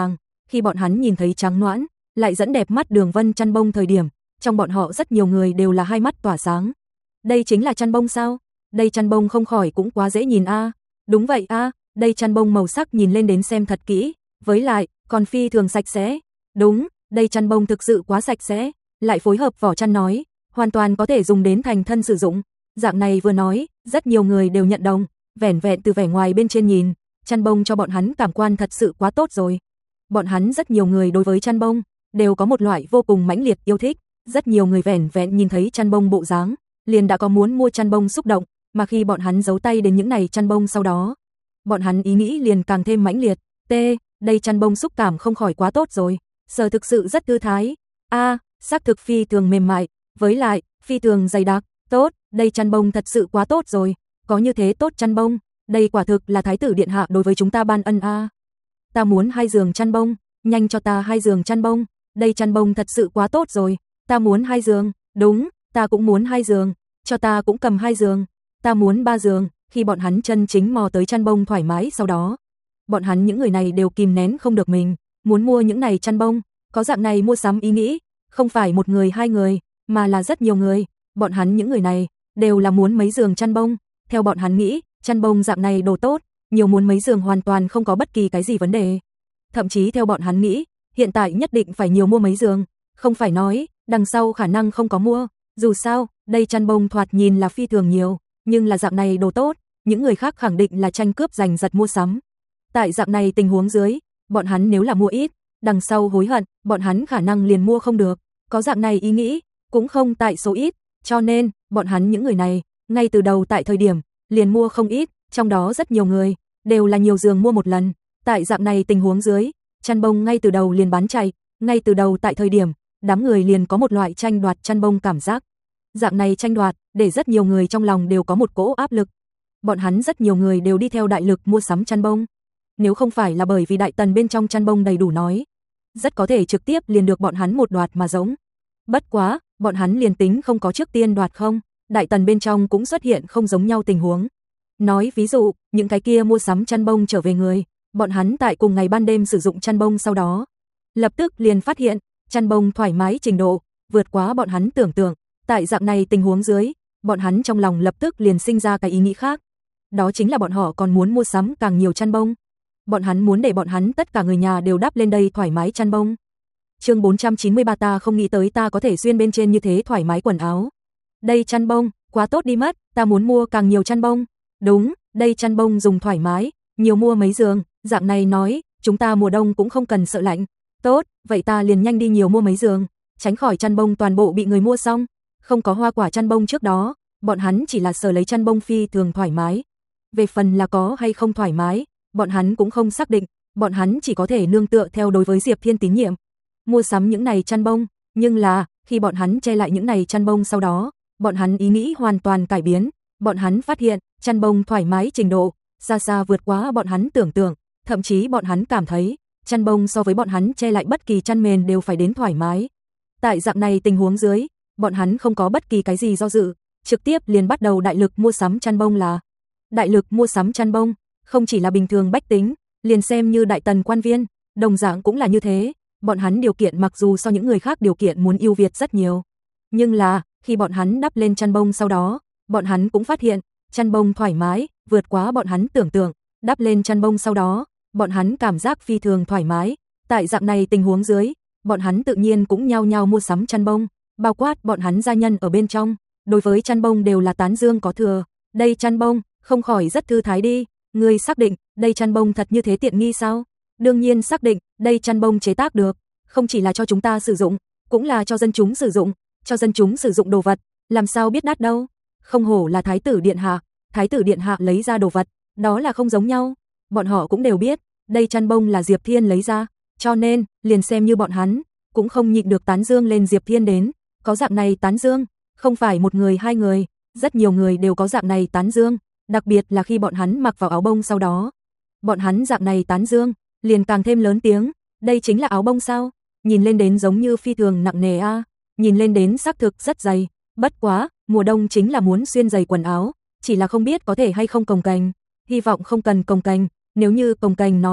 khi bọn hắn nhìn thấy trắng nõn, lại dẫn đẹp mắt đường vân chăn bông thời điểm, trong bọn họ rất nhiều người đều là hai mắt tỏa sáng. Đây chính là chăn bông sao? Đây chăn bông không khỏi cũng quá dễ nhìn a. À. Đúng vậy a, à, đây chăn bông màu sắc nhìn lên đến xem thật kỹ, với lại còn phi thường sạch sẽ. Đúng, đây chăn bông thực sự quá sạch sẽ, lại phối hợp vỏ chăn nói, hoàn toàn có thể dùng đến thành thân sử dụng. Dạng này vừa nói, rất nhiều người đều nhận đồng, vẻn vẹn từ vẻ ngoài bên trên nhìn, chăn bông cho bọn hắn cảm quan thật sự quá tốt rồi. Bọn hắn rất nhiều người đối với chăn bông đều có một loại vô cùng mãnh liệt yêu thích, rất nhiều người vẻn vẹn nhìn thấy chăn bông bộ dáng, liền đã có muốn mua chăn bông xúc động, mà khi bọn hắn giấu tay đến những này chăn bông sau đó, bọn hắn ý nghĩ liền càng thêm mãnh liệt. T, đây chăn bông xúc cảm không khỏi quá tốt rồi, sờ thực sự rất thư thái. A, à, xác thực phi thường mềm mại, với lại phi thường dày đặc, tốt, đây chăn bông thật sự quá tốt rồi, có như thế tốt chăn bông, đây quả thực là thái tử điện hạ đối với chúng ta ban ân a. À. Ta muốn hai giường chăn bông, nhanh cho ta hai giường chăn bông, đây chăn bông thật sự quá tốt rồi, ta muốn hai giường, đúng, ta cũng muốn hai giường, cho ta cũng cầm hai giường, ta muốn ba giường. Khi bọn hắn chân chính mò tới chăn bông thoải mái sau đó, bọn hắn những người này đều kìm nén không được mình, muốn mua những này chăn bông, có dạng này mua sắm ý nghĩ, không phải một người hai người, mà là rất nhiều người, bọn hắn những người này đều là muốn mấy giường chăn bông, theo bọn hắn nghĩ, chăn bông dạng này đồ tốt, nhiều muốn mấy giường hoàn toàn không có bất kỳ cái gì vấn đề. Thậm chí theo bọn hắn nghĩ, hiện tại nhất định phải nhiều mua mấy giường, không phải nói, đằng sau khả năng không có mua, dù sao, đây chăn bông thoạt nhìn là phi thường nhiều, nhưng là dạng này đồ tốt, những người khác khẳng định là tranh cướp giành giật mua sắm. Tại dạng này tình huống dưới, bọn hắn nếu là mua ít, đằng sau hối hận, bọn hắn khả năng liền mua không được, có dạng này ý nghĩ, cũng không tại số ít, cho nên, bọn hắn những người này, ngay từ đầu tại thời điểm, liền mua không ít, trong đó rất nhiều người, đều là nhiều giường mua một lần, tại dạng này tình huống dưới, chăn bông ngay từ đầu liền bán chạy, ngay từ đầu tại thời điểm, đám người liền có một loại tranh đoạt chăn bông cảm giác. Dạng này tranh đoạt, để rất nhiều người trong lòng đều có một cỗ áp lực. Bọn hắn rất nhiều người đều đi theo đại lực mua sắm chăn bông. Nếu không phải là bởi vì đại tần bên trong chăn bông đầy đủ nói, rất có thể trực tiếp liền được bọn hắn một đoạt mà giống. Bất quá, bọn hắn liền tính không có trước tiên đoạt không, đại tần bên trong cũng xuất hiện không giống nhau tình huống. Nói ví dụ, những cái kia mua sắm chăn bông trở về người, bọn hắn tại cùng ngày ban đêm sử dụng chăn bông sau đó, lập tức liền phát hiện, chăn bông thoải mái trình độ, vượt quá bọn hắn tưởng tượng. Tại dạng này tình huống dưới, bọn hắn trong lòng lập tức liền sinh ra cái ý nghĩ khác. Đó chính là bọn họ còn muốn mua sắm càng nhiều chăn bông. Bọn hắn muốn để bọn hắn tất cả người nhà đều đắp lên đây thoải mái chăn bông. Chương bốn trăm chín mươi ba, ta không nghĩ tới ta có thể xuyên bên trên như thế thoải mái quần áo. Đây chăn bông, quá tốt đi mất, ta muốn mua càng nhiều chăn bông. Đúng, đây chăn bông dùng thoải mái, nhiều mua mấy giường, dạng này nói, chúng ta mùa đông cũng không cần sợ lạnh. Tốt, vậy ta liền nhanh đi nhiều mua mấy giường, tránh khỏi chăn bông toàn bộ bị người mua xong. Không có hoa quả chăn bông trước đó, bọn hắn chỉ là sờ lấy chăn bông phi thường thoải mái. Về phần là có hay không thoải mái, bọn hắn cũng không xác định, bọn hắn chỉ có thể nương tựa theo đối với Diệp Thiên tín nhiệm. Mua sắm những này chăn bông, nhưng là, khi bọn hắn che lại những này chăn bông sau đó, bọn hắn ý nghĩ hoàn toàn cải biến, bọn hắn phát hiện, chăn bông thoải mái trình độ, xa xa vượt quá bọn hắn tưởng tượng, thậm chí bọn hắn cảm thấy, chăn bông so với bọn hắn che lại bất kỳ chăn mền đều phải đến thoải mái. Tại dạng này tình huống dưới, bọn hắn không có bất kỳ cái gì do dự, trực tiếp liền bắt đầu đại lực mua sắm chăn bông là. Đại lực mua sắm chăn bông, không chỉ là bình thường bách tính, liền xem như đại tần quan viên, đồng dạng cũng là như thế, bọn hắn điều kiện mặc dù so những người khác điều kiện muốn ưu việt rất nhiều. Nhưng là, khi bọn hắn đắp lên chăn bông sau đó, bọn hắn cũng phát hiện, chăn bông thoải mái, vượt quá bọn hắn tưởng tượng, đắp lên chăn bông sau đó, bọn hắn cảm giác phi thường thoải mái, tại dạng này tình huống dưới, bọn hắn tự nhiên cũng nhao nhao mua sắm chăn bông. Bao quát bọn hắn gia nhân ở bên trong, đối với chăn bông đều là tán dương có thừa, đây chăn bông, không khỏi rất thư thái đi, ngươi xác định, đây chăn bông thật như thế tiện nghi sao? Đương nhiên xác định, đây chăn bông chế tác được, không chỉ là cho chúng ta sử dụng, cũng là cho dân chúng sử dụng, cho dân chúng sử dụng đồ vật, làm sao biết đắt đâu? Không hổ là thái tử điện hạ, thái tử điện hạ lấy ra đồ vật, đó là không giống nhau, bọn họ cũng đều biết, đây chăn bông là Diệp Thiên lấy ra, cho nên, liền xem như bọn hắn, cũng không nhịn được tán dương lên Diệp Thiên đến. Có dạng này tán dương, không phải một người hai người, rất nhiều người đều có dạng này tán dương, đặc biệt là khi bọn hắn mặc vào áo bông sau đó. Bọn hắn dạng này tán dương, liền càng thêm lớn tiếng, đây chính là áo bông sao? Nhìn lên đến giống như phi thường nặng nề a, à. Nhìn lên đến xác thực rất dày, bất quá, mùa đông chính là muốn xuyên dày quần áo, chỉ là không biết có thể hay không cồng kềnh, hy vọng không cần cồng kềnh, nếu như cồng kềnh nói,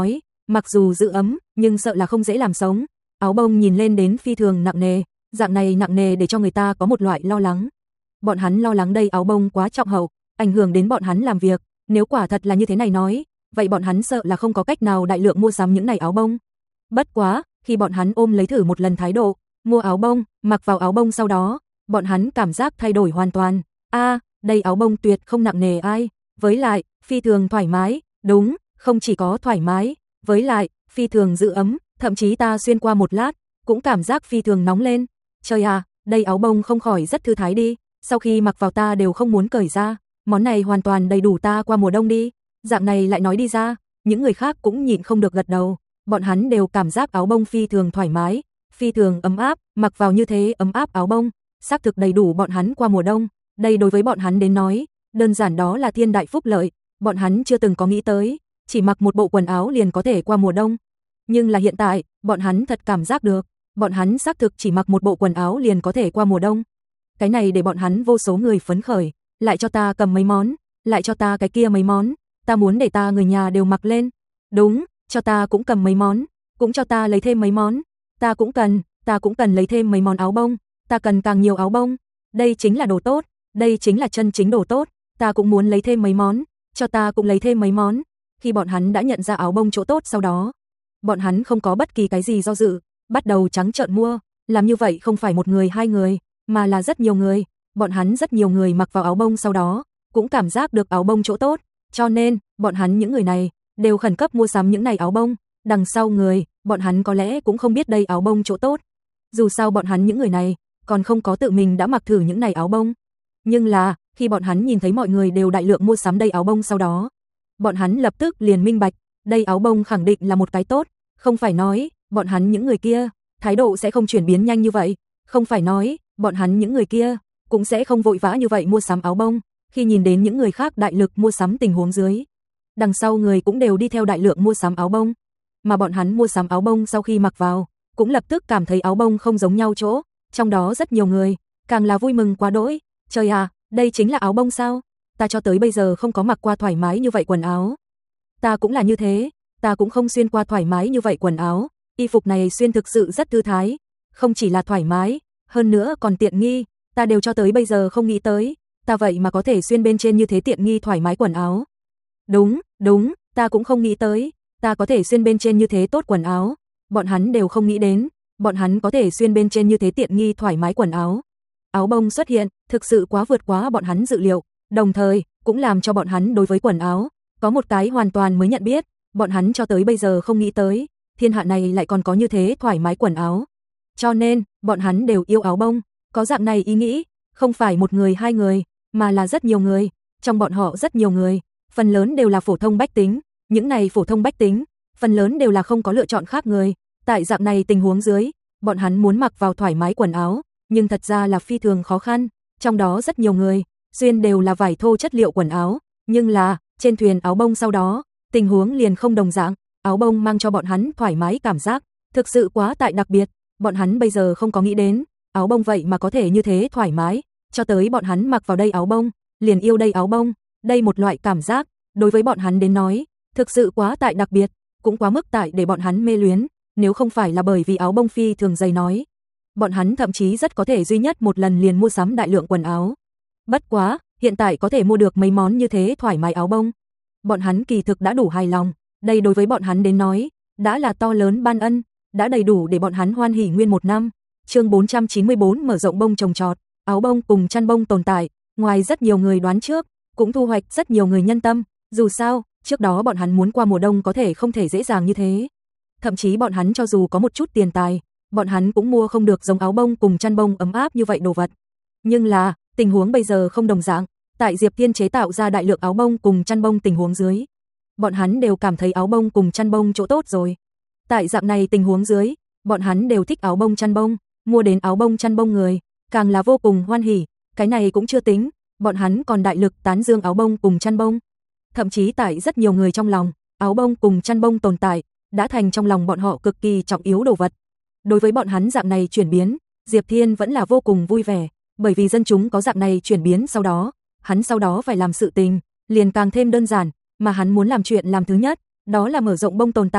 mặc dù giữ ấm, nhưng sợ là không dễ làm sống. Áo bông nhìn lên đến phi thường nặng nề, dạng này nặng nề để cho người ta có một loại lo lắng. Bọn hắn lo lắng đây áo bông quá trọng hậu, ảnh hưởng đến bọn hắn làm việc, nếu quả thật là như thế này nói, vậy bọn hắn sợ là không có cách nào đại lượng mua sắm những này áo bông. Bất quá, khi bọn hắn ôm lấy thử một lần thái độ, mua áo bông, mặc vào áo bông sau đó, bọn hắn cảm giác thay đổi hoàn toàn. A, à, đây áo bông tuyệt không nặng nề ai, với lại, phi thường thoải mái, đúng, không chỉ có thoải mái, với lại, phi thường giữ ấm, thậm chí ta xuyên qua một lát, cũng cảm giác phi thường nóng lên. Trời à, đây áo bông không khỏi rất thư thái đi, sau khi mặc vào ta đều không muốn cởi ra, món này hoàn toàn đầy đủ ta qua mùa đông đi. Dạng này lại nói đi ra, những người khác cũng nhịn không được gật đầu, bọn hắn đều cảm giác áo bông phi thường thoải mái, phi thường ấm áp, mặc vào như thế ấm áp áo bông, xác thực đầy đủ bọn hắn qua mùa đông. Đây đối với bọn hắn đến nói, đơn giản đó là thiên đại phúc lợi, bọn hắn chưa từng có nghĩ tới, chỉ mặc một bộ quần áo liền có thể qua mùa đông. Nhưng là hiện tại, bọn hắn thật cảm giác được, bọn hắn xác thực chỉ mặc một bộ quần áo liền có thể qua mùa đông. Cái này để bọn hắn vô số người phấn khởi, lại cho ta cầm mấy món, lại cho ta cái kia mấy món, ta muốn để ta người nhà đều mặc lên. Đúng, cho ta cũng cầm mấy món, cũng cho ta lấy thêm mấy món, ta cũng cần, ta cũng cần lấy thêm mấy món áo bông, ta cần càng nhiều áo bông, đây chính là đồ tốt, đây chính là chân chính đồ tốt, ta cũng muốn lấy thêm mấy món, cho ta cũng lấy thêm mấy món. Khi bọn hắn đã nhận ra áo bông chỗ tốt sau đó, bọn hắn không có bất kỳ cái gì do dự, bắt đầu trắng trợn mua, làm như vậy không phải một người hai người, mà là rất nhiều người, bọn hắn rất nhiều người mặc vào áo bông sau đó, cũng cảm giác được áo bông chỗ tốt, cho nên, bọn hắn những người này, đều khẩn cấp mua sắm những này áo bông, đằng sau người, bọn hắn có lẽ cũng không biết đây áo bông chỗ tốt. Dù sao bọn hắn những người này, còn không có tự mình đã mặc thử những này áo bông. Nhưng là, khi bọn hắn nhìn thấy mọi người đều đại lượng mua sắm đây áo bông sau đó, bọn hắn lập tức liền minh bạch, đây áo bông khẳng định là một cái tốt, không phải nói, bọn hắn những người kia, thái độ sẽ không chuyển biến nhanh như vậy, không phải nói, bọn hắn những người kia, cũng sẽ không vội vã như vậy mua sắm áo bông, khi nhìn đến những người khác đại lực mua sắm tình huống dưới. Đằng sau người cũng đều đi theo đại lượng mua sắm áo bông, mà bọn hắn mua sắm áo bông sau khi mặc vào, cũng lập tức cảm thấy áo bông không giống nhau chỗ, trong đó rất nhiều người, càng là vui mừng quá đỗi, trời à, đây chính là áo bông sao? Ta cho tới bây giờ không có mặc qua thoải mái như vậy quần áo. Ta cũng là như thế, ta cũng không xuyên qua thoải mái như vậy quần áo, y phục này xuyên thực sự rất thư thái, không chỉ là thoải mái, hơn nữa còn tiện nghi, ta đều cho tới bây giờ không nghĩ tới, ta vậy mà có thể xuyên bên trên như thế tiện nghi thoải mái quần áo. Đúng, đúng, ta cũng không nghĩ tới, ta có thể xuyên bên trên như thế tốt quần áo, bọn hắn đều không nghĩ đến, bọn hắn có thể xuyên bên trên như thế tiện nghi thoải mái quần áo. Áo bông xuất hiện, thực sự quá vượt quá bọn hắn dự liệu, đồng thời, cũng làm cho bọn hắn đối với quần áo, có một cái hoàn toàn mới nhận biết, bọn hắn cho tới bây giờ không nghĩ tới, thiên hạ này lại còn có như thế thoải mái quần áo. Cho nên, bọn hắn đều yêu áo bông, có dạng này ý nghĩ, không phải một người hai người, mà là rất nhiều người, trong bọn họ rất nhiều người, phần lớn đều là phổ thông bách tính, những này phổ thông bách tính, phần lớn đều là không có lựa chọn khác người, tại dạng này tình huống dưới, bọn hắn muốn mặc vào thoải mái quần áo, nhưng thật ra là phi thường khó khăn, trong đó rất nhiều người, xuyên đều là vải thô chất liệu quần áo, nhưng là, trên thuyền áo bông sau đó, tình huống liền không đồng dạng, áo bông mang cho bọn hắn thoải mái cảm giác, thực sự quá tại đặc biệt, bọn hắn bây giờ không có nghĩ đến, áo bông vậy mà có thể như thế thoải mái, cho tới bọn hắn mặc vào đây áo bông, liền yêu đây áo bông, đây một loại cảm giác, đối với bọn hắn đến nói, thực sự quá tại đặc biệt, cũng quá mức tại để bọn hắn mê luyến, nếu không phải là bởi vì áo bông phi thường dày nói, bọn hắn thậm chí rất có thể duy nhất một lần liền mua sắm đại lượng quần áo. Bất quá, hiện tại có thể mua được mấy món như thế thoải mái áo bông, bọn hắn kỳ thực đã đủ hài lòng, đây đối với bọn hắn đến nói, đã là to lớn ban ân, đã đầy đủ để bọn hắn hoan hỉ nguyên một năm. Chương bốn trăm chín mươi bốn mở rộng bông trồng trọt, áo bông cùng chăn bông tồn tại, ngoài rất nhiều người đoán trước, cũng thu hoạch rất nhiều người nhân tâm, dù sao, trước đó bọn hắn muốn qua mùa đông có thể không thể dễ dàng như thế. Thậm chí bọn hắn cho dù có một chút tiền tài, bọn hắn cũng mua không được giống áo bông cùng chăn bông ấm áp như vậy đồ vật. Nhưng là, tình huống bây giờ không đồng dạng, tại Diệp Thiên chế tạo ra đại lượng áo bông cùng chăn bông tình huống dưới, bọn hắn đều cảm thấy áo bông cùng chăn bông chỗ tốt rồi. Tại dạng này tình huống dưới, bọn hắn đều thích áo bông chăn bông, mua đến áo bông chăn bông người, càng là vô cùng hoan hỉ, cái này cũng chưa tính, bọn hắn còn đại lực tán dương áo bông cùng chăn bông. Thậm chí tại rất nhiều người trong lòng, áo bông cùng chăn bông tồn tại, đã thành trong lòng bọn họ cực kỳ trọng yếu đồ vật. Đối với bọn hắn dạng này chuyển biến, Diệp Thiên vẫn là vô cùng vui vẻ, bởi vì dân chúng có dạng này chuyển biến sau đó, hắn sau đó phải làm sự tình, liền càng thêm đơn giản, mà hắn muốn làm chuyện làm thứ nhất, đó là mở rộng bông tồn tại,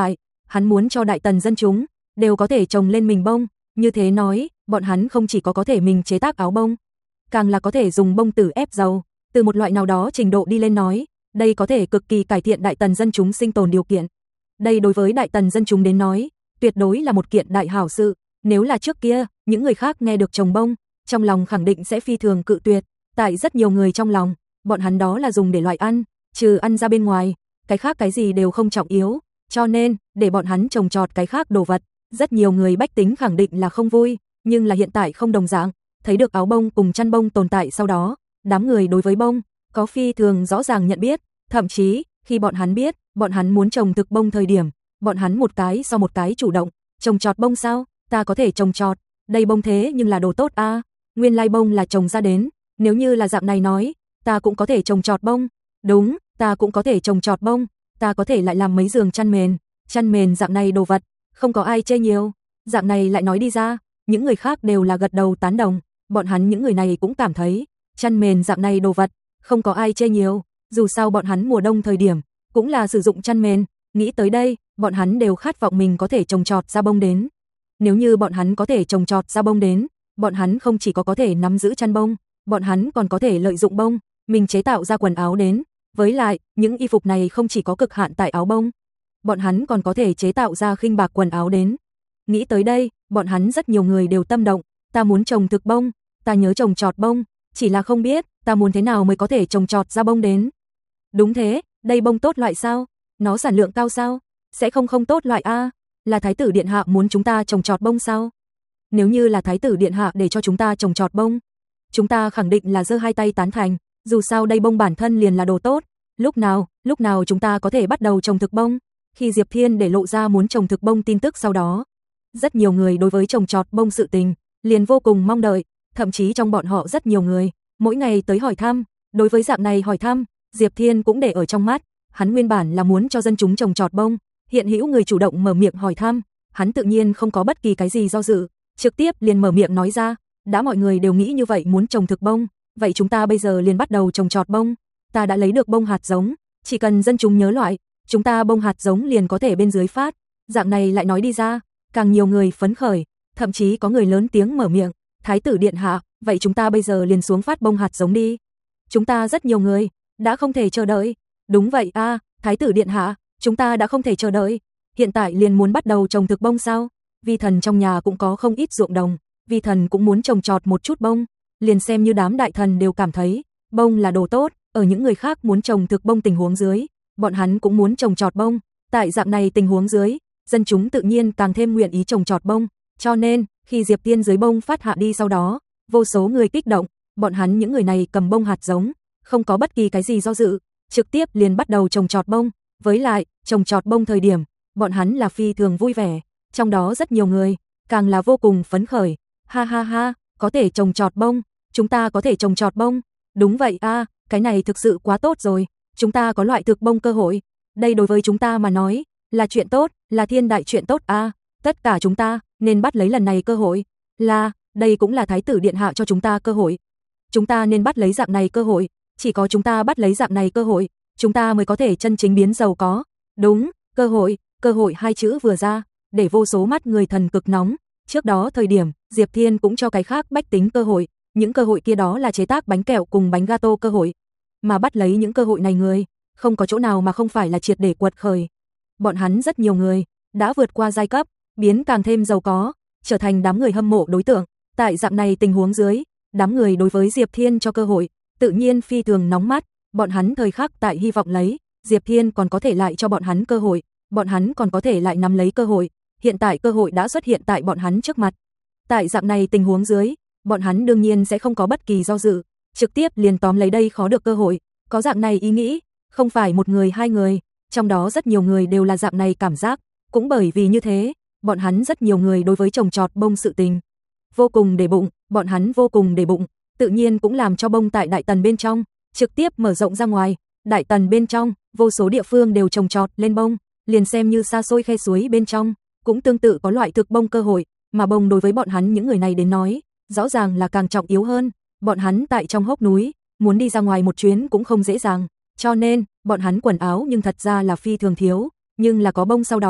hắn muốn cho đại tần dân chúng đều có thể trồng lên mình bông, như thế nói, bọn hắn không chỉ có có thể mình chế tác áo bông, càng là có thể dùng bông tử ép dầu, từ một loại nào đó trình độ đi lên nói, đây có thể cực kỳ cải thiện đại tần dân chúng sinh tồn điều kiện. Đây đối với đại tần dân chúng đến nói, tuyệt đối là một kiện đại hảo sự, nếu là trước kia, những người khác nghe được trồng bông, trong lòng khẳng định sẽ phi thường cự tuyệt, tại rất nhiều người trong lòng, bọn hắn đó là dùng để loại ăn, trừ ăn ra bên ngoài, cái khác cái gì đều không trọng yếu, cho nên, để bọn hắn trồng trọt cái khác đồ vật, rất nhiều người bách tính khẳng định là không vui, nhưng là hiện tại không đồng dạng, thấy được áo bông cùng chăn bông tồn tại sau đó, đám người đối với bông có phi thường rõ ràng nhận biết, thậm chí, khi bọn hắn biết, bọn hắn muốn trồng thực bông thời điểm, bọn hắn một cái sau một cái chủ động, trồng trọt bông sao, ta có thể trồng trọt, đây bông thế nhưng là đồ tốt a, à. Nguyên lai bông là trồng ra đến, nếu như là dạng này nói, ta cũng có thể trồng trọt bông, đúng, ta cũng có thể trồng trọt bông, ta có thể lại làm mấy giường chăn mền, chăn mền dạng này đồ vật, không có ai chê nhiều, dạng này lại nói đi ra, những người khác đều là gật đầu tán đồng, bọn hắn những người này cũng cảm thấy, chăn mền dạng này đồ vật, không có ai chê nhiều, dù sao bọn hắn mùa đông thời điểm, cũng là sử dụng chăn mền, nghĩ tới đây, bọn hắn đều khát vọng mình có thể trồng trọt ra bông đến. Nếu như bọn hắn có thể trồng trọt ra bông đến, bọn hắn không chỉ có có thể nắm giữ chăn bông, bọn hắn còn có thể lợi dụng bông, mình chế tạo ra quần áo đến, với lại, những y phục này không chỉ có cực hạn tại áo bông, bọn hắn còn có thể chế tạo ra khinh bạc quần áo đến. Nghĩ tới đây, bọn hắn rất nhiều người đều tâm động, ta muốn trồng thực bông, ta nhớ trồng trọt bông, chỉ là không biết, ta muốn thế nào mới có thể trồng trọt ra bông đến. Đúng thế, đây bông tốt loại sao? Nó sản lượng cao sao? Sẽ không không tốt loại a? Là thái tử điện hạ muốn chúng ta trồng trọt bông sao? Nếu như là thái tử điện hạ để cho chúng ta trồng trọt bông, chúng ta khẳng định là giơ hai tay tán thành, dù sao đây bông bản thân liền là đồ tốt. Lúc nào, lúc nào chúng ta có thể bắt đầu trồng thực bông? Khi Diệp Thiên để lộ ra muốn trồng thực bông tin tức sau đó, rất nhiều người đối với trồng trọt bông sự tình liền vô cùng mong đợi, thậm chí trong bọn họ rất nhiều người mỗi ngày tới hỏi thăm, đối với dạng này hỏi thăm, Diệp Thiên cũng để ở trong mắt, hắn nguyên bản là muốn cho dân chúng trồng trọt bông, hiện hữu người chủ động mở miệng hỏi thăm, hắn tự nhiên không có bất kỳ cái gì do dự, trực tiếp liền mở miệng nói ra, đã mọi người đều nghĩ như vậy muốn trồng thực bông, vậy chúng ta bây giờ liền bắt đầu trồng trọt bông, ta đã lấy được bông hạt giống, chỉ cần dân chúng nhớ loại, chúng ta bông hạt giống liền có thể bên dưới phát, dạng này lại nói đi ra, càng nhiều người phấn khởi, thậm chí có người lớn tiếng mở miệng, thái tử điện hạ, vậy chúng ta bây giờ liền xuống phát bông hạt giống đi. Chúng ta rất nhiều người, đã không thể chờ đợi. Đúng vậy a, à, thái tử điện hạ, chúng ta đã không thể chờ đợi. Hiện tại liền muốn bắt đầu trồng thực bông sao? Vi thần trong nhà cũng có không ít ruộng đồng, vi thần cũng muốn trồng trọt một chút bông, liền xem như đám đại thần đều cảm thấy, bông là đồ tốt, ở những người khác muốn trồng thực bông tình huống dưới, bọn hắn cũng muốn trồng trọt bông, tại dạng này tình huống dưới, dân chúng tự nhiên càng thêm nguyện ý trồng trọt bông, cho nên, khi Diệp Tiên dưới bông phát hạ đi sau đó, vô số người kích động, bọn hắn những người này cầm bông hạt giống, không có bất kỳ cái gì do dự, trực tiếp liền bắt đầu trồng trọt bông, với lại, trồng trọt bông thời điểm, bọn hắn là phi thường vui vẻ, trong đó rất nhiều người, càng là vô cùng phấn khởi, ha ha ha, có thể trồng trọt bông, chúng ta có thể trồng trọt bông, đúng vậy a, à, cái này thực sự quá tốt rồi, chúng ta có loại thực bông cơ hội, đây đối với chúng ta mà nói, là chuyện tốt, là thiên đại chuyện tốt a, à, tất cả chúng ta nên bắt lấy lần này cơ hội, là, đây cũng là thái tử điện hạ cho chúng ta cơ hội. Chúng ta nên bắt lấy dạng này cơ hội, chỉ có chúng ta bắt lấy dạng này cơ hội, chúng ta mới có thể chân chính biến giàu có. Đúng, cơ hội, cơ hội hai chữ vừa ra, để vô số mắt người thần cực nóng. Trước đó thời điểm, Diệp Thiên cũng cho cái khác bách tính cơ hội, những cơ hội kia đó là chế tác bánh kẹo cùng bánh gato cơ hội. Mà bắt lấy những cơ hội này người, không có chỗ nào mà không phải là triệt để quật khởi. Bọn hắn rất nhiều người, đã vượt qua giai cấp, biến càng thêm giàu có, trở thành đám người hâm mộ đối tượng. Tại dạng này tình huống dưới, đám người đối với Diệp Thiên cho cơ hội, tự nhiên phi thường nóng mắt, bọn hắn thời khắc tại hy vọng lấy, Diệp Thiên còn có thể lại cho bọn hắn cơ hội, bọn hắn còn có thể lại nắm lấy cơ hội, hiện tại cơ hội đã xuất hiện tại bọn hắn trước mặt. Tại dạng này tình huống dưới, bọn hắn đương nhiên sẽ không có bất kỳ do dự, trực tiếp liền tóm lấy đây khó được cơ hội, có dạng này ý nghĩ, không phải một người hai người, trong đó rất nhiều người đều là dạng này cảm giác, cũng bởi vì như thế, bọn hắn rất nhiều người đối với trồng trọt bông sự tình vô cùng để bụng, bọn hắn vô cùng để bụng, tự nhiên cũng làm cho bông tại Đại Tần bên trong trực tiếp mở rộng ra ngoài, Đại Tần bên trong, vô số địa phương đều trồng trọt lên bông, liền xem như xa xôi khe suối bên trong, cũng tương tự có loại thực bông cơ hội, mà bông đối với bọn hắn những người này đến nói, rõ ràng là càng trọng yếu hơn, bọn hắn tại trong hốc núi, muốn đi ra ngoài một chuyến cũng không dễ dàng, cho nên, bọn hắn quần áo nhưng thật ra là phi thường thiếu, nhưng là có bông sau đó,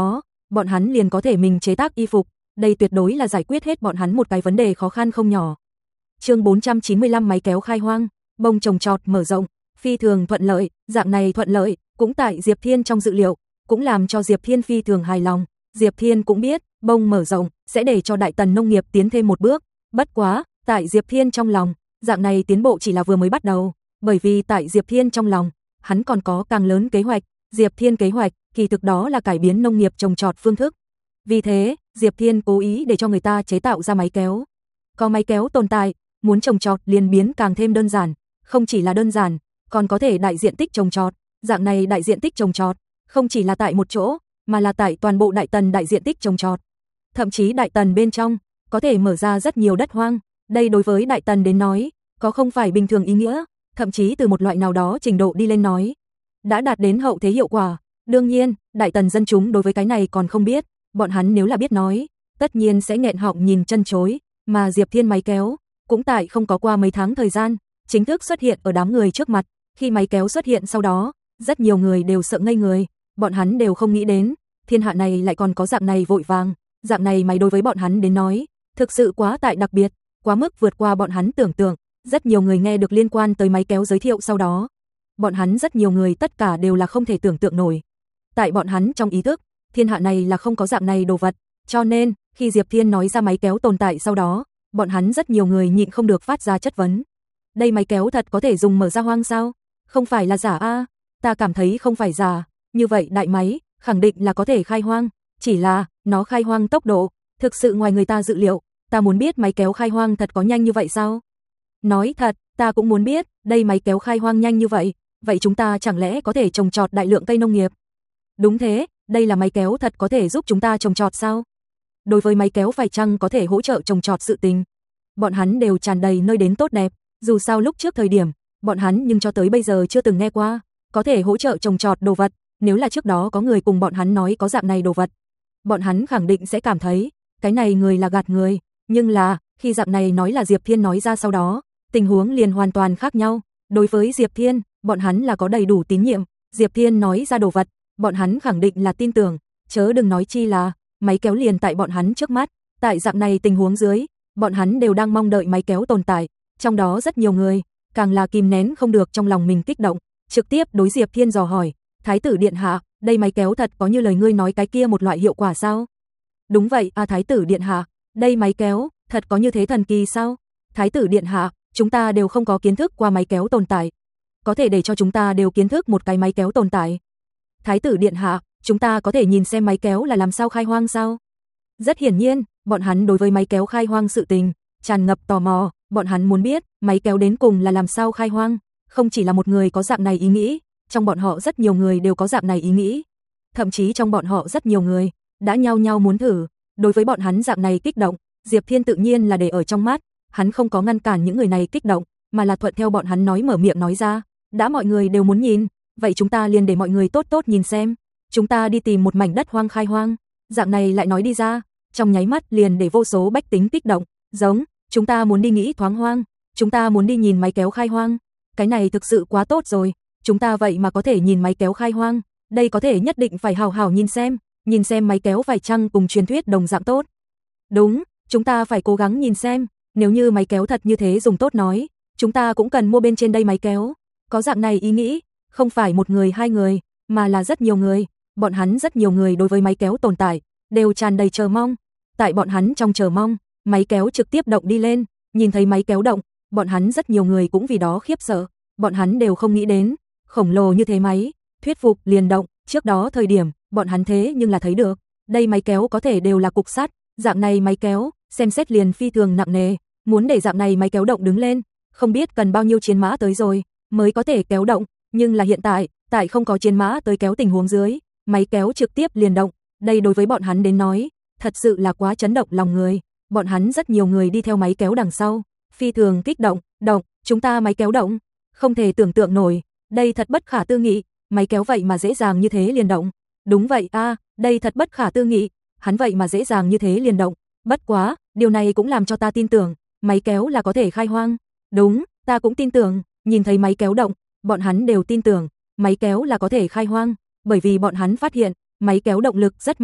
bọn hắn liền có thể mình chế tác y phục, đây tuyệt đối là giải quyết hết bọn hắn một cái vấn đề khó khăn không nhỏ. Chương bốn trăm chín mươi lăm máy kéo khai hoang, bông trồng trọt mở rộng, phi thường thuận lợi, dạng này thuận lợi, cũng tại Diệp Thiên trong dự liệu, cũng làm cho Diệp Thiên phi thường hài lòng. Diệp Thiên cũng biết, bông mở rộng sẽ để cho Đại Tần nông nghiệp tiến thêm một bước, bất quá, tại Diệp Thiên trong lòng, dạng này tiến bộ chỉ là vừa mới bắt đầu, bởi vì tại Diệp Thiên trong lòng, hắn còn có càng lớn kế hoạch, Diệp Thiên kế hoạch, kỳ thực đó là cải biến nông nghiệp trồng trọt phương thức. Vì thế, Diệp Thiên cố ý để cho người ta chế tạo ra máy kéo. Có máy kéo tồn tại, muốn trồng trọt liền biến càng thêm đơn giản, không chỉ là đơn giản, còn có thể đại diện tích trồng trọt, dạng này đại diện tích trồng trọt, không chỉ là tại một chỗ, mà là tại toàn bộ Đại Tần đại diện tích trồng trọt. Thậm chí Đại Tần bên trong, có thể mở ra rất nhiều đất hoang, đây đối với Đại Tần đến nói, có không phải bình thường ý nghĩa, thậm chí từ một loại nào đó trình độ đi lên nói, đã đạt đến hậu thế hiệu quả. Đương nhiên, Đại Tần dân chúng đối với cái này còn không biết, bọn hắn nếu là biết nói, tất nhiên sẽ nghẹn họng nhìn chân chối, mà Diệp Thiên máy kéo, cũng tại không có qua mấy tháng thời gian, chính thức xuất hiện ở đám người trước mặt, khi máy kéo xuất hiện sau đó, rất nhiều người đều sợ ngây người, bọn hắn đều không nghĩ đến, thiên hạ này lại còn có dạng này vội vàng, dạng này máy đối với bọn hắn đến nói, thực sự quá tại đặc biệt, quá mức vượt qua bọn hắn tưởng tượng, rất nhiều người nghe được liên quan tới máy kéo giới thiệu sau đó, bọn hắn rất nhiều người tất cả đều là không thể tưởng tượng nổi. Tại bọn hắn trong ý thức, thiên hạ này là không có dạng này đồ vật, cho nên, khi Diệp Thiên nói ra máy kéo tồn tại sau đó, bọn hắn rất nhiều người nhịn không được phát ra chất vấn. Đây máy kéo thật có thể dùng mở ra hoang sao? Không phải là giả a? Ta cảm thấy không phải giả, như vậy đại máy, khẳng định là có thể khai hoang, chỉ là, nó khai hoang tốc độ, thực sự ngoài người ta dự liệu, ta muốn biết máy kéo khai hoang thật có nhanh như vậy sao? Nói thật, ta cũng muốn biết, đây máy kéo khai hoang nhanh như vậy, vậy chúng ta chẳng lẽ có thể trồng trọt đại lượng cây nông nghiệp? Đúng thế, đây là máy kéo thật có thể giúp chúng ta trồng trọt sao? Đối với máy kéo phải chăng có thể hỗ trợ trồng trọt sự tình? Bọn hắn đều tràn đầy nơi đến tốt đẹp, dù sao lúc trước thời điểm, bọn hắn nhưng cho tới bây giờ chưa từng nghe qua, có thể hỗ trợ trồng trọt đồ vật, nếu là trước đó có người cùng bọn hắn nói có dạng này đồ vật, bọn hắn khẳng định sẽ cảm thấy, cái này người là gạt người, nhưng là, khi dạng này nói là Diệp Thiên nói ra sau đó, tình huống liền hoàn toàn khác nhau, đối với Diệp Thiên, bọn hắn là có đầy đủ tín nhiệm, Diệp Thiên nói ra đồ vật, bọn hắn khẳng định là tin tưởng, chớ đừng nói chi là, máy kéo liền tại bọn hắn trước mắt, tại dạng này tình huống dưới, bọn hắn đều đang mong đợi máy kéo tồn tại, trong đó rất nhiều người, càng là kìm nén không được trong lòng mình kích động, trực tiếp đối Diệp Thiên dò hỏi, Thái tử điện hạ, đây máy kéo thật có như lời ngươi nói cái kia một loại hiệu quả sao? Đúng vậy, à Thái tử điện hạ, đây máy kéo, thật có như thế thần kỳ sao? Thái tử điện hạ, chúng ta đều không có kiến thức qua máy kéo tồn tại, có thể để cho chúng ta đều kiến thức một cái máy kéo tồn tại. Thái tử điện hạ, chúng ta có thể nhìn xem máy kéo là làm sao khai hoang sao? Rất hiển nhiên, bọn hắn đối với máy kéo khai hoang sự tình, tràn ngập tò mò, bọn hắn muốn biết, máy kéo đến cùng là làm sao khai hoang, không chỉ là một người có dạng này ý nghĩ, trong bọn họ rất nhiều người đều có dạng này ý nghĩ. Thậm chí trong bọn họ rất nhiều người, đã nhau nhau muốn thử, đối với bọn hắn dạng này kích động, Diệp Thiên tự nhiên là để ở trong mắt, hắn không có ngăn cản những người này kích động, mà là thuận theo bọn hắn nói mở miệng nói ra, đã mọi người đều muốn nhìn, vậy chúng ta liền để mọi người tốt tốt nhìn xem, chúng ta đi tìm một mảnh đất hoang khai hoang, dạng này lại nói đi ra, trong nháy mắt liền để vô số bách tính kích động, giống, chúng ta muốn đi nghĩ thoáng hoang, chúng ta muốn đi nhìn máy kéo khai hoang, cái này thực sự quá tốt rồi, chúng ta vậy mà có thể nhìn máy kéo khai hoang, đây có thể nhất định phải hào hào nhìn xem, nhìn xem máy kéo phải chăng cùng truyền thuyết đồng dạng tốt. Đúng, chúng ta phải cố gắng nhìn xem, nếu như máy kéo thật như thế dùng tốt nói, chúng ta cũng cần mua bên trên đây máy kéo, có dạng này ý nghĩ, không phải một người hai người, mà là rất nhiều người, bọn hắn rất nhiều người đối với máy kéo tồn tại, đều tràn đầy chờ mong, tại bọn hắn trong chờ mong, máy kéo trực tiếp động đi lên, nhìn thấy máy kéo động, bọn hắn rất nhiều người cũng vì đó khiếp sợ, bọn hắn đều không nghĩ đến, khổng lồ như thế máy, thuyết phục liền động, trước đó thời điểm, bọn hắn thế nhưng là thấy được, đây máy kéo có thể đều là cục sắt, dạng này máy kéo, xem xét liền phi thường nặng nề, muốn để dạng này máy kéo động đứng lên, không biết cần bao nhiêu chiến mã tới rồi, mới có thể kéo động, nhưng là hiện tại, tại không có chiến mã tới kéo tình huống dưới, máy kéo trực tiếp liền động, đây đối với bọn hắn đến nói, thật sự là quá chấn động lòng người, bọn hắn rất nhiều người đi theo máy kéo đằng sau, phi thường kích động, động, chúng ta máy kéo động, không thể tưởng tượng nổi, đây thật bất khả tư nghị, máy kéo vậy mà dễ dàng như thế liền động, đúng vậy a, đây thật bất khả tư nghị, hắn vậy mà dễ dàng như thế liền động, bất quá, điều này cũng làm cho ta tin tưởng, máy kéo là có thể khai hoang, đúng, ta cũng tin tưởng, nhìn thấy máy kéo động, bọn hắn đều tin tưởng, máy kéo là có thể khai hoang, bởi vì bọn hắn phát hiện, máy kéo động lực rất mạnh,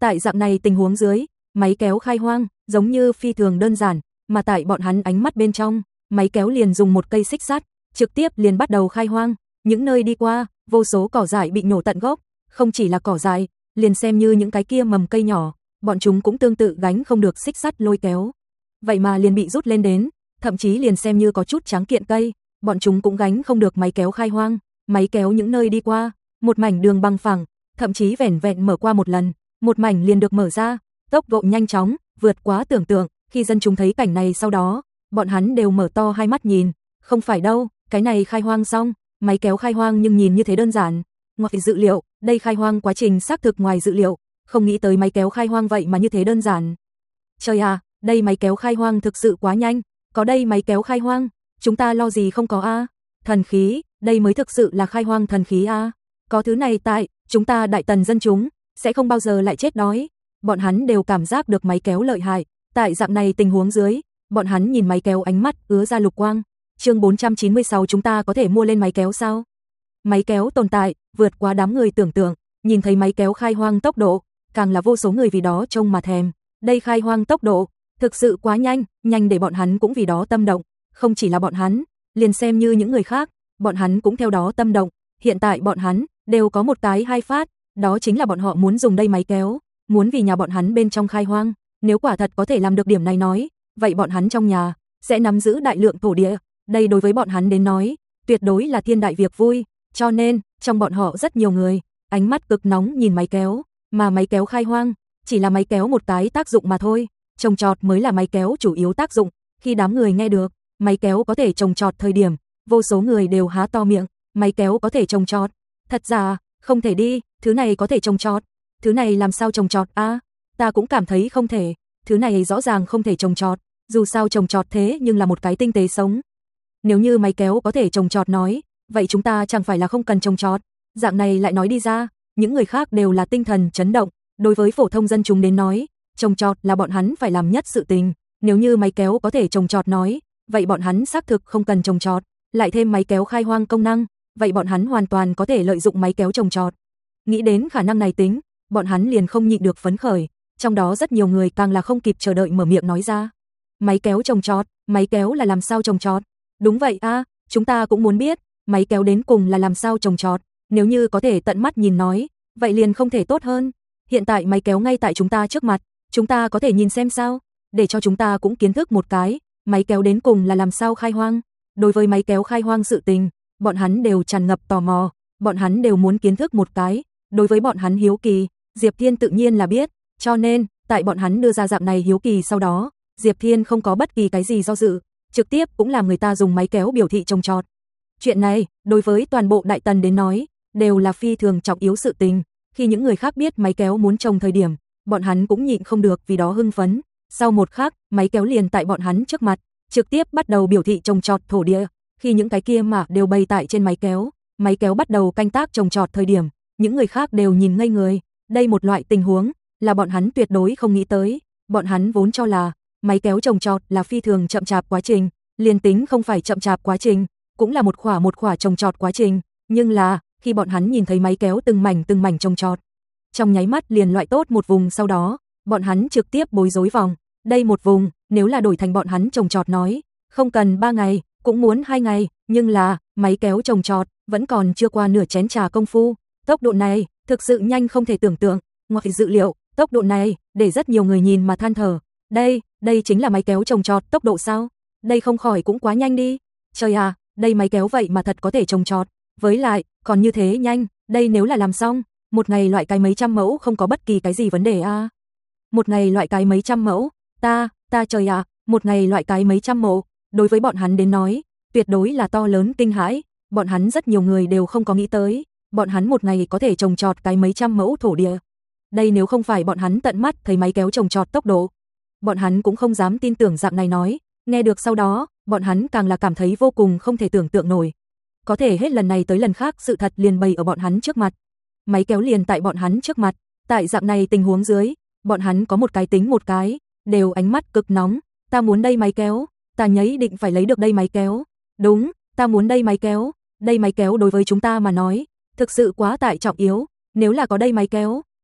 Tại dạng này tình huống dưới, máy kéo khai hoang, giống như phi thường đơn giản, mà tại bọn hắn ánh mắt bên trong, máy kéo liền dùng một cây xích sắt, trực tiếp liền bắt đầu khai hoang, những nơi đi qua, vô số cỏ dại bị nhổ tận gốc, không chỉ là cỏ dại, liền xem như những cái kia mầm cây nhỏ, bọn chúng cũng tương tự gánh không được xích sắt lôi kéo. Vậy mà liền bị rút lên đến, thậm chí liền xem như có chút tráng kiện cây, bọn chúng cũng gánh không được máy kéo khai hoang, máy kéo những nơi đi qua, một mảnh đường bằng phẳng, thậm chí vẻn vẹn mở qua một lần, một mảnh liền được mở ra, tốc độ nhanh chóng, vượt quá tưởng tượng, khi dân chúng thấy cảnh này sau đó, bọn hắn đều mở to hai mắt nhìn, không phải đâu, cái này khai hoang xong, máy kéo khai hoang nhưng nhìn như thế đơn giản, ngoài dự liệu, đây khai hoang quá trình xác thực ngoài dự liệu, không nghĩ tới máy kéo khai hoang vậy mà như thế đơn giản. Trời à, đây máy kéo khai hoang thực sự quá nhanh, có đây máy kéo khai hoang, chúng ta lo gì không có a? Thần khí, đây mới thực sự là khai hoang thần khí a. Có thứ này tại, chúng ta đại tần dân chúng sẽ không bao giờ lại chết đói. Bọn hắn đều cảm giác được máy kéo lợi hại, tại dạng này tình huống dưới, bọn hắn nhìn máy kéo ánh mắt ứa ra lục quang. Chương bốn trăm chín mươi sáu chúng ta có thể mua lên máy kéo sao? Máy kéo tồn tại, vượt quá đám người tưởng tượng, nhìn thấy máy kéo khai hoang tốc độ, càng là vô số người vì đó trông mà thèm. Đây khai hoang tốc độ, thực sự quá nhanh, nhanh để bọn hắn cũng vì đó tâm động, không chỉ là bọn hắn, liền xem như những người khác, bọn hắn cũng theo đó tâm động. Hiện tại bọn hắn đều có một cái hai phát, đó chính là bọn họ muốn dùng đây máy kéo, muốn vì nhà bọn hắn bên trong khai hoang, nếu quả thật có thể làm được điểm này nói, vậy bọn hắn trong nhà sẽ nắm giữ đại lượng thổ địa, đây đối với bọn hắn đến nói, tuyệt đối là thiên đại việc vui, cho nên, trong bọn họ rất nhiều người, ánh mắt cực nóng nhìn máy kéo, mà máy kéo khai hoang, chỉ là máy kéo một cái tác dụng mà thôi, trồng trọt mới là máy kéo chủ yếu tác dụng. Khi đám người nghe được, máy kéo có thể trồng trọt thời điểm, vô số người đều há to miệng, máy kéo có thể trồng trọt, thật ra, không thể đi, thứ này có thể trồng trọt, thứ này làm sao trồng trọt a? À, ta cũng cảm thấy không thể, thứ này rõ ràng không thể trồng trọt, dù sao trồng trọt thế nhưng là một cái tinh tế sống. Nếu như máy kéo có thể trồng trọt nói, vậy chúng ta chẳng phải là không cần trồng trọt, dạng này lại nói đi ra, những người khác đều là tinh thần chấn động, đối với phổ thông dân chúng đến nói, trồng trọt là bọn hắn phải làm nhất sự tình, nếu như máy kéo có thể trồng trọt nói, vậy bọn hắn xác thực không cần trồng trọt, lại thêm máy kéo khai hoang công năng, vậy bọn hắn hoàn toàn có thể lợi dụng máy kéo trồng trọt. Nghĩ đến khả năng này tính, bọn hắn liền không nhịn được phấn khởi, trong đó rất nhiều người càng là không kịp chờ đợi mở miệng nói ra. Máy kéo trồng trọt, máy kéo là làm sao trồng trọt? Đúng vậy a, à, chúng ta cũng muốn biết, máy kéo đến cùng là làm sao trồng trọt, nếu như có thể tận mắt nhìn nói, vậy liền không thể tốt hơn. Hiện tại máy kéo ngay tại chúng ta trước mặt, chúng ta có thể nhìn xem sao, để cho chúng ta cũng kiến thức một cái, máy kéo đến cùng là làm sao khai hoang. Đối với máy kéo khai hoang sự tình, bọn hắn đều tràn ngập tò mò, bọn hắn đều muốn kiến thức một cái, đối với bọn hắn hiếu kỳ, Diệp Thiên tự nhiên là biết, cho nên, tại bọn hắn đưa ra dạng này hiếu kỳ sau đó, Diệp Thiên không có bất kỳ cái gì do dự, trực tiếp cũng làm người ta dùng máy kéo biểu thị trồng trọt. Chuyện này, đối với toàn bộ đại tần đến nói, đều là phi thường trọng yếu sự tình, khi những người khác biết máy kéo muốn trồng thời điểm, bọn hắn cũng nhịn không được vì đó hưng phấn. Sau một khắc, máy kéo liền tại bọn hắn trước mặt, trực tiếp bắt đầu biểu thị trồng trọt thổ địa. Khi những cái kia mà đều bày tại trên máy kéo, máy kéo bắt đầu canh tác trồng trọt thời điểm, những người khác đều nhìn ngây người. Đây một loại tình huống là bọn hắn tuyệt đối không nghĩ tới, bọn hắn vốn cho là máy kéo trồng trọt là phi thường chậm chạp quá trình, liền tính không phải chậm chạp quá trình, cũng là một khỏa một khỏa trồng trọt quá trình, nhưng là khi bọn hắn nhìn thấy máy kéo từng mảnh từng mảnh trồng trọt, trong nháy mắt liền loại tốt một vùng sau đó, bọn hắn trực tiếp bối rối vòng. Đây một vùng, nếu là đổi thành bọn hắn trồng trọt nói, không cần ba ngày, cũng muốn hai ngày, nhưng là, máy kéo trồng trọt, vẫn còn chưa qua nửa chén trà công phu. Tốc độ này, thực sự nhanh không thể tưởng tượng, ngoài dự liệu, tốc độ này, để rất nhiều người nhìn mà than thở. Đây, đây chính là máy kéo trồng trọt tốc độ sao? Đây không khỏi cũng quá nhanh đi. Trời à, đây máy kéo vậy mà thật có thể trồng trọt. Với lại, còn như thế nhanh, đây nếu là làm xong, một ngày loại cái mấy trăm mẫu không có bất kỳ cái gì vấn đề à. Một ngày loại cái mấy trăm mẫu, ta, ta trời ạ, à, một ngày loại cái mấy trăm mẫu, đối với bọn hắn đến nói, tuyệt đối là to lớn kinh hãi, bọn hắn rất nhiều người đều không có nghĩ tới, bọn hắn một ngày có thể trồng trọt cái mấy trăm mẫu thổ địa. Đây nếu không phải bọn hắn tận mắt thấy máy kéo trồng trọt tốc độ, bọn hắn cũng không dám tin tưởng dạng này nói, nghe được sau đó, bọn hắn càng là cảm thấy vô cùng không thể tưởng tượng nổi. Có thể hết lần này tới lần khác sự thật liền bày ở bọn hắn trước mặt. Máy kéo liền tại bọn hắn trước mặt, tại dạng này tình huống dưới, bọn hắn có một cái tính một cái, đều ánh mắt cực nóng, ta muốn đây máy kéo, ta nhấy định phải lấy được đây máy kéo. Đúng, ta muốn đây máy kéo, đây máy kéo đối với chúng ta mà nói, thực sự quá tại trọng yếu, nếu là có đây máy kéo,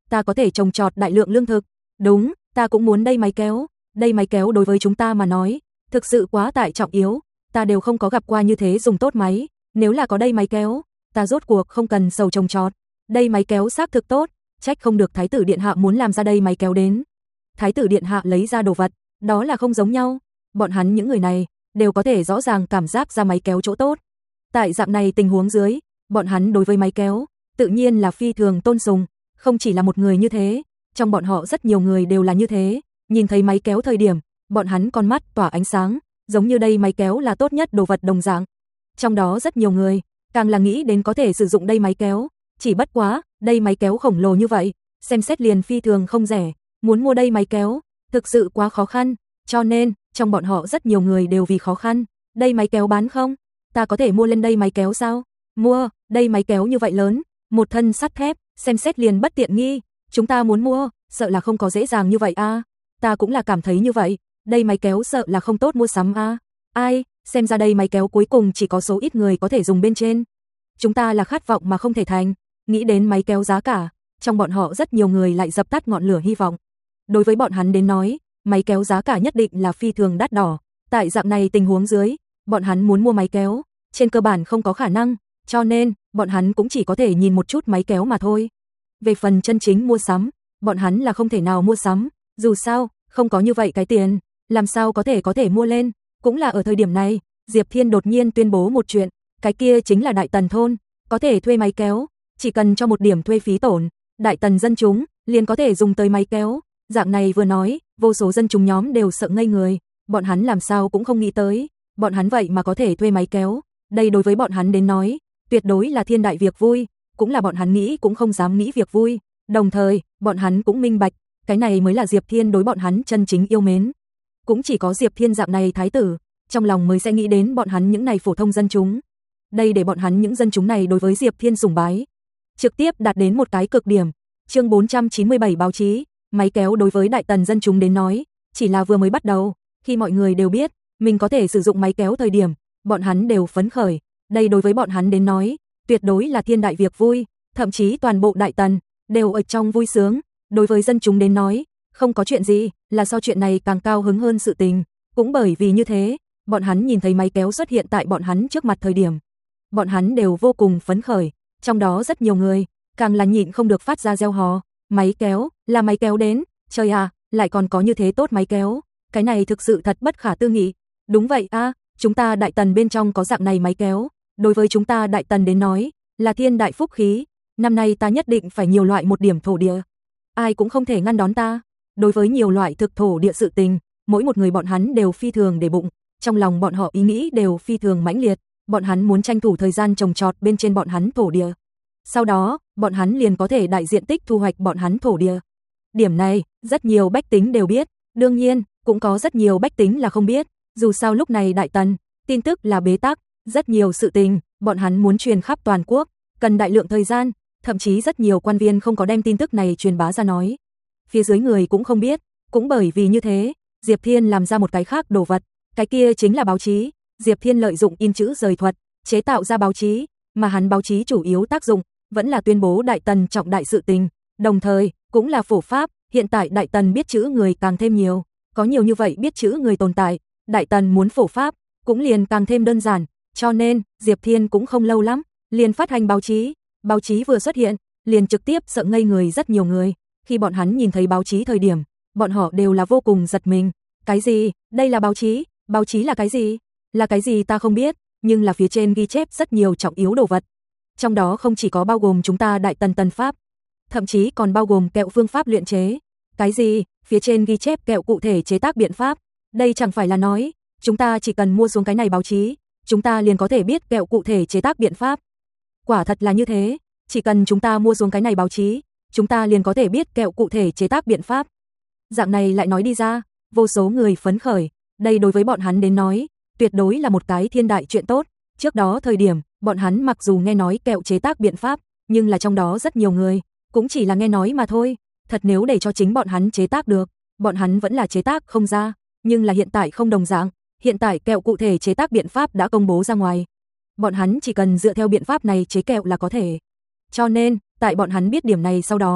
ta có thể trồng trọt đại lượng lương thực. Đúng, ta cũng muốn đây máy kéo. Đây máy kéo đối với chúng ta mà nói, thực sự quá tải trọng yếu, ta đều không có gặp qua như thế dùng tốt máy. Nếu là có đây máy kéo, ta rốt cuộc không cần sầu trồng trọt. Đây máy kéo xác thực tốt, trách không được Thái tử điện hạ muốn làm ra đây máy kéo đến. Thái tử điện hạ lấy ra đồ vật, đó là không giống nhau. Bọn hắn những người này đều có thể rõ ràng cảm giác ra máy kéo chỗ tốt. Tại dạng này tình huống dưới, bọn hắn đối với máy kéo tự nhiên là phi thường tôn sùng, không chỉ là một người như thế, trong bọn họ rất nhiều người đều là như thế. Nhìn thấy máy kéo thời điểm, bọn hắn con mắt tỏa ánh sáng, giống như đây máy kéo là tốt nhất đồ vật đồng dạng. Trong đó rất nhiều người càng là nghĩ đến có thể sử dụng đây máy kéo, chỉ bất quá, đây máy kéo khổng lồ như vậy, xem xét liền phi thường không rẻ, muốn mua đây máy kéo, thực sự quá khó khăn, cho nên, trong bọn họ rất nhiều người đều vì khó khăn, đây máy kéo bán không? Ta có thể mua lên đây máy kéo sao? Mua, đây máy kéo như vậy lớn, một thân sắt thép, xem xét liền bất tiện nghi, chúng ta muốn mua, sợ là không có dễ dàng như vậy a. Ta cũng là cảm thấy như vậy, đây máy kéo sợ là không tốt mua sắm a. Ai, xem ra đây máy kéo cuối cùng chỉ có số ít người có thể dùng bên trên. Chúng ta là khát vọng mà không thể thành, nghĩ đến máy kéo giá cả, trong bọn họ rất nhiều người lại dập tắt ngọn lửa hy vọng. Đối với bọn hắn đến nói, máy kéo giá cả nhất định là phi thường đắt đỏ, tại dạng này tình huống dưới, bọn hắn muốn mua máy kéo, trên cơ bản không có khả năng, cho nên, bọn hắn cũng chỉ có thể nhìn một chút máy kéo mà thôi. Về phần chân chính mua sắm, bọn hắn là không thể nào mua sắm, dù sao, không có như vậy cái tiền, làm sao có thể có thể mua lên. Cũng là ở thời điểm này, Diệp Thiên đột nhiên tuyên bố một chuyện, cái kia chính là Đại Tần thôn, có thể thuê máy kéo, chỉ cần cho một điểm thuê phí tổn, Đại Tần dân chúng liền có thể dùng tới máy kéo. Dạng này vừa nói, vô số dân chúng nhóm đều sợ ngây người, bọn hắn làm sao cũng không nghĩ tới, bọn hắn vậy mà có thể thuê máy kéo, đây đối với bọn hắn đến nói, tuyệt đối là thiên đại việc vui, cũng là bọn hắn nghĩ cũng không dám nghĩ việc vui, đồng thời, bọn hắn cũng minh bạch, cái này mới là Diệp Thiên đối bọn hắn chân chính yêu mến. Cũng chỉ có Diệp Thiên dạng này thái tử, trong lòng mới sẽ nghĩ đến bọn hắn những này phổ thông dân chúng. Đây để bọn hắn những dân chúng này đối với Diệp Thiên sùng bái, trực tiếp đạt đến một cái cực điểm. Chương bốn trăm chín mươi bảy báo chí, máy kéo đối với Đại Tần dân chúng đến nói, chỉ là vừa mới bắt đầu, khi mọi người đều biết, mình có thể sử dụng máy kéo thời điểm, bọn hắn đều phấn khởi, đây đối với bọn hắn đến nói, tuyệt đối là thiên đại việc vui, thậm chí toàn bộ Đại Tần đều ở trong vui sướng, đối với dân chúng đến nói, không có chuyện gì, là so chuyện này càng cao hứng hơn sự tình, cũng bởi vì như thế, bọn hắn nhìn thấy máy kéo xuất hiện tại bọn hắn trước mặt thời điểm, bọn hắn đều vô cùng phấn khởi, trong đó rất nhiều người, càng là nhịn không được phát ra reo hò, máy kéo, là máy kéo đến, trời à, lại còn có như thế tốt máy kéo, cái này thực sự thật bất khả tư nghị, đúng vậy a, chúng ta Đại Tần bên trong có dạng này máy kéo, đối với chúng ta Đại Tần đến nói, là thiên đại phúc khí, năm nay ta nhất định phải nhiều loại một điểm thổ địa, ai cũng không thể ngăn đón ta. Đối với nhiều loại thực thổ địa sự tình, mỗi một người bọn hắn đều phi thường để bụng, trong lòng bọn họ ý nghĩ đều phi thường mãnh liệt, bọn hắn muốn tranh thủ thời gian trồng trọt bên trên bọn hắn thổ địa. Sau đó, bọn hắn liền có thể đại diện tích thu hoạch bọn hắn thổ địa. Điểm này, rất nhiều bách tính đều biết, đương nhiên, cũng có rất nhiều bách tính là không biết, dù sao lúc này Đại Tần, tin tức là bế tắc, rất nhiều sự tình, bọn hắn muốn truyền khắp toàn quốc, cần đại lượng thời gian, thậm chí rất nhiều quan viên không có đem tin tức này truyền bá ra nói. Phía dưới người cũng không biết, cũng bởi vì như thế, Diệp Thiên làm ra một cái khác đồ vật, cái kia chính là báo chí. Diệp Thiên lợi dụng in chữ rời thuật, chế tạo ra báo chí, mà hắn báo chí chủ yếu tác dụng vẫn là tuyên bố Đại Tần trọng đại sự tình, đồng thời cũng là phổ pháp. Hiện tại Đại Tần biết chữ người càng thêm nhiều, có nhiều như vậy biết chữ người tồn tại, Đại Tần muốn phổ pháp cũng liền càng thêm đơn giản, cho nên Diệp Thiên cũng không lâu lắm liền phát hành báo chí. Báo chí vừa xuất hiện, liền trực tiếp sợ ngây người rất nhiều người. Khi bọn hắn nhìn thấy báo chí thời điểm, bọn họ đều là vô cùng giật mình. Cái gì? Đây là báo chí? Báo chí là cái gì? Là cái gì ta không biết, nhưng là phía trên ghi chép rất nhiều trọng yếu đồ vật. Trong đó không chỉ có bao gồm chúng ta Đại Tần Tần Pháp, thậm chí còn bao gồm kẹo phương pháp luyện chế. Cái gì? Phía trên ghi chép kẹo cụ thể chế tác biện pháp. Đây chẳng phải là nói, chúng ta chỉ cần mua xuống cái này báo chí, chúng ta liền có thể biết kẹo cụ thể chế tác biện pháp. Quả thật là như thế, chỉ cần chúng ta mua xuống cái này báo chí, chúng ta liền có thể biết kẹo cụ thể chế tác biện pháp. Dạng này lại nói đi ra, vô số người phấn khởi, đây đối với bọn hắn đến nói, tuyệt đối là một cái thiên đại chuyện tốt. Trước đó thời điểm, bọn hắn mặc dù nghe nói kẹo chế tác biện pháp, nhưng là trong đó rất nhiều người, cũng chỉ là nghe nói mà thôi. Thật nếu để cho chính bọn hắn chế tác được, bọn hắn vẫn là chế tác không ra, nhưng là hiện tại không đồng dạng, hiện tại kẹo cụ thể chế tác biện pháp đã công bố ra ngoài. Bọn hắn chỉ cần dựa theo biện pháp này chế kẹo là có thể. Cho nên, tại bọn hắn biết điểm này sau đó,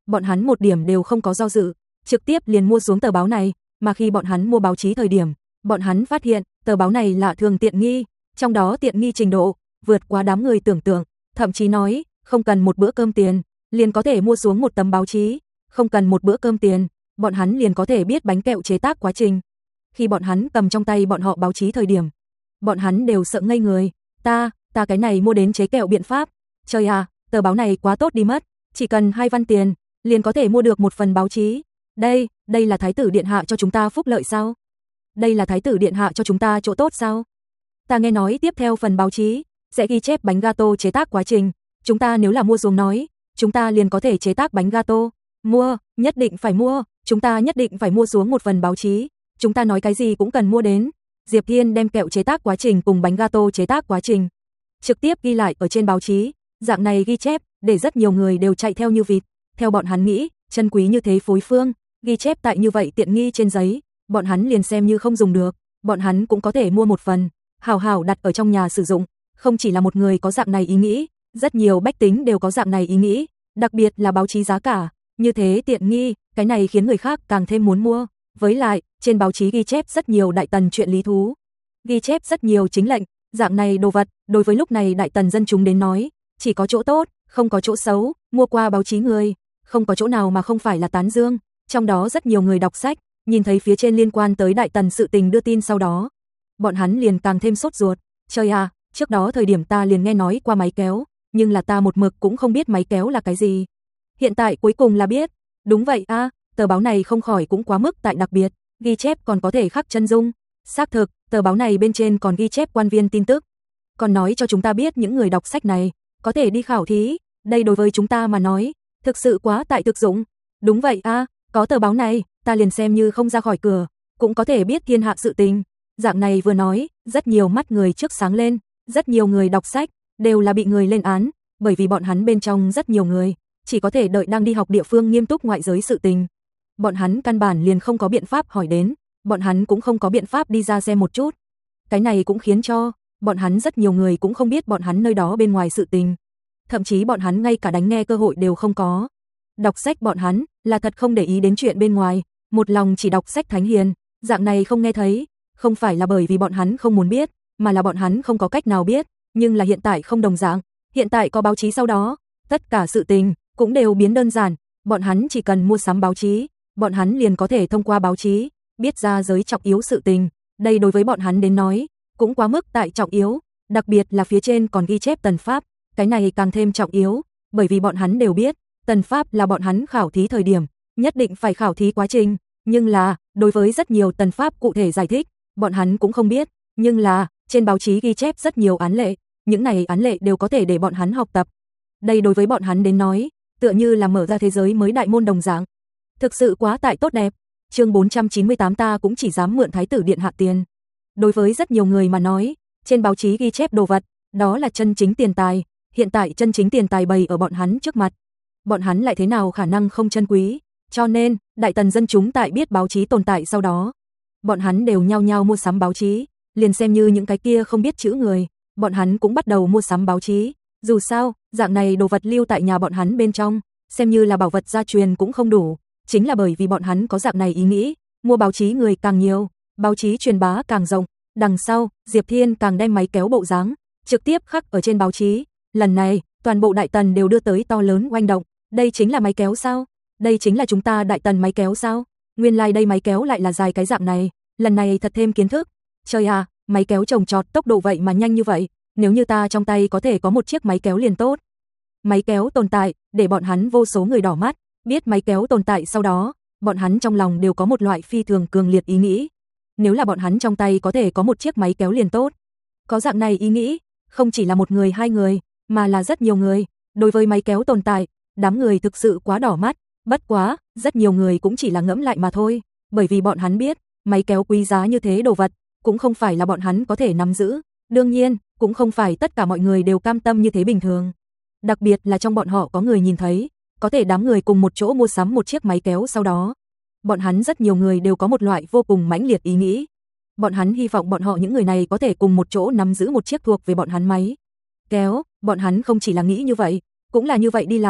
bọn hắn một điểm đều không có do dự, trực tiếp liền mua xuống tờ báo này, mà khi bọn hắn mua báo chí thời điểm, bọn hắn phát hiện, tờ báo này lạ thường tiện nghi, trong đó tiện nghi trình độ vượt quá đám người tưởng tượng, thậm chí nói, không cần một bữa cơm tiền, liền có thể mua xuống một tấm báo chí, không cần một bữa cơm tiền, bọn hắn liền có thể biết bánh kẹo chế tác quá trình. Khi bọn hắn cầm trong tay bọn họ báo chí thời điểm, bọn hắn đều sợ ngây người, ta, ta cái này mua đến chế kẹo biện pháp, trời à, tờ báo này quá tốt đi mất, chỉ cần hai văn tiền, liền có thể mua được một phần báo chí. Đây, đây là thái tử điện hạ cho chúng ta phúc lợi sao? Đây là thái tử điện hạ cho chúng ta chỗ tốt sao? Ta nghe nói tiếp theo phần báo chí sẽ ghi chép bánh gato chế tác quá trình, chúng ta nếu là mua xuống nói, chúng ta liền có thể chế tác bánh gato. Mua, nhất định phải mua, chúng ta nhất định phải mua xuống một phần báo chí, chúng ta nói cái gì cũng cần mua đến. Diệp Thiên đem kẹo chế tác quá trình cùng bánh gato chế tác quá trình trực tiếp ghi lại ở trên báo chí, dạng này ghi chép để rất nhiều người đều chạy theo như vịt. Theo bọn hắn nghĩ, chân quý như thế phối phương, ghi chép tại như vậy tiện nghi trên giấy, bọn hắn liền xem như không dùng được, bọn hắn cũng có thể mua một phần, hào hào đặt ở trong nhà sử dụng. Không chỉ là một người có dạng này ý nghĩ, rất nhiều bách tính đều có dạng này ý nghĩ, đặc biệt là báo chí giá cả như thế tiện nghi, cái này khiến người khác càng thêm muốn mua. Với lại, trên báo chí ghi chép rất nhiều đại tần chuyện lý thú, ghi chép rất nhiều chính lệnh, dạng này đồ vật, đối với lúc này đại tần dân chúng đến nói, chỉ có chỗ tốt, không có chỗ xấu, mua qua báo chí người, không có chỗ nào mà không phải là tán dương, trong đó rất nhiều người đọc sách, nhìn thấy phía trên liên quan tới đại tần sự tình đưa tin sau đó, bọn hắn liền càng thêm sốt ruột, trời à, trước đó thời điểm ta liền nghe nói qua máy kéo, nhưng là ta một mực cũng không biết máy kéo là cái gì. Hiện tại cuối cùng là biết, đúng vậy a, à, tờ báo này không khỏi cũng quá mức tại đặc biệt, ghi chép còn có thể khắc chân dung, xác thực, tờ báo này bên trên còn ghi chép quan viên tin tức, còn nói cho chúng ta biết những người đọc sách này có thể đi khảo thí, đây đối với chúng ta mà nói, thực sự quá tại thực dụng. Đúng vậy a, à, có tờ báo này, ta liền xem như không ra khỏi cửa, cũng có thể biết thiên hạ sự tình. Dạng này vừa nói, rất nhiều mắt người trước sáng lên, rất nhiều người đọc sách đều là bị người lên án, bởi vì bọn hắn bên trong rất nhiều người chỉ có thể đợi đang đi học địa phương nghiêm túc ngoại giới sự tình. Bọn hắn căn bản liền không có biện pháp hỏi đến, bọn hắn cũng không có biện pháp đi ra xem một chút. Cái này cũng khiến cho bọn hắn rất nhiều người cũng không biết bọn hắn nơi đó bên ngoài sự tình. Thậm chí bọn hắn ngay cả đánh nghe cơ hội đều không có. Đọc sách bọn hắn là thật không để ý đến chuyện bên ngoài, một lòng chỉ đọc sách thánh hiền, dạng này không nghe thấy, không phải là bởi vì bọn hắn không muốn biết, mà là bọn hắn không có cách nào biết, nhưng là hiện tại không đồng dạng, hiện tại có báo chí sau đó, tất cả sự tình cũng đều biến đơn giản, bọn hắn chỉ cần mua sắm báo chí, bọn hắn liền có thể thông qua báo chí biết ra giới trọng yếu sự tình, đây đối với bọn hắn đến nói, cũng quá mức tại trọng yếu, đặc biệt là phía trên còn ghi chép tần pháp, cái này càng thêm trọng yếu, bởi vì bọn hắn đều biết, tần pháp là bọn hắn khảo thí thời điểm, nhất định phải khảo thí quá trình, nhưng là, đối với rất nhiều tần pháp cụ thể giải thích, bọn hắn cũng không biết, nhưng là, trên báo chí ghi chép rất nhiều án lệ, những này án lệ đều có thể để bọn hắn học tập. Đây đối với bọn hắn đến nói, tựa như là mở ra thế giới mới đại môn đồng dạng. Thực sự quá tại tốt đẹp. Chương bốn trăm chín mươi tám ta cũng chỉ dám mượn thái tử điện hạ tiền. Đối với rất nhiều người mà nói, trên báo chí ghi chép đồ vật, đó là chân chính tiền tài, hiện tại chân chính tiền tài bày ở bọn hắn trước mặt. Bọn hắn lại thế nào khả năng không chân quý, cho nên, đại tần dân chúng tại biết báo chí tồn tại sau đó, bọn hắn đều nhao nhao mua sắm báo chí, liền xem như những cái kia không biết chữ người, bọn hắn cũng bắt đầu mua sắm báo chí. Dù sao, dạng này đồ vật lưu tại nhà bọn hắn bên trong, xem như là bảo vật gia truyền cũng không đủ, chính là bởi vì bọn hắn có dạng này ý nghĩ, mua báo chí người càng nhiều, báo chí truyền bá càng rộng, đằng sau, Diệp Thiên càng đem máy kéo bộ dáng trực tiếp khắc ở trên báo chí, lần này, toàn bộ đại tần đều đưa tới to lớn oanh động, đây chính là máy kéo sao? Đây chính là chúng ta đại tần máy kéo sao? Nguyên lai like đây máy kéo lại là dài cái dạng này, lần này thật thêm kiến thức. Trời à, máy kéo trồng trọt tốc độ vậy mà nhanh như vậy, nếu như ta trong tay có thể có một chiếc máy kéo liền tốt. Máy kéo tồn tại, để bọn hắn vô số người đỏ mắt, biết máy kéo tồn tại sau đó, bọn hắn trong lòng đều có một loại phi thường cường liệt ý nghĩ. Nếu là bọn hắn trong tay có thể có một chiếc máy kéo liền tốt. Có dạng này ý nghĩ, không chỉ là một người hai người, mà là rất nhiều người. Đối với máy kéo tồn tại, đám người thực sự quá đỏ mắt, bất quá, rất nhiều người cũng chỉ là ngẫm lại mà thôi, bởi vì bọn hắn biết, máy kéo quý giá như thế đồ vật, cũng không phải là bọn hắn có thể nắm giữ. Đương nhiên, cũng không phải tất cả mọi người đều cam tâm như thế bình thường. Đặc biệt là trong bọn họ có người nhìn thấy, có thể đám người cùng một chỗ mua sắm một chiếc máy kéo sau đó. Bọn hắn rất nhiều người đều có một loại vô cùng mãnh liệt ý nghĩ. Bọn hắn hy vọng bọn họ những người này có thể cùng một chỗ nắm giữ một chiếc thuộc về bọn hắn máy kéo, bọn hắn không chỉ là nghĩ như vậy, cũng là như vậy đi làm.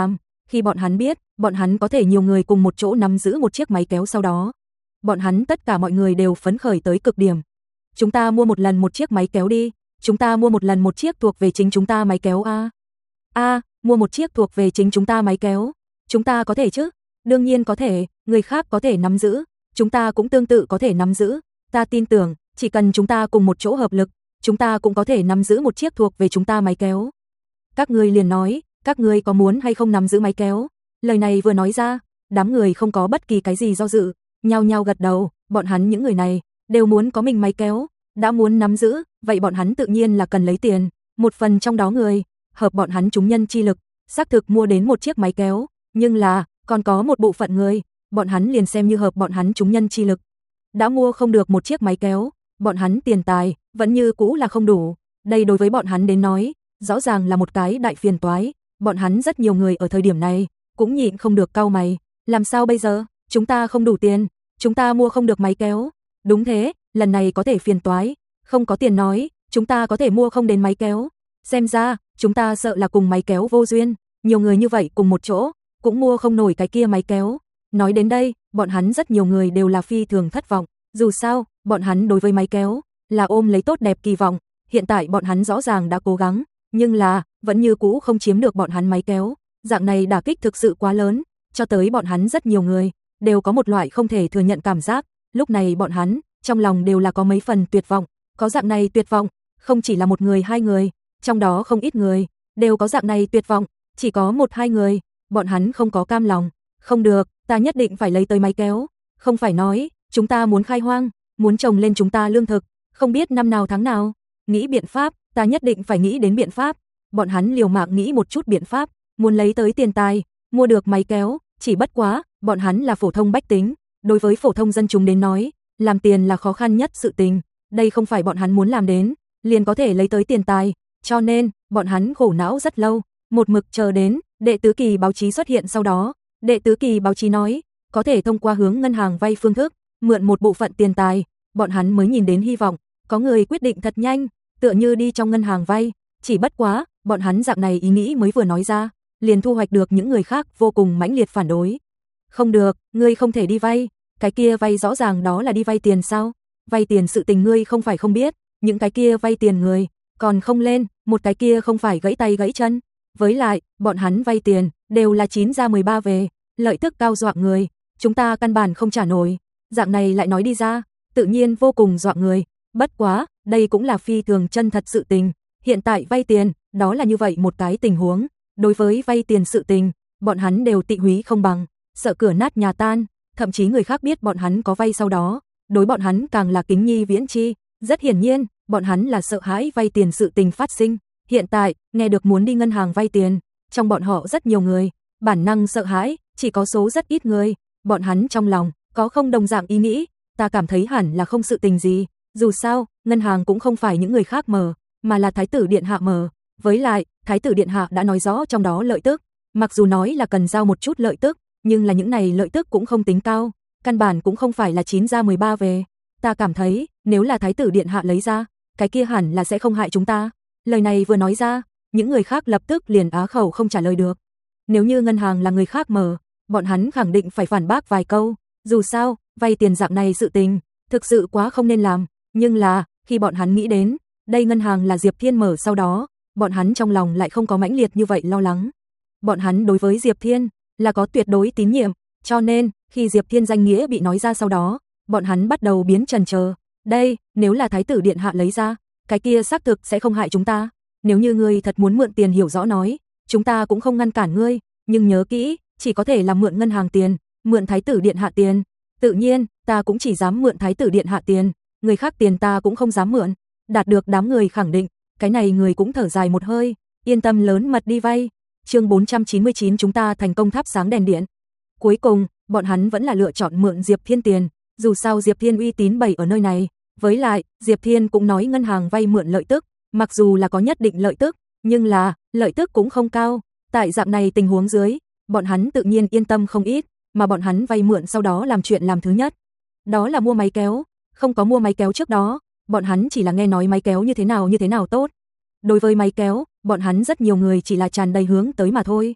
Khi bọn hắn biết, bọn hắn có thể nhiều người cùng một chỗ nắm giữ một chiếc máy kéo sau đó. Bọn hắn tất cả mọi người đều phấn khởi tới cực điểm. Chúng ta mua một lần một chiếc máy kéo đi, chúng ta mua một lần một chiếc thuộc về chính chúng ta máy kéo a. A, mua một chiếc thuộc về chính chúng ta máy kéo. Chúng ta có thể chứ? Đương nhiên có thể, người khác có thể nắm giữ, chúng ta cũng tương tự có thể nắm giữ. Ta tin tưởng, chỉ cần chúng ta cùng một chỗ hợp lực, chúng ta cũng có thể nắm giữ một chiếc thuộc về chúng ta máy kéo. Các người liền nói, các người có muốn hay không nắm giữ máy kéo? Lời này vừa nói ra, đám người không có bất kỳ cái gì do dự, nhao nhao gật đầu, bọn hắn những người này đều muốn có mình máy kéo, đã muốn nắm giữ, vậy bọn hắn tự nhiên là cần lấy tiền, một phần trong đó người, hợp bọn hắn chúng nhân chi lực, xác thực mua đến một chiếc máy kéo, nhưng là, còn có một bộ phận người, bọn hắn liền xem như hợp bọn hắn chúng nhân chi lực. Đã mua không được một chiếc máy kéo, bọn hắn tiền tài, vẫn như cũ là không đủ, đây đối với bọn hắn đến nói, rõ ràng là một cái đại phiền toái, bọn hắn rất nhiều người ở thời điểm này, cũng nhịn không được cau mày, làm sao bây giờ, chúng ta không đủ tiền, chúng ta mua không được máy kéo, đúng thế, lần này có thể phiền toái, không có tiền nói, chúng ta có thể mua không đến máy kéo, xem ra, chúng ta sợ là cùng máy kéo vô duyên, nhiều người như vậy cùng một chỗ, cũng mua không nổi cái kia máy kéo. Nói đến đây, bọn hắn rất nhiều người đều là phi thường thất vọng, dù sao, bọn hắn đối với máy kéo, là ôm lấy tốt đẹp kỳ vọng, hiện tại bọn hắn rõ ràng đã cố gắng, nhưng là, vẫn như cũ không chiếm được bọn hắn máy kéo, dạng này đả kích thực sự quá lớn, cho tới bọn hắn rất nhiều người, đều có một loại không thể thừa nhận cảm giác, lúc này bọn hắn, trong lòng đều là có mấy phần tuyệt vọng, có dạng này tuyệt vọng, không chỉ là một người hai người, trong đó không ít người, đều có dạng này tuyệt vọng, chỉ có một hai người, bọn hắn không có cam lòng, không được, ta nhất định phải lấy tới máy kéo, không phải nói, chúng ta muốn khai hoang, muốn trồng lên chúng ta lương thực, không biết năm nào tháng nào, nghĩ biện pháp, ta nhất định phải nghĩ đến biện pháp, bọn hắn liều mạng nghĩ một chút biện pháp, muốn lấy tới tiền tài, mua được máy kéo, chỉ bất quá, bọn hắn là phổ thông bách tính, đối với phổ thông dân chúng đến nói, làm tiền là khó khăn nhất sự tình, đây không phải bọn hắn muốn làm đến, liền có thể lấy tới tiền tài, cho nên, bọn hắn khổ não rất lâu, một mực chờ đến, đệ tứ kỳ báo chí xuất hiện sau đó, đệ tứ kỳ báo chí nói, có thể thông qua hướng ngân hàng vay phương thức, mượn một bộ phận tiền tài, bọn hắn mới nhìn đến hy vọng, có người quyết định thật nhanh, tựa như đi trong ngân hàng vay, chỉ bất quá, bọn hắn dạng này ý nghĩ mới vừa nói ra, liền thu hoạch được những người khác vô cùng mãnh liệt phản đối. Không được, ngươi không thể đi vay, cái kia vay rõ ràng đó là đi vay tiền sao? Vay tiền sự tình ngươi không phải không biết, những cái kia vay tiền người, còn không lên, một cái kia không phải gãy tay gãy chân. Với lại, bọn hắn vay tiền, đều là chín ra mười ba về, lợi tức cao dọa người, chúng ta căn bản không trả nổi. Dạng này lại nói đi ra, tự nhiên vô cùng dọa người, bất quá, đây cũng là phi thường chân thật sự tình. Hiện tại vay tiền, đó là như vậy một cái tình huống, đối với vay tiền sự tình, bọn hắn đều tị húy không bằng, sợ cửa nát nhà tan, thậm chí người khác biết bọn hắn có vay sau đó, đối bọn hắn càng là kính nhi viễn chi, rất hiển nhiên, bọn hắn là sợ hãi vay tiền sự tình phát sinh. Hiện tại, nghe được muốn đi ngân hàng vay tiền, trong bọn họ rất nhiều người, bản năng sợ hãi, chỉ có số rất ít người, bọn hắn trong lòng, có không đồng dạng ý nghĩ, ta cảm thấy hẳn là không sự tình gì, dù sao, ngân hàng cũng không phải những người khác mở, mà là Thái tử Điện Hạ mở, với lại, Thái tử Điện Hạ đã nói rõ trong đó lợi tức, mặc dù nói là cần giao một chút lợi tức, nhưng là những này lợi tức cũng không tính cao, căn bản cũng không phải là chín ra mười ba về, ta cảm thấy, nếu là Thái tử Điện Hạ lấy ra, cái kia hẳn là sẽ không hại chúng ta. Lời này vừa nói ra, những người khác lập tức liền á khẩu không trả lời được. Nếu như ngân hàng là người khác mở, bọn hắn khẳng định phải phản bác vài câu, dù sao, vay tiền dạng này sự tình, thực sự quá không nên làm, nhưng là, khi bọn hắn nghĩ đến, đây ngân hàng là Diệp Thiên mở sau đó, bọn hắn trong lòng lại không có mãnh liệt như vậy lo lắng. Bọn hắn đối với Diệp Thiên, là có tuyệt đối tín nhiệm, cho nên, khi Diệp Thiên danh nghĩa bị nói ra sau đó, bọn hắn bắt đầu biến chần chờ. Đây, nếu là Thái tử Điện Hạ lấy ra, cái kia xác thực sẽ không hại chúng ta. Nếu như ngươi thật muốn mượn tiền hiểu rõ nói, chúng ta cũng không ngăn cản ngươi, nhưng nhớ kỹ, chỉ có thể là mượn ngân hàng tiền, mượn Thái tử Điện Hạ tiền. Tự nhiên, ta cũng chỉ dám mượn Thái tử Điện Hạ tiền, người khác tiền ta cũng không dám mượn. Đạt được đám người khẳng định, cái này người cũng thở dài một hơi, yên tâm lớn mật đi vay. Chương bốn trăm chín mươi chín chúng ta thành công thắp sáng đèn điện. Cuối cùng, bọn hắn vẫn là lựa chọn mượn Diệp Thiên tiền, dù sao Diệp Thiên uy tín bày ở nơi này, với lại, Diệp Thiên cũng nói ngân hàng vay mượn lợi tức, mặc dù là có nhất định lợi tức, nhưng là, lợi tức cũng không cao, tại dạng này tình huống dưới, bọn hắn tự nhiên yên tâm không ít, mà bọn hắn vay mượn sau đó làm chuyện làm thứ nhất, đó là mua máy kéo, không có mua máy kéo trước đó, bọn hắn chỉ là nghe nói máy kéo như thế nào như thế nào tốt. Đối với máy kéo, bọn hắn rất nhiều người chỉ là tràn đầy hướng tới mà thôi.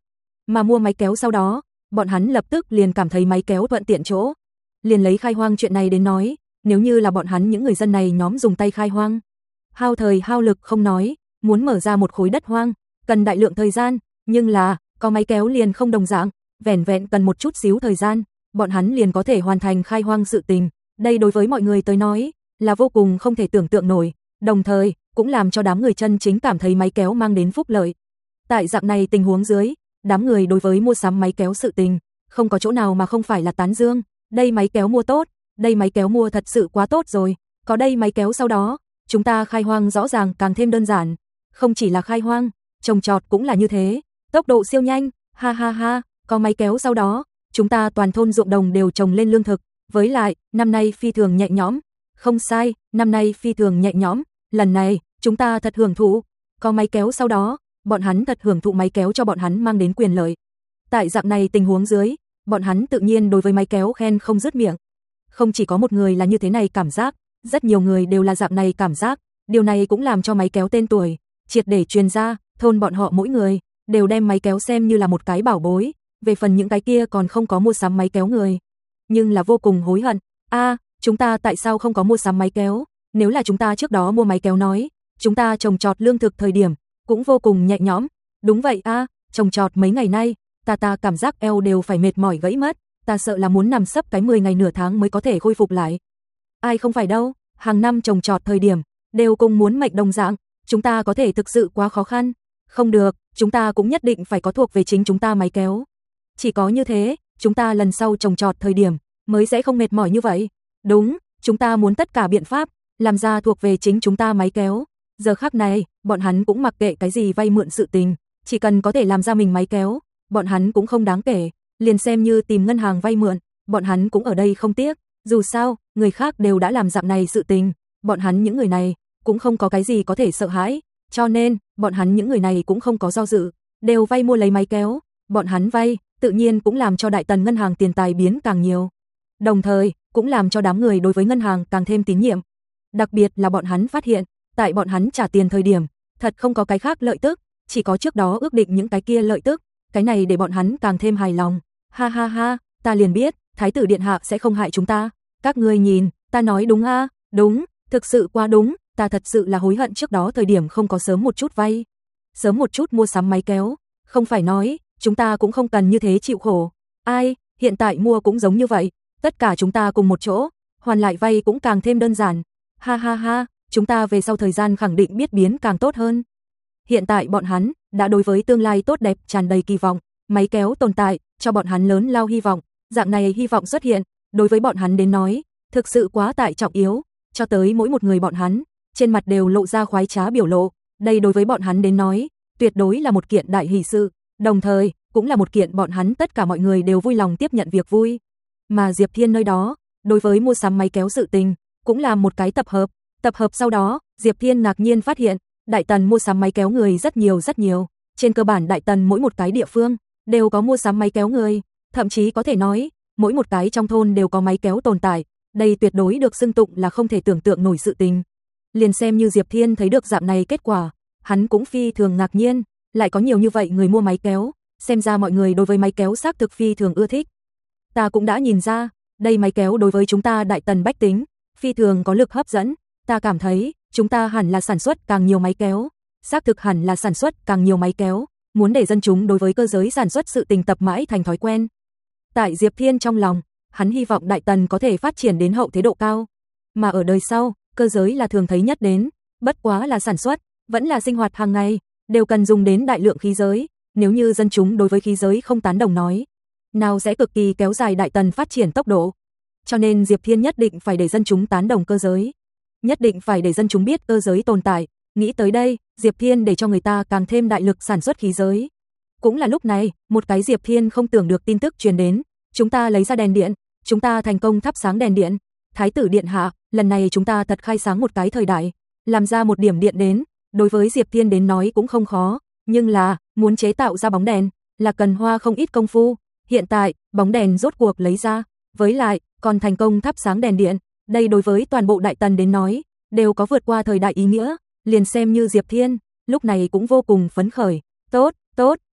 Mà mua máy kéo sau đó, bọn hắn lập tức liền cảm thấy máy kéo thuận tiện chỗ. Liền lấy khai hoang chuyện này đến nói, nếu như là bọn hắn những người dân này nhóm dùng tay khai hoang, hao thời hao lực không nói, muốn mở ra một khối đất hoang, cần đại lượng thời gian, nhưng là, có máy kéo liền không đồng dạng, vẻn vẹn cần một chút xíu thời gian, bọn hắn liền có thể hoàn thành khai hoang sự tình. Đây đối với mọi người tới nói, là vô cùng không thể tưởng tượng nổi, đồng thời, cũng làm cho đám người chân chính cảm thấy máy kéo mang đến phúc lợi. Tại dạng này tình huống dưới, đám người đối với mua sắm máy kéo sự tình, không có chỗ nào mà không phải là tán dương, đây máy kéo mua tốt, đây máy kéo mua thật sự quá tốt rồi, có đây máy kéo sau đó, chúng ta khai hoang rõ ràng càng thêm đơn giản, không chỉ là khai hoang, trồng trọt cũng là như thế, tốc độ siêu nhanh, ha ha ha, có máy kéo sau đó, chúng ta toàn thôn ruộng đồng đều trồng lên lương thực, với lại, năm nay phi thường nhẹ nhõm, không sai, năm nay phi thường nhẹ nhõm, lần này, chúng ta thật hưởng thụ, có máy kéo sau đó, bọn hắn thật hưởng thụ máy kéo cho bọn hắn mang đến quyền lợi. Tại dạng này tình huống dưới, bọn hắn tự nhiên đối với máy kéo khen không dứt miệng. Không chỉ có một người là như thế này cảm giác, rất nhiều người đều là dạng này cảm giác, điều này cũng làm cho máy kéo tên tuổi triệt để truyền ra, thôn bọn họ mỗi người đều đem máy kéo xem như là một cái bảo bối, về phần những cái kia còn không có mua sắm máy kéo người, nhưng là vô cùng hối hận. A, chúng ta tại sao không có mua sắm máy kéo? Nếu là chúng ta trước đó mua máy kéo nói, chúng ta trồng trọt lương thực thời điểm cũng vô cùng nhẹ nhõm. Đúng vậy a, trồng trọt mấy ngày nay, ta ta cảm giác eo đều phải mệt mỏi gãy mất, ta sợ là muốn nằm sấp cái mười ngày nửa tháng mới có thể khôi phục lại. Ai không phải đâu, hàng năm trồng trọt thời điểm đều cùng muốn mệnh đồng dạng, chúng ta có thể thực sự quá khó khăn. Không được, chúng ta cũng nhất định phải có thuộc về chính chúng ta máy kéo. Chỉ có như thế, chúng ta lần sau trồng trọt thời điểm mới sẽ không mệt mỏi như vậy. Đúng, chúng ta muốn tất cả biện pháp làm ra thuộc về chính chúng ta máy kéo. Giờ khắc này, bọn hắn cũng mặc kệ cái gì vay mượn sự tình, chỉ cần có thể làm ra mình máy kéo, bọn hắn cũng không đáng kể, liền xem như tìm ngân hàng vay mượn, bọn hắn cũng ở đây không tiếc. Dù sao, người khác đều đã làm dạng này sự tình, bọn hắn những người này cũng không có cái gì có thể sợ hãi, cho nên, bọn hắn những người này cũng không có do dự, đều vay mua lấy máy kéo, bọn hắn vay, tự nhiên cũng làm cho Đại Tần ngân hàng tiền tài biến càng nhiều. Đồng thời, cũng làm cho đám người đối với ngân hàng càng thêm tín nhiệm. Đặc biệt là bọn hắn phát hiện, tại bọn hắn trả tiền thời điểm, thật không có cái khác lợi tức, chỉ có trước đó ước định những cái kia lợi tức, cái này để bọn hắn càng thêm hài lòng. Ha ha ha, ta liền biết, Thái tử điện hạ sẽ không hại chúng ta. Các ngươi nhìn, ta nói đúng a, đúng, thực sự quá đúng, ta thật sự là hối hận trước đó thời điểm không có sớm một chút vay, sớm một chút mua sắm máy kéo, không phải nói, chúng ta cũng không cần như thế chịu khổ. Ai, hiện tại mua cũng giống như vậy, tất cả chúng ta cùng một chỗ, hoàn lại vay cũng càng thêm đơn giản. Ha ha ha, chúng ta về sau thời gian khẳng định biết biến càng tốt hơn. Hiện tại bọn hắn đã đối với tương lai tốt đẹp tràn đầy kỳ vọng, máy kéo tồn tại cho bọn hắn lớn lao hy vọng, dạng này hy vọng xuất hiện, đối với bọn hắn đến nói, thực sự quá tại trọng yếu, cho tới mỗi một người bọn hắn, trên mặt đều lộ ra khoái trá biểu lộ, đây đối với bọn hắn đến nói, tuyệt đối là một kiện đại hỷ sự, đồng thời, cũng là một kiện bọn hắn tất cả mọi người đều vui lòng tiếp nhận việc vui. Mà Diệp Thiên nơi đó, đối với mua sắm máy kéo sự tình, cũng là một cái tập hợp, tập hợp sau đó, Diệp Thiên ngạc nhiên phát hiện, Đại Tần mua sắm máy kéo người rất nhiều rất nhiều, trên cơ bản Đại Tần mỗi một cái địa phương đều có mua sắm máy kéo người, thậm chí có thể nói, mỗi một cái trong thôn đều có máy kéo tồn tại, đây tuyệt đối được xưng tụng là không thể tưởng tượng nổi sự tình. Liền xem như Diệp Thiên thấy được dạng này kết quả, hắn cũng phi thường ngạc nhiên, lại có nhiều như vậy người mua máy kéo, xem ra mọi người đối với máy kéo xác thực phi thường ưa thích. Ta cũng đã nhìn ra, đây máy kéo đối với chúng ta Đại Tần bách tính, phi thường có lực hấp dẫn, ta cảm thấy, chúng ta hẳn là sản xuất càng nhiều máy kéo, xác thực hẳn là sản xuất càng nhiều máy kéo, muốn để dân chúng đối với cơ giới sản xuất sự tình tập mãi thành thói quen. Tại Diệp Thiên trong lòng, hắn hy vọng Đại Tần có thể phát triển đến hậu thế độ cao, mà ở đời sau, cơ giới là thường thấy nhất đến, bất quá là sản xuất, vẫn là sinh hoạt hàng ngày, đều cần dùng đến đại lượng khí giới, nếu như dân chúng đối với khí giới không tán đồng nói, nào sẽ cực kỳ kéo dài Đại Tần phát triển tốc độ. Cho nên Diệp Thiên nhất định phải để dân chúng tán đồng cơ giới, nhất định phải để dân chúng biết cơ giới tồn tại. Nghĩ tới đây, Diệp Thiên để cho người ta càng thêm đại lực sản xuất khí giới. Cũng là lúc này, một cái Diệp Thiên không tưởng được tin tức truyền đến, chúng ta lấy ra đèn điện, chúng ta thành công thắp sáng đèn điện. Thái tử điện hạ, lần này chúng ta thật khai sáng một cái thời đại, làm ra một điểm điện đến, đối với Diệp Thiên đến nói cũng không khó, nhưng là, muốn chế tạo ra bóng đèn, là cần hoa không ít công phu. Hiện tại, bóng đèn rốt cuộc lấy ra, với lại, còn thành công thắp sáng đèn điện, đây đối với toàn bộ Đại Tần đến nói, đều có vượt qua thời đại ý nghĩa, liền xem như Diệp Thiên, lúc này cũng vô cùng phấn khởi, tốt, tốt, tốt,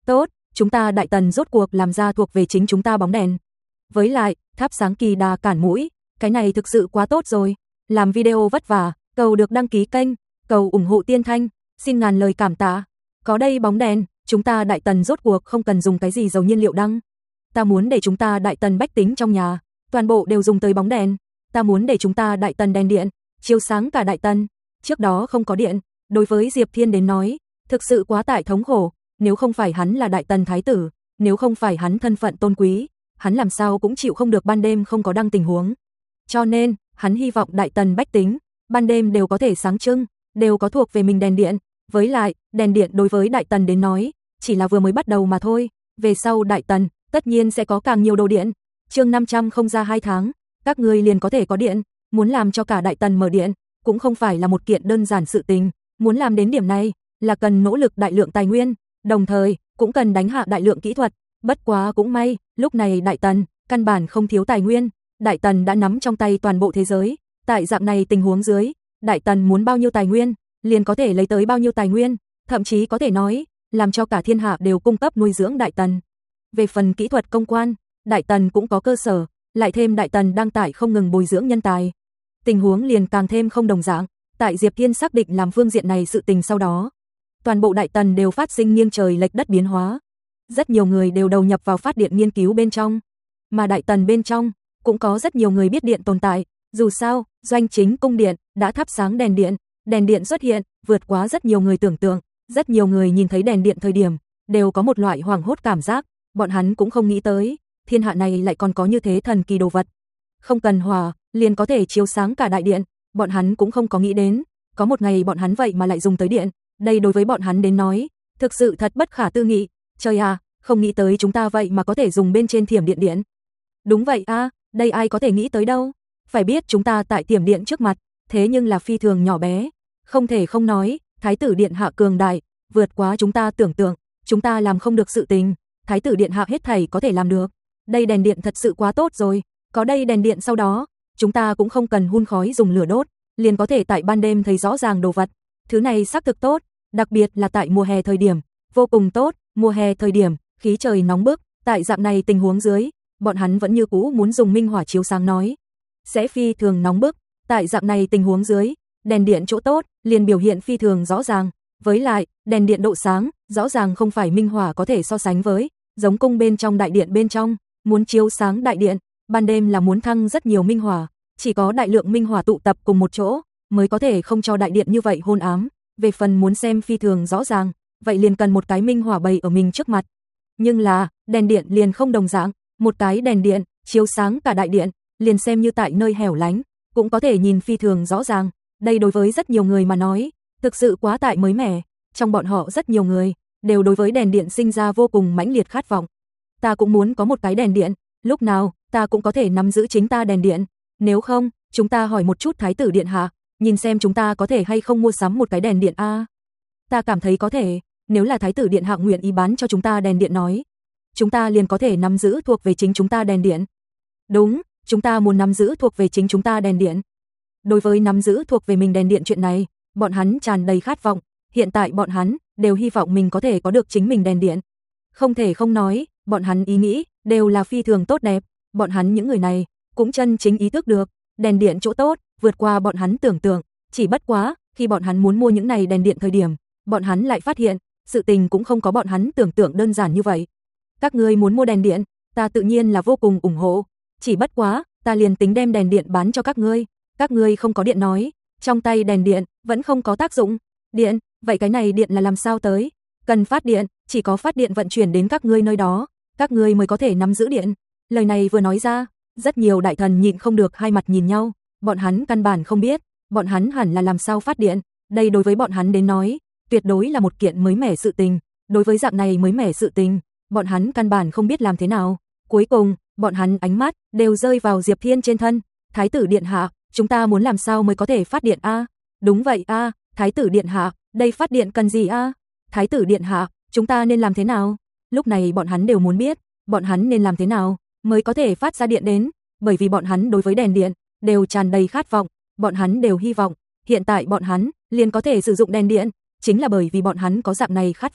chúng ta Đại Tần rốt cuộc làm ra thuộc về chính chúng ta bóng đèn. Với lại, thắp sáng kỳ đà cản mũi, cái này thực sự quá tốt rồi. Làm video vất vả, cầu được đăng ký kênh, cầu ủng hộ Tiên Thanh, xin ngàn lời cảm tạ. Có đây bóng đèn, chúng ta Đại Tần rốt cuộc không cần dùng cái gì dầu nhiên liệu đăng. Ta muốn để chúng ta Đại Tần bách tính trong nhà, toàn bộ đều dùng tới bóng đèn. Ta muốn để chúng ta Đại Tần đèn điện, chiếu sáng cả Đại Tần. Trước đó không có điện, đối với Diệp Thiên đến nói, thực sự quá tải thống khổ. Nếu không phải hắn là Đại Tần thái tử, nếu không phải hắn thân phận tôn quý, hắn làm sao cũng chịu không được ban đêm không có đăng tình huống. Cho nên, hắn hy vọng Đại Tần bách tính, ban đêm đều có thể sáng trưng, đều có thuộc về mình đèn điện. Với lại, đèn điện đối với Đại Tần đến nói, chỉ là vừa mới bắt đầu mà thôi. Về sau Đại Tần, tất nhiên sẽ có càng nhiều đồ điện. Chương năm trăm không ra hai tháng, các ngươi liền có thể có điện. Muốn làm cho cả Đại Tần mở điện, cũng không phải là một kiện đơn giản sự tình. Muốn làm đến điểm này, là cần nỗ lực đại lượng tài nguyên, đồng thời, cũng cần đánh hạ đại lượng kỹ thuật. Bất quá cũng may, lúc này Đại Tần, căn bản không thiếu tài nguyên. Đại Tần đã nắm trong tay toàn bộ thế giới. Tại dạng này tình huống dưới, Đại Tần muốn bao nhiêu tài nguyên, liền có thể lấy tới bao nhiêu tài nguyên, thậm chí có thể nói, làm cho cả thiên hạ đều cung cấp nuôi dưỡng Đại Tần. Về phần kỹ thuật công quan, Đại Tần cũng có cơ sở, lại thêm Đại Tần đang tải không ngừng bồi dưỡng nhân tài. Tình huống liền càng thêm không đồng dạng, tại Diệp Thiên xác định làm phương diện này sự tình sau đó. Toàn bộ Đại Tần đều phát sinh nghiêng trời lệch đất biến hóa. Rất nhiều người đều đầu nhập vào phát điện nghiên cứu bên trong. Mà Đại Tần bên trong, cũng có rất nhiều người biết điện tồn tại. Dù sao, doanh chính cung điện đã thắp sáng đèn điện, đèn điện xuất hiện, vượt quá rất nhiều người tưởng tượng. Rất nhiều người nhìn thấy đèn điện thời điểm, đều có một loại hoảng hốt cảm giác. Bọn hắn cũng không nghĩ tới, thiên hạ này lại còn có như thế thần kỳ đồ vật. Không cần hòa, liền có thể chiếu sáng cả đại điện. Bọn hắn cũng không có nghĩ đến, có một ngày bọn hắn vậy mà lại dùng tới điện. Đây đối với bọn hắn đến nói, thực sự thật bất khả tư nghị. Trời à, không nghĩ tới chúng ta vậy mà có thể dùng bên trên thiểm điện điện. Đúng vậy a, à, đây ai có thể nghĩ tới đâu. Phải biết chúng ta tại thiểm điện trước mặt, thế nhưng là phi thường nhỏ bé. Không thể không nói, Thái tử điện hạ cường đại, vượt quá chúng ta tưởng tượng. Chúng ta làm không được sự tình, Thái tử điện hạ hết thảy có thể làm được. Đây đèn điện thật sự quá tốt rồi. Có đây đèn điện sau đó, chúng ta cũng không cần hun khói dùng lửa đốt, liền có thể tại ban đêm thấy rõ ràng đồ vật. Thứ này xác thực tốt, đặc biệt là tại mùa hè thời điểm, vô cùng tốt. Mùa hè thời điểm, khí trời nóng bức, tại dạng này tình huống dưới, bọn hắn vẫn như cũ muốn dùng minh hỏa chiếu sáng nói. Sẽ phi thường nóng bức, tại dạng này tình huống dưới, đèn điện chỗ tốt, liền biểu hiện phi thường rõ ràng. Với lại, đèn điện độ sáng, rõ ràng không phải minh hỏa có thể so sánh với, giống cung bên trong đại điện bên trong, muốn chiếu sáng đại điện, ban đêm là muốn thăng rất nhiều minh hỏa, chỉ có đại lượng minh hỏa tụ tập cùng một chỗ, mới có thể không cho đại điện như vậy hôn ám. Về phần muốn xem phi thường rõ ràng, vậy liền cần một cái minh hỏa bày ở mình trước mặt. Nhưng là, đèn điện liền không đồng dạng, một cái đèn điện, chiếu sáng cả đại điện, liền xem như tại nơi hẻo lánh, cũng có thể nhìn phi thường rõ ràng. Đây đối với rất nhiều người mà nói, thực sự quá tại mới mẻ, trong bọn họ rất nhiều người, đều đối với đèn điện sinh ra vô cùng mãnh liệt khát vọng. Ta cũng muốn có một cái đèn điện, lúc nào, ta cũng có thể nắm giữ chính ta đèn điện. Nếu không, chúng ta hỏi một chút Thái tử điện hạ, nhìn xem chúng ta có thể hay không mua sắm một cái đèn điện a. À, ta cảm thấy có thể, nếu là Thái tử điện hạ nguyện ý bán cho chúng ta đèn điện nói, chúng ta liền có thể nắm giữ thuộc về chính chúng ta đèn điện. Đúng, chúng ta muốn nắm giữ thuộc về chính chúng ta đèn điện. Đối với nắm giữ thuộc về mình đèn điện chuyện này, bọn hắn tràn đầy khát vọng, hiện tại bọn hắn đều hy vọng mình có thể có được chính mình đèn điện. Không thể không nói, bọn hắn ý nghĩ đều là phi thường tốt đẹp, bọn hắn những người này cũng chân chính ý thức được, đèn điện chỗ tốt vượt qua bọn hắn tưởng tượng, chỉ bất quá, khi bọn hắn muốn mua những này đèn điện thời điểm, bọn hắn lại phát hiện, sự tình cũng không có bọn hắn tưởng tượng đơn giản như vậy. Các ngươi muốn mua đèn điện, ta tự nhiên là vô cùng ủng hộ, chỉ bất quá, ta liền tính đem đèn điện bán cho các ngươi, các ngươi không có điện nói, trong tay đèn điện vẫn không có tác dụng. Điện, vậy cái này điện là làm sao tới? Cần phát điện, chỉ có phát điện vận chuyển đến các ngươi nơi đó, các ngươi mới có thể nắm giữ điện. Lời này vừa nói ra, rất nhiều đại thần nhịn không được hai mặt nhìn nhau, bọn hắn căn bản không biết, bọn hắn hẳn là làm sao phát điện, đây đối với bọn hắn đến nói, tuyệt đối là một kiện mới mẻ sự tình, đối với dạng này mới mẻ sự tình, bọn hắn căn bản không biết làm thế nào. Cuối cùng, bọn hắn ánh mắt đều rơi vào Diệp Thiên trên thân. Thái tử điện hạ, chúng ta muốn làm sao mới có thể phát điện a? À? Đúng vậy a, à, Thái tử điện hạ, đây phát điện cần gì a? À? Thái tử điện hạ, chúng ta nên làm thế nào? Lúc này bọn hắn đều muốn biết, bọn hắn nên làm thế nào mới có thể phát ra điện đến, bởi vì bọn hắn đối với đèn điện đều tràn đầy khát vọng, bọn hắn đều hy vọng hiện tại bọn hắn liền có thể sử dụng đèn điện, chính là bởi vì bọn hắn có dạng này khát vọng,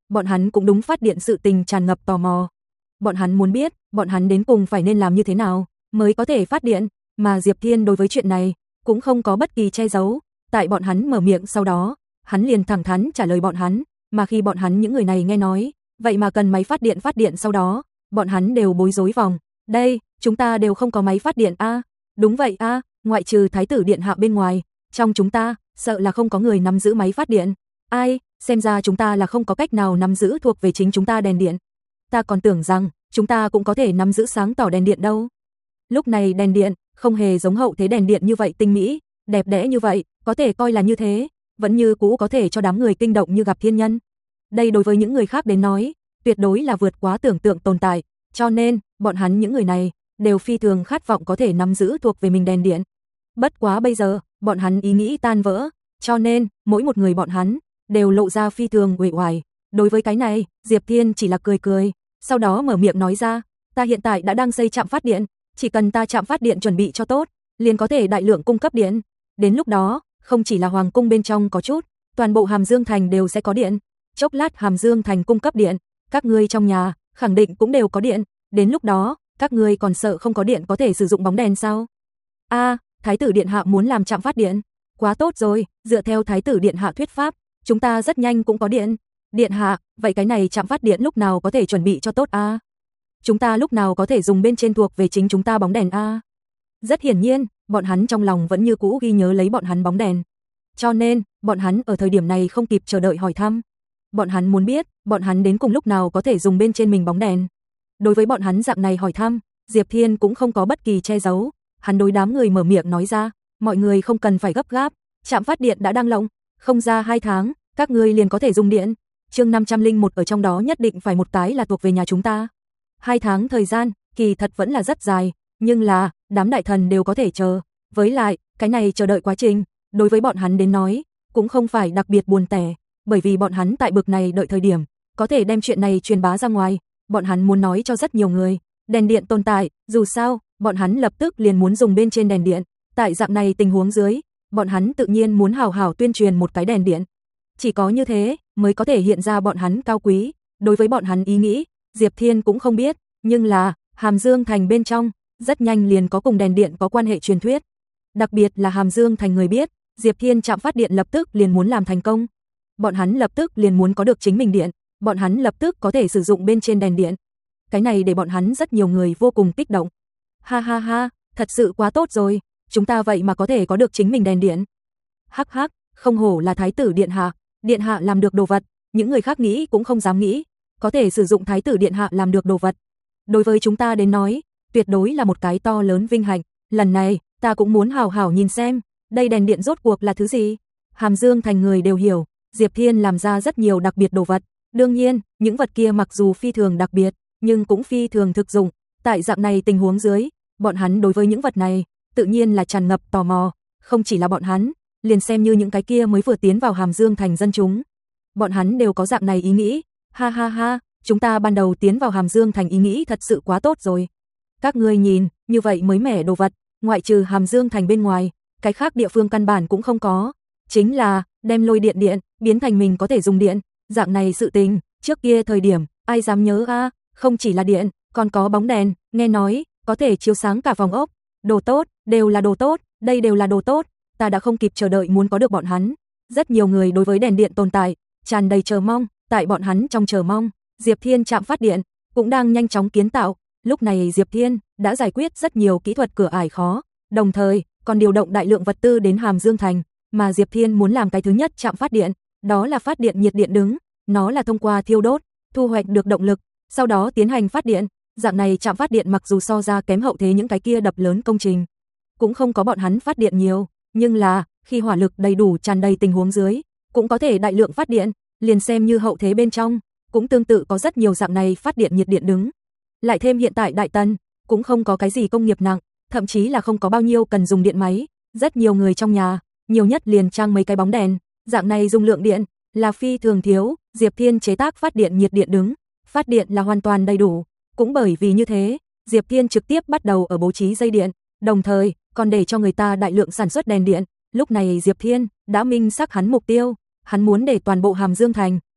bọn hắn cũng đúng phát điện sự tình tràn ngập tò mò. Bọn hắn muốn biết, bọn hắn đến cùng phải nên làm như thế nào mới có thể phát điện, mà Diệp Thiên đối với chuyện này cũng không có bất kỳ che giấu, tại bọn hắn mở miệng sau đó, hắn liền thẳng thắn trả lời bọn hắn, mà khi bọn hắn những người này nghe nói, vậy mà cần máy phát điện phát điện sau đó, bọn hắn đều bối rối vòng. Đây, chúng ta đều không có máy phát điện a. À? Đúng vậy a, à, ngoại trừ thái tử điện hạ bên ngoài, trong chúng ta, sợ là không có người nắm giữ máy phát điện. Ai, xem ra chúng ta là không có cách nào nắm giữ thuộc về chính chúng ta đèn điện. Ta còn tưởng rằng, chúng ta cũng có thể nắm giữ sáng tỏ đèn điện đâu. Lúc này đèn điện, không hề giống hậu thế đèn điện như vậy tinh mỹ, đẹp đẽ như vậy, có thể coi là như thế, vẫn như cũ có thể cho đám người kinh động như gặp thiên nhân. Đây đối với những người khác đến nói, tuyệt đối là vượt quá tưởng tượng tồn tại, cho nên, bọn hắn những người này, đều phi thường khát vọng có thể nắm giữ thuộc về mình đèn điện. Bất quá bây giờ, bọn hắn ý nghĩ tan vỡ, cho nên, mỗi một người bọn hắn, đều lộ ra phi thường uể oải. Đối với cái này, Diệp Thiên chỉ là cười cười, sau đó mở miệng nói ra, ta hiện tại đã đang xây trạm phát điện, chỉ cần ta trạm phát điện chuẩn bị cho tốt, liền có thể đại lượng cung cấp điện. Đến lúc đó, không chỉ là hoàng cung bên trong có chút, toàn bộ Hàm Dương thành đều sẽ có điện. Chốc lát Hàm Dương thành cung cấp điện, các ngươi trong nhà khẳng định cũng đều có điện, đến lúc đó, các ngươi còn sợ không có điện có thể sử dụng bóng đèn sao? A, à, thái tử điện hạ muốn làm trạm phát điện, quá tốt rồi, dựa theo thái tử điện hạ thuyết pháp, chúng ta rất nhanh cũng có điện. Điện hạ, vậy cái này trạm phát điện lúc nào có thể chuẩn bị cho tốt a? À? Chúng ta lúc nào có thể dùng bên trên thuộc về chính chúng ta bóng đèn a? À? Rất hiển nhiên, bọn hắn trong lòng vẫn như cũ ghi nhớ lấy bọn hắn bóng đèn. Cho nên, bọn hắn ở thời điểm này không kịp chờ đợi hỏi thăm. Bọn hắn muốn biết, bọn hắn đến cùng lúc nào có thể dùng bên trên mình bóng đèn. Đối với bọn hắn dạng này hỏi thăm, Diệp Thiên cũng không có bất kỳ che giấu. Hắn đối đám người mở miệng nói ra, mọi người không cần phải gấp gáp, trạm phát điện đã đang lộng, không ra hai tháng, các ngươi liền có thể dùng điện. Chương năm trăm lẻ một ở trong đó nhất định phải một cái là thuộc về nhà chúng ta. Hai tháng thời gian, kỳ thật vẫn là rất dài, nhưng là, đám đại thần đều có thể chờ. Với lại, cái này chờ đợi quá trình, đối với bọn hắn đến nói, cũng không phải đặc biệt buồn tẻ, bởi vì bọn hắn tại bực này đợi thời điểm, có thể đem chuyện này truyền bá ra ngoài, bọn hắn muốn nói cho rất nhiều người, đèn điện tồn tại, dù sao, bọn hắn lập tức liền muốn dùng bên trên đèn điện, tại dạng này tình huống dưới, bọn hắn tự nhiên muốn hào hào tuyên truyền một cái đèn điện. Chỉ có như thế, mới có thể hiện ra bọn hắn cao quý, đối với bọn hắn ý nghĩ, Diệp Thiên cũng không biết, nhưng là, Hàm Dương thành bên trong, rất nhanh liền có cùng đèn điện có quan hệ truyền thuyết. Đặc biệt là Hàm Dương thành người biết, Diệp Thiên trạm phát điện lập tức liền muốn làm thành công. Bọn hắn lập tức liền muốn có được chính mình điện, bọn hắn lập tức có thể sử dụng bên trên đèn điện. Cái này để bọn hắn rất nhiều người vô cùng kích động. Ha ha ha, thật sự quá tốt rồi, chúng ta vậy mà có thể có được chính mình đèn điện. Hắc hắc, không hổ là thái tử điện hạ, điện hạ làm được đồ vật, những người khác nghĩ cũng không dám nghĩ, có thể sử dụng thái tử điện hạ làm được đồ vật. Đối với chúng ta đến nói, tuyệt đối là một cái to lớn vinh hạnh, lần này, ta cũng muốn hào hào nhìn xem, đây đèn điện rốt cuộc là thứ gì. Hàm Dương thành người đều hiểu, Diệp Thiên làm ra rất nhiều đặc biệt đồ vật, đương nhiên, những vật kia mặc dù phi thường đặc biệt, nhưng cũng phi thường thực dụng, tại dạng này tình huống dưới, bọn hắn đối với những vật này, tự nhiên là tràn ngập tò mò, không chỉ là bọn hắn, liền xem như những cái kia mới vừa tiến vào Hàm Dương thành dân chúng. Bọn hắn đều có dạng này ý nghĩ, ha ha ha, chúng ta ban đầu tiến vào Hàm Dương thành ý nghĩ thật sự quá tốt rồi. Các ngươi nhìn, như vậy mới mẻ đồ vật, ngoại trừ Hàm Dương thành bên ngoài, cái khác địa phương căn bản cũng không có, chính là đem lôi điện điện biến thành mình có thể dùng điện, dạng này sự tình, trước kia thời điểm, ai dám nhớ a, à, không chỉ là điện, còn có bóng đèn, nghe nói có thể chiếu sáng cả phòng ốc, đồ tốt, đều là đồ tốt, đây đều là đồ tốt, ta đã không kịp chờ đợi muốn có được bọn hắn. Rất nhiều người đối với đèn điện tồn tại tràn đầy chờ mong, tại bọn hắn trong chờ mong, Diệp Thiên trạm phát điện cũng đang nhanh chóng kiến tạo. Lúc này Diệp Thiên đã giải quyết rất nhiều kỹ thuật cửa ải khó, đồng thời còn điều động đại lượng vật tư đến Hàm Dương thành, mà Diệp Thiên muốn làm cái thứ nhất trạm phát điện, đó là phát điện nhiệt điện đứng, nó là thông qua thiêu đốt, thu hoạch được động lực, sau đó tiến hành phát điện. Dạng này trạm phát điện mặc dù so ra kém hậu thế những cái kia đập lớn công trình, cũng không có bọn hắn phát điện nhiều, nhưng là khi hỏa lực đầy đủ tràn đầy tình huống dưới, cũng có thể đại lượng phát điện, liền xem như hậu thế bên trong, cũng tương tự có rất nhiều dạng này phát điện nhiệt điện đứng. Lại thêm hiện tại Đại Tần cũng không có cái gì công nghiệp nặng, thậm chí là không có bao nhiêu cần dùng điện máy, rất nhiều người trong nhà, nhiều nhất liền trang mấy cái bóng đèn, dạng này dung lượng điện là phi thường thiếu, Diệp Thiên chế tác phát điện nhiệt điện đứng, phát điện là hoàn toàn đầy đủ, cũng bởi vì như thế, Diệp Thiên trực tiếp bắt đầu ở bố trí dây điện, đồng thời còn để cho người ta đại lượng sản xuất đèn điện. Lúc này Diệp Thiên đã minh xác hắn mục tiêu, hắn muốn để toàn bộ Hàm Dương thành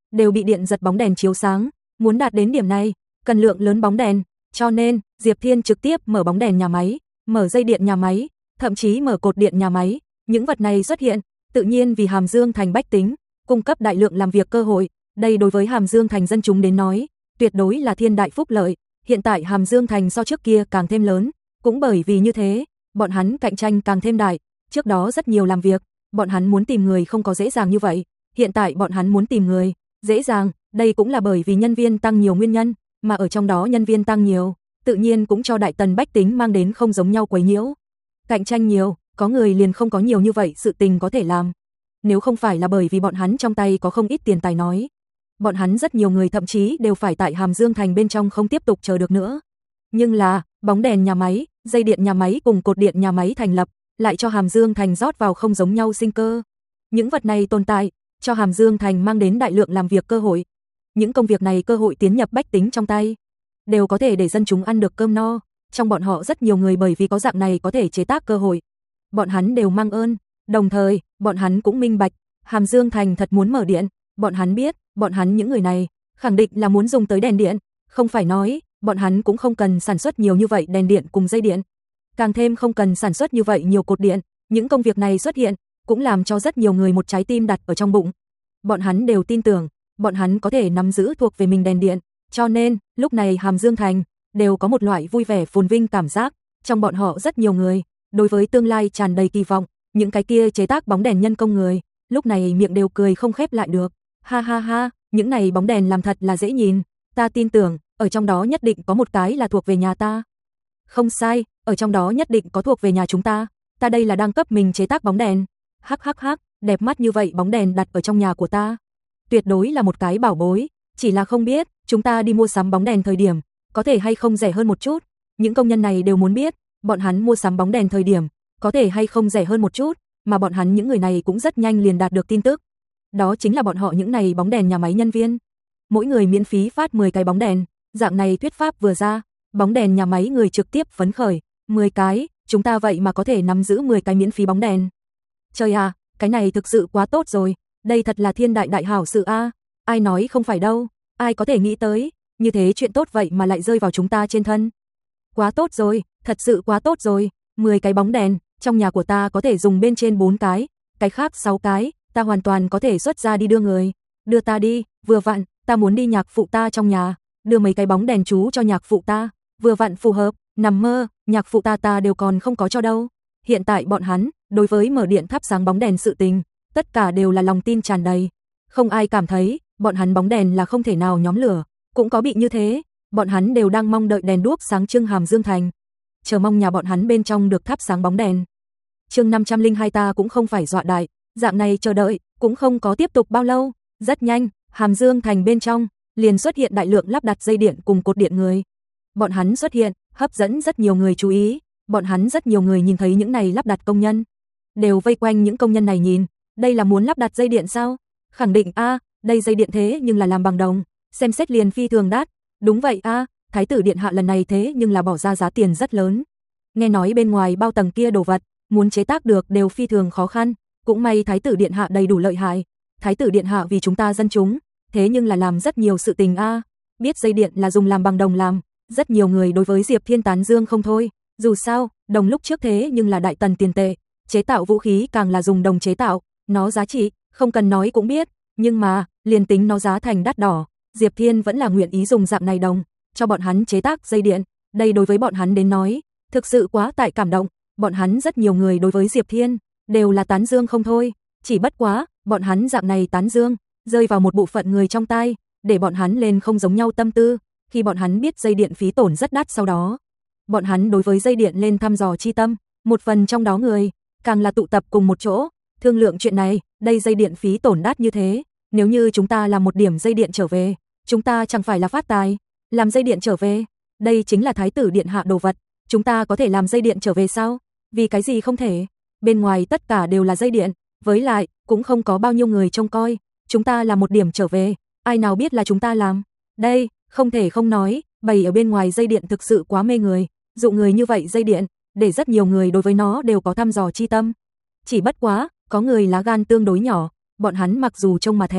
đều bị điện giật bóng đèn chiếu sáng, muốn đạt đến điểm này, cần lượng lớn bóng đèn, cho nên Diệp Thiên trực tiếp mở bóng đèn nhà máy, mở dây điện nhà máy, thậm chí mở cột điện nhà máy, những vật này xuất hiện, tự nhiên vì Hàm Dương thành bách tính cung cấp đại lượng làm việc cơ hội, đây đối với Hàm Dương thành dân chúng đến nói, tuyệt đối là thiên đại phúc lợi. Hiện tại Hàm Dương thành so trước kia càng thêm lớn, cũng bởi vì như thế, bọn hắn cạnh tranh càng thêm đại, trước đó rất nhiều làm việc, bọn hắn muốn tìm người không có dễ dàng như vậy, hiện tại bọn hắn muốn tìm người, dễ dàng, đây cũng là bởi vì nhân viên tăng nhiều nguyên nhân, mà ở trong đó nhân viên tăng nhiều, tự nhiên cũng cho đại tần bách tính mang đến không giống nhau quấy nhiễu. Cạnh tranh nhiều, có người liền không có nhiều như vậy sự tình có thể làm. Nếu không phải là bởi vì bọn hắn trong tay có không ít tiền tài nói, bọn hắn rất nhiều người thậm chí đều phải tại Hàm Dương thành bên trong không tiếp tục chờ được nữa. Nhưng là, bóng đèn nhà máy, dây điện nhà máy cùng cột điện nhà máy thành lập, lại cho Hàm Dương thành rót vào không giống nhau sinh cơ. Những vật này tồn tại, cho Hàm Dương thành mang đến đại lượng làm việc cơ hội. Những công việc này cơ hội tiến nhập bách tính trong tay, đều có thể để dân chúng ăn được cơm no, trong bọn họ rất nhiều người bởi vì có dạng này có thể chế tác cơ hội. Bọn hắn đều mang ơn, đồng thời, bọn hắn cũng minh bạch, Hàm Dương thành thật muốn mở điện, bọn hắn biết, bọn hắn những người này, khẳng định là muốn dùng tới đèn điện, không phải nói, bọn hắn cũng không cần sản xuất nhiều như vậy đèn điện cùng dây điện. Càng thêm không cần sản xuất như vậy nhiều cột điện, những công việc này xuất hiện, cũng làm cho rất nhiều người một trái tim đặt ở trong bụng. Bọn hắn đều tin tưởng, bọn hắn có thể nắm giữ thuộc về mình đèn điện, cho nên, lúc này Hàm Dương thành, đều có một loại vui vẻ phồn vinh cảm giác, trong bọn họ rất nhiều người, đối với tương lai tràn đầy kỳ vọng, những cái kia chế tác bóng đèn nhân công người, lúc này miệng đều cười không khép lại được, ha ha ha, những này bóng đèn làm thật là dễ nhìn, ta tin tưởng, ở trong đó nhất định có một cái là thuộc về nhà ta. Không sai, ở trong đó nhất định có thuộc về nhà chúng ta, ta đây là đang cấp mình chế tác bóng đèn, hắc hắc hắc, đẹp mắt như vậy bóng đèn đặt ở trong nhà của ta, tuyệt đối là một cái bảo bối, chỉ là không biết, chúng ta đi mua sắm bóng đèn thời điểm, có thể hay không rẻ hơn một chút, những công nhân này đều muốn biết, bọn hắn mua sắm bóng đèn thời điểm, có thể hay không rẻ hơn một chút, mà bọn hắn những người này cũng rất nhanh liền đạt được tin tức. Đó chính là bọn họ những này bóng đèn nhà máy nhân viên. Mỗi người miễn phí phát mười cái bóng đèn, dạng này thuyết pháp vừa ra, bóng đèn nhà máy người trực tiếp phấn khởi, mười cái, chúng ta vậy mà có thể nắm giữ mười cái miễn phí bóng đèn. Trời à, cái này thực sự quá tốt rồi, đây thật là thiên đại đại hảo sự a, ai nói không phải đâu, ai có thể nghĩ tới, như thế chuyện tốt vậy mà lại rơi vào chúng ta trên thân. Quá tốt rồi, thật sự quá tốt rồi, mười cái bóng đèn, trong nhà của ta có thể dùng bên trên bốn cái, cái khác sáu cái, ta hoàn toàn có thể xuất ra đi đưa người, đưa ta đi, vừa vặn, ta muốn đi nhạc phụ ta trong nhà, đưa mấy cái bóng đèn chú cho nhạc phụ ta, vừa vặn phù hợp, nằm mơ, nhạc phụ ta ta đều còn không có cho đâu. Hiện tại bọn hắn, đối với mở điện thắp sáng bóng đèn sự tình, tất cả đều là lòng tin tràn đầy, không ai cảm thấy, bọn hắn bóng đèn là không thể nào nhóm lửa, cũng có bị như thế, bọn hắn đều đang mong đợi đèn đuốc sáng trưng Hàm Dương thành, chờ mong nhà bọn hắn bên trong được thắp sáng bóng đèn. Chương năm trăm linh hai ta cũng không phải dọa đại, dạng này chờ đợi, cũng không có tiếp tục bao lâu, rất nhanh, Hàm Dương thành bên trong, liền xuất hiện đại lượng lắp đặt dây điện cùng cột điện người. Bọn hắn xuất hiện, hấp dẫn rất nhiều người chú ý, bọn hắn rất nhiều người nhìn thấy những này lắp đặt công nhân, đều vây quanh những công nhân này nhìn, đây là muốn lắp đặt dây điện sao? Khẳng định a, đây dây điện thế nhưng là làm bằng đồng, xem xét liền phi thường đắt. Đúng vậy a, thái tử điện hạ lần này thế nhưng là bỏ ra giá tiền rất lớn. Nghe nói bên ngoài bao tầng kia đồ vật, muốn chế tác được đều phi thường khó khăn, cũng may thái tử điện hạ đầy đủ lợi hại. Thái tử điện hạ vì chúng ta dân chúng, thế nhưng là làm rất nhiều sự tình a. Biết dây điện là dùng làm bằng đồng làm, rất nhiều người đối với Diệp Thiên tán dương không thôi, dù sao, đồng lúc trước thế nhưng là đại tần tiền tệ, chế tạo vũ khí càng là dùng đồng chế tạo, nó giá trị, không cần nói cũng biết, nhưng mà, liền tính nó giá thành đắt đỏ, Diệp Thiên vẫn là nguyện ý dùng dạng này đồng, cho bọn hắn chế tác dây điện, đây đối với bọn hắn đến nói, thực sự quá tại cảm động, bọn hắn rất nhiều người đối với Diệp Thiên, đều là tán dương không thôi, chỉ bất quá, bọn hắn dạng này tán dương, rơi vào một bộ phận người trong tai, để bọn hắn lên không giống nhau tâm tư, khi bọn hắn biết dây điện phí tổn rất đắt sau đó. Bọn hắn đối với dây điện lên thăm dò chi tâm, một phần trong đó người, càng là tụ tập cùng một chỗ, thương lượng chuyện này, đây dây điện phí tổn đắt như thế, nếu như chúng ta làm một điểm dây điện trở về, chúng ta chẳng phải là phát tài, làm dây điện trở về, đây chính là thái tử điện hạ đồ vật, chúng ta có thể làm dây điện trở về sao? Vì cái gì không thể? Bên ngoài tất cả đều là dây điện, với lại, cũng không có bao nhiêu người trông coi, chúng ta làm một điểm trở về, ai nào biết là chúng ta làm? Đây, không thể không nói, bày ở bên ngoài dây điện thực sự quá mê người, dụ người như vậy dây điện, để rất nhiều người đối với nó đều có thăm dò chi tâm. Chỉ bất quá, có người lá gan tương đối nhỏ, bọn hắn mặc dù trông mà thèm,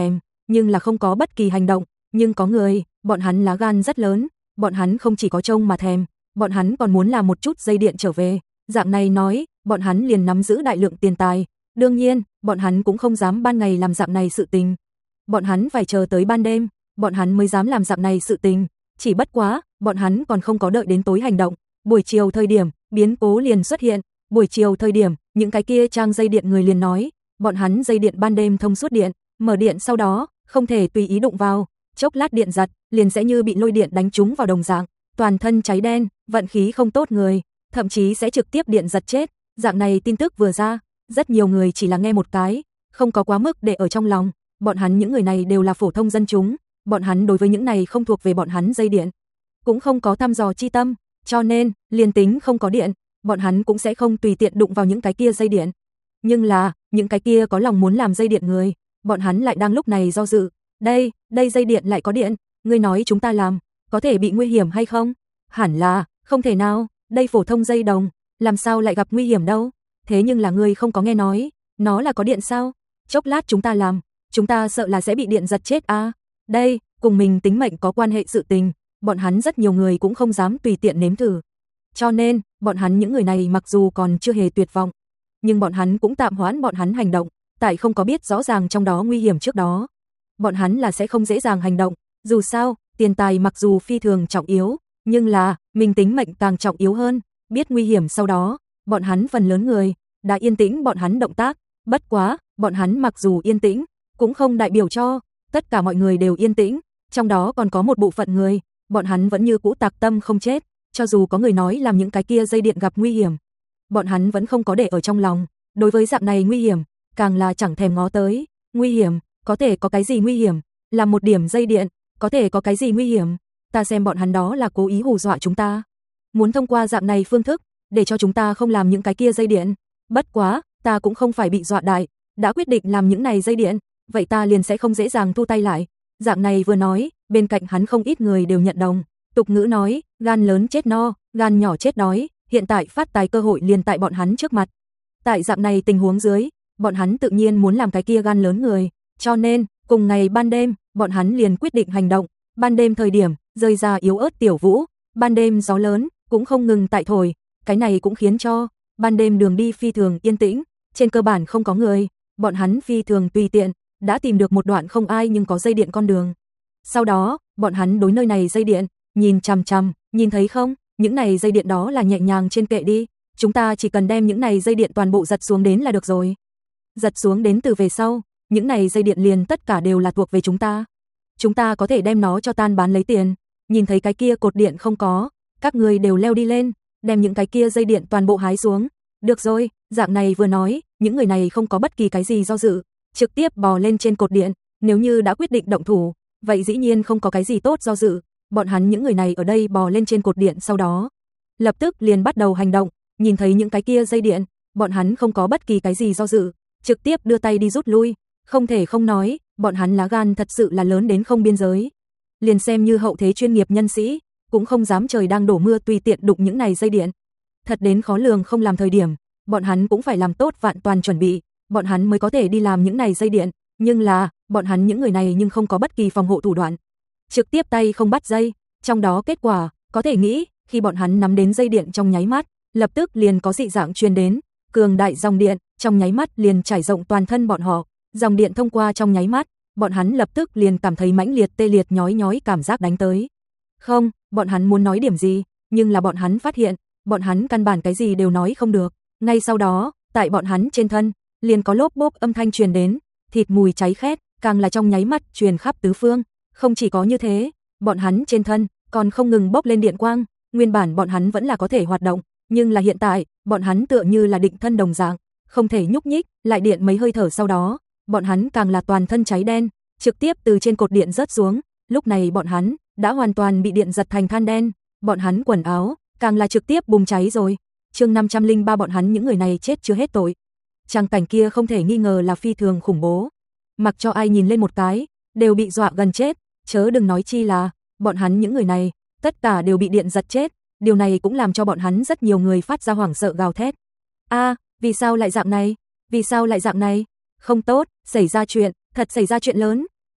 nhưng là không có bất kỳ hành động, nhưng có người, bọn hắn lá gan rất lớn, bọn hắn không chỉ có trông mà thèm, bọn hắn còn muốn làm một chút dây điện trở về, dạng này nói, bọn hắn liền nắm giữ đại lượng tiền tài, đương nhiên, bọn hắn cũng không dám ban ngày làm dạng này sự tình. Bọn hắn phải chờ tới ban đêm, bọn hắn mới dám làm dạng này sự tình, chỉ bất quá, bọn hắn còn không có đợi đến tối hành động, buổi chiều thời điểm, biến cố liền xuất hiện, buổi chiều thời điểm, những cái kia trang dây điện người liền nói, bọn hắn dây điện ban đêm thông suốt điện, mở điện sau đó, không thể tùy ý đụng vào, chốc lát điện giật, liền sẽ như bị lôi điện đánh trúng vào đồng dạng, toàn thân cháy đen, vận khí không tốt người, thậm chí sẽ trực tiếp điện giật chết. Dạng này tin tức vừa ra, rất nhiều người chỉ là nghe một cái, không có quá mức để ở trong lòng, bọn hắn những người này đều là phổ thông dân chúng, bọn hắn đối với những này không thuộc về bọn hắn dây điện, cũng không có thăm dò chi tâm, cho nên, liền tính không có điện, bọn hắn cũng sẽ không tùy tiện đụng vào những cái kia dây điện. Nhưng là, những cái kia có lòng muốn làm dây điện người, bọn hắn lại đang lúc này do dự, đây, đây dây điện lại có điện, ngươi nói chúng ta làm, có thể bị nguy hiểm hay không? Hẳn là, không thể nào, đây phổ thông dây đồng, làm sao lại gặp nguy hiểm đâu? Thế nhưng là ngươi không có nghe nói, nó là có điện sao? Chốc lát chúng ta làm, chúng ta sợ là sẽ bị điện giật chết à? Đây, cùng mình tính mệnh có quan hệ sự tình, bọn hắn rất nhiều người cũng không dám tùy tiện nếm thử. Cho nên, bọn hắn những người này mặc dù còn chưa hề tuyệt vọng, nhưng bọn hắn cũng tạm hoãn bọn hắn hành động, tại không có biết rõ ràng trong đó nguy hiểm trước đó. Bọn hắn là sẽ không dễ dàng hành động, dù sao, tiền tài mặc dù phi thường trọng yếu, nhưng là, mình tính mệnh càng trọng yếu hơn, biết nguy hiểm sau đó, bọn hắn phần lớn người, đã yên tĩnh bọn hắn động tác, bất quá, bọn hắn mặc dù yên tĩnh, cũng không đại biểu cho, tất cả mọi người đều yên tĩnh, trong đó còn có một bộ phận người, bọn hắn vẫn như cũ tạc tâm không chết, cho dù có người nói làm những cái kia dây điện gặp nguy hiểm, bọn hắn vẫn không có để ở trong lòng, đối với dạng này nguy hiểm, càng là chẳng thèm ngó tới, nguy hiểm, có thể có cái gì nguy hiểm, làm một điểm dây điện, có thể có cái gì nguy hiểm, ta xem bọn hắn đó là cố ý hù dọa chúng ta, muốn thông qua dạng này phương thức, để cho chúng ta không làm những cái kia dây điện, bất quá, ta cũng không phải bị dọa đại, đã quyết định làm những này dây điện, vậy ta liền sẽ không dễ dàng thu tay lại, dạng này vừa nói, bên cạnh hắn không ít người đều nhận đồng, tục ngữ nói, gan lớn chết no, gan nhỏ chết đói, hiện tại phát tài cơ hội liền tại bọn hắn trước mặt. Tại dạng này tình huống dưới, bọn hắn tự nhiên muốn làm cái kia gan lớn người, cho nên, cùng ngày ban đêm, bọn hắn liền quyết định hành động, ban đêm thời điểm, rơi ra yếu ớt tiểu vũ, ban đêm gió lớn, cũng không ngừng tại thổi, cái này cũng khiến cho, ban đêm đường đi phi thường yên tĩnh, trên cơ bản không có người, bọn hắn phi thường tùy tiện, đã tìm được một đoạn không ai nhưng có dây điện con đường. Sau đó, bọn hắn đối nơi này dây điện, nhìn chằm chằm, nhìn thấy không, những này dây điện đó là nhẹ nhàng trên kệ đi, chúng ta chỉ cần đem những này dây điện toàn bộ giật xuống đến là được rồi. Giật xuống đến từ về sau, những này dây điện liền tất cả đều là thuộc về chúng ta. Chúng ta có thể đem nó cho tan bán lấy tiền, nhìn thấy cái kia cột điện không có, các người đều leo đi lên, đem những cái kia dây điện toàn bộ hái xuống. Được rồi, dạng này vừa nói, những người này không có bất kỳ cái gì do dự, trực tiếp bò lên trên cột điện, nếu như đã quyết định động thủ, vậy dĩ nhiên không có cái gì tốt do dự, bọn hắn những người này ở đây bò lên trên cột điện sau đó, lập tức liền bắt đầu hành động, nhìn thấy những cái kia dây điện, bọn hắn không có bất kỳ cái gì do dự, trực tiếp đưa tay đi rút lui, không thể không nói, bọn hắn lá gan thật sự là lớn đến không biên giới. Liền xem như hậu thế chuyên nghiệp nhân sĩ, cũng không dám trời đang đổ mưa tùy tiện đụng những này dây điện. Thật đến khó lường không làm thời điểm, bọn hắn cũng phải làm tốt vạn toàn chuẩn bị, bọn hắn mới có thể đi làm những này dây điện, nhưng là, bọn hắn những người này nhưng không có bất kỳ phòng hộ thủ đoạn. Trực tiếp tay không bắt dây, trong đó kết quả, có thể nghĩ, khi bọn hắn nắm đến dây điện trong nháy mắt, lập tức liền có dị dạng truyền đến, cường đại dòng điện, trong nháy mắt liền trải rộng toàn thân bọn họ, dòng điện thông qua trong nháy mắt, bọn hắn lập tức liền cảm thấy mãnh liệt tê liệt nhói nhói cảm giác đánh tới. Không, bọn hắn muốn nói điểm gì, nhưng là bọn hắn phát hiện, bọn hắn căn bản cái gì đều nói không được, ngay sau đó, tại bọn hắn trên thân, liền có lốp bốp âm thanh truyền đến, thịt mùi cháy khét, càng là trong nháy mắt truyền khắp tứ phương, không chỉ có như thế, bọn hắn trên thân còn không ngừng bốc lên điện quang, nguyên bản bọn hắn vẫn là có thể hoạt động, nhưng là hiện tại, bọn hắn tựa như là định thân đồng dạng, không thể nhúc nhích, lại điện mấy hơi thở sau đó, bọn hắn càng là toàn thân cháy đen, trực tiếp từ trên cột điện rớt xuống, lúc này bọn hắn đã hoàn toàn bị điện giật thành than đen, bọn hắn quần áo càng là trực tiếp bùng cháy rồi. Chương năm trăm lẻ ba bọn hắn những người này chết chưa hết tội. Trang cảnh kia không thể nghi ngờ là phi thường khủng bố. Mặc cho ai nhìn lên một cái, đều bị dọa gần chết, chớ đừng nói chi là bọn hắn những người này, tất cả đều bị điện giật chết, điều này cũng làm cho bọn hắn rất nhiều người phát ra hoảng sợ gào thét. A, vì sao lại dạng này? Vì sao lại dạng này? Không tốt, xảy ra chuyện, thật xảy ra chuyện lớn.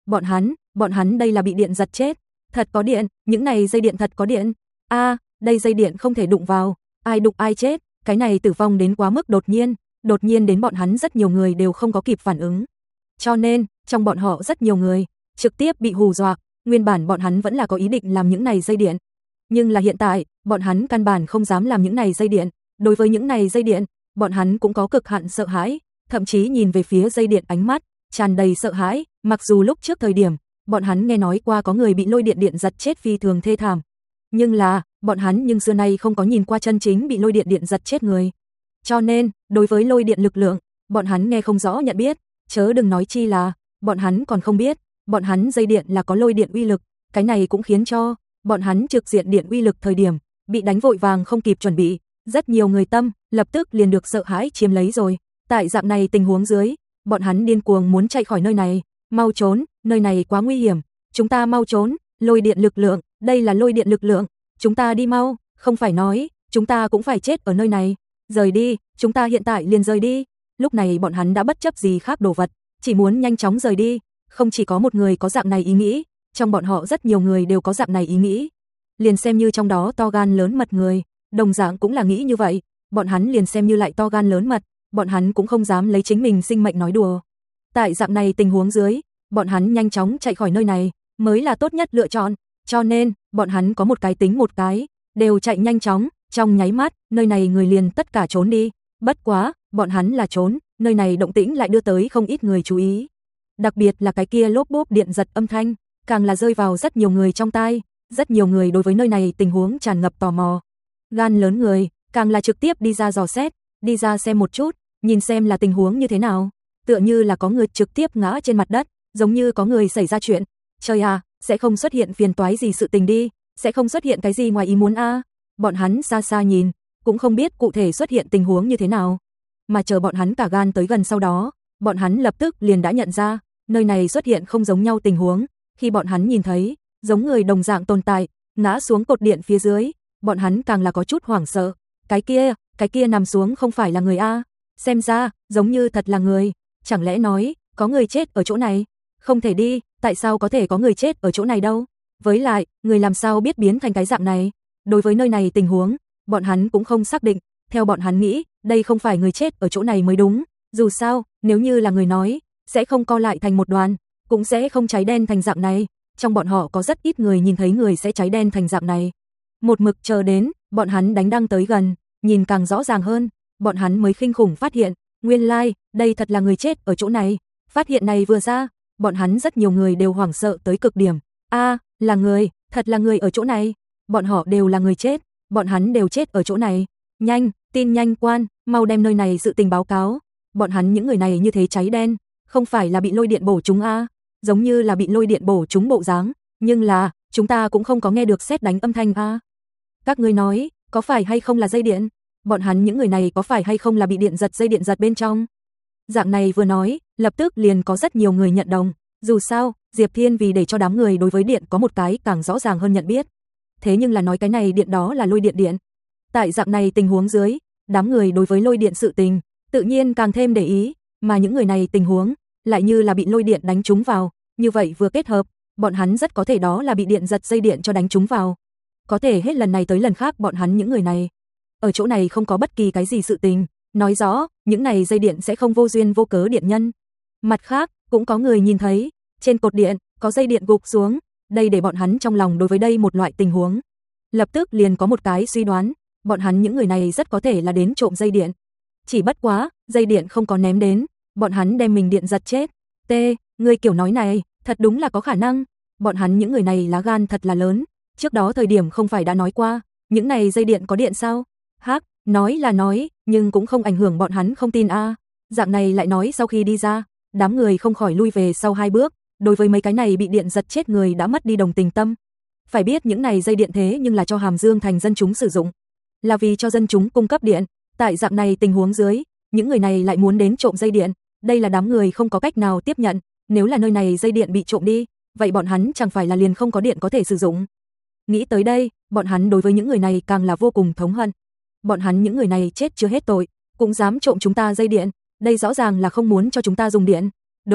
Bọn hắn, bọn hắn đây là bị điện giật chết. Thật có điện, những này dây điện thật có điện. A, à, đây dây điện không thể đụng vào, ai đụng ai chết, cái này tử vong đến quá mức đột nhiên, đột nhiên đến bọn hắn rất nhiều người đều không có kịp phản ứng. Cho nên, trong bọn họ rất nhiều người trực tiếp bị hù dọa, nguyên bản bọn hắn vẫn là có ý định làm những này dây điện. Nhưng là hiện tại, bọn hắn căn bản không dám làm những này dây điện, đối với những này dây điện, bọn hắn cũng có cực hạn sợ hãi, thậm chí nhìn về phía dây điện ánh mắt tràn đầy sợ hãi, mặc dù lúc trước thời điểm, bọn hắn nghe nói qua có người bị lôi điện điện giật chết phi thường thê thảm. Nhưng là, bọn hắn nhưng xưa nay không có nhìn qua chân chính bị lôi điện điện giật chết người. Cho nên, đối với lôi điện lực lượng, bọn hắn nghe không rõ nhận biết, chớ đừng nói chi là, bọn hắn còn không biết, bọn hắn dây điện là có lôi điện uy lực, cái này cũng khiến cho, bọn hắn trực diện điện uy lực thời điểm, bị đánh vội vàng không kịp chuẩn bị, rất nhiều người tâm, lập tức liền được sợ hãi chiếm lấy rồi. Tại dạng này tình huống dưới, bọn hắn điên cuồng muốn chạy khỏi nơi này, mau trốn, nơi này quá nguy hiểm, chúng ta mau trốn, lôi điện lực lượng, đây là lôi điện lực lượng, chúng ta đi mau, không phải nói, chúng ta cũng phải chết ở nơi này, rời đi, chúng ta hiện tại liền rời đi. Lúc này bọn hắn đã bất chấp gì khác đồ vật, chỉ muốn nhanh chóng rời đi, không chỉ có một người có dạng này ý nghĩ, trong bọn họ rất nhiều người đều có dạng này ý nghĩ. Liền xem như trong đó to gan lớn mật người, đồng dạng cũng là nghĩ như vậy, bọn hắn liền xem như lại to gan lớn mật, bọn hắn cũng không dám lấy chính mình sinh mệnh nói đùa. Tại dạng này tình huống dưới, bọn hắn nhanh chóng chạy khỏi nơi này, mới là tốt nhất lựa chọn, cho nên, bọn hắn có một cái tính một cái, đều chạy nhanh chóng, trong nháy mắt, nơi này người liền tất cả trốn đi, bất quá, bọn hắn là trốn, nơi này động tĩnh lại đưa tới không ít người chú ý. Đặc biệt là cái kia lốp bốp điện giật âm thanh, càng là rơi vào rất nhiều người trong tai, rất nhiều người đối với nơi này tình huống tràn ngập tò mò. Gan lớn người, càng là trực tiếp đi ra dò xét, đi ra xem một chút, nhìn xem là tình huống như thế nào, tựa như là có người trực tiếp ngã trên mặt đất, giống như có người xảy ra chuyện. Trời à, sẽ không xuất hiện phiền toái gì sự tình đi, sẽ không xuất hiện cái gì ngoài ý muốn a. À. Bọn hắn xa xa nhìn, cũng không biết cụ thể xuất hiện tình huống như thế nào. Mà chờ bọn hắn cả gan tới gần sau đó, bọn hắn lập tức liền đã nhận ra, nơi này xuất hiện không giống nhau tình huống, khi bọn hắn nhìn thấy, giống người đồng dạng tồn tại, ngã xuống cột điện phía dưới, bọn hắn càng là có chút hoảng sợ. Cái kia, cái kia nằm xuống không phải là người a, xem ra, giống như thật là người, chẳng lẽ nói, có người chết ở chỗ này? Không thể đi, tại sao có thể có người chết ở chỗ này đâu? Với lại, người làm sao biết biến thành cái dạng này? Đối với nơi này tình huống, bọn hắn cũng không xác định, theo bọn hắn nghĩ, đây không phải người chết ở chỗ này mới đúng, dù sao, nếu như là người nói, sẽ không co lại thành một đoàn, cũng sẽ không cháy đen thành dạng này, trong bọn họ có rất ít người nhìn thấy người sẽ cháy đen thành dạng này. Một mực chờ đến, bọn hắn đánh đăng tới gần, nhìn càng rõ ràng hơn, bọn hắn mới kinh khủng phát hiện, nguyên lai, like, đây thật là người chết ở chỗ này. Phát hiện này vừa ra, bọn hắn rất nhiều người đều hoảng sợ tới cực điểm. A, à, là người, thật là người ở chỗ này. Bọn họ đều là người chết, bọn hắn đều chết ở chỗ này. Nhanh, tin nhanh quan, mau đem nơi này sự tình báo cáo. Bọn hắn những người này như thế cháy đen, không phải là bị lôi điện bổ trúng a, à, giống như là bị lôi điện bổ trúng bộ dáng, nhưng là, chúng ta cũng không có nghe được sét đánh âm thanh a. À. Các ngươi nói, có phải hay không là dây điện? Bọn hắn những người này có phải hay không là bị điện giật dây điện giật bên trong? Dạng này vừa nói, lập tức liền có rất nhiều người nhận đồng, dù sao, Diệp Thiên vì để cho đám người đối với điện có một cái càng rõ ràng hơn nhận biết. Thế nhưng là nói cái này điện đó là lôi điện điện. Tại dạng này tình huống dưới, đám người đối với lôi điện sự tình, tự nhiên càng thêm để ý, mà những người này tình huống, lại như là bị lôi điện đánh trúng vào, như vậy vừa kết hợp, bọn hắn rất có thể đó là bị điện giật dây điện cho đánh trúng vào. Có thể hết lần này tới lần khác bọn hắn những người này, ở chỗ này không có bất kỳ cái gì sự tình, nói rõ, những này dây điện sẽ không vô duyên vô cớ điện nhân. Mặt khác, cũng có người nhìn thấy, trên cột điện, có dây điện gục xuống, đây để bọn hắn trong lòng đối với đây một loại tình huống. Lập tức liền có một cái suy đoán, bọn hắn những người này rất có thể là đến trộm dây điện. Chỉ bất quá, dây điện không có ném đến, bọn hắn đem mình điện giật chết. T, người kiểu nói này, thật đúng là có khả năng, bọn hắn những người này lá gan thật là lớn, trước đó thời điểm không phải đã nói qua, những này dây điện có điện sao? Hắc, nói là nói, nhưng cũng không ảnh hưởng bọn hắn không tin a. À. Dạng này lại nói sau khi đi ra, đám người không khỏi lui về sau hai bước, đối với mấy cái này bị điện giật chết người đã mất đi đồng tình tâm. Phải biết những này dây điện thế nhưng là cho Hàm Dương thành dân chúng sử dụng, là vì cho dân chúng cung cấp điện, tại dạng này tình huống dưới, những người này lại muốn đến trộm dây điện, đây là đám người không có cách nào tiếp nhận, nếu là nơi này dây điện bị trộm đi, vậy bọn hắn chẳng phải là liền không có điện có thể sử dụng. Nghĩ tới đây, bọn hắn đối với những người này càng là vô cùng thống hận. Bọn hắn những người này chết chưa hết tội, cũng dám trộm chúng ta dây điện, đây rõ ràng là không muốn cho chúng ta dùng điện. Đúng,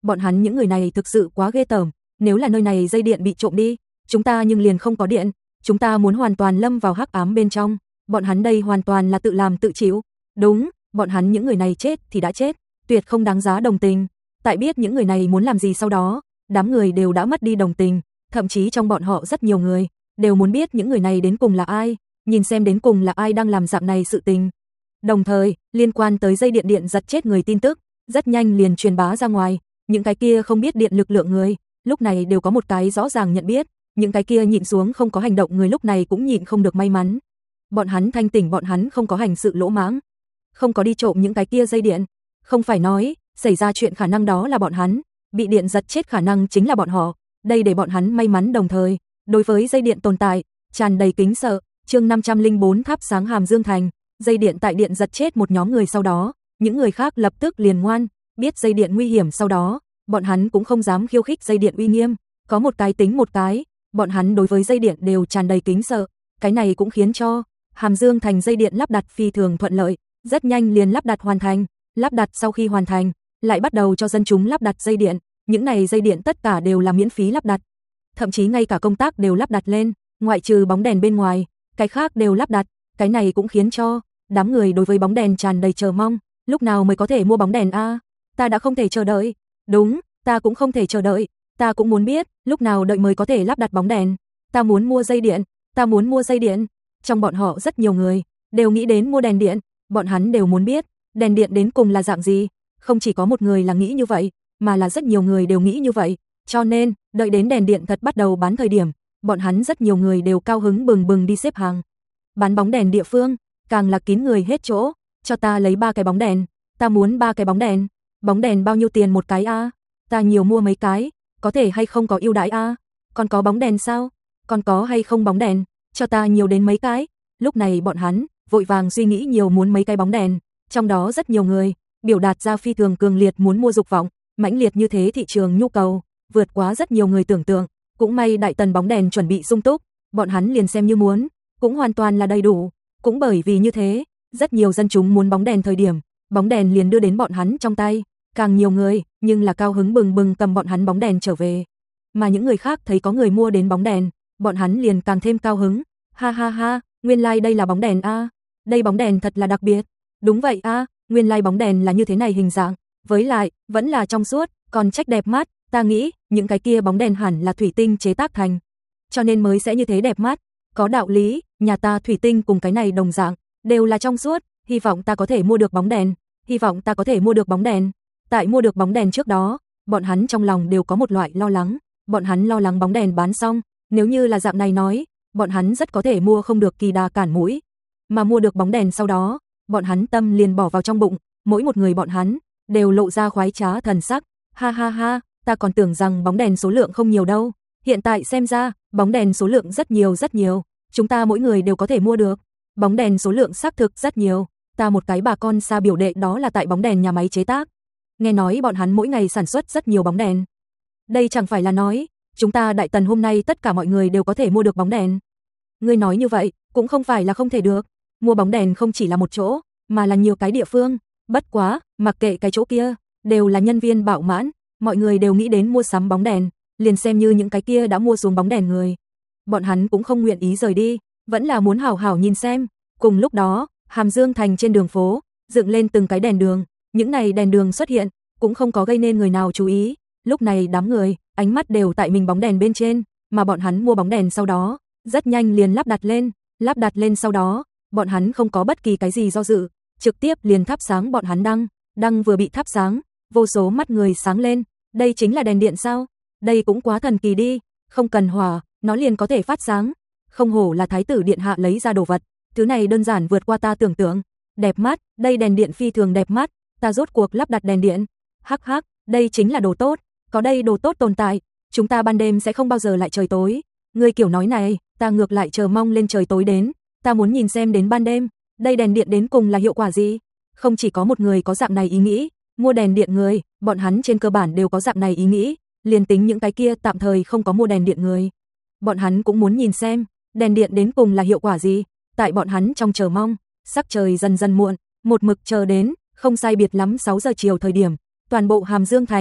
bọn hắn những người này thực sự quá ghê tởm, nếu là nơi này dây điện bị trộm đi, chúng ta nhưng liền không có điện, chúng ta muốn hoàn toàn lâm vào hắc ám bên trong, bọn hắn đây hoàn toàn là tự làm tự chịu. Đúng, bọn hắn những người này chết thì đã chết, tuyệt không đáng giá đồng tình. Tại biết những người này muốn làm gì sau đó, đám người đều đã mất đi đồng tình, thậm chí trong bọn họ rất nhiều người đều muốn biết những người này đến cùng là ai, nhìn xem đến cùng là ai đang làm dạng này sự tình. Đồng thời, liên quan tới dây điện điện giật chết người tin tức, rất nhanh liền truyền bá ra ngoài, những cái kia không biết điện lực lượng người, lúc này đều có một cái rõ ràng nhận biết, những cái kia nhịn xuống không có hành động người lúc này cũng nhịn không được may mắn. Bọn hắn thanh tỉnh, bọn hắn không có hành sự lỗ mãng, không có đi trộm những cái kia dây điện, không phải nói, xảy ra chuyện khả năng đó là bọn hắn, bị điện giật chết khả năng chính là bọn họ, đây để bọn hắn may mắn đồng thời, đối với dây điện tồn tại, tràn đầy kính sợ. Chương năm trăm lẻ bốn thắp sáng Hàm Dương Thành, dây điện tại điện giật chết một nhóm người sau đó, những người khác lập tức liền ngoan, biết dây điện nguy hiểm sau đó, bọn hắn cũng không dám khiêu khích dây điện uy nghiêm, có một cái tính một cái, bọn hắn đối với dây điện đều tràn đầy kính sợ, cái này cũng khiến cho Hàm Dương Thành dây điện lắp đặt phi thường thuận lợi, rất nhanh liền lắp đặt hoàn thành, lắp đặt sau khi hoàn thành, lại bắt đầu cho dân chúng lắp đặt dây điện, những này dây điện tất cả đều là miễn phí lắp đặt, thậm chí ngay cả công tác đều lắp đặt lên, ngoại trừ bóng đèn bên ngoài, cái khác đều lắp đặt, cái này cũng khiến cho đám người đối với bóng đèn tràn đầy chờ mong, lúc nào mới có thể mua bóng đèn a? Ta đã không thể chờ đợi. Đúng, ta cũng không thể chờ đợi, ta cũng muốn biết, lúc nào đợi mới có thể lắp đặt bóng đèn. Ta muốn mua dây điện, ta muốn mua dây điện. Trong bọn họ rất nhiều người đều nghĩ đến mua đèn điện, bọn hắn đều muốn biết, đèn điện đến cùng là dạng gì, không chỉ có một người là nghĩ như vậy, mà là rất nhiều người đều nghĩ như vậy, cho nên, đợi đến đèn điện thật bắt đầu bán thời điểm, bọn hắn rất nhiều người đều cao hứng bừng bừng đi xếp hàng. Bán bóng đèn địa phương, càng là kín người hết chỗ, cho ta lấy ba cái bóng đèn, ta muốn ba cái bóng đèn, bóng đèn bao nhiêu tiền một cái a? Ta nhiều mua mấy cái, có thể hay không có ưu đãi a? Còn có bóng đèn sao? Còn có hay không bóng đèn, cho ta nhiều đến mấy cái. Lúc này bọn hắn vội vàng suy nghĩ nhiều muốn mấy cái bóng đèn, trong đó rất nhiều người biểu đạt ra phi thường cường liệt muốn mua dục vọng, mãnh liệt như thế thị trường nhu cầu, vượt quá rất nhiều người tưởng tượng, cũng may Đại Tần bóng đèn chuẩn bị sung túc, bọn hắn liền xem như muốn, cũng hoàn toàn là đầy đủ, cũng bởi vì như thế, rất nhiều dân chúng muốn bóng đèn thời điểm, bóng đèn liền đưa đến bọn hắn trong tay, càng nhiều người, nhưng là cao hứng bừng bừng cầm bọn hắn bóng đèn trở về. Mà những người khác thấy có người mua đến bóng đèn, bọn hắn liền càng thêm cao hứng, ha ha ha, nguyên lai like đây là bóng đèn a, đây bóng đèn thật là đặc biệt. Đúng vậy a, nguyên lai like bóng đèn là như thế này hình dạng, với lại, vẫn là trong suốt, còn trách đẹp mắt, ta nghĩ, những cái kia bóng đèn hẳn là thủy tinh chế tác thành, cho nên mới sẽ như thế đẹp mắt, có đạo lý, nhà ta thủy tinh cùng cái này đồng dạng, đều là trong suốt, hy vọng ta có thể mua được bóng đèn, hy vọng ta có thể mua được bóng đèn. Tại mua được bóng đèn trước đó, bọn hắn trong lòng đều có một loại lo lắng, bọn hắn lo lắng bóng đèn bán xong, nếu như là dạng này nói, bọn hắn rất có thể mua không được kỳ đà cản mũi, mà mua được bóng đèn sau đó, bọn hắn tâm liền bỏ vào trong bụng, mỗi một người bọn hắn đều lộ ra khoái trá thần sắc, ha ha ha, ta còn tưởng rằng bóng đèn số lượng không nhiều đâu, hiện tại xem ra, bóng đèn số lượng rất nhiều rất nhiều, chúng ta mỗi người đều có thể mua được, bóng đèn số lượng xác thực rất nhiều, ta một cái bà con xa biểu đệ đó là tại bóng đèn nhà máy chế tác, nghe nói bọn hắn mỗi ngày sản xuất rất nhiều bóng đèn, đây chẳng phải là nói, chúng ta Đại Tần hôm nay tất cả mọi người đều có thể mua được bóng đèn. Ngươi nói như vậy, cũng không phải là không thể được, mua bóng đèn không chỉ là một chỗ, mà là nhiều cái địa phương, bất quá, mặc kệ cái chỗ kia, đều là nhân viên bạo mãn, mọi người đều nghĩ đến mua sắm bóng đèn, liền xem như những cái kia đã mua xuống bóng đèn người. Bọn hắn cũng không nguyện ý rời đi, vẫn là muốn hảo hảo nhìn xem. Cùng lúc đó, Hàm Dương Thành trên đường phố, dựng lên từng cái đèn đường, những này đèn đường xuất hiện, cũng không có gây nên người nào chú ý. Lúc này đám người, ánh mắt đều tại mình bóng đèn bên trên, mà bọn hắn mua bóng đèn sau đó, rất nhanh liền lắp đặt lên, lắp đặt lên sau đó, bọn hắn không có bất kỳ cái gì do dự, trực tiếp liền thắp sáng bọn hắn đăng, đăng vừa bị thắp sáng, vô số mắt người sáng lên, đây chính là đèn điện sao? Đây cũng quá thần kỳ đi, không cần hỏa, nó liền có thể phát sáng, không hổ là thái tử điện hạ lấy ra đồ vật, thứ này đơn giản vượt qua ta tưởng tượng, đẹp mắt, đây đèn điện phi thường đẹp mắt, ta rốt cuộc lắp đặt đèn điện, hắc hắc, đây chính là đồ tốt, có đây đồ tốt tồn tại, chúng ta ban đêm sẽ không bao giờ lại trời tối, ngươi kiểu nói này, ta ngược lại chờ mong lên trời tối đến, ta muốn nhìn xem đến ban đêm, đây đèn điện đến cùng là hiệu quả gì, không chỉ có một người có dạng này ý nghĩ, mua đèn điện người, bọn hắn trên cơ bản đều có dạng này ý nghĩ, liền tính những cái kia tạm thời không có mua đèn điện người, bọn hắn cũng muốn nhìn xem, đèn điện đến cùng là hiệu quả gì, tại bọn hắn trong chờ mong, sắc trời dần dần muộn, một mực chờ đến, không sai biệt lắm sáu giờ chiều thời điểm, toàn bộ Hàm Dương Thành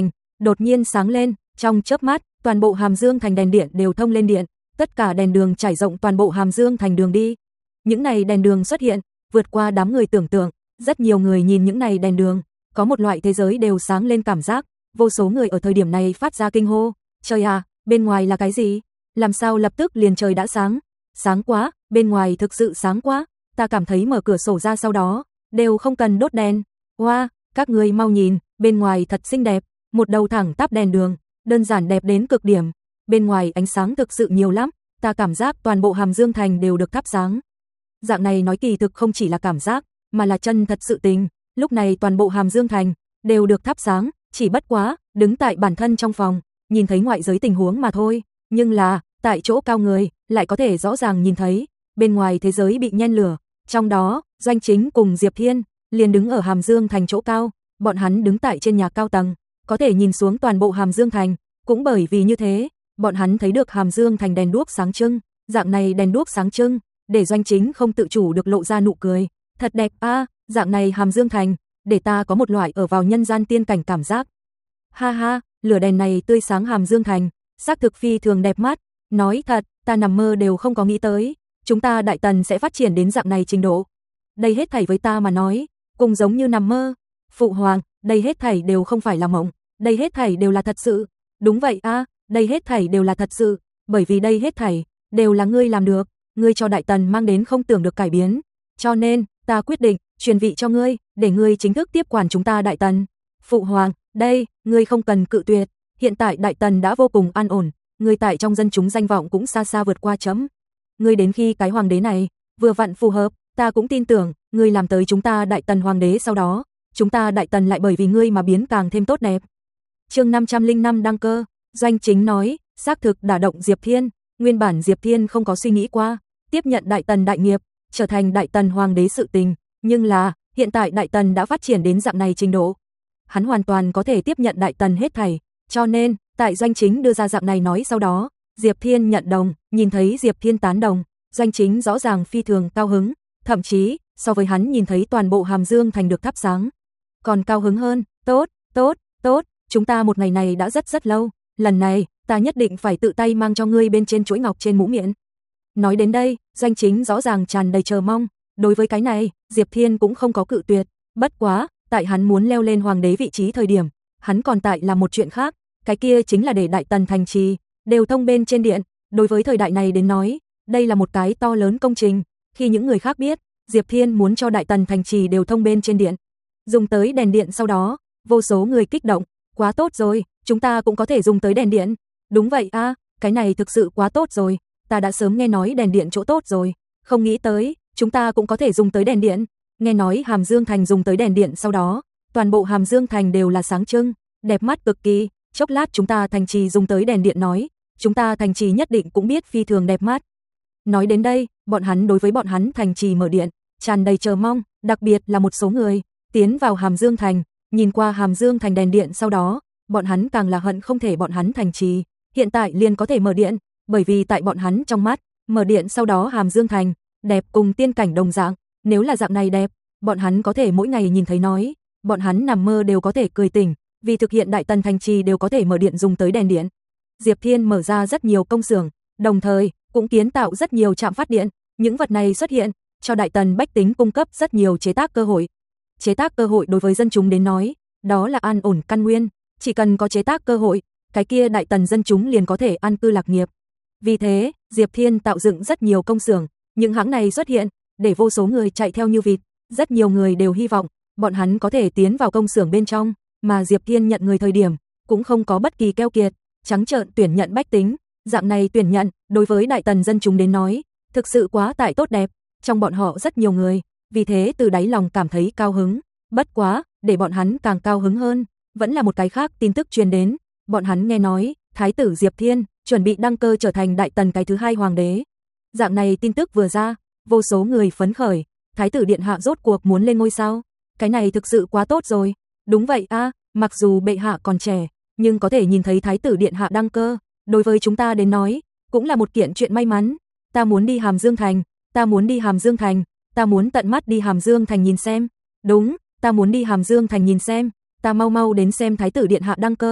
đột nhiên sáng lên, trong chớp mắt, toàn bộ Hàm Dương thành đèn điện đều thông lên điện, tất cả đèn đường trải rộng toàn bộ Hàm Dương thành đường đi. Những này đèn đường xuất hiện, vượt qua đám người tưởng tượng, rất nhiều người nhìn những này đèn đường, có một loại thế giới đều sáng lên cảm giác, vô số người ở thời điểm này phát ra kinh hô, trời à, bên ngoài là cái gì? Làm sao lập tức liền trời đã sáng? Sáng quá, bên ngoài thực sự sáng quá, ta cảm thấy mở cửa sổ ra sau đó, đều không cần đốt đèn. Wow, các người mau nhìn, bên ngoài thật xinh đẹp, một đầu thẳng tắp đèn đường, đơn giản đẹp đến cực điểm. Bên ngoài ánh sáng thực sự nhiều lắm, ta cảm giác toàn bộ Hàm Dương thành đều được thắp sáng. Dạng này nói kỳ thực không chỉ là cảm giác, mà là chân thật sự tình, lúc này toàn bộ Hàm Dương thành đều được thắp sáng, chỉ bất quá, đứng tại bản thân trong phòng, nhìn thấy ngoại giới tình huống mà thôi, nhưng là, tại chỗ cao người, lại có thể rõ ràng nhìn thấy, bên ngoài thế giới bị nhen lửa, trong đó, Doanh Chính cùng Diệp Thiên, liền đứng ở Hàm Dương thành chỗ cao, bọn hắn đứng tại trên nhà cao tầng, có thể nhìn xuống toàn bộ Hàm Dương thành, cũng bởi vì như thế, bọn hắn thấy được Hàm Dương thành đèn đuốc sáng trưng, dạng này đèn đuốc sáng trưng, để Doanh Chính không tự chủ được lộ ra nụ cười, thật đẹp a, à, dạng này Hàm Dương thành, để ta có một loại ở vào nhân gian tiên cảnh cảm giác. Ha ha, lửa đèn này tươi sáng Hàm Dương thành, xác thực phi thường đẹp mắt, nói thật, ta nằm mơ đều không có nghĩ tới, chúng ta Đại Tần sẽ phát triển đến dạng này trình độ. Đây hết thảy với ta mà nói, cùng giống như nằm mơ. Phụ hoàng, đây hết thảy đều không phải là mộng, đây hết thảy đều là thật sự. Đúng vậy a, à, đây hết thảy đều là thật sự, bởi vì đây hết thảy đều là ngươi làm được, ngươi cho Đại Tần mang đến không tưởng được cải biến, cho nên, ta quyết định truyền vị cho ngươi, để ngươi chính thức tiếp quản chúng ta Đại Tần. Phụ hoàng, đây, ngươi không cần cự tuyệt, hiện tại Đại Tần đã vô cùng an ổn, ngươi tại trong dân chúng danh vọng cũng xa xa vượt qua chấm. Ngươi đến khi cái hoàng đế này vừa vặn phù hợp, ta cũng tin tưởng, ngươi làm tới chúng ta Đại Tần hoàng đế sau đó, chúng ta Đại Tần lại bởi vì ngươi mà biến càng thêm tốt đẹp. Chương năm trăm lẻ năm đăng cơ, Doanh Chính nói, xác thực đả động Diệp Thiên, nguyên bản Diệp Thiên không có suy nghĩ qua, tiếp nhận Đại Tần đại nghiệp, trở thành Đại Tần hoàng đế sự tình, nhưng là, hiện tại Đại Tần đã phát triển đến dạng này trình độ. Hắn hoàn toàn có thể tiếp nhận Đại Tần hết thảy, cho nên, tại Doanh Chính đưa ra dạng này nói sau đó, Diệp Thiên nhận đồng, nhìn thấy Diệp Thiên tán đồng, Doanh Chính rõ ràng phi thường cao hứng, thậm chí, so với hắn nhìn thấy toàn bộ Hàm Dương thành được thắp sáng, còn cao hứng hơn, tốt, tốt, tốt, chúng ta một ngày này đã rất rất lâu, lần này, ta nhất định phải tự tay mang cho ngươi bên trên chuỗi ngọc trên mũ miệng. Nói đến đây, Doanh Chính rõ ràng tràn đầy chờ mong, đối với cái này, Diệp Thiên cũng không có cự tuyệt, bất quá, tại hắn muốn leo lên hoàng đế vị trí thời điểm, hắn còn tại là một chuyện khác, cái kia chính là để Đại Tần thành trì đều thông bên trên điện, đối với thời đại này đến nói, đây là một cái to lớn công trình, khi những người khác biết, Diệp Thiên muốn cho Đại Tần thành trì đều thông bên trên điện, dùng tới đèn điện sau đó, vô số người kích động, quá tốt rồi, chúng ta cũng có thể dùng tới đèn điện. Đúng vậy a, à, cái này thực sự quá tốt rồi, ta đã sớm nghe nói đèn điện chỗ tốt rồi, không nghĩ tới, chúng ta cũng có thể dùng tới đèn điện. Nghe nói Hàm Dương thành dùng tới đèn điện sau đó, toàn bộ Hàm Dương thành đều là sáng trưng, đẹp mắt cực kỳ, chốc lát chúng ta thành trì dùng tới đèn điện nói, chúng ta thành trì nhất định cũng biết phi thường đẹp mắt. Nói đến đây, bọn hắn đối với bọn hắn thành trì mở điện, tràn đầy chờ mong, đặc biệt là một số người tiến vào Hàm Dương thành, nhìn qua Hàm Dương thành đèn điện sau đó, bọn hắn càng là hận không thể bọn hắn thành trì hiện tại liền có thể mở điện, bởi vì tại bọn hắn trong mắt, mở điện sau đó Hàm Dương thành đẹp cùng tiên cảnh đồng dạng, nếu là dạng này đẹp, bọn hắn có thể mỗi ngày nhìn thấy nói, bọn hắn nằm mơ đều có thể cười tỉnh, vì thực hiện Đại Tần thành trì đều có thể mở điện dùng tới đèn điện. Diệp Thiên mở ra rất nhiều công xưởng, đồng thời cũng kiến tạo rất nhiều trạm phát điện, những vật này xuất hiện cho Đại Tần bách tính cung cấp rất nhiều chế tác cơ hội. Chế tác cơ hội đối với dân chúng đến nói, đó là an ổn căn nguyên, chỉ cần có chế tác cơ hội, cái kia Đại Tần dân chúng liền có thể an cư lạc nghiệp. Vì thế, Diệp Thiên tạo dựng rất nhiều công xưởng, những hãng này xuất hiện, để vô số người chạy theo như vịt, rất nhiều người đều hy vọng bọn hắn có thể tiến vào công xưởng bên trong, mà Diệp Thiên nhận người thời điểm cũng không có bất kỳ keo kiệt, trắng trợn tuyển nhận bách tính, dạng này tuyển nhận, đối với Đại Tần dân chúng đến nói, thực sự quá tại tốt đẹp, trong bọn họ rất nhiều người, vì thế từ đáy lòng cảm thấy cao hứng, bất quá, để bọn hắn càng cao hứng hơn, vẫn là một cái khác tin tức truyền đến, bọn hắn nghe nói, Thái tử Diệp Thiên chuẩn bị đăng cơ trở thành Đại Tần cái thứ hai hoàng đế. Dạng này tin tức vừa ra, vô số người phấn khởi, Thái tử điện hạ rốt cuộc muốn lên ngôi sao? Cái này thực sự quá tốt rồi. Đúng vậy a, à, mặc dù bệ hạ còn trẻ, nhưng có thể nhìn thấy Thái tử điện hạ đăng cơ, đối với chúng ta đến nói, cũng là một kiện chuyện may mắn. Ta muốn đi Hàm Dương thành, ta muốn đi Hàm Dương thành, ta muốn tận mắt đi Hàm Dương thành nhìn xem. Đúng, ta muốn đi Hàm Dương thành nhìn xem, ta mau mau đến xem Thái tử điện hạ đăng cơ.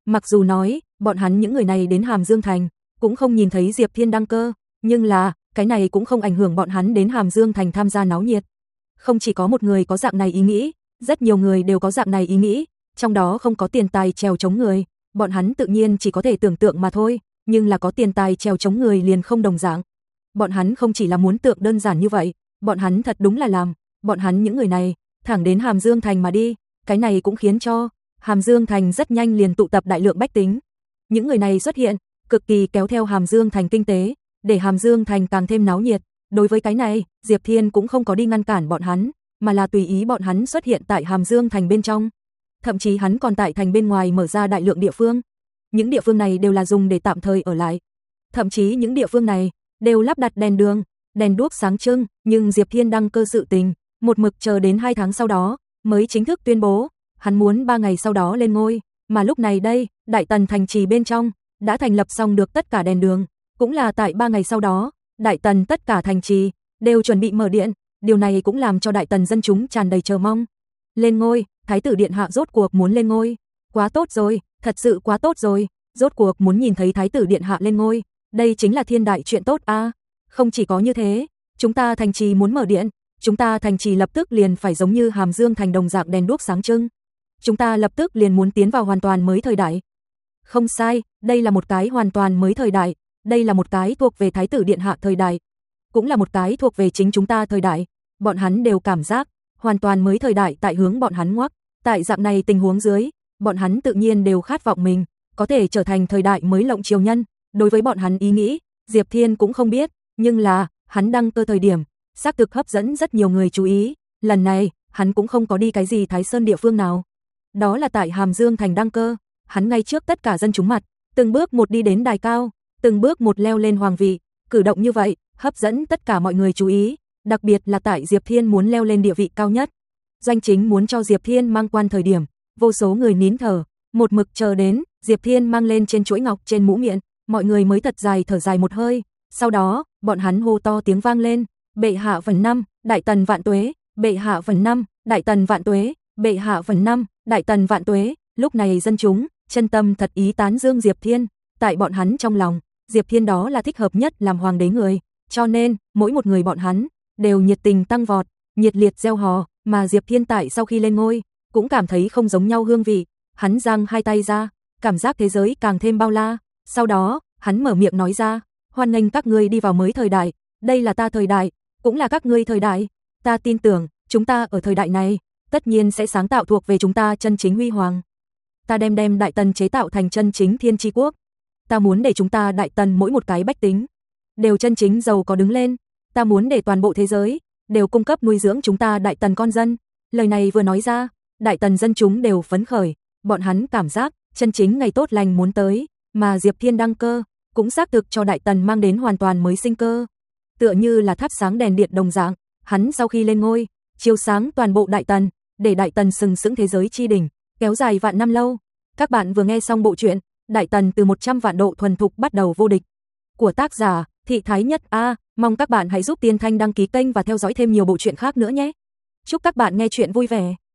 Mặc dù nói, bọn hắn những người này đến Hàm Dương Thành, cũng không nhìn thấy Diệp Thiên đăng cơ, nhưng là, cái này cũng không ảnh hưởng bọn hắn đến Hàm Dương Thành tham gia náo nhiệt. Không chỉ có một người có dạng này ý nghĩ, rất nhiều người đều có dạng này ý nghĩ, trong đó không có tiền tài trèo chống người, bọn hắn tự nhiên chỉ có thể tưởng tượng mà thôi, nhưng là có tiền tài trèo chống người liền không đồng dạng. Bọn hắn không chỉ là muốn tượng đơn giản như vậy, bọn hắn thật đúng là làm, bọn hắn những người này, thẳng đến Hàm Dương Thành mà đi, cái này cũng khiến cho Hàm Dương Thành rất nhanh liền tụ tập đại lượng bách tính. Những người này xuất hiện, cực kỳ kéo theo Hàm Dương Thành kinh tế, để Hàm Dương Thành càng thêm náo nhiệt. Đối với cái này, Diệp Thiên cũng không có đi ngăn cản bọn hắn, mà là tùy ý bọn hắn xuất hiện tại Hàm Dương Thành bên trong. Thậm chí hắn còn tại thành bên ngoài mở ra đại lượng địa phương. Những địa phương này đều là dùng để tạm thời ở lại. Thậm chí những địa phương này đều lắp đặt đèn đường, đèn đuốc sáng trưng, nhưng Diệp Thiên đăng cơ sự tình, một mực chờ đến hai tháng sau đó mới chính thức tuyên bố, hắn muốn ba ngày sau đó lên ngôi, mà lúc này đây, Đại Tần thành trì bên trong đã thành lập xong được tất cả đèn đường, cũng là tại ba ngày sau đó, Đại Tần tất cả thành trì đều chuẩn bị mở điện, điều này cũng làm cho Đại Tần dân chúng tràn đầy chờ mong. Lên ngôi, Thái tử điện hạ rốt cuộc muốn lên ngôi, quá tốt rồi, thật sự quá tốt rồi, rốt cuộc muốn nhìn thấy Thái tử điện hạ lên ngôi, đây chính là thiên đại chuyện tốt a. À. Không chỉ có như thế, chúng ta thành trì muốn mở điện, chúng ta thành trì lập tức liền phải giống như Hàm Dương Thành đồng dạng đèn đuốc sáng trưng. Chúng ta lập tức liền muốn tiến vào hoàn toàn mới thời đại. Không sai, đây là một cái hoàn toàn mới thời đại, đây là một cái thuộc về Thái tử điện hạ thời đại, cũng là một cái thuộc về chính chúng ta thời đại. Bọn hắn đều cảm giác, hoàn toàn mới thời đại tại hướng bọn hắn ngoắc, tại dạng này tình huống dưới, bọn hắn tự nhiên đều khát vọng mình có thể trở thành thời đại mới lộng triều nhân. Đối với bọn hắn ý nghĩ, Diệp Thiên cũng không biết, nhưng là, hắn đăng cơ thời điểm, xác thực hấp dẫn rất nhiều người chú ý, lần này, hắn cũng không có đi cái gì Thái Sơn địa phương nào. Đó là tại Hàm Dương Thành đăng cơ, hắn ngay trước tất cả dân chúng mặt, từng bước một đi đến đài cao, từng bước một leo lên hoàng vị, cử động như vậy, hấp dẫn tất cả mọi người chú ý, đặc biệt là tại Diệp Thiên muốn leo lên địa vị cao nhất. Doanh chính muốn cho Diệp Thiên mang quan thời điểm, vô số người nín thở, một mực chờ đến, Diệp Thiên mang lên trên chuỗi ngọc trên mũ miệng, mọi người mới thật dài thở dài một hơi, sau đó, bọn hắn hô to tiếng vang lên, bệ hạ vạn năm, Đại Tần vạn tuế, bệ hạ vạn năm, Đại Tần vạn tuế, bệ hạ vạn năm, Đại Tần vạn tuế. Lúc này dân chúng, chân tâm thật ý tán dương Diệp Thiên, tại bọn hắn trong lòng, Diệp Thiên đó là thích hợp nhất làm hoàng đế người, cho nên, mỗi một người bọn hắn, đều nhiệt tình tăng vọt, nhiệt liệt reo hò, mà Diệp Thiên tại sau khi lên ngôi, cũng cảm thấy không giống nhau hương vị, hắn giang hai tay ra, cảm giác thế giới càng thêm bao la, sau đó, hắn mở miệng nói ra, hoan nghênh các ngươi đi vào mới thời đại, đây là ta thời đại, cũng là các ngươi thời đại, ta tin tưởng, chúng ta ở thời đại này, tất nhiên sẽ sáng tạo thuộc về chúng ta chân chính huy hoàng. Ta đem đem Đại Tần chế tạo thành chân chính thiên tri quốc, ta muốn để chúng ta Đại Tần mỗi một cái bách tính, đều chân chính giàu có đứng lên, ta muốn để toàn bộ thế giới, đều cung cấp nuôi dưỡng chúng ta Đại Tần con dân. Lời này vừa nói ra, Đại Tần dân chúng đều phấn khởi, bọn hắn cảm giác, chân chính ngày tốt lành muốn tới, mà Diệp Thiên đăng cơ, cũng xác thực cho Đại Tần mang đến hoàn toàn mới sinh cơ. Tựa như là thắp sáng đèn điện đồng dạng, hắn sau khi lên ngôi, chiếu sáng toàn bộ Đại Tần, để Đại Tần sừng sững thế giới chi đỉnh, kéo dài vạn năm lâu. Các bạn vừa nghe xong bộ truyện Đại Tần từ một trăm vạn độ thuần thục bắt đầu vô địch của tác giả Thị Thái Nhất A, mong các bạn hãy giúp Tiên Thanh đăng ký kênh và theo dõi thêm nhiều bộ truyện khác nữa nhé. Chúc các bạn nghe truyện vui vẻ.